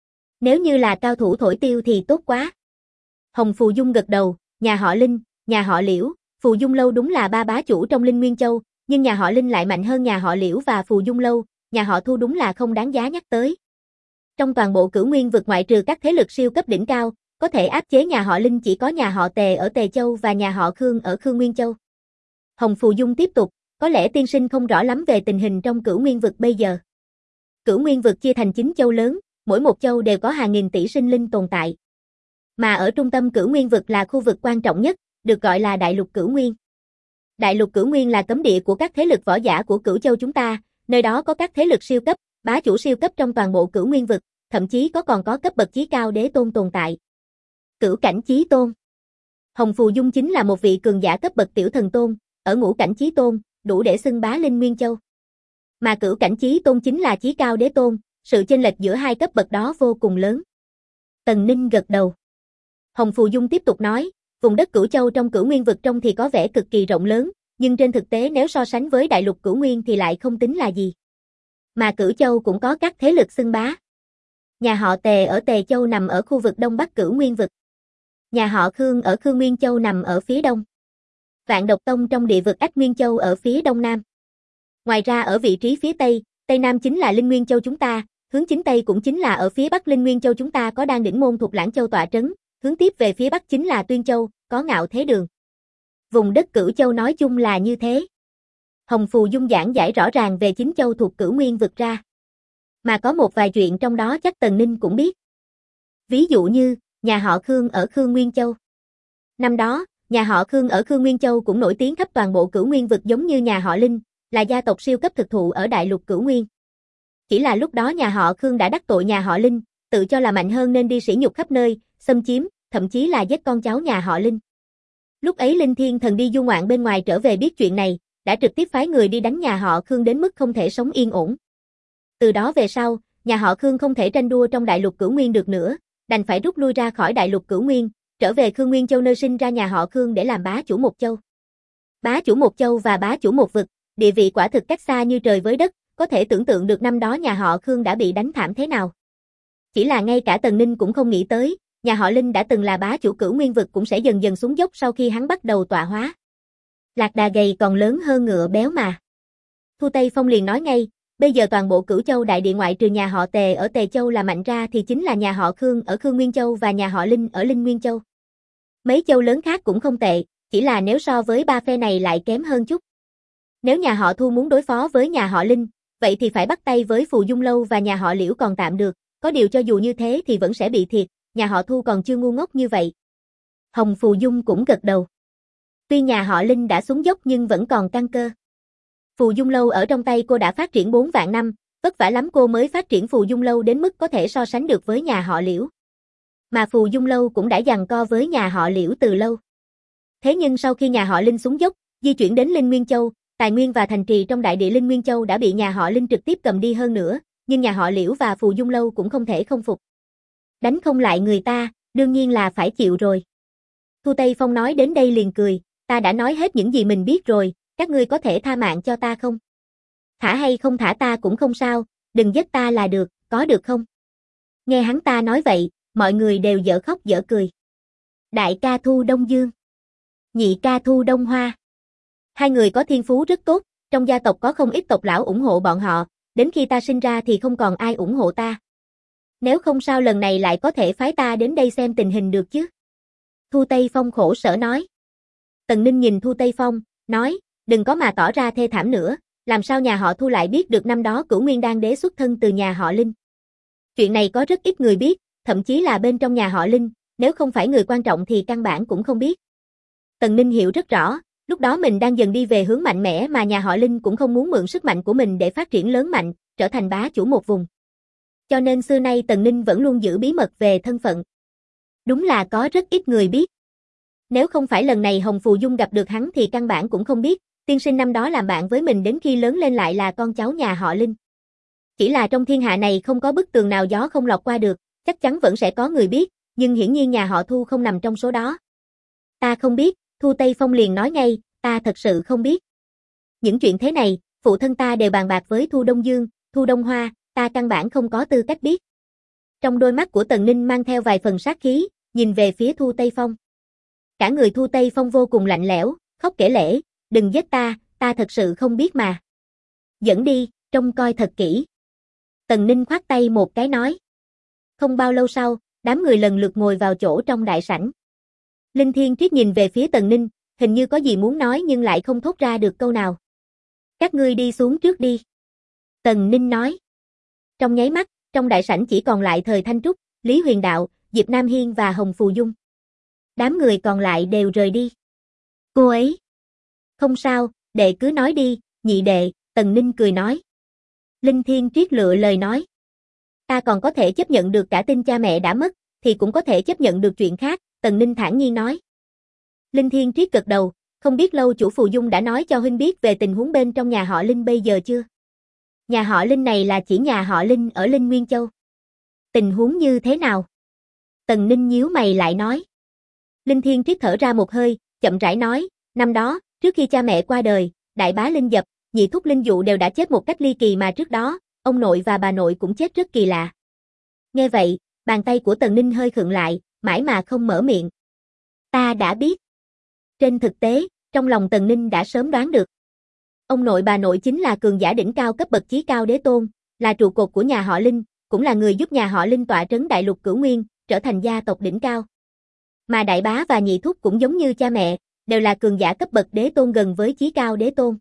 Nếu như là cao thủ thổi tiêu thì tốt quá. Hồng Phù Dung gật đầu, nhà họ Linh, nhà họ Liễu, Phù Dung lâu đúng là ba bá chủ trong Linh Nguyên Châu, nhưng nhà họ Linh lại mạnh hơn nhà họ Liễu và Phù Dung lâu, nhà họ Thu đúng là không đáng giá nhắc tới. Trong toàn bộ Cửu Nguyên vực ngoại trừ các thế lực siêu cấp đỉnh cao, có thể áp chế nhà họ Linh chỉ có nhà họ Tề ở Tề Châu và nhà họ Khương ở Khương Nguyên Châu. Hồng Phù Dung tiếp tục, có lẽ tiên sinh không rõ lắm về tình hình trong Cửu Nguyên vực bây giờ. Cửu Nguyên vực chia thành 9 châu lớn, mỗi một châu đều có hàng nghìn tỷ sinh linh tồn tại. Mà ở trung tâm Cửu Nguyên vực là khu vực quan trọng nhất, được gọi là Đại lục Cửu Nguyên. Đại lục Cửu Nguyên là cấm địa của các thế lực võ giả của Cửu Châu chúng ta, nơi đó có các thế lực siêu cấp, bá chủ siêu cấp trong toàn bộ Cửu Nguyên vực, thậm chí còn có cấp bậc chí cao đế tôn tồn tại. Cửu cảnh chí tôn. Hồng Phù Dung chính là một vị cường giả cấp bậc tiểu thần tôn, ở ngũ cảnh chí tôn, đủ để xưng bá Linh Nguyên Châu. Mà cửu cảnh chí tôn chính là chí cao đế tôn, sự chênh lệch giữa hai cấp bậc đó vô cùng lớn. Tần Ninh gật đầu. Hồng Phù Dung tiếp tục nói, vùng đất Cửu Châu trong Cửu Nguyên vực trong thì có vẻ cực kỳ rộng lớn, nhưng trên thực tế nếu so sánh với đại lục Cửu Nguyên thì lại không tính là gì. Mà Cửu Châu cũng có các thế lực xưng bá. Nhà họ Tề ở Tề Châu nằm ở khu vực đông bắc Cửu Nguyên vực. Nhà họ Khương ở Khương Nguyên Châu nằm ở phía đông. Vạn Độc Tông trong địa vực Ách Nguyên Châu ở phía đông nam. Ngoài ra ở vị trí phía tây, tây nam chính là Linh Nguyên Châu chúng ta, hướng chính tây cũng chính là ở phía bắc Linh Nguyên Châu chúng ta có Đan Đỉnh Môn thuộc Lãng Châu tọa trấn, hướng tiếp về phía bắc chính là Tuyên Châu, có Ngạo Thế Đường. Vùng đất Cửu Châu nói chung là như thế. Hồng Phù Dung giảng giải rõ ràng về 9 châu thuộc Cửu Nguyên vực ra. Mà có một vài chuyện trong đó chắc Tần Ninh cũng biết. Ví dụ như, nhà họ Khương ở Khương Nguyên Châu. Năm đó, nhà họ Khương ở Khương Nguyên Châu cũng nổi tiếng khắp toàn bộ Cửu Nguyên vực giống như nhà họ Linh, là gia tộc siêu cấp thực thụ ở đại lục Cửu Nguyên. Chỉ là lúc đó nhà họ Khương đã đắc tội nhà họ Linh, tự cho là mạnh hơn nên đi sỉ nhục khắp nơi, xâm chiếm, thậm chí là giết con cháu nhà họ Linh. Lúc ấy Linh Thiên Thần đi du ngoạn bên ngoài trở về biết chuyện này, đã trực tiếp phái người đi đánh nhà họ Khương đến mức không thể sống yên ổn. Từ đó về sau, nhà họ Khương không thể tranh đua trong đại lục Cửu Nguyên được nữa, đành phải rút lui ra khỏi đại lục Cửu Nguyên, trở về Khương Nguyên Châu nơi sinh ra nhà họ Khương để làm bá chủ một châu. Bá chủ một châu và bá chủ một vực, địa vị quả thực cách xa như trời với đất, có thể tưởng tượng được năm đó nhà họ Khương đã bị đánh thảm thế nào. Chỉ là ngay cả Tần Ninh cũng không nghĩ tới, nhà họ Linh đã từng là bá chủ Cửu Nguyên vực cũng sẽ dần dần xuống dốc sau khi hắn bắt đầu tọa hóa. Lạc đà gầy còn lớn hơn ngựa béo mà. Thu Tây Phong liền nói ngay, bây giờ toàn bộ Cửu Châu đại địa ngoại trừ nhà họ Tề ở Tề Châu là mạnh ra thì chính là nhà họ Khương ở Khương Nguyên Châu và nhà họ Linh ở Linh Nguyên Châu. Mấy châu lớn khác cũng không tệ, chỉ là nếu so với ba phe này lại kém hơn chút. Nếu nhà họ Thu muốn đối phó với nhà họ Linh, vậy thì phải bắt tay với Phù Dung lâu và nhà họ Liễu còn tạm được, có điều cho dù như thế thì vẫn sẽ bị thiệt, nhà họ Thu còn chưa ngu ngốc như vậy. Hồng Phù Dung cũng gật đầu. Tuy nhà họ Linh đã xuống dốc nhưng vẫn còn căn cơ. Phù Dung Lâu ở trong tay cô đã phát triển 4 vạn năm, vất vả lắm cô mới phát triển Phù Dung Lâu đến mức có thể so sánh được với nhà họ Liễu. Mà Phù Dung Lâu cũng đã giằng co với nhà họ Liễu từ lâu. Thế nhưng sau khi nhà họ Linh xuống dốc, di chuyển đến Linh Nguyên Châu, tài nguyên và thành trì trong đại địa Linh Nguyên Châu đã bị nhà họ Linh trực tiếp cầm đi hơn nữa, nhưng nhà họ Liễu và Phù Dung Lâu cũng không thể không phục. Đánh không lại người ta, đương nhiên là phải chịu rồi. Thu Tây Phong nói đến đây liền cười, ta đã nói hết những gì mình biết rồi, các ngươi có thể tha mạng cho ta không? Thả hay không thả ta cũng không sao, đừng giết ta là được, có được không? Nghe hắn ta nói vậy, mọi người đều dở khóc dở cười. Đại ca Thu Đông Dương, nhị ca Thu Đông Hoa. Hai người có thiên phú rất tốt, trong gia tộc có không ít tộc lão ủng hộ bọn họ, đến khi ta sinh ra thì không còn ai ủng hộ ta. Nếu không sao lần này lại có thể phái ta đến đây xem tình hình được chứ? Thu Tây Phong khổ sở nói. Tần Ninh nhìn Thu Tây Phong, nói, đừng có mà tỏ ra thê thảm nữa, làm sao nhà họ Thu lại biết được năm đó Cửu Nguyên Đan Đế xuất thân từ nhà họ Linh. Chuyện này có rất ít người biết, thậm chí là bên trong nhà họ Linh, nếu không phải người quan trọng thì căn bản cũng không biết. Tần Ninh hiểu rất rõ, lúc đó mình đang dần đi về hướng mạnh mẽ mà nhà họ Linh cũng không muốn mượn sức mạnh của mình để phát triển lớn mạnh, trở thành bá chủ một vùng. Cho nên xưa nay Tần Ninh vẫn luôn giữ bí mật về thân phận. Đúng là có rất ít người biết. Nếu không phải lần này Hồng Phù Dung gặp được hắn thì căn bản cũng không biết, tiên sinh năm đó làm bạn với mình đến khi lớn lên lại là con cháu nhà họ Linh. Chỉ là trong thiên hạ này không có bức tường nào gió không lọt qua được, chắc chắn vẫn sẽ có người biết, nhưng hiển nhiên nhà họ Thu không nằm trong số đó. Ta không biết, Thu Tây Phong liền nói ngay, ta thật sự không biết. Những chuyện thế này, phụ thân ta đều bàn bạc với Thu Đông Dương, Thu Đông Hoa, ta căn bản không có tư cách biết. Trong đôi mắt của Tần Ninh mang theo vài phần sát khí, nhìn về phía Thu Tây Phong. Cả người Thu Tây Phong vô cùng lạnh lẽo, khóc kể lể, đừng giết ta thật sự không biết mà. Dẫn đi, trông coi thật kỹ. Tần Ninh khoát tay một cái nói. Không bao lâu sau, đám người lần lượt ngồi vào chỗ trong đại sảnh. Linh Thiên Triết nhìn về phía Tần Ninh, hình như có gì muốn nói nhưng lại không thốt ra được câu nào. Các ngươi đi xuống trước đi. Tần Ninh nói. Trong nháy mắt, trong đại sảnh chỉ còn lại Thời Thanh Trúc, Lý Huyền Đạo, Diệp Nam Hiên và Hồng Phù Dung. Đám người còn lại đều rời đi. Cô ấy. Không sao, đệ cứ nói đi, nhị đệ, Tần Ninh cười nói. Linh Thiên Triết lựa lời nói. Ta còn có thể chấp nhận được cả tin cha mẹ đã mất, thì cũng có thể chấp nhận được chuyện khác, Tần Ninh thản nhiên nói. Linh Thiên Triết gật đầu, không biết lâu chủ Phù Dung đã nói cho huynh biết về tình huống bên trong nhà họ Linh bây giờ chưa? Nhà họ Linh này là chỉ nhà họ Linh ở Linh Nguyên Châu. Tình huống như thế nào? Tần Ninh nhíu mày lại nói. Linh Thiên Triết thở ra một hơi, chậm rãi nói, năm đó, trước khi cha mẹ qua đời, đại bá Linh Dập, nhị thúc Linh Dụ đều đã chết một cách ly kỳ mà trước đó, ông nội và bà nội cũng chết rất kỳ lạ. Nghe vậy, bàn tay của Tần Ninh hơi khựng lại, mãi mà không mở miệng. Ta đã biết. Trên thực tế, trong lòng Tần Ninh đã sớm đoán được. Ông nội bà nội chính là cường giả đỉnh cao cấp bậc chí cao đế tôn, là trụ cột của nhà họ Linh, cũng là người giúp nhà họ Linh tọa trấn đại lục Cửu Nguyên, trở thành gia tộc đỉnh cao. Mà đại bá và nhị thúc cũng giống như cha mẹ, đều là cường giả cấp bậc đế tôn gần với chí cao đế tôn.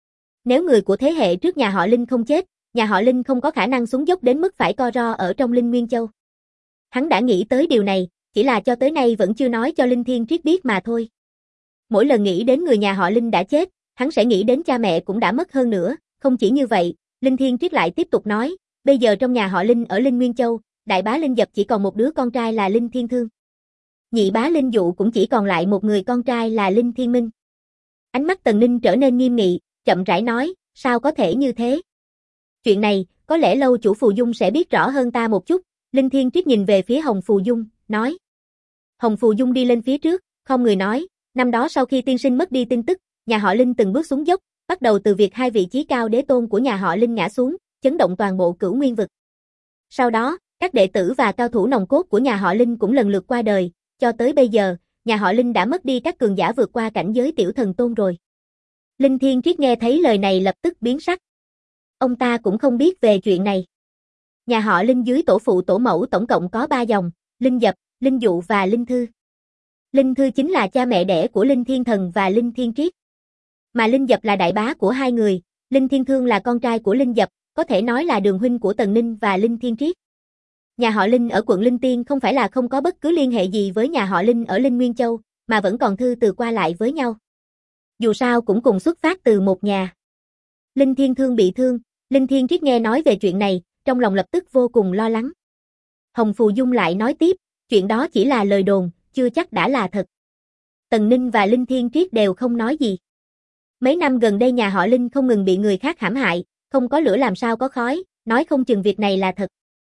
Nếu người của thế hệ trước nhà họ Linh không chết, nhà họ Linh không có khả năng xuống dốc đến mức phải co ro ở trong Linh Nguyên Châu. Hắn đã nghĩ tới điều này, chỉ là cho tới nay vẫn chưa nói cho Linh Thiên Triết biết mà thôi. Mỗi lần nghĩ đến người nhà họ Linh đã chết, hắn sẽ nghĩ đến cha mẹ cũng đã mất hơn nữa, không chỉ như vậy, Linh Thiên Triết lại tiếp tục nói, bây giờ trong nhà họ Linh ở Linh Nguyên Châu, đại bá Linh Dập chỉ còn một đứa con trai là Linh Thiên Thương. Nhị bá Linh Dụ cũng chỉ còn lại một người con trai là Linh Thiên Minh. Ánh mắt Tần Ninh trở nên nghiêm nghị, chậm rãi nói, sao có thể như thế? Chuyện này, có lẽ lâu chủ Phù Dung sẽ biết rõ hơn ta một chút, Linh Thiên Triết nhìn về phía Hồng Phù Dung, nói. Hồng Phù Dung đi lên phía trước, không người nói, năm đó sau khi tiên sinh mất đi tin tức, nhà họ Linh từng bước xuống dốc, bắt đầu từ việc hai vị chí cao đế tôn của nhà họ Linh ngã xuống, chấn động toàn bộ Cửu Nguyên vực. Sau đó, các đệ tử và cao thủ nòng cốt của nhà họ Linh cũng lần lượt qua đời, cho tới bây giờ, nhà họ Linh đã mất đi các cường giả vượt qua cảnh giới tiểu thần tôn rồi. Linh Thiên Triết nghe thấy lời này lập tức biến sắc. Ông ta cũng không biết về chuyện này. Nhà họ Linh dưới tổ phụ tổ mẫu tổng cộng có 3 dòng, Linh Dập, Linh Dụ và Linh Thư. Linh Thư chính là cha mẹ đẻ của Linh Thiên Thần và Linh Thiên Triết. Mà Linh Dập là đại bá của hai người, Linh Thiên Thương là con trai của Linh Dập, có thể nói là đường huynh của Tần Ninh và Linh Thiên Triết. Nhà họ Linh ở quận Linh Tiên không phải là không có bất cứ liên hệ gì với nhà họ Linh ở Linh Nguyên Châu, mà vẫn còn thư từ qua lại với nhau. Dù sao cũng cùng xuất phát từ một nhà. Linh Thiên Thương bị thương, Linh Thiên Triết nghe nói về chuyện này, trong lòng lập tức vô cùng lo lắng. Hồng Phù Dung lại nói tiếp, chuyện đó chỉ là lời đồn, chưa chắc đã là thật. Tần Ninh và Linh Thiên Triết đều không nói gì. Mấy năm gần đây nhà họ Linh không ngừng bị người khác hãm hại, không có lửa làm sao có khói, nói không chừng việc này là thật.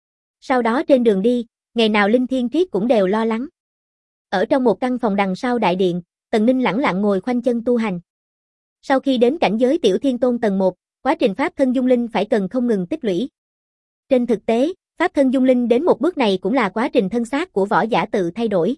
Sau đó trên đường đi, ngày nào Linh Thiên Triết cũng đều lo lắng. Ở trong một căn phòng đằng sau đại điện, Tần Ninh lẳng lặng ngồi khoanh chân tu hành. Sau khi đến cảnh giới Tiểu Thiên Tôn tầng 1, quá trình pháp thân dung linh phải cần không ngừng tích lũy. Trên thực tế, pháp thân dung linh đến một bước này cũng là quá trình thân xác của võ giả tự thay đổi.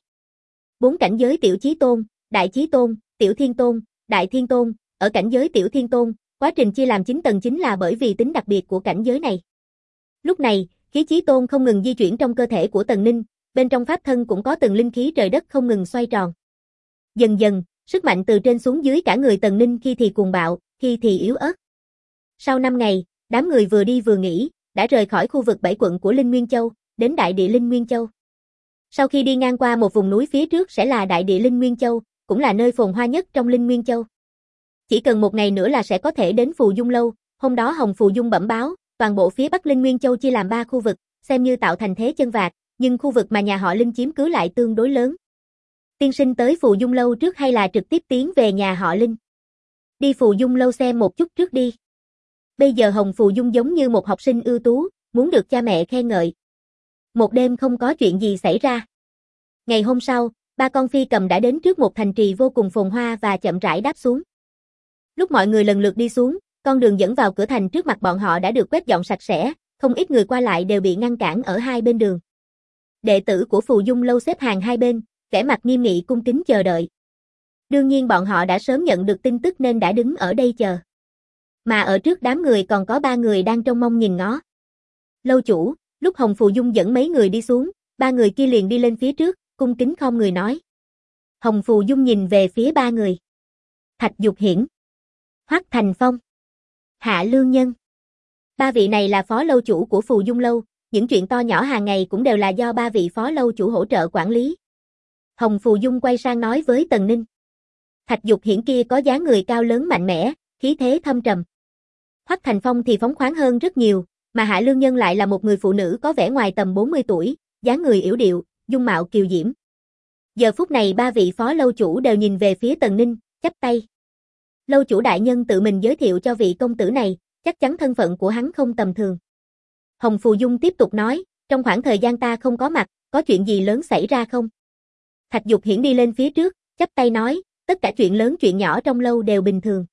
4 cảnh giới Tiểu Chí Tôn, Đại Chí Tôn, Tiểu Thiên Tôn, Đại Thiên Tôn, ở cảnh giới Tiểu Thiên Tôn, quá trình chia làm 9 tầng chính là bởi vì tính đặc biệt của cảnh giới này. Lúc này, khí Chí Tôn không ngừng di chuyển trong cơ thể của Tần Ninh, bên trong pháp thân cũng có từng linh khí trời đất không ngừng xoay tròn. Dần dần, sức mạnh từ trên xuống dưới cả người Tần Ninh khi thì cuồng bạo, khi thì yếu ớt. Sau 5 ngày, đám người vừa đi vừa nghỉ, đã rời khỏi khu vực 7 quận của Linh Nguyên Châu, đến đại địa Linh Nguyên Châu. Sau khi đi ngang qua một vùng núi phía trước sẽ là đại địa Linh Nguyên Châu, cũng là nơi phồn hoa nhất trong Linh Nguyên Châu. Chỉ cần một ngày nữa là sẽ có thể đến Phù Dung Lâu, hôm đó Hồng Phù Dung bẩm báo, toàn bộ phía Bắc Linh Nguyên Châu chia làm 3 khu vực, xem như tạo thành thế chân vạc, nhưng khu vực mà nhà họ Linh chiếm cứ lại tương đối lớn. Tiên sinh tới Phù Dung Lâu trước hay là trực tiếp tiến về nhà họ Linh? Đi Phù Dung Lâu xem một chút trước đi. Bây giờ Hồng Phù Dung giống như một học sinh ưu tú, muốn được cha mẹ khen ngợi. Một đêm không có chuyện gì xảy ra. Ngày hôm sau, 3 con phi cầm đã đến trước một thành trì vô cùng phồn hoa và chậm rãi đáp xuống. Lúc mọi người lần lượt đi xuống, con đường dẫn vào cửa thành trước mặt bọn họ đã được quét dọn sạch sẽ, không ít người qua lại đều bị ngăn cản ở hai bên đường. Đệ tử của Phù Dung Lâu xếp hàng hai bên, vẻ mặt nghiêm nghị cung kính chờ đợi. Đương nhiên bọn họ đã sớm nhận được tin tức nên đã đứng ở đây chờ. Mà ở trước đám người còn có 3 người đang trông mong nhìn ngó. Lâu chủ, lúc Hồng Phù Dung dẫn mấy người đi xuống, 3 người kia liền đi lên phía trước, cung kính khom người nói. Hồng Phù Dung nhìn về phía 3 người. Thạch Dục Hiển, Hoắc Thành Phong, Hạ Lương Nhân. 3 vị này là phó lâu chủ của Phù Dung Lâu, những chuyện to nhỏ hàng ngày cũng đều là do 3 vị phó lâu chủ hỗ trợ quản lý. Hồng Phù Dung quay sang nói với Tần Ninh. Thạch Dục Hiển kia có dáng người cao lớn mạnh mẽ, khí thế thâm trầm. Hoắc Thành Phong thì phóng khoáng hơn rất nhiều, mà Hạ Lương Nhân lại là một người phụ nữ có vẻ ngoài tầm 40 tuổi, dáng người yểu điệu, dung mạo kiều diễm. Giờ phút này 3 vị phó lâu chủ đều nhìn về phía Tần Ninh, chắp tay. Lâu chủ đại nhân tự mình giới thiệu cho vị công tử này, chắc chắn thân phận của hắn không tầm thường. Hồng Phù Dung tiếp tục nói, trong khoảng thời gian ta không có mặt, có chuyện gì lớn xảy ra không? Thạch Dục Hiển đi lên phía trước, chắp tay nói, tất cả chuyện lớn chuyện nhỏ trong lâu đều bình thường.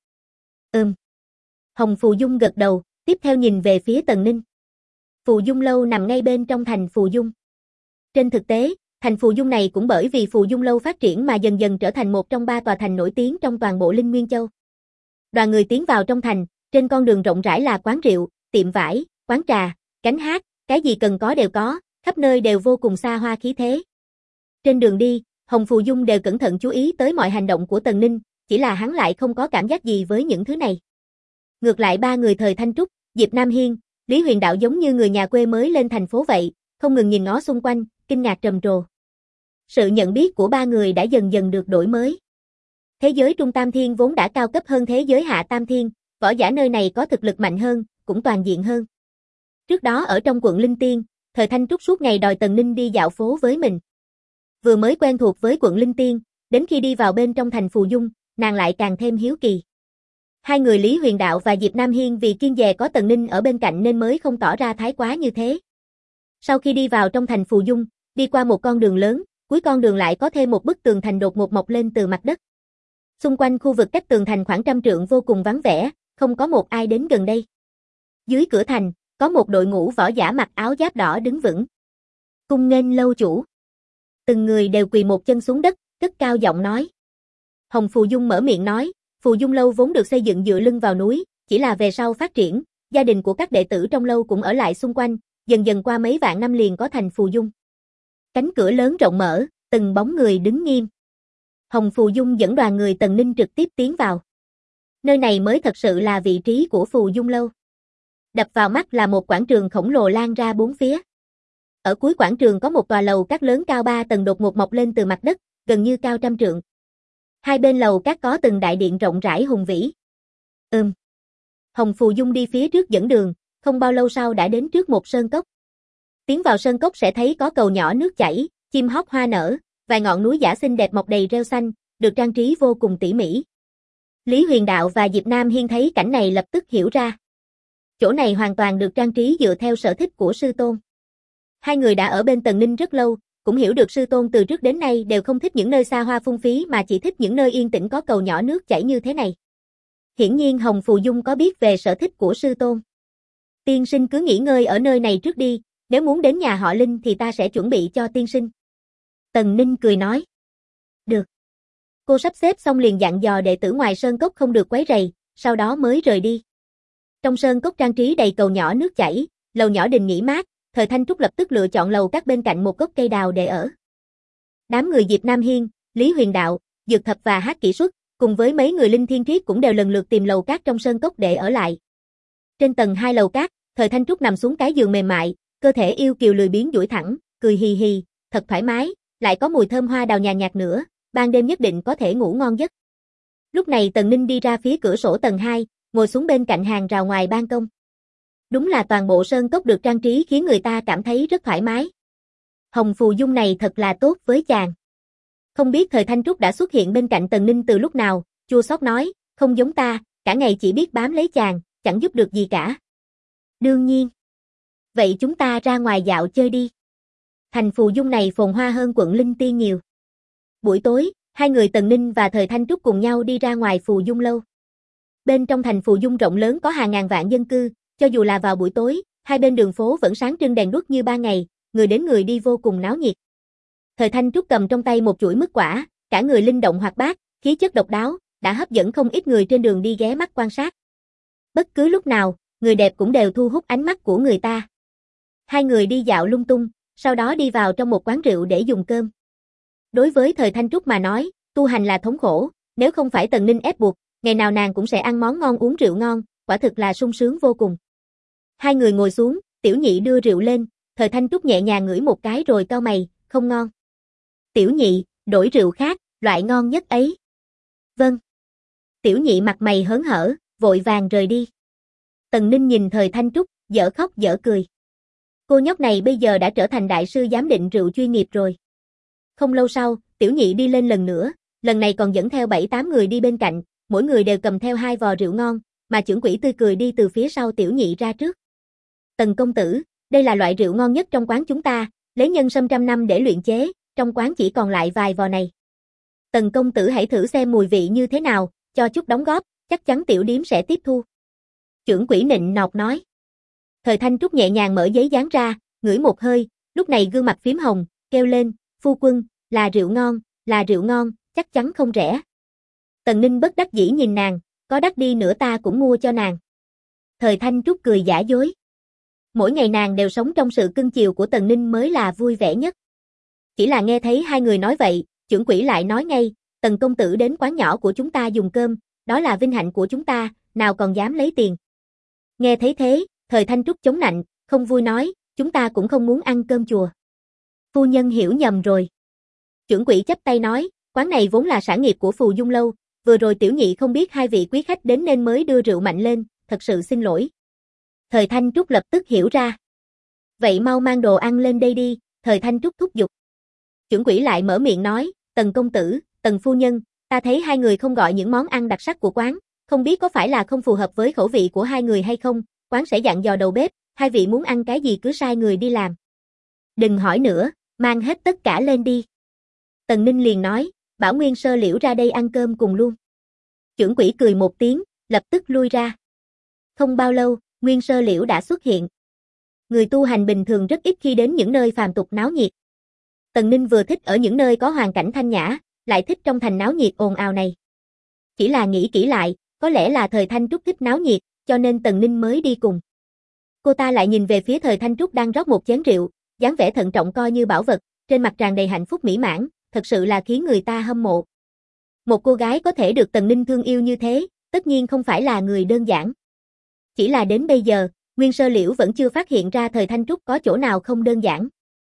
Hồng Phù Dung gật đầu, tiếp theo nhìn về phía Tần Ninh. Phù Dung Lâu nằm ngay bên trong thành Phù Dung. Trên thực tế, thành Phù Dung này cũng bởi vì Phù Dung Lâu phát triển mà dần dần trở thành một trong 3 tòa thành nổi tiếng trong toàn bộ Linh Nguyên Châu. Đoàn người tiến vào trong thành, trên con đường rộng rãi là quán rượu, tiệm vải, quán trà, cánh hát, cái gì cần có đều có, khắp nơi đều vô cùng xa hoa khí thế. Trên đường đi, Hồng Phù Dung đều cẩn thận chú ý tới mọi hành động của Tần Ninh, chỉ là hắn lại không có cảm giác gì với những thứ này. Ngược lại 3 người thời Thanh Trúc, Diệp Nam Hiên, Lý Huyền Đạo giống như người nhà quê mới lên thành phố vậy, không ngừng nhìn ngó xung quanh, kinh ngạc trầm trồ. Sự nhận biết của 3 người đã dần dần được đổi mới. Thế giới Trung Tam Thiên vốn đã cao cấp hơn thế giới Hạ Tam Thiên, võ giả nơi này có thực lực mạnh hơn, cũng toàn diện hơn. Trước đó ở trong quận Linh Tiên, thời Thanh Trúc suốt ngày đòi Tần Ninh đi dạo phố với mình. Vừa mới quen thuộc với quận Linh Tiên, đến khi đi vào bên trong thành Phù Dung, nàng lại càng thêm hiếu kỳ. Hai người Lý Huyền Đạo và Diệp Nam Hiên vì kiêng dè có Tần Ninh ở bên cạnh nên mới không tỏ ra thái quá như thế. Sau khi đi vào trong thành Phù Dung, đi qua một con đường lớn, cuối con đường lại có thêm một bức tường thành đột ngột mọc lên từ mặt đất. Xung quanh khu vực cách tường thành khoảng 100 trượng vô cùng vắng vẻ, không có một ai đến gần đây. Dưới cửa thành, có một đội ngũ võ giả mặc áo giáp đỏ đứng vững. Cung nghênh lâu chủ. Từng người đều quỳ một chân xuống đất, cất cao giọng nói. Hồng Phù Dung mở miệng nói, Phù Dung Lâu vốn được xây dựng dựa lưng vào núi, chỉ là về sau phát triển, gia đình của các đệ tử trong lâu cũng ở lại xung quanh, dần dần qua mấy vạn năm liền có thành Phù Dung. Cánh cửa lớn rộng mở, từng bóng người đứng nghiêm. Hồng Phù Dung dẫn đoàn người Tần Ninh trực tiếp tiến vào. Nơi này mới thật sự là vị trí của Phù Dung Lâu. Đập vào mắt là một quảng trường khổng lồ lan ra bốn phía. Ở cuối quảng trường có một tòa lầu các lớn cao 3 tầng đột ngột mọc lên từ mặt đất, gần như cao trăm trượng. Hai bên lầu các có từng đại điện rộng rãi hùng vĩ. Hồng Phù Dung đi phía trước dẫn đường, không bao lâu sau đã đến trước một sơn cốc. Tiến vào sơn cốc sẽ thấy có cầu nhỏ nước chảy, chim hót hoa nở, vài ngọn núi giả xinh đẹp mọc đầy rêu xanh, được trang trí vô cùng tỉ mỉ. Lý Huyền Đạo và Diệp Nam Hiên thấy cảnh này lập tức hiểu ra. Chỗ này hoàn toàn được trang trí dựa theo sở thích của sư tôn. Hai người đã ở bên Tần Ninh rất lâu, cũng hiểu được sư tôn từ trước đến nay đều không thích những nơi xa hoa phung phí mà chỉ thích những nơi yên tĩnh có cầu nhỏ nước chảy như thế này. Hiển nhiên Hồng Phù Dung có biết về sở thích của sư tôn. Tiên sinh cứ nghỉ ngơi ở nơi này trước đi, nếu muốn đến nhà họ Linh thì ta sẽ chuẩn bị cho tiên sinh. Tần Ninh cười nói. Được. Cô sắp xếp xong liền dặn dò đệ tử ngoài sơn cốc không được quấy rầy, sau đó mới rời đi. Trong sơn cốc trang trí đầy cầu nhỏ nước chảy, lầu nhỏ đình nghỉ mát, Thời Thanh Trúc lập tức lựa chọn lầu các bên cạnh một gốc cây đào để ở. Đám người Diệp Nam Hiên, Lý Huyền Đạo, Dược Thập và Hát Kỷ Xuất, cùng với mấy người Linh Thiên Triết cũng đều lần lượt tìm lầu cát trong sơn cốc để ở lại. Trên tầng 2 lầu cát, Thời Thanh Trúc nằm xuống cái giường mềm mại, cơ thể yêu kiều lười biếng duỗi thẳng, cười hì hì, thật thoải mái, lại có mùi thơm hoa đào nhàn nhạt nữa, ban đêm nhất định có thể ngủ ngon giấc. Lúc này Tần Ninh đi ra phía cửa sổ tầng 2, ngồi xuống bên cạnh hàng rào ngoài ban công. Đúng là toàn bộ sơn cốc được trang trí khiến người ta cảm thấy rất thoải mái. Hồng Phù Dung này thật là tốt với chàng. Không biết Thời Thanh Trúc đã xuất hiện bên cạnh Tần Ninh từ lúc nào, chua xót nói, không giống ta, cả ngày chỉ biết bám lấy chàng, chẳng giúp được gì cả. Đương nhiên. Vậy chúng ta ra ngoài dạo chơi đi. Thành Phù Dung này phồn hoa hơn quận Linh Tiên nhiều. Buổi tối, hai người Tần Ninh và Thời Thanh Trúc cùng nhau đi ra ngoài Phù Dung lâu. Bên trong thành Phù Dung rộng lớn có hàng ngàn vạn dân cư, cho dù là vào buổi tối, hai bên đường phố vẫn sáng trưng đèn đuốc như ban ngày, người đến người đi vô cùng náo nhiệt. Thời Thanh Trúc cầm trong tay một chuỗi mứt quả, cả người linh động hoạt bát, khí chất độc đáo, đã hấp dẫn không ít người trên đường đi ghé mắt quan sát. Bất cứ lúc nào, người đẹp cũng đều thu hút ánh mắt của người ta. Hai người đi dạo lung tung, sau đó đi vào trong một quán rượu để dùng cơm. Đối với Thời Thanh Trúc mà nói, tu hành là thống khổ, nếu không phải Tần Ninh ép buộc, ngày nào nàng cũng sẽ ăn món ngon uống rượu ngon, quả thực là sung sướng vô cùng. Hai người ngồi xuống, Tiểu Nhị đưa rượu lên, Thời Thanh Trúc nhẹ nhàng ngửi một cái rồi cau mày, không ngon. Tiểu Nhị, đổi rượu khác, loại ngon nhất ấy. Vâng. Tiểu Nhị mặt mày hớn hở, vội vàng rời đi. Tần Ninh nhìn Thời Thanh Trúc, dở khóc dở cười. Cô nhóc này bây giờ đã trở thành đại sư giám định rượu chuyên nghiệp rồi. Không lâu sau, Tiểu Nhị đi lên lần nữa, lần này còn dẫn theo 7-8 người đi bên cạnh, mỗi người đều cầm theo 2 vò rượu ngon, mà trưởng quỹ tươi cười đi từ phía sau Tiểu Nhị ra trước. Tần công tử, đây là loại rượu ngon nhất trong quán chúng ta, lấy nhân sâm trăm năm để luyện chế, trong quán chỉ còn lại vài vò này. Tần công tử hãy thử xem mùi vị như thế nào, cho chút đóng góp, chắc chắn tiểu điếm sẽ tiếp thu. Trưởng quỹ nịnh nọt nói. Thời Thanh Trúc nhẹ nhàng mở giấy dán ra, ngửi một hơi, lúc này gương mặt phím hồng, kêu lên, phu quân, là rượu ngon, chắc chắn không rẻ. Tần Ninh bất đắc dĩ nhìn nàng, có đắt đi nữa ta cũng mua cho nàng. Thời Thanh Trúc cười giả dối. Mỗi ngày nàng đều sống trong sự cưng chiều của Tần Ninh mới là vui vẻ nhất. Chỉ là nghe thấy hai người nói vậy, trưởng quỹ lại nói ngay, Tần công tử đến quán nhỏ của chúng ta dùng cơm, đó là vinh hạnh của chúng ta, nào còn dám lấy tiền. Nghe thấy thế, Thời Thanh Trúc chống nạnh, không vui nói, chúng ta cũng không muốn ăn cơm chùa. Phu nhân hiểu nhầm rồi. Trưởng quỹ chắp tay nói, quán này vốn là sản nghiệp của Phù Dung lâu, vừa rồi Tiểu Nhị không biết hai vị quý khách đến nên mới đưa rượu mạnh lên, thật sự xin lỗi. Thời Thanh Trúc lập tức hiểu ra. Vậy mau mang đồ ăn lên đây đi, Thời Thanh Trúc thúc giục. Trưởng quỹ lại mở miệng nói, Tần công tử, Tần phu nhân, ta thấy hai người không gọi những món ăn đặc sắc của quán, không biết có phải là không phù hợp với khẩu vị của hai người hay không, quán sẽ dặn dò đầu bếp, hai vị muốn ăn cái gì cứ sai người đi làm. Đừng hỏi nữa, mang hết tất cả lên đi. Tần Ninh liền nói, bảo Nguyên Sơ Liễu ra đây ăn cơm cùng luôn. Trưởng quỹ cười một tiếng, lập tức lui ra. Không bao lâu, Nguyên Sơ Liễu đã xuất hiện. Người tu hành bình thường rất ít khi đến những nơi phàm tục náo nhiệt. Tần Ninh vừa thích ở những nơi có hoàn cảnh thanh nhã, lại thích trong thành náo nhiệt ồn ào này. Chỉ là nghĩ kỹ lại, có lẽ là Thời Thanh Trúc thích náo nhiệt, cho nên Tần Ninh mới đi cùng. Cô ta lại nhìn về phía Thời Thanh Trúc đang rót một chén rượu, dáng vẻ thận trọng coi như bảo vật, trên mặt tràn đầy hạnh phúc mỹ mãn, thật sự là khiến người ta hâm mộ. Một cô gái có thể được Tần Ninh thương yêu như thế, tất nhiên không phải là người đơn giản. Chỉ là đến bây giờ, Nguyên Sơ Liễu vẫn chưa phát hiện ra Thời Thanh Trúc có chỗ nào không đơn giản.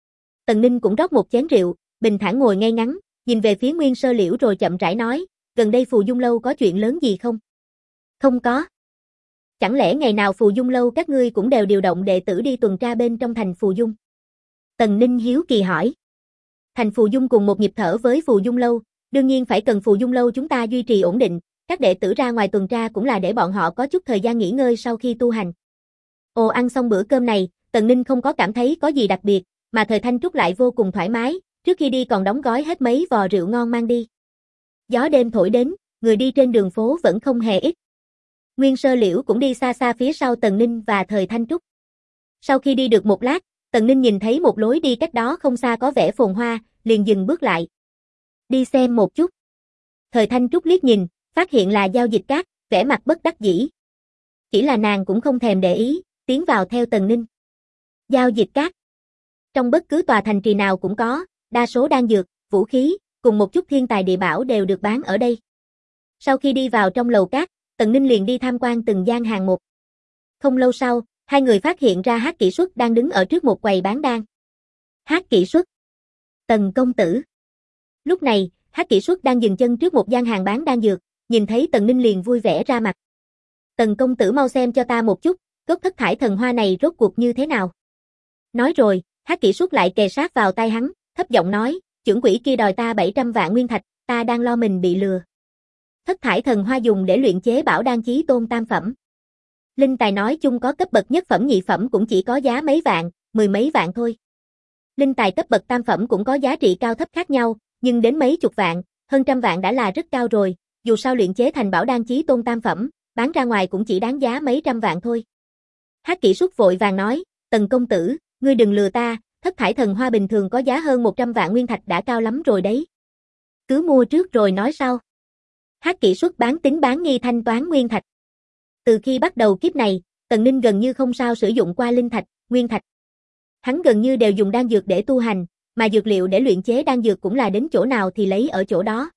Tần Ninh cũng rót một chén rượu, bình thản ngồi ngay ngắn, nhìn về phía Nguyên Sơ Liễu rồi chậm rãi nói, gần đây Phù Dung Lâu có chuyện lớn gì không? Không có. Chẳng lẽ ngày nào Phù Dung Lâu các ngươi cũng đều điều động đệ tử đi tuần tra bên trong thành Phù Dung? Tần Ninh hiếu kỳ hỏi. Thành Phù Dung cùng một nhịp thở với Phù Dung Lâu, đương nhiên phải cần Phù Dung Lâu chúng ta duy trì ổn định, các đệ tử ra ngoài tuần tra cũng là để bọn họ có chút thời gian nghỉ ngơi sau khi tu hành. Ồ, ăn xong bữa cơm này, Tần Ninh không có cảm thấy có gì đặc biệt, mà Thời Thanh Trúc lại vô cùng thoải mái, trước khi đi còn đóng gói hết mấy vò rượu ngon mang đi. Gió đêm thổi đến, người đi trên đường phố vẫn không hề ít. Nguyên Sơ Liễu cũng đi xa xa phía sau Tần Ninh và Thời Thanh Trúc. Sau khi đi được một lát, Tần Ninh nhìn thấy một lối đi cách đó không xa có vẻ phồn hoa, liền dừng bước lại. Đi xem một chút. Thời Thanh Trúc liếc nhìn, phát hiện là Giao Dịch Cát, vẻ mặt bất đắc dĩ. Chỉ là nàng cũng không thèm để ý, tiến vào theo Tần Ninh. Giao Dịch Cát. Trong bất cứ tòa thành trì nào cũng có, đa số đan dược, vũ khí, cùng một chút thiên tài địa bảo đều được bán ở đây. Sau khi đi vào trong lầu cát, Tần Ninh liền đi tham quan từng gian hàng một. Không lâu sau, hai người phát hiện ra Hắc Kỷ Xuất đang đứng ở trước một quầy bán đan. Hắc Kỷ Xuất. Tần công tử. Lúc này, Hắc Kỷ Xuất đang dừng chân trước một gian hàng bán đan dược, nhìn thấy Tần Ninh liền vui vẻ ra mặt. Tần công tử mau xem cho ta một chút, gốc thất thải thần hoa này rốt cuộc như thế nào. Nói rồi, Hắc Kỷ Xuất lại kề sát vào tai hắn, thấp giọng nói, trưởng quỹ kia đòi ta 700 vạn nguyên thạch, ta đang lo mình bị lừa. Thất thải thần hoa dùng để luyện chế bảo đan chí tôn tam phẩm. Linh tài nói chung có cấp bậc nhất phẩm nhị phẩm cũng chỉ có giá mấy vạn, mười mấy vạn thôi. Linh tài cấp bậc tam phẩm cũng có giá trị cao thấp khác nhau, nhưng đến mấy chục vạn, hơn trăm vạn đã là rất cao rồi, dù sao luyện chế thành bảo đan chí tôn tam phẩm, bán ra ngoài cũng chỉ đáng giá mấy trăm vạn thôi. Hắc Kỷ Xuất vội vàng nói, Tần công tử, ngươi đừng lừa ta, thất thải thần hoa bình thường có giá hơn 100 vạn nguyên thạch đã cao lắm rồi đấy. Cứ mua trước rồi nói sau. Hắc Kỷ Xuất bán tín bán nghi thanh toán nguyên thạch. Từ khi bắt đầu kiếp này, Tần Ninh gần như không sao sử dụng qua linh thạch, nguyên thạch. Hắn gần như đều dùng đan dược để tu hành, mà dược liệu để luyện chế đan dược cũng là đến chỗ nào thì lấy ở chỗ đó.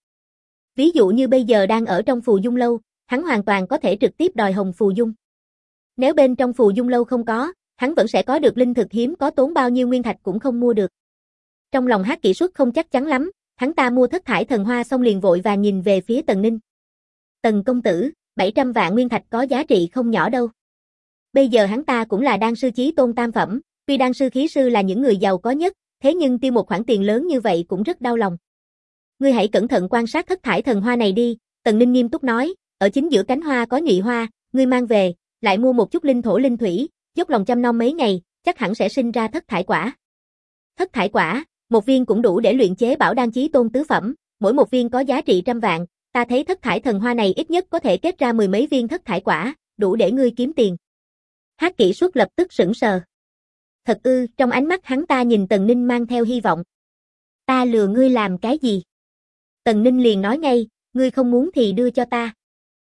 Ví dụ như bây giờ đang ở trong Phù Dung Lâu, hắn hoàn toàn có thể trực tiếp đòi Hồng Phù Dung. Nếu bên trong Phù Dung Lâu không có, hắn vẫn sẽ có được linh thực hiếm có tốn bao nhiêu nguyên thạch cũng không mua được. Trong lòng Hắc Kỷ Xuất không chắc chắn lắm, hắn ta mua thất thải thần hoa xong liền vội và nhìn về phía Tần Ninh. Tần công tử, 700 vạn nguyên thạch có giá trị không nhỏ đâu. Bây giờ hắn ta cũng là đan sư chí tôn tam phẩm, tuy đan sư khí sư là những người giàu có nhất, thế nhưng tiêu một khoản tiền lớn như vậy cũng rất đau lòng. Ngươi hãy cẩn thận quan sát thất thải thần hoa này đi, Tần Ninh nghiêm túc nói, ở chính giữa cánh hoa có nhụy hoa, ngươi mang về, lại mua một chút linh thổ linh thủy, dốc lòng chăm nom mấy ngày, chắc hẳn sẽ sinh ra thất thải quả. Thất thải quả, một viên cũng đủ để luyện chế bảo đan chí tôn tứ phẩm, mỗi một viên có giá trị trăm vạn, ta thấy thất thải thần hoa này ít nhất có thể kết ra mười mấy viên thất thải quả, đủ để ngươi kiếm tiền. Hắc Kỷ Xuất lập tức sững sờ. Thật ư, trong ánh mắt hắn ta nhìn Tần Ninh mang theo hy vọng. Ta lừa ngươi làm cái gì? Tần Ninh liền nói ngay, ngươi không muốn thì đưa cho ta.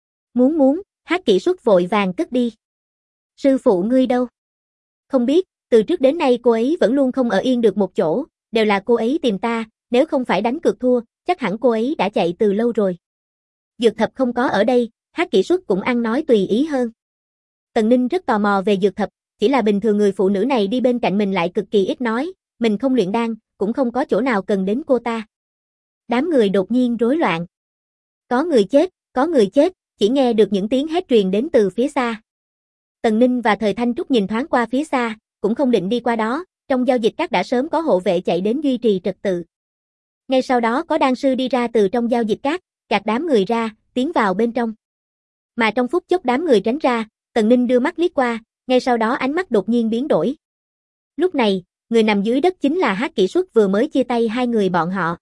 Muốn, Hắc Kỷ Xuất vội vàng cất đi. Sư phụ ngươi đâu? Không biết, từ trước đến nay cô ấy vẫn luôn không ở yên được một chỗ, đều là cô ấy tìm ta, nếu không phải đánh cược thua, chắc hẳn cô ấy đã chạy từ lâu rồi. Dược Thập không có ở đây, Hắc Kỷ Xuất cũng ăn nói tùy ý hơn. Tần Ninh rất tò mò về Dược Thập, chỉ là bình thường người phụ nữ này đi bên cạnh mình lại cực kỳ ít nói, mình không luyện đan, cũng không có chỗ nào cần đến cô ta. Đám người đột nhiên rối loạn. Có người chết, chỉ nghe được những tiếng hét truyền đến từ phía xa. Tần Ninh và Thời Thanh Trúc nhìn thoáng qua phía xa, cũng không định đi qua đó, trong giao dịch các đã sớm có hộ vệ chạy đến duy trì trật tự. Ngay sau đó có đan sư đi ra từ trong giao dịch các, gạt đám người ra, tiến vào bên trong. Mà trong phút chốc đám người tránh ra, Tần Ninh đưa mắt liếc qua, ngay sau đó ánh mắt đột nhiên biến đổi. Lúc này, người nằm dưới đất chính là Hắc Kỷ Xuất vừa mới chia tay hai người bọn họ.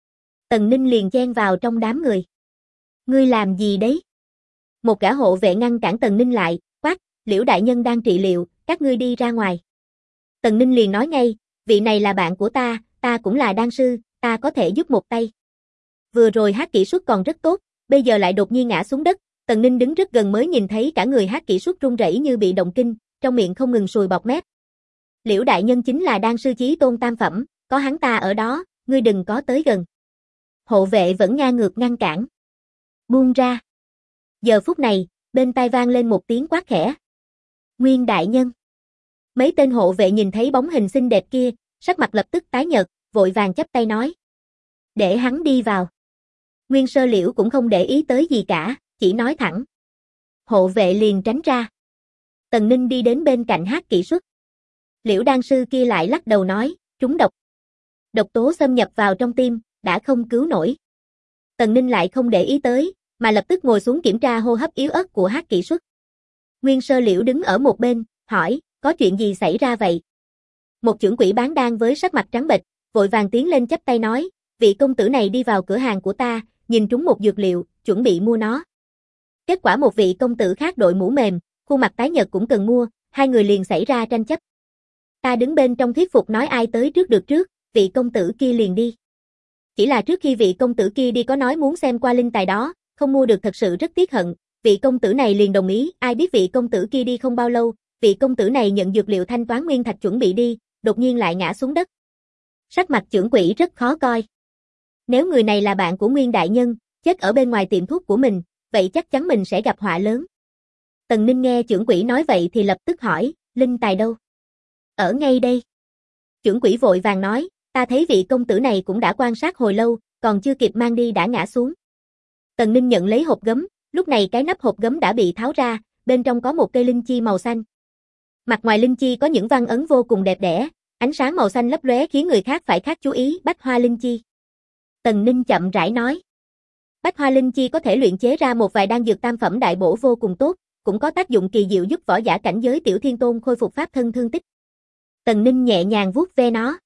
Tần Ninh liền chen vào trong đám người. Ngươi làm gì đấy? Một gã hộ vệ ngăn cản Tần Ninh lại, quát, Liễu đại nhân đang trị liệu, các ngươi đi ra ngoài. Tần Ninh liền nói ngay, vị này là bạn của ta cũng là đan sư, ta có thể giúp một tay. Vừa rồi Hắc Kỷ Xuất còn rất tốt, bây giờ lại đột nhiên ngã xuống đất, Tần Ninh đứng rất gần mới nhìn thấy cả người Hắc Kỷ Xuất run rẩy như bị động kinh, trong miệng không ngừng sùi bọt mép. Liễu đại nhân chính là đan sư chí tôn tam phẩm, có hắn ta ở đó, ngươi đừng có tới gần. Hộ vệ vẫn ngang ngược ngăn cản. Buông ra. Giờ phút này, bên tai vang lên một tiếng quát khẽ. Nguyên đại nhân. Mấy tên hộ vệ nhìn thấy bóng hình xinh đẹp kia, sắc mặt lập tức tái nhợt, vội vàng chắp tay nói. Để hắn đi vào. Nguyên Sơ Liễu cũng không để ý tới gì cả, chỉ nói thẳng. Hộ vệ liền tránh ra. Tần Ninh đi đến bên cạnh Hắc Kỷ Xuất. Liễu đan sư kia lại lắc đầu nói, trúng độc. Độc tố xâm nhập vào trong tim, đã không cứu nổi. Tần Ninh lại không để ý tới, mà lập tức ngồi xuống kiểm tra hô hấp yếu ớt của Hắc Kỷ Xuất. Nguyên Sơ Liễu đứng ở một bên, hỏi, có chuyện gì xảy ra vậy? Một chưởng quỷ bán đan với sắc mặt trắng bệch, vội vàng tiến lên chắp tay nói, vị công tử này đi vào cửa hàng của ta, nhìn trúng một dược liệu, chuẩn bị mua nó. Kết quả một vị công tử khác đội mũ mềm, khuôn mặt tái nhợt cũng cần mua, hai người liền xảy ra tranh chấp. Ta đứng bên trong thuyết phục nói ai tới trước được trước, vị công tử kia liền đi. Chỉ là trước khi vị công tử kia đi có nói muốn xem qua linh tài đó, không mua được thật sự rất tiếc hận, vị công tử này liền đồng ý, ai biết vị công tử kia đi không bao lâu, vị công tử này nhận dược liệu thanh toán nguyên thạch chuẩn bị đi, đột nhiên lại ngã xuống đất. Sắc mặt chưởng quỷ rất khó coi. Nếu người này là bạn của Nguyên đại nhân, chết ở bên ngoài tiệm thuốc của mình, vậy chắc chắn mình sẽ gặp họa lớn. Tần Ninh nghe chưởng quỷ nói vậy thì lập tức hỏi, linh tài đâu? Ở ngay đây. Chưởng quỷ vội vàng nói, ta thấy vị công tử này cũng đã quan sát hồi lâu, còn chưa kịp mang đi đã ngã xuống. Tần Ninh nhận lấy hộp gấm, lúc này cái nắp hộp gấm đã bị tháo ra, bên trong có một cây linh chi màu xanh. Mặt ngoài linh chi có những văn ấn vô cùng đẹp đẽ, ánh sáng màu xanh lấp lóe khiến người khác phải khác chú ý, Bách Hoa linh chi. Tần Ninh chậm rãi nói. Bách Hoa linh chi có thể luyện chế ra một vài đan dược tam phẩm đại bổ vô cùng tốt, cũng có tác dụng kỳ diệu giúp võ giả cảnh giới tiểu thiên tôn khôi phục pháp thân thương tích. Tần Ninh nhẹ nhàng vuốt ve nó.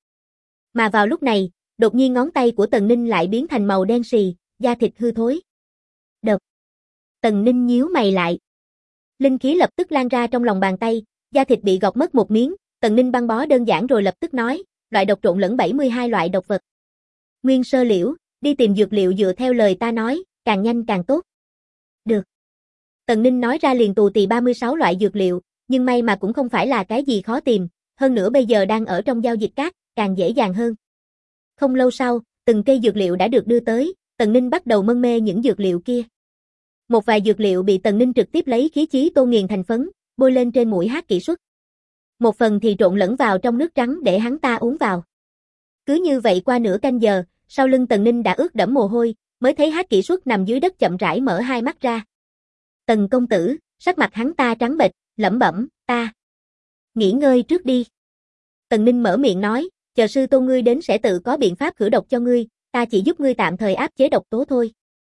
Mà vào lúc này, đột nhiên ngón tay của Tần Ninh lại biến thành màu đen sì, da thịt hư thối. Độc. Tần Ninh nhíu mày lại. Linh khí lập tức lan ra trong lòng bàn tay, da thịt bị gọt mất một miếng, Tần Ninh băng bó đơn giản rồi lập tức nói, loại độc trộn lẫn 72 loại độc vật. Nguyên Sơ Liễu, đi tìm dược liệu dựa theo lời ta nói, càng nhanh càng tốt. Được. Tần Ninh nói ra liền tù tì 36 loại dược liệu, nhưng may mà cũng không phải là cái gì khó tìm, hơn nữa bây giờ đang ở trong giao dịch cát, càng dễ dàng hơn. Không lâu sau, từng cây dược liệu đã được đưa tới, Tần Ninh bắt đầu mân mê những dược liệu kia. Một vài dược liệu bị Tần Ninh trực tiếp lấy khí chí tô nghiền thành phấn, bôi lên trên mũi Hắc Kỷ Xuất. Một phần thì trộn lẫn vào trong nước trắng để hắn ta uống vào. Cứ như vậy qua nửa canh giờ, sau lưng Tần Ninh đã ướt đẫm mồ hôi, mới thấy Hắc Kỷ Xuất nằm dưới đất chậm rãi mở hai mắt ra. Tần công tử, sắc mặt hắn ta trắng bệch, lẩm bẩm, ta. Nghỉ ngơi trước đi. Tần Ninh mở miệng nói, chờ sư tôn ngươi đến sẽ tự có biện pháp khử độc cho ngươi, ta chỉ giúp ngươi tạm thời áp chế độc tố thôi.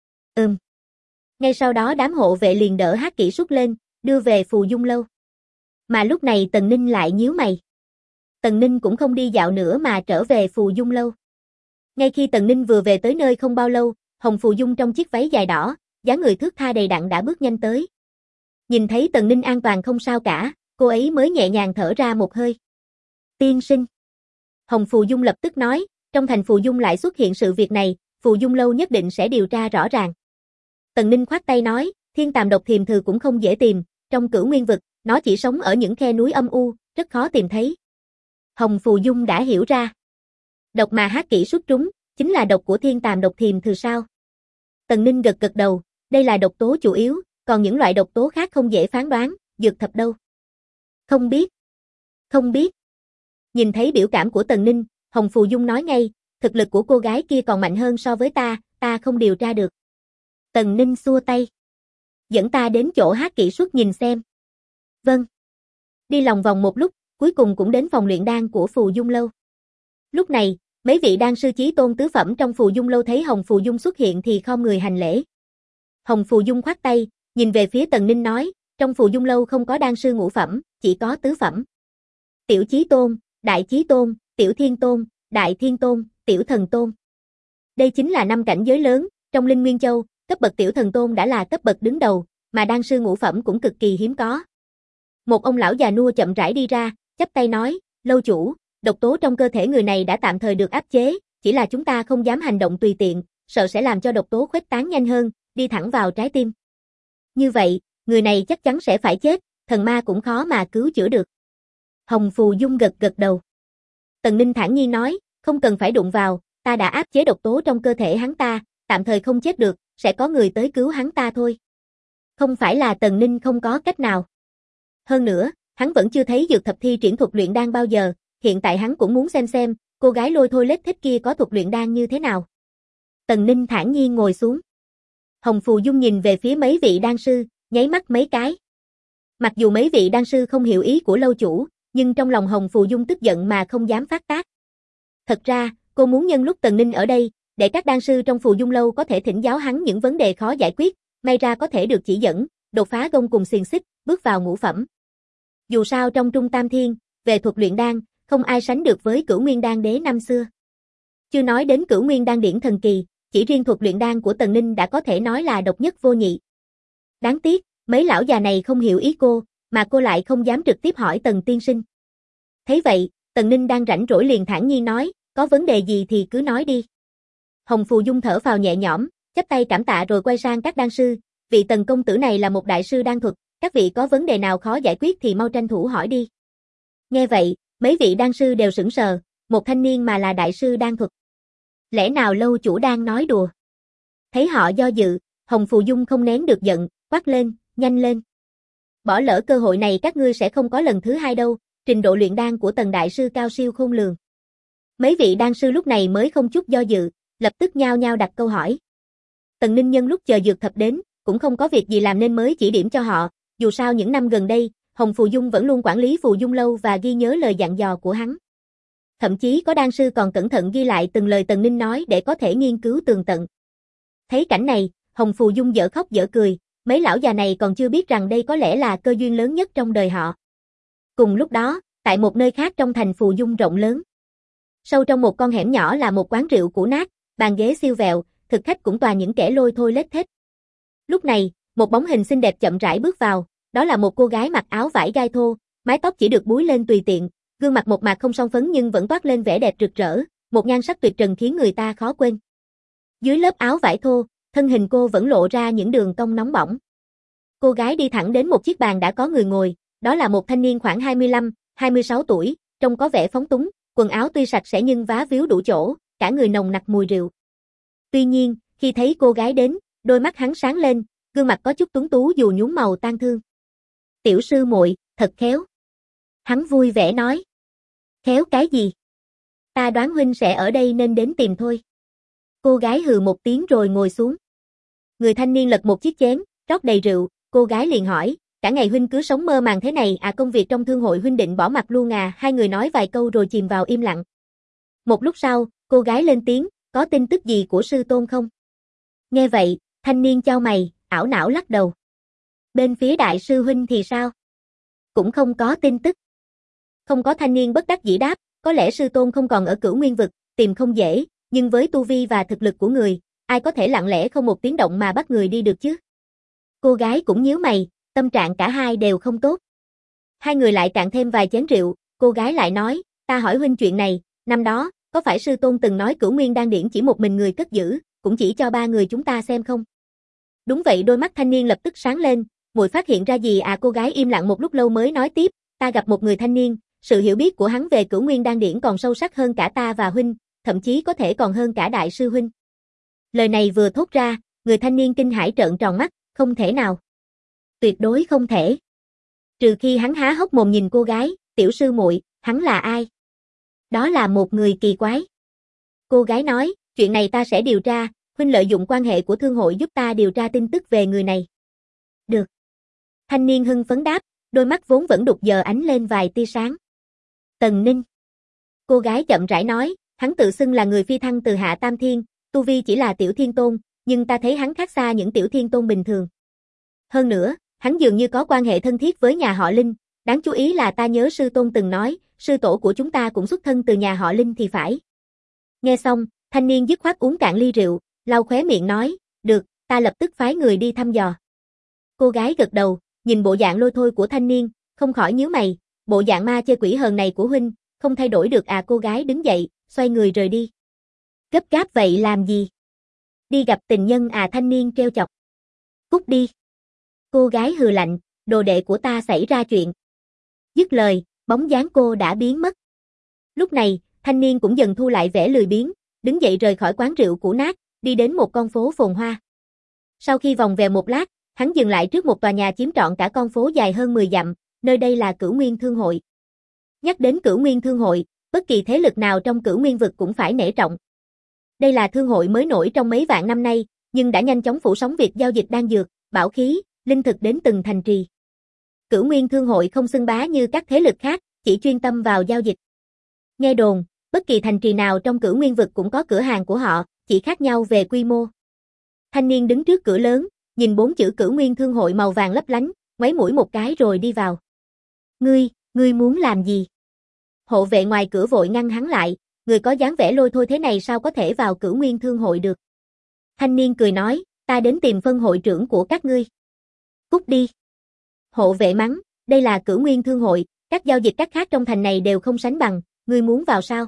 Ngay sau đó đám hộ vệ liền đỡ Hắc Kỷ Xuất lên, đưa về Phù Dung lâu. Mà lúc này Tần Ninh lại nhíu mày. Tần Ninh cũng không đi dạo nữa mà trở về Phù Dung lâu. Ngay khi Tần Ninh vừa về tới nơi không bao lâu, Hồng Phù Dung trong chiếc váy dài đỏ, dáng người thướt tha đầy đặn đã bước nhanh tới. Nhìn thấy Tần Ninh an toàn không sao cả, cô ấy mới nhẹ nhàng thở ra một hơi. Tiên sinh. Hồng Phù Dung lập tức nói, trong thành Phù Dung lại xuất hiện sự việc này, Phù Dung lâu nhất định sẽ điều tra rõ ràng. Tần Ninh khoát tay nói, thiên tàm độc thiềm thừ cũng không dễ tìm, trong Cửu Nguyên vực, nó chỉ sống ở những khe núi âm u, rất khó tìm thấy. Hồng Phù Dung đã hiểu ra. Độc mà Hắc Kỷ xuất trúng, chính là độc của thiên tàm độc thiềm thừ sao? Tần Ninh gật gật đầu, đây là độc tố chủ yếu, còn những loại độc tố khác không dễ phán đoán, dược thập đâu? Không biết. Không biết. Nhìn thấy biểu cảm của Tần Ninh, Hồng Phù Dung nói ngay, thực lực của cô gái kia còn mạnh hơn so với ta không điều tra được. Tần Ninh xua tay. Dẫn ta đến chỗ Hắc Kỷ xuất nhìn xem. Vâng. Đi lòng vòng một lúc, cuối cùng cũng đến phòng luyện đan của Phù Dung lâu. Lúc này, mấy vị đan sư chí tôn tứ phẩm trong Phù Dung lâu thấy Hồng Phù Dung xuất hiện thì khom người hành lễ. Hồng Phù Dung khoát tay, nhìn về phía Tần Ninh nói, trong Phù Dung lâu không có đan sư ngũ phẩm, chỉ có tứ phẩm. Tiểu chí tôn, đại chí tôn, tiểu thiên tôn, đại thiên tôn, tiểu thần tôn. Đây chính là 5 cảnh giới lớn, trong Linh Nguyên Châu, cấp bậc tiểu thần tôn đã là cấp bậc đứng đầu, mà đan sư ngũ phẩm cũng cực kỳ hiếm có. Một ông lão già nua chậm rãi đi ra, chắp tay nói, lâu chủ, độc tố trong cơ thể người này đã tạm thời được áp chế, chỉ là chúng ta không dám hành động tùy tiện, sợ sẽ làm cho độc tố khuếch tán nhanh hơn, đi thẳng vào trái tim. Như vậy, người này chắc chắn sẽ phải chết, thần ma cũng khó mà cứu chữa được. Hồng Phù Dung gật gật đầu. Tần Ninh thản nhiên nói, không cần phải đụng vào, ta đã áp chế độc tố trong cơ thể hắn ta, tạm thời không chết được, sẽ có người tới cứu hắn ta thôi. Không phải là Tần Ninh không có cách nào. Hơn nữa, hắn vẫn chưa thấy dược thập thi triển thuật luyện đan bao giờ, hiện tại hắn cũng muốn xem, cô gái lôi thôi lết thích kia có thuật luyện đan như thế nào. Tần Ninh thản nhiên ngồi xuống. Hồng Phù Dung nhìn về phía mấy vị đan sư, nháy mắt mấy cái. Mặc dù mấy vị đan sư không hiểu ý của lâu chủ, nhưng trong lòng Hồng Phù Dung tức giận mà không dám phát tác. Thật ra, cô muốn nhân lúc Tần Ninh ở đây, để các đan sư trong Phù Dung lâu có thể thỉnh giáo hắn những vấn đề khó giải quyết, may ra có thể được chỉ dẫn, đột phá gông cùng xiềng xích, bước vào ngũ phẩm. Dù sao trong Trung Tam Thiên, về thuật luyện đan, không ai sánh được với Cửu Nguyên Đan Đế năm xưa. Chưa nói đến Cửu Nguyên Đan điển thần kỳ, chỉ riêng thuật luyện đan của Tần Ninh đã có thể nói là độc nhất vô nhị. Đáng tiếc, mấy lão già này không hiểu ý cô, mà cô lại không dám trực tiếp hỏi Tần tiên sinh. Thấy vậy, Tần Ninh đang rảnh rỗi liền thản nhiên nói, có vấn đề gì thì cứ nói đi. Hồng Phù Dung thở phào nhẹ nhõm, chắp tay cảm tạ rồi quay sang các đan sư, vị Tần công tử này là một đại sư đan thuật, các vị có vấn đề nào khó giải quyết thì mau tranh thủ hỏi đi. Nghe vậy, mấy vị đan sư đều sững sờ, một thanh niên mà là đại sư đan thuật. Lẽ nào lâu chủ đang nói đùa? Thấy họ do dự, Hồng Phù Dung không nén được giận, quát lên, nhanh lên. Bỏ lỡ cơ hội này các ngươi sẽ không có lần thứ hai đâu, trình độ luyện đan của Tần đại sư cao siêu khôn lường. Mấy vị đan sư lúc này mới không chút do dự, lập tức nhao nhao đặt câu hỏi. Tần Ninh nhân lúc chờ dược thập đến, cũng không có việc gì làm nên mới chỉ điểm cho họ, dù sao những năm gần đây, Hồng Phù Dung vẫn luôn quản lý Phù Dung lâu và ghi nhớ lời dặn dò của hắn. Thậm chí có đan sư còn cẩn thận ghi lại từng lời Tần Ninh nói để có thể nghiên cứu tường tận. Thấy cảnh này, Hồng Phù Dung dở khóc dở cười, mấy lão già này còn chưa biết rằng đây có lẽ là cơ duyên lớn nhất trong đời họ. Cùng lúc đó, tại một nơi khác trong thành Phù Dung rộng lớn. Sâu trong một con hẻm nhỏ là một quán rượu cũ nát, bàn ghế siêu vẹo, thực khách cũng toàn những kẻ lôi thôi lết thết. Lúc này, một bóng hình xinh đẹp chậm rãi bước vào, đó là một cô gái mặc áo vải gai thô, mái tóc chỉ được búi lên tùy tiện, gương mặt một mạc không son phấn nhưng vẫn toát lên vẻ đẹp rực rỡ, một nhan sắc tuyệt trần khiến người ta khó quên. Dưới lớp áo vải thô, thân hình cô vẫn lộ ra những đường cong nóng bỏng. Cô gái đi thẳng đến một chiếc bàn đã có người ngồi, đó là một thanh niên khoảng 25, 26 tuổi, trông có vẻ phóng túng, quần áo tuy sạch sẽ nhưng vá víu đủ chỗ, cả người nồng nặc mùi rượu. Tuy nhiên, khi thấy cô gái đến, đôi mắt hắn sáng lên, gương mặt có chút tuấn tú dù nhuốm màu tang thương. Tiểu sư muội, thật khéo. Hắn vui vẻ nói. Khéo cái gì? Ta đoán huynh sẽ ở đây nên đến tìm thôi. Cô gái hừ một tiếng rồi ngồi xuống. Người thanh niên lật một chiếc chén, rót đầy rượu, cô gái liền hỏi, cả ngày huynh cứ sống mơ màng thế này à, công việc trong thương hội huynh định bỏ mặc luôn à? Hai người nói vài câu rồi chìm vào im lặng. Một lúc sau, cô gái lên tiếng, có tin tức gì của sư tôn không? Nghe vậy, thanh niên chau mày, ảo não lắc đầu. Bên phía đại sư huynh thì sao? Cũng không có tin tức. Không có, thanh niên bất đắc dĩ đáp, có lẽ sư tôn không còn ở Cửu Nguyên vực, tìm không dễ, nhưng với tu vi và thực lực của người, ai có thể lặng lẽ không một tiếng động mà bắt người đi được chứ? Cô gái cũng nhíu mày, tâm trạng cả hai đều không tốt. Hai người lại cạn thêm vài chén rượu, cô gái lại nói, ta hỏi huynh chuyện này, năm đó, có phải sư tôn từng nói Cửu Nguyên đan điển chỉ một mình người cất giữ, cũng chỉ cho ba người chúng ta xem không? Đúng vậy, đôi mắt thanh niên lập tức sáng lên, muội phát hiện ra gì à? Cô gái im lặng một lúc lâu mới nói tiếp, ta gặp một người thanh niên, sự hiểu biết của hắn về Cửu Nguyên đan điển còn sâu sắc hơn cả ta và huynh, thậm chí có thể còn hơn cả đại sư huynh. Lời này vừa thốt ra, người thanh niên kinh hãi trợn tròn mắt, không thể nào. Tuyệt đối không thể. Trừ khi hắn há hốc mồm nhìn cô gái, tiểu sư muội, hắn là ai? Đó là một người kỳ quái. Cô gái nói, chuyện này ta sẽ điều tra, huynh lợi dụng quan hệ của thương hội giúp ta điều tra tin tức về người này. Được. Thanh niên hưng phấn đáp, đôi mắt vốn vẫn đục giờ ánh lên vài tia sáng. Tần Ninh. Cô gái chậm rãi nói, hắn tự xưng là người phi thăng từ Hạ Tam Thiên, tu vi chỉ là tiểu thiên tôn, nhưng ta thấy hắn khác xa những tiểu thiên tôn bình thường. Hơn nữa, hắn dường như có quan hệ thân thiết với nhà họ Linh, đáng chú ý là ta nhớ sư tôn từng nói, sư tổ của chúng ta cũng xuất thân từ nhà họ Linh thì phải. Nghe xong, thanh niên dứt khoát uống cạn ly rượu, lau khóe miệng nói, được, ta lập tức phái người đi thăm dò. Cô gái gật đầu, nhìn bộ dạng lôi thôi của thanh niên, không khỏi nhíu mày, bộ dạng ma chơi quỷ hờn này của huynh, không thay đổi được à? Cô gái đứng dậy, xoay người rời đi. Gấp gáp vậy làm gì? Đi gặp tình nhân à? Thanh niên trêu chọc. Cút đi. Cô gái hừ lạnh, đồ đệ của ta xảy ra chuyện. Dứt lời, bóng dáng cô đã biến mất. Lúc này, thanh niên cũng dần thu lại vẻ lười biếng, đứng dậy rời khỏi quán rượu cũ nát, đi đến một con phố phồn hoa. Sau khi vòng về một lát, hắn dừng lại trước một tòa nhà chiếm trọn cả con phố dài hơn 10 dặm, nơi đây là Cửu Nguyên Thương hội. Nhắc đến Cửu Nguyên Thương hội, bất kỳ thế lực nào trong Cửu Nguyên vực cũng phải nể trọng. Đây là thương hội mới nổi trong mấy vạn năm nay, nhưng đã nhanh chóng phủ sóng việc giao dịch đan dược, bảo khí, linh thực đến từng thành trì. Cửu Nguyên thương hội không xưng bá như các thế lực khác, chỉ chuyên tâm vào giao dịch. Nghe đồn, bất kỳ thành trì nào trong Cửu Nguyên vực cũng có cửa hàng của họ, chỉ khác nhau về quy mô. Thanh niên đứng trước cửa lớn, nhìn 4 chữ Cửu Nguyên thương hội màu vàng lấp lánh, ngoáy mũi một cái rồi đi vào. Ngươi muốn làm gì? Hộ vệ ngoài cửa vội ngăn hắn lại, người có dáng vẻ lôi thôi thế này sao có thể vào Cửu Nguyên thương hội được. Thanh niên cười nói, ta đến tìm phân hội trưởng của các ngươi. Cút đi. Hộ vệ mắng, đây là Cửu Nguyên thương hội, các giao dịch các khác trong thành này đều không sánh bằng, ngươi muốn vào sao?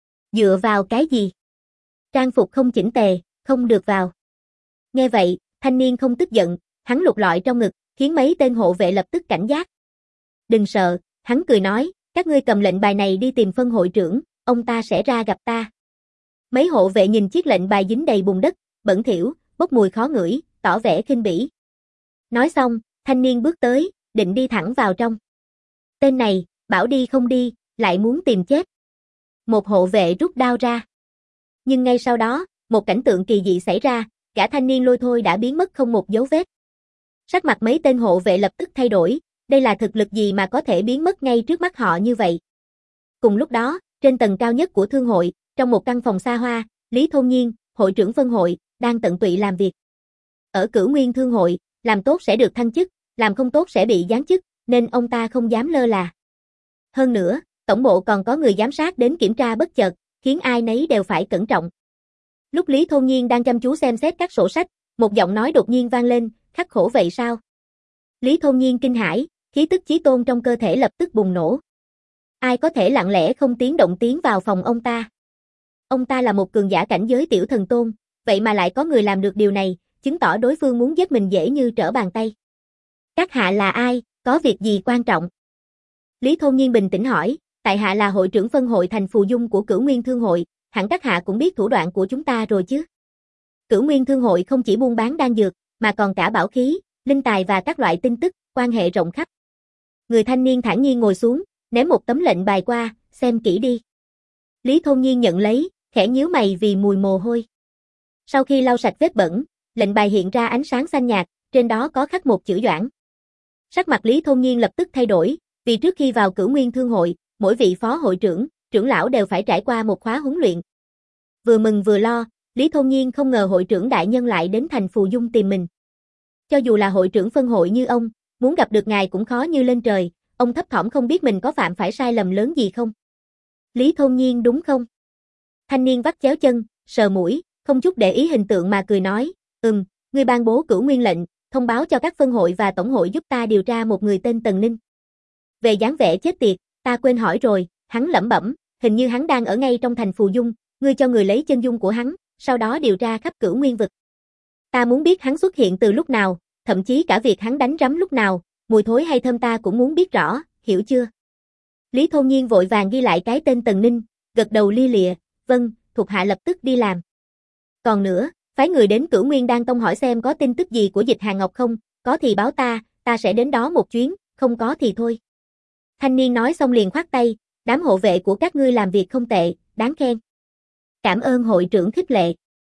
Dựa vào cái gì? Trang phục không chỉnh tề, không được vào. Nghe vậy, thanh niên không tức giận, hắn lục lọi trong ngực, khiến mấy tên hộ vệ lập tức cảnh giác. Đừng sợ, hắn cười nói, các ngươi cầm lệnh bài này đi tìm phân hội trưởng, ông ta sẽ ra gặp ta. Mấy hộ vệ nhìn chiếc lệnh bài dính đầy bùn đất, bẩn thỉu, bốc mùi khó ngửi, tỏ vẻ khinh bỉ. Nói xong, thanh niên bước tới, định đi thẳng vào trong. Tên này, bảo đi không đi, lại muốn tìm chết. Một hộ vệ rút đao ra. Nhưng ngay sau đó, một cảnh tượng kỳ dị xảy ra, gã thanh niên lôi thôi đã biến mất không một dấu vết. Sắc mặt mấy tên hộ vệ lập tức thay đổi, đây là thực lực gì mà có thể biến mất ngay trước mắt họ như vậy. Cùng lúc đó, trên tầng cao nhất của thương hội, trong một căn phòng xa hoa, Lý Thôn Nhiên, hội trưởng phân hội, đang tận tụy làm việc. Ở Cửu Nguyên thương hội, làm tốt sẽ được thăng chức, làm không tốt sẽ bị giáng chức, nên ông ta không dám lơ là. Hơn nữa, tổng bộ còn có người giám sát đến kiểm tra bất chợt, khiến ai nấy đều phải cẩn trọng. Lúc Lý Thôn Nhiên đang chăm chú xem xét các sổ sách, một giọng nói đột nhiên vang lên, khắc khổ vậy sao? Lý Thôn Nhiên kinh hãi, khí tức chí tôn trong cơ thể lập tức bùng nổ. Ai có thể lặng lẽ không tiếng động tiến vào phòng ông ta? Ông ta là một cường giả cảnh giới tiểu thần tôn, vậy mà lại có người làm được điều này, chứng tỏ đối phương muốn giết mình dễ như trở bàn tay. Các hạ là ai, có việc gì quan trọng? Lý Thôn Nhiên bình tĩnh hỏi, tại hạ là hội trưởng phân hội thành Phù Dung của Cửu Nguyên thương hội, hẳn các hạ cũng biết thủ đoạn của chúng ta rồi chứ? Cửu Nguyên thương hội không chỉ buôn bán đan dược, mà còn cả bảo khí, linh tài và các loại tin tức, quan hệ rộng khắp. Người thanh niên thản nhiên ngồi xuống, ném một tấm lệnh bài qua, xem kỹ đi. Lý Thôn Nhiên nhận lấy, khẽ nhíu mày vì mùi mồ hôi. Sau khi lau sạch vết bẩn, lệnh bài hiện ra ánh sáng xanh nhạt, trên đó có khắc một chữ Doãn. Sắc mặt Lý Thôn Nhiên lập tức thay đổi, vì trước khi vào Cửu Nguyên thương hội, mỗi vị phó hội trưởng, trưởng lão đều phải trải qua một khóa huấn luyện. Vừa mừng vừa lo, Lý Thôn Nhiên không ngờ hội trưởng đại nhân lại đến thành Phù Dung tìm mình. Cho dù là hội trưởng phân hội như ông, muốn gặp được ngài cũng khó như lên trời, ông thấp thỏm không biết mình có phạm phải sai lầm lớn gì không. Lý Thôn Nhiên đúng không? Thanh niên vắt chéo chân, sờ mũi, không chút để ý hình tượng mà cười nói, ngươi ban bố Cửu Nguyên lệnh, thông báo cho các phân hội và tổng hội giúp ta điều tra một người tên Tần Ninh. Về dáng vẻ chết tiệt, ta quên hỏi rồi, hắn lẩm bẩm, hình như hắn đang ở ngay trong thành Phù Dung, ngươi cho người lấy chân dung của hắn, sau đó điều tra khắp Cửu Nguyên vực. Ta muốn biết hắn xuất hiện từ lúc nào, thậm chí cả việc hắn đánh rắm lúc nào, mùi thối hay thơm ta cũng muốn biết rõ, hiểu chưa? Lý Thôn Nhiên vội vàng ghi lại cái tên Tần Ninh, gật đầu lia lịa, vâng, thuộc hạ lập tức đi làm. Còn nữa, phái người đến Cửu Nguyên Đan Tông hỏi xem có tin tức gì của Dịch Hàng Ngọc không, có thì báo ta sẽ đến đó một chuyến, không có thì thôi. Thanh niên nói xong liền khoát tay, đám hộ vệ của các ngươi làm việc không tệ, đáng khen. Cảm ơn hội trưởng khích lệ.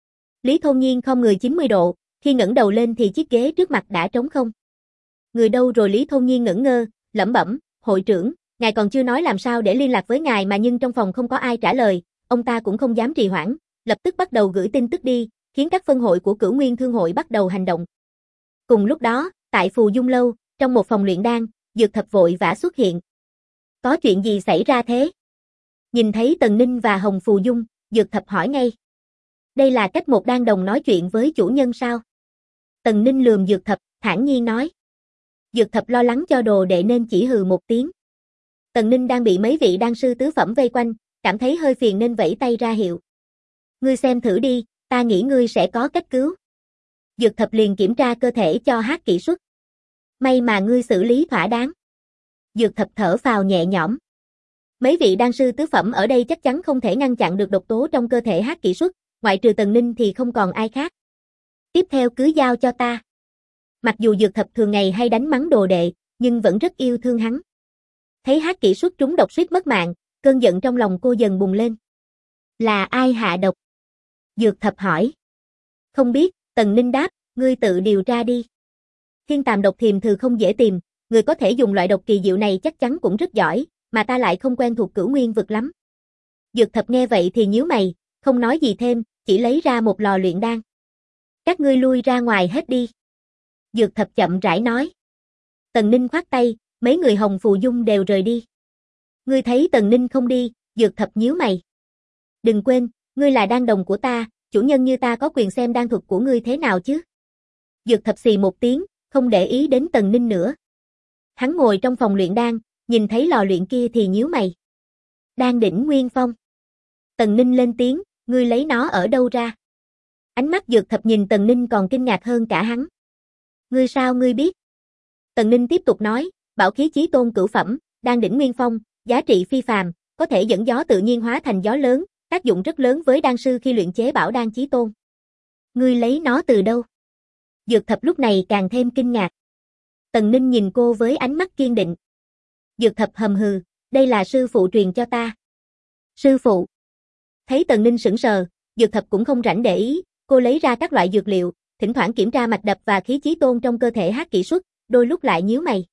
Lý Thôn Nhiên không người 90 độ, khi ngẩng đầu lên thì chiếc ghế trước mặt đã trống không. Người đâu rồi? Lý Thôn Nhiên ngẩn ngơ, lẩm bẩm, hội trưởng, ngài còn chưa nói làm sao để liên lạc với ngài mà nhưng trong phòng không có ai trả lời, ông ta cũng không dám trì hoãn, lập tức bắt đầu gửi tin tức đi, khiến các phân hội của Cửu Nguyên thương hội bắt đầu hành động. Cùng lúc đó, tại Phù Dung lâu, trong một phòng luyện đan, Dược Thập vội vã xuất hiện. Có chuyện gì xảy ra thế? Nhìn thấy Tần Ninh và Hồng Phù Dung, Dược Thập hỏi ngay. Đây là cách một đan đồng nói chuyện với chủ nhân sao? Tần Ninh lườm Dược Thập, thản nhiên nói. Dược Thập lo lắng cho đồ đệ nên chỉ hừ một tiếng. Tần Ninh đang bị mấy vị đan sư tứ phẩm vây quanh, cảm thấy hơi phiền nên vẫy tay ra hiệu. Ngươi xem thử đi, ta nghĩ ngươi sẽ có cách cứu. Dược Thập liền kiểm tra cơ thể cho Hát Kỷ Xuất. May mà ngươi xử lý thỏa đáng. Dược Thập thở phào nhẹ nhõm. Mấy vị đan sư tứ phẩm ở đây chắc chắn không thể ngăn chặn được độc tố trong cơ thể Hát Kỷ Xuất, ngoại trừ Tần Ninh thì không còn ai khác. Tiếp theo cứ giao cho ta. Mặc dù Dược Thập thường ngày hay đánh mắng đồ đệ, nhưng vẫn rất yêu thương hắn. Thấy Hát Kỷ Xuất trúng độc suýt mất mạng, Cơn giận trong lòng cô dần bùng lên. Là ai hạ độc? Dược Thập hỏi. Không biết, Tần Ninh đáp, ngươi tự điều tra đi. Thiên tàm độc thiềm thừ không dễ tìm, người có thể dùng loại độc kỳ diệu này chắc chắn cũng rất giỏi, mà ta lại không quen thuộc Cửu Nguyên vực lắm. Dược Thập nghe vậy thì nhíu mày, không nói gì thêm, chỉ lấy ra một lò luyện đan. Các ngươi lui ra ngoài hết đi. Dược Thập chậm rãi nói. Tần Ninh khoát tay, mấy người Hồng Phù Dung đều rời đi. Ngươi thấy Tần Ninh không đi, Dược Thập nhíu mày. Đừng quên, ngươi là đan đồng của ta, chủ nhân như ta có quyền xem đan thuật của ngươi thế nào chứ? Dược Thập xì một tiếng, không để ý đến Tần Ninh nữa. Hắn ngồi trong phòng luyện đan, nhìn thấy lò luyện kia thì nhíu mày. Đan đỉnh Nguyên Phong. Tần Ninh lên tiếng, ngươi lấy nó ở đâu ra? Ánh mắt Dược Thập nhìn Tần Ninh còn kinh ngạc hơn cả hắn. Ngươi sao ngươi biết? Tần Ninh tiếp tục nói, bảo khí chí tôn cửu phẩm, đan đỉnh Nguyên Phong, giá trị phi phàm, có thể dẫn gió tự nhiên hóa thành gió lớn, tác dụng rất lớn với đan sư khi luyện chế bảo đan chí tôn. Ngươi lấy nó từ đâu? Dược Thập lúc này càng thêm kinh ngạc. Tần Ninh nhìn cô với ánh mắt kiên định. Dược Thập hầm hừ, đây là sư phụ truyền cho ta. Sư phụ. Thấy Tần Ninh sững sờ, Dược Thập cũng không rảnh để ý, cô lấy ra các loại dược liệu, thỉnh thoảng kiểm tra mạch đập và khí chí tôn trong cơ thể Hắc Kỷ Xuất, đôi lúc lại nhíu mày.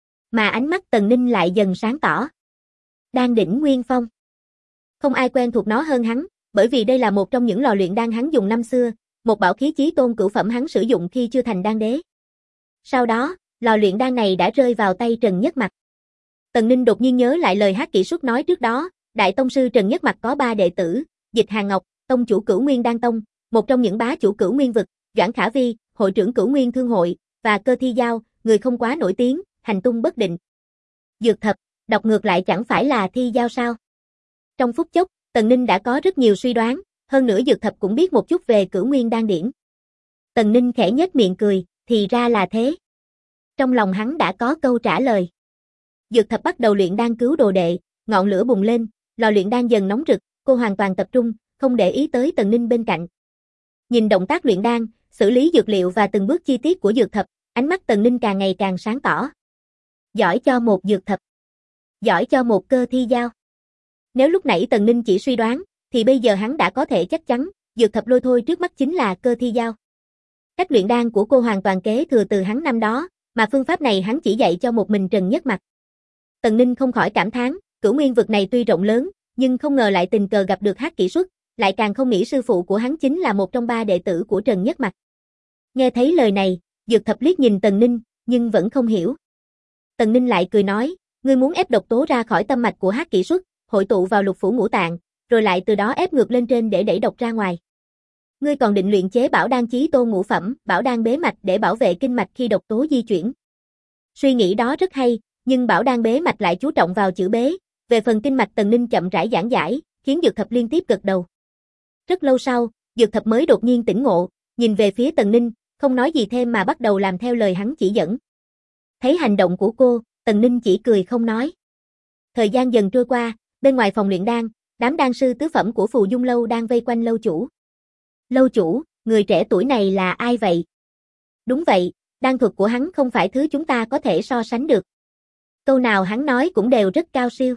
Mà ánh mắt Tần Ninh lại dần sáng tỏ. Đan đỉnh Nguyên Phong. Không ai quen thuộc nó hơn hắn, bởi vì đây là một trong những lò luyện đan hắn dùng năm xưa, một bảo khí chí tôn cửu phẩm hắn sử dụng khi chưa thành đan đế. Sau đó, lò luyện đan này đã rơi vào tay Trần Nhất Mặc. Tần Ninh đột nhiên nhớ lại lời Hắc Kỷ Xuất nói trước đó, Đại tông sư Trần Nhất Mặc có 3 đệ tử, Dịch Hàn Ngọc, tông chủ Cửu Nguyên Đan Tông, một trong những bá chủ Cửu Nguyên vực, Doãn Khả Vi, hội trưởng Cửu Nguyên Thương hội, và Cơ Thi Giao, người không quá nổi tiếng, hành tung bất định. Dược Thập, đọc ngược lại chẳng phải là Thi Giao sao? Trong phút chốc, Tần Ninh đã có rất nhiều suy đoán, hơn nữa Dược Thập cũng biết một chút về Cửu Nguyên Đan điển. Tần Ninh khẽ nhếch miệng cười, thì ra là thế. Trong lòng hắn đã có câu trả lời. Dược Thập bắt đầu luyện đan cứu đồ đệ, ngọn lửa bùng lên, lò luyện đan dần nóng rực, cô hoàn toàn tập trung, không để ý tới Tần Ninh bên cạnh. Nhìn động tác luyện đan, xử lý dược liệu và từng bước chi tiết của Dược Thập, ánh mắt Tần Ninh càng ngày càng sáng tỏ. Giỏi cho một Dược Thập. Giỏi cho một Cơ Thi Giao. Nếu lúc nãy Tần Ninh chỉ suy đoán, thì bây giờ hắn đã có thể chắc chắn, Dược Thập lôi thôi trước mắt chính là Cơ Thi Giao. Cách luyện đan của cô hoàn toàn kế thừa từ hắn năm đó, mà phương pháp này hắn chỉ dạy cho một mình Trần Nhất Mặc. Tần Ninh không khỏi cảm thán, Cửu Nguyên vực này tuy rộng lớn, nhưng không ngờ lại tình cờ gặp được Hắc Kỷ Xuất, lại càng không nghĩ sư phụ của hắn chính là một trong 3 đệ tử của Trần Nhất Mặc. Nghe thấy lời này, Dược Thập liếc nhìn Tần Ninh, nhưng vẫn không hiểu. Tần Ninh lại cười nói, ngươi muốn ép độc tố ra khỏi tâm mạch của Hắc Kỷ Xuất, hội tụ vào lục phủ ngũ tạng, rồi lại từ đó ép ngược lên trên để đẩy độc ra ngoài. Ngươi còn định luyện chế bảo đan chí tôn ngũ phẩm, bảo đan bế mạch để bảo vệ kinh mạch khi độc tố di chuyển. Suy nghĩ đó rất hay, nhưng bảo đan bế mạch lại chú trọng vào chữ bế, về phần kinh mạch Tần Ninh chậm rãi giảng giải, khiến Dược Thập liên tiếp gật đầu. Rất lâu sau, Dược Thập mới đột nhiên tỉnh ngộ, nhìn về phía Tần Ninh, không nói gì thêm mà bắt đầu làm theo lời hắn chỉ dẫn. Thấy hành động của cô, Tần Ninh chỉ cười không nói. Thời gian dần trôi qua, bên ngoài phòng luyện đan, đám đan sư tứ phẩm của Phù Dung Lâu đang vây quanh lâu chủ. Lâu chủ, người trẻ tuổi này là ai vậy? Đúng vậy, đan thuật của hắn không phải thứ chúng ta có thể so sánh được. Câu nào hắn nói cũng đều rất cao siêu.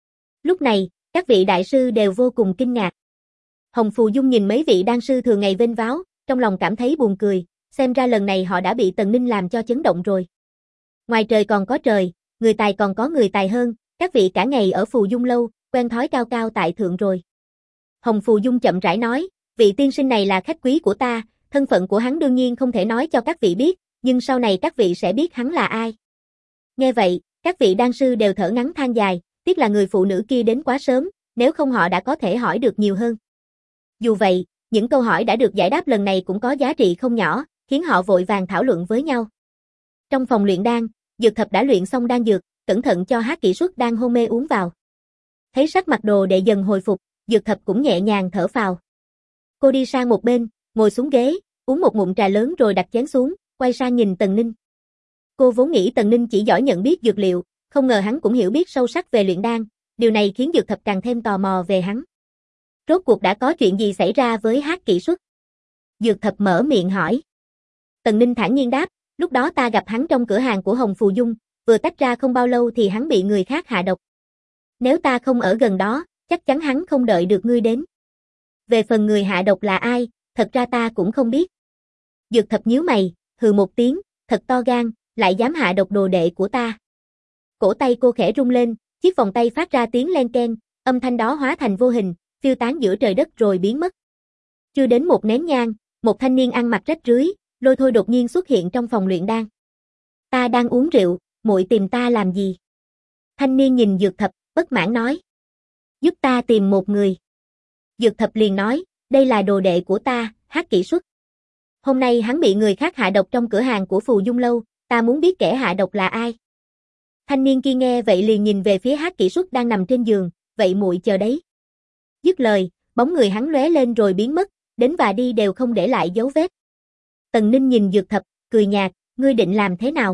Lúc này, các vị đại sư đều vô cùng kinh ngạc. Hồng Phù Dung nhìn mấy vị đan sư thường ngày vênh váo, trong lòng cảm thấy buồn cười, xem ra lần này họ đã bị Tần Ninh làm cho chấn động rồi. Ngoài trời còn có trời, người tài còn có người tài hơn, các vị cả ngày ở Phù Dung Lâu, quen thói cao cao tại thượng rồi. Hồng Phù Dung chậm rãi nói, vị tiên sinh này là khách quý của ta, thân phận của hắn đương nhiên không thể nói cho các vị biết, nhưng sau này các vị sẽ biết hắn là ai. Nghe vậy, các vị đan sư đều thở ngắn than dài, tiếc là người phụ nữ kia đến quá sớm, nếu không họ đã có thể hỏi được nhiều hơn. Dù vậy, những câu hỏi đã được giải đáp lần này cũng có giá trị không nhỏ, khiến họ vội vàng thảo luận với nhau. Trong phòng luyện đan, Dược Thập đã luyện xong đan dược, cẩn thận cho Hắc Kỷ Xuất đang hôn mê uống vào. Thấy sắc mặt đồ đệ dần hồi phục, Dược Thập cũng nhẹ nhàng thở phào. Cô đi sang một bên, ngồi xuống ghế, uống một ngụm trà lớn rồi đặt chén xuống, quay sang nhìn Tần Ninh. Cô vốn nghĩ Tần Ninh chỉ giỏi nhận biết dược liệu, không ngờ hắn cũng hiểu biết sâu sắc về luyện đan, điều này khiến Dược Thập càng thêm tò mò về hắn. Rốt cuộc đã có chuyện gì xảy ra với Hắc Kỷ Xuất? Dược Thập mở miệng hỏi. Tần Ninh thản nhiên đáp, lúc đó ta gặp hắn trong cửa hàng của Hồng Phù Dung, vừa tách ra không bao lâu thì hắn bị người khác hạ độc. Nếu ta không ở gần đó, chắc chắn hắn không đợi được ngươi đến. Về phần người hạ độc là ai, thật ra ta cũng không biết. Dược thập nhíu mày, hừ một tiếng, thật to gan, lại dám hạ độc đồ đệ của ta. Cổ tay cô khẽ rung lên, chiếc vòng tay phát ra tiếng len keng, âm thanh đó hóa thành vô hình, phiêu tán giữa trời đất rồi biến mất. Chưa đến một nén nhang, một thanh niên ăn mặc rách rưới, Lôi Thôi đột nhiên xuất hiện trong phòng luyện đan. Ta đang uống rượu, muội tìm ta làm gì? Thanh niên nhìn Dược Thập, bất mãn nói. Giúp ta tìm một người. Dược Thập liền nói, đây là đồ đệ của ta, Hát Kỷ Xuất. Hôm nay hắn bị người khác hạ độc trong cửa hàng của Phù Dung Lâu, ta muốn biết kẻ hạ độc là ai. Thanh niên kia nghe vậy liền nhìn về phía Hát Kỷ Xuất đang nằm trên giường, vậy muội chờ đấy. Dứt lời, bóng người hắn lóe lên rồi biến mất, đến và đi đều không để lại dấu vết. Tần Ninh nhìn Dược Thập, cười nhạt, ngươi định làm thế nào?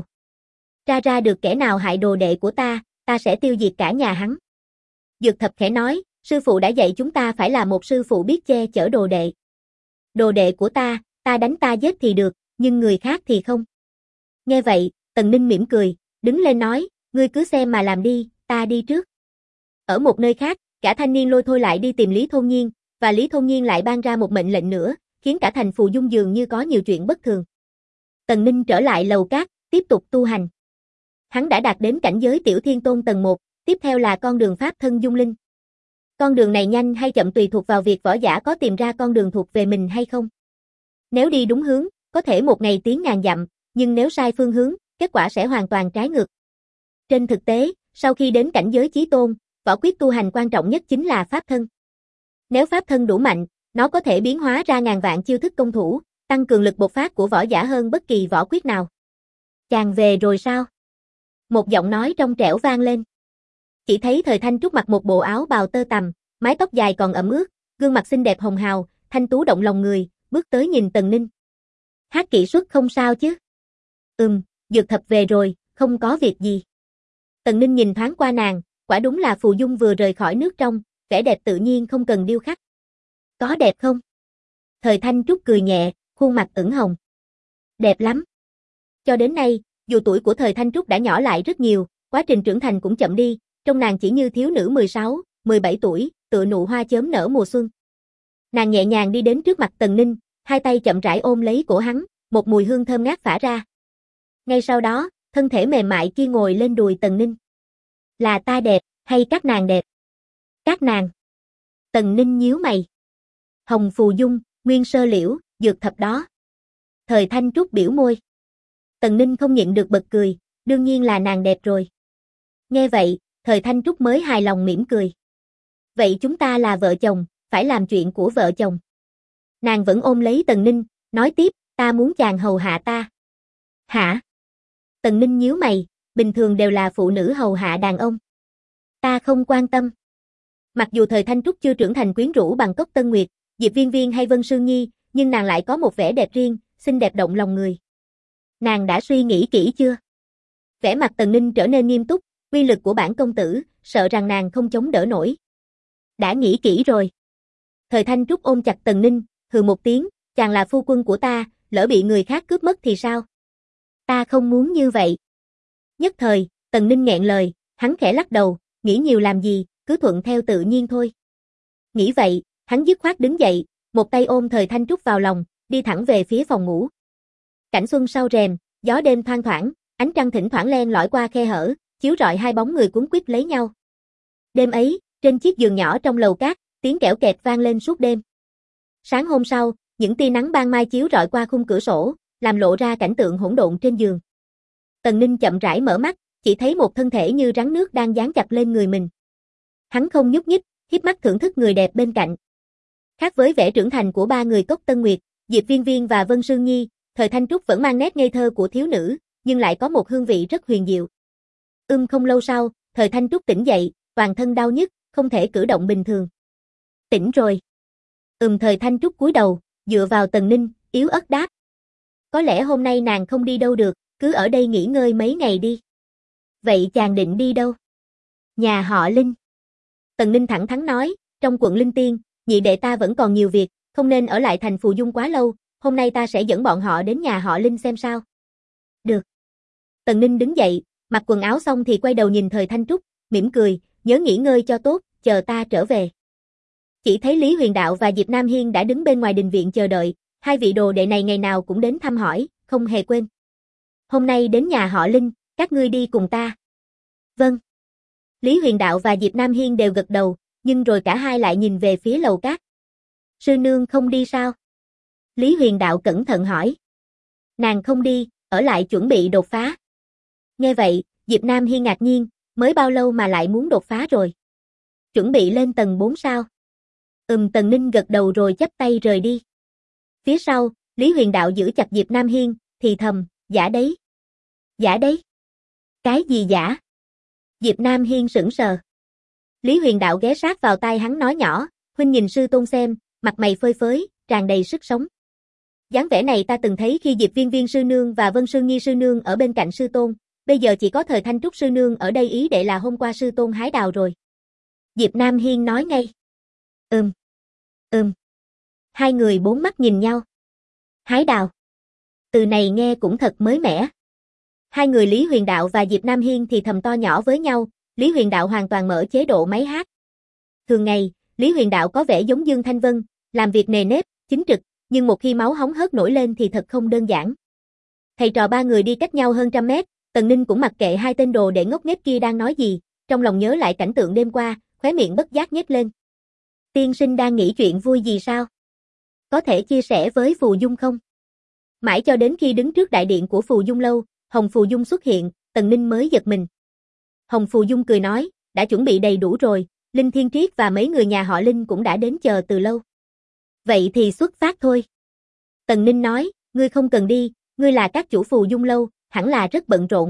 Ra được kẻ nào hại đồ đệ của ta sẽ tiêu diệt cả nhà hắn. Dược Thập khẽ nói, sư phụ đã dạy chúng ta phải là một sư phụ biết che chở đồ đệ. Đồ đệ của ta đánh ta giết thì được, nhưng người khác thì không. Nghe vậy, Tần Ninh mỉm cười, đứng lên nói, ngươi cứ xem mà làm đi, ta đi trước. Ở một nơi khác, cả thanh niên Lôi Thôi lại đi tìm Lý Thôn Nhiên, và Lý Thôn Nhiên lại ban ra một mệnh lệnh nữa, khiến cả thành Phù Dung dường như có nhiều chuyện bất thường. Tần Ninh trở lại lầu cát, tiếp tục tu hành. Hắn đã đạt đến cảnh giới Tiểu Thiên Tôn tầng 1, tiếp theo là con đường Pháp Thân Dung Linh. Con đường này nhanh hay chậm tùy thuộc vào việc võ giả có tìm ra con đường thuộc về mình hay không. Nếu đi đúng hướng, có thể một ngày tiến ngàn dặm, nhưng nếu sai phương hướng, kết quả sẽ hoàn toàn trái ngược. Trên thực tế, sau khi đến cảnh giới Chí Tôn, võ quyết tu hành quan trọng nhất chính là Pháp Thân. Nếu Pháp Thân đủ mạnh, nó có thể biến hóa ra ngàn vạn chiêu thức công thủ, tăng cường lực bộc phát của võ giả hơn bất kỳ võ quyết nào. Chàng về rồi sao? Một giọng nói trong trẻo vang lên. Chỉ thấy Thời Thanh Trúc mặc một bộ áo bào tơ tằm, mái tóc dài còn ẩm ướt, gương mặt xinh đẹp hồng hào, thanh tú động lòng người, bước tới nhìn Tần Ninh. Hát Kỷ Xuất không sao chứ? Dược Thập về rồi, không có việc gì. Tần Ninh nhìn thoáng qua nàng, quả đúng là Phù Dung vừa rời khỏi nước trong, vẻ đẹp tự nhiên không cần điêu khắc. Có đẹp không? Thời Thanh Trúc cười nhẹ, khuôn mặt ửng hồng. Đẹp lắm. Cho đến nay, dù tuổi của Thời Thanh Trúc đã nhỏ lại rất nhiều, quá trình trưởng thành cũng chậm đi, trông nàng chỉ như thiếu nữ 16, 17 tuổi, tựa nụ hoa chớm nở mùa xuân. Nàng nhẹ nhàng đi đến trước mặt Tần Ninh, hai tay chậm rãi ôm lấy cổ hắn, một mùi hương thơm ngát phả ra. Ngay sau đó, thân thể mềm mại kia ngồi lên đùi Tần Ninh. Là ta đẹp, hay các nàng đẹp? Các nàng. Tần Ninh nhíu mày. Hồng Phù Dung, Nguyên Sơ Liễu, Dược Thập đó. Thời Thanh Trúc biểu môi. Tần Ninh không nhịn được bật cười, đương nhiên là nàng đẹp rồi. Nghe vậy, Thời Thanh Trúc mới hài lòng mỉm cười. Vậy chúng ta là vợ chồng, phải làm chuyện của vợ chồng. Nàng vẫn ôm lấy Tần Ninh, nói tiếp, ta muốn chàng hầu hạ ta. Hả? Tần Ninh nhíu mày, bình thường đều là phụ nữ hầu hạ đàn ông. Ta không quan tâm. Mặc dù Thời Thanh Trúc chưa trưởng thành quyến rũ bằng Cốc Tân Nguyệt, Diệp Viên Viên hay Vân Sương Nhi, nhưng nàng lại có một vẻ đẹp riêng, xinh đẹp động lòng người. Nàng đã suy nghĩ kỹ chưa? Vẻ mặt Tần Ninh trở nên nghiêm túc, uy lực của bản công tử, sợ rằng nàng không chống đỡ nổi. Đã nghĩ kỹ rồi. Thời Thanh Trúc ôm chặt Tần Ninh, hừ một tiếng, chàng là phu quân của ta, lỡ bị người khác cướp mất thì sao? Ta không muốn như vậy. Nhất thời, Tần Ninh nghẹn lời, hắn khẽ lắc đầu, nghĩ nhiều làm gì, cứ thuận theo tự nhiên thôi. Nghĩ vậy, hắn dứt khoát đứng dậy, một tay ôm Thời Thanh Trúc vào lòng, đi thẳng về phía phòng ngủ. Cảnh xuân sau rèm, gió đêm thoang thoảng, ánh trăng thỉnh thoảng len lỏi qua khe hở, chiếu rọi hai bóng người cuốn quýt lấy nhau. Đêm ấy, trên chiếc giường nhỏ trong lầu cát, tiếng kẽo kẹt vang lên suốt đêm. Sáng hôm sau, những tia nắng ban mai chiếu rọi qua khung cửa sổ, làm lộ ra cảnh tượng hỗn độn trên giường. Tần Ninh chậm rãi mở mắt, chỉ thấy một thân thể như rắn nước đang dán chặt lên người mình. Hắn không nhúc nhích, híp mắt thưởng thức người đẹp bên cạnh. Khác với vẻ trưởng thành của ba người Cốc Tân Nguyệt, Diệp Viên Viên và Vân Sương Nhi, Thời Thanh Trúc vẫn mang nét ngây thơ của thiếu nữ, nhưng lại có một hương vị rất huyền diệu. Không lâu sau, Thời Thanh Trúc tỉnh dậy, toàn thân đau nhức, không thể cử động bình thường. Tỉnh rồi. Thời Thanh Trúc cúi đầu, dựa vào Tần Ninh, yếu ớt đáp. Có lẽ hôm nay nàng không đi đâu được, cứ ở đây nghỉ ngơi mấy ngày đi. Vậy chàng định đi đâu? Nhà họ Linh. Tần Ninh thẳng thắn nói, trong quận Linh Tiên, nhị đệ ta vẫn còn nhiều việc, không nên ở lại thành Phù Dung quá lâu, hôm nay ta sẽ dẫn bọn họ đến nhà họ Linh xem sao. Được. Tần Ninh đứng dậy, mặc quần áo xong thì quay đầu nhìn Thời Thanh Trúc, mỉm cười, nhớ nghỉ ngơi cho tốt, chờ ta trở về. Chỉ thấy Lý Huyền Đạo và Diệp Nam Hiên đã đứng bên ngoài đình viện chờ đợi, hai vị đồ đệ này ngày nào cũng đến thăm hỏi, không hề quên. Hôm nay đến nhà họ Linh, các ngươi đi cùng ta. Vâng. Lý Huyền Đạo và Diệp Nam Hiên đều gật đầu, nhưng rồi cả hai lại nhìn về phía lầu cát. Sư nương không đi sao? Lý Huyền Đạo cẩn thận hỏi. Nàng không đi, ở lại chuẩn bị đột phá. Nghe vậy, Diệp Nam Hiên ngạc nhiên, mới bao lâu mà lại muốn đột phá rồi? Chuẩn bị lên tầng 4 sao? Tần Ninh gật đầu rồi chắp tay rời đi. Phía sau, Lý Huyền Đạo giữ chặt Diệp Nam Hiên, thì thầm, giả đấy. Giả đấy? Cái gì giả? Diệp Nam Hiên sững sờ. Lý Huyền Đạo ghé sát vào tai hắn nói nhỏ, huynh nhìn sư tôn xem, mặt mày phơi phới, tràn đầy sức sống. Dáng vẻ này ta từng thấy khi Diệp Viên Viên sư nương và Vân Sương Nghi sư nương ở bên cạnh sư tôn, bây giờ chỉ có Thời Thanh Trúc sư nương ở đây, ý đệ là hôm qua sư tôn hái đào rồi. Diệp Nam Hiên nói ngay. Hai người bốn mắt nhìn nhau. Hái đào. Từ này nghe cũng thật mới mẻ. Hai người Lý Huyền Đạo và Diệp Nam Hiên thì thầm to nhỏ với nhau, Lý Huyền Đạo hoàn toàn mở chế độ máy hát. Thường ngày, Lý Huyền Đạo có vẻ giống Dương Thanh Vân, làm việc nề nếp, chính trực, nhưng một khi máu hóng hớt nổi lên thì thật không đơn giản. Thầy trò ba người đi cách nhau hơn trăm mét, Tần Ninh cũng mặc kệ hai tên đồ để ngốc nghếch kia đang nói gì, trong lòng nhớ lại cảnh tượng đêm qua, khóe miệng bất giác nhếch lên. Tiên sinh đang nghĩ chuyện vui gì sao? Có thể chia sẻ với Phù Dung không? Mãi cho đến khi đứng trước đại điện của Phù Dung lâu, Hồng Phù Dung xuất hiện, Tần Ninh mới giật mình. Hồng Phù Dung cười nói, đã chuẩn bị đầy đủ rồi, Linh Thiên Triết và mấy người nhà họ Linh cũng đã đến chờ từ lâu. Vậy thì xuất phát thôi. Tần Ninh nói, ngươi không cần đi, ngươi là các chủ Phù Dung lâu, hẳn là rất bận rộn.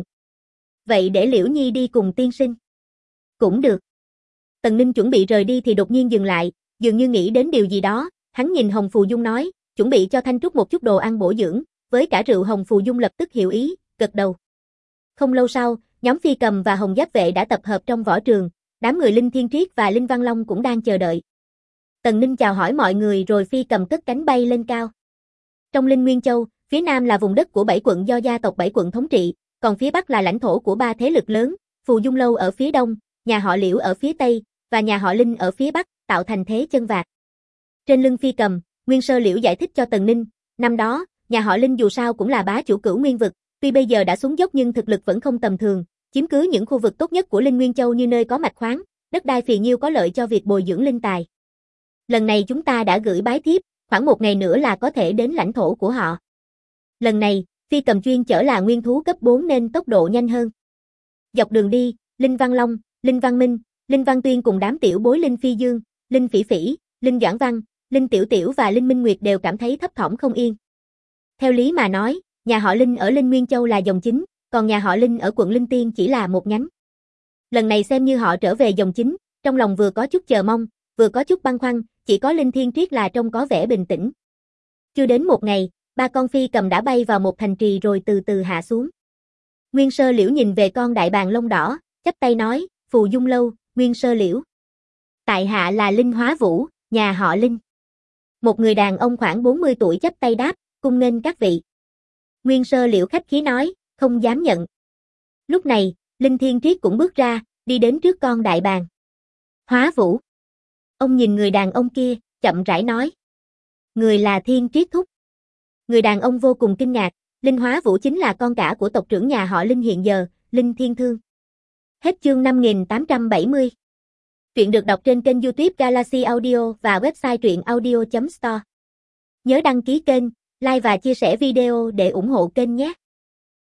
Vậy để Liễu Nhi đi cùng tiên sinh. Cũng được. Tần Ninh chuẩn bị rời đi thì đột nhiên dừng lại, dường như nghĩ đến điều gì đó, hắn nhìn Hồng Phù Dung nói, chuẩn bị cho Thanh Trúc một chút đồ ăn bổ dưỡng, với cả rượu. Hồng Phù Dung lập tức hiểu ý, gật đầu. Không lâu sau, nhóm Phi Cầm và Hồng Giáp Vệ đã tập hợp trong võ trường, đám người Linh Thiên Triết và Linh Văn Long cũng đang chờ đợi. Tần Ninh chào hỏi mọi người rồi Phi Cầm cất cánh bay lên cao. Trong Linh Nguyên Châu, phía nam là vùng đất của 7 quận do gia tộc 7 quận thống trị, còn phía bắc là lãnh thổ của 3 thế lực lớn, Phù Dung lâu ở phía đông, nhà họ Liễu ở phía tây và nhà họ Linh ở phía bắc, tạo thành thế chân vạc. Trên lưng Phi Cầm, Nguyên Sơ Liễu giải thích cho Tần Ninh, năm đó, nhà họ Linh dù sao cũng là bá chủ Cửu Nguyên vực, tuy bây giờ đã xuống dốc nhưng thực lực vẫn không tầm thường, chiếm cứ những khu vực tốt nhất của Linh Nguyên Châu như nơi có mạch khoáng, đất đai phì nhiêu có lợi cho việc bồi dưỡng linh tài. Lần này chúng ta đã gửi bái thiếp, khoảng một ngày nữa là có thể đến lãnh thổ của họ. Lần này, Phi Cầm chuyên chở là nguyên thú cấp 4 nên tốc độ nhanh hơn. Dọc đường đi, Linh Văn Long, Linh Văn Minh, Linh Văn Tuyên cùng đám tiểu bối Linh Phi Dương, Linh Phỉ Phỉ, Linh Doãn Văn, Linh Tiểu Tiểu và Linh Minh Nguyệt đều cảm thấy thấp thỏm không yên. Theo lý mà nói, nhà họ Linh ở Linh Nguyên Châu là dòng chính, còn nhà họ Linh ở quận Linh Tiên chỉ là một nhánh. Lần này xem như họ trở về dòng chính, trong lòng vừa có chút chờ mong, vừa có chút băn khoăn, chỉ có Linh Thiên Triết là trông có vẻ bình tĩnh. Chưa đến một ngày, ba con Phi Cầm đã bay vào một thành trì rồi từ từ hạ xuống. Nguyên Sơ Liễu nhìn về con đại bàng lông đỏ, chắp tay nói, Phù Dung lâu, Nguyên Sơ Liễu. Tại hạ là Linh Hóa Vũ, nhà họ Linh. Một người đàn ông khoảng 40 tuổi chắp tay đáp, cung nghênh các vị. Nguyên Sơ Liễu khách khí nói, không dám nhận. Lúc này, Linh Thiên Triết cũng bước ra, đi đến trước con đại bàng. Hóa Vũ. Ông nhìn người đàn ông kia, chậm rãi nói. Người là Thiên Triết thúc. Người đàn ông vô cùng kinh ngạc, Linh Hóa Vũ chính là con cả của tộc trưởng nhà họ Linh hiện giờ, Linh Thiên Thương. Hết chương 5870. Truyện được đọc trên kênh YouTube Galaxy Audio và website truyệnaudio.store. Nhớ đăng ký kênh, like và chia sẻ video để ủng hộ kênh nhé.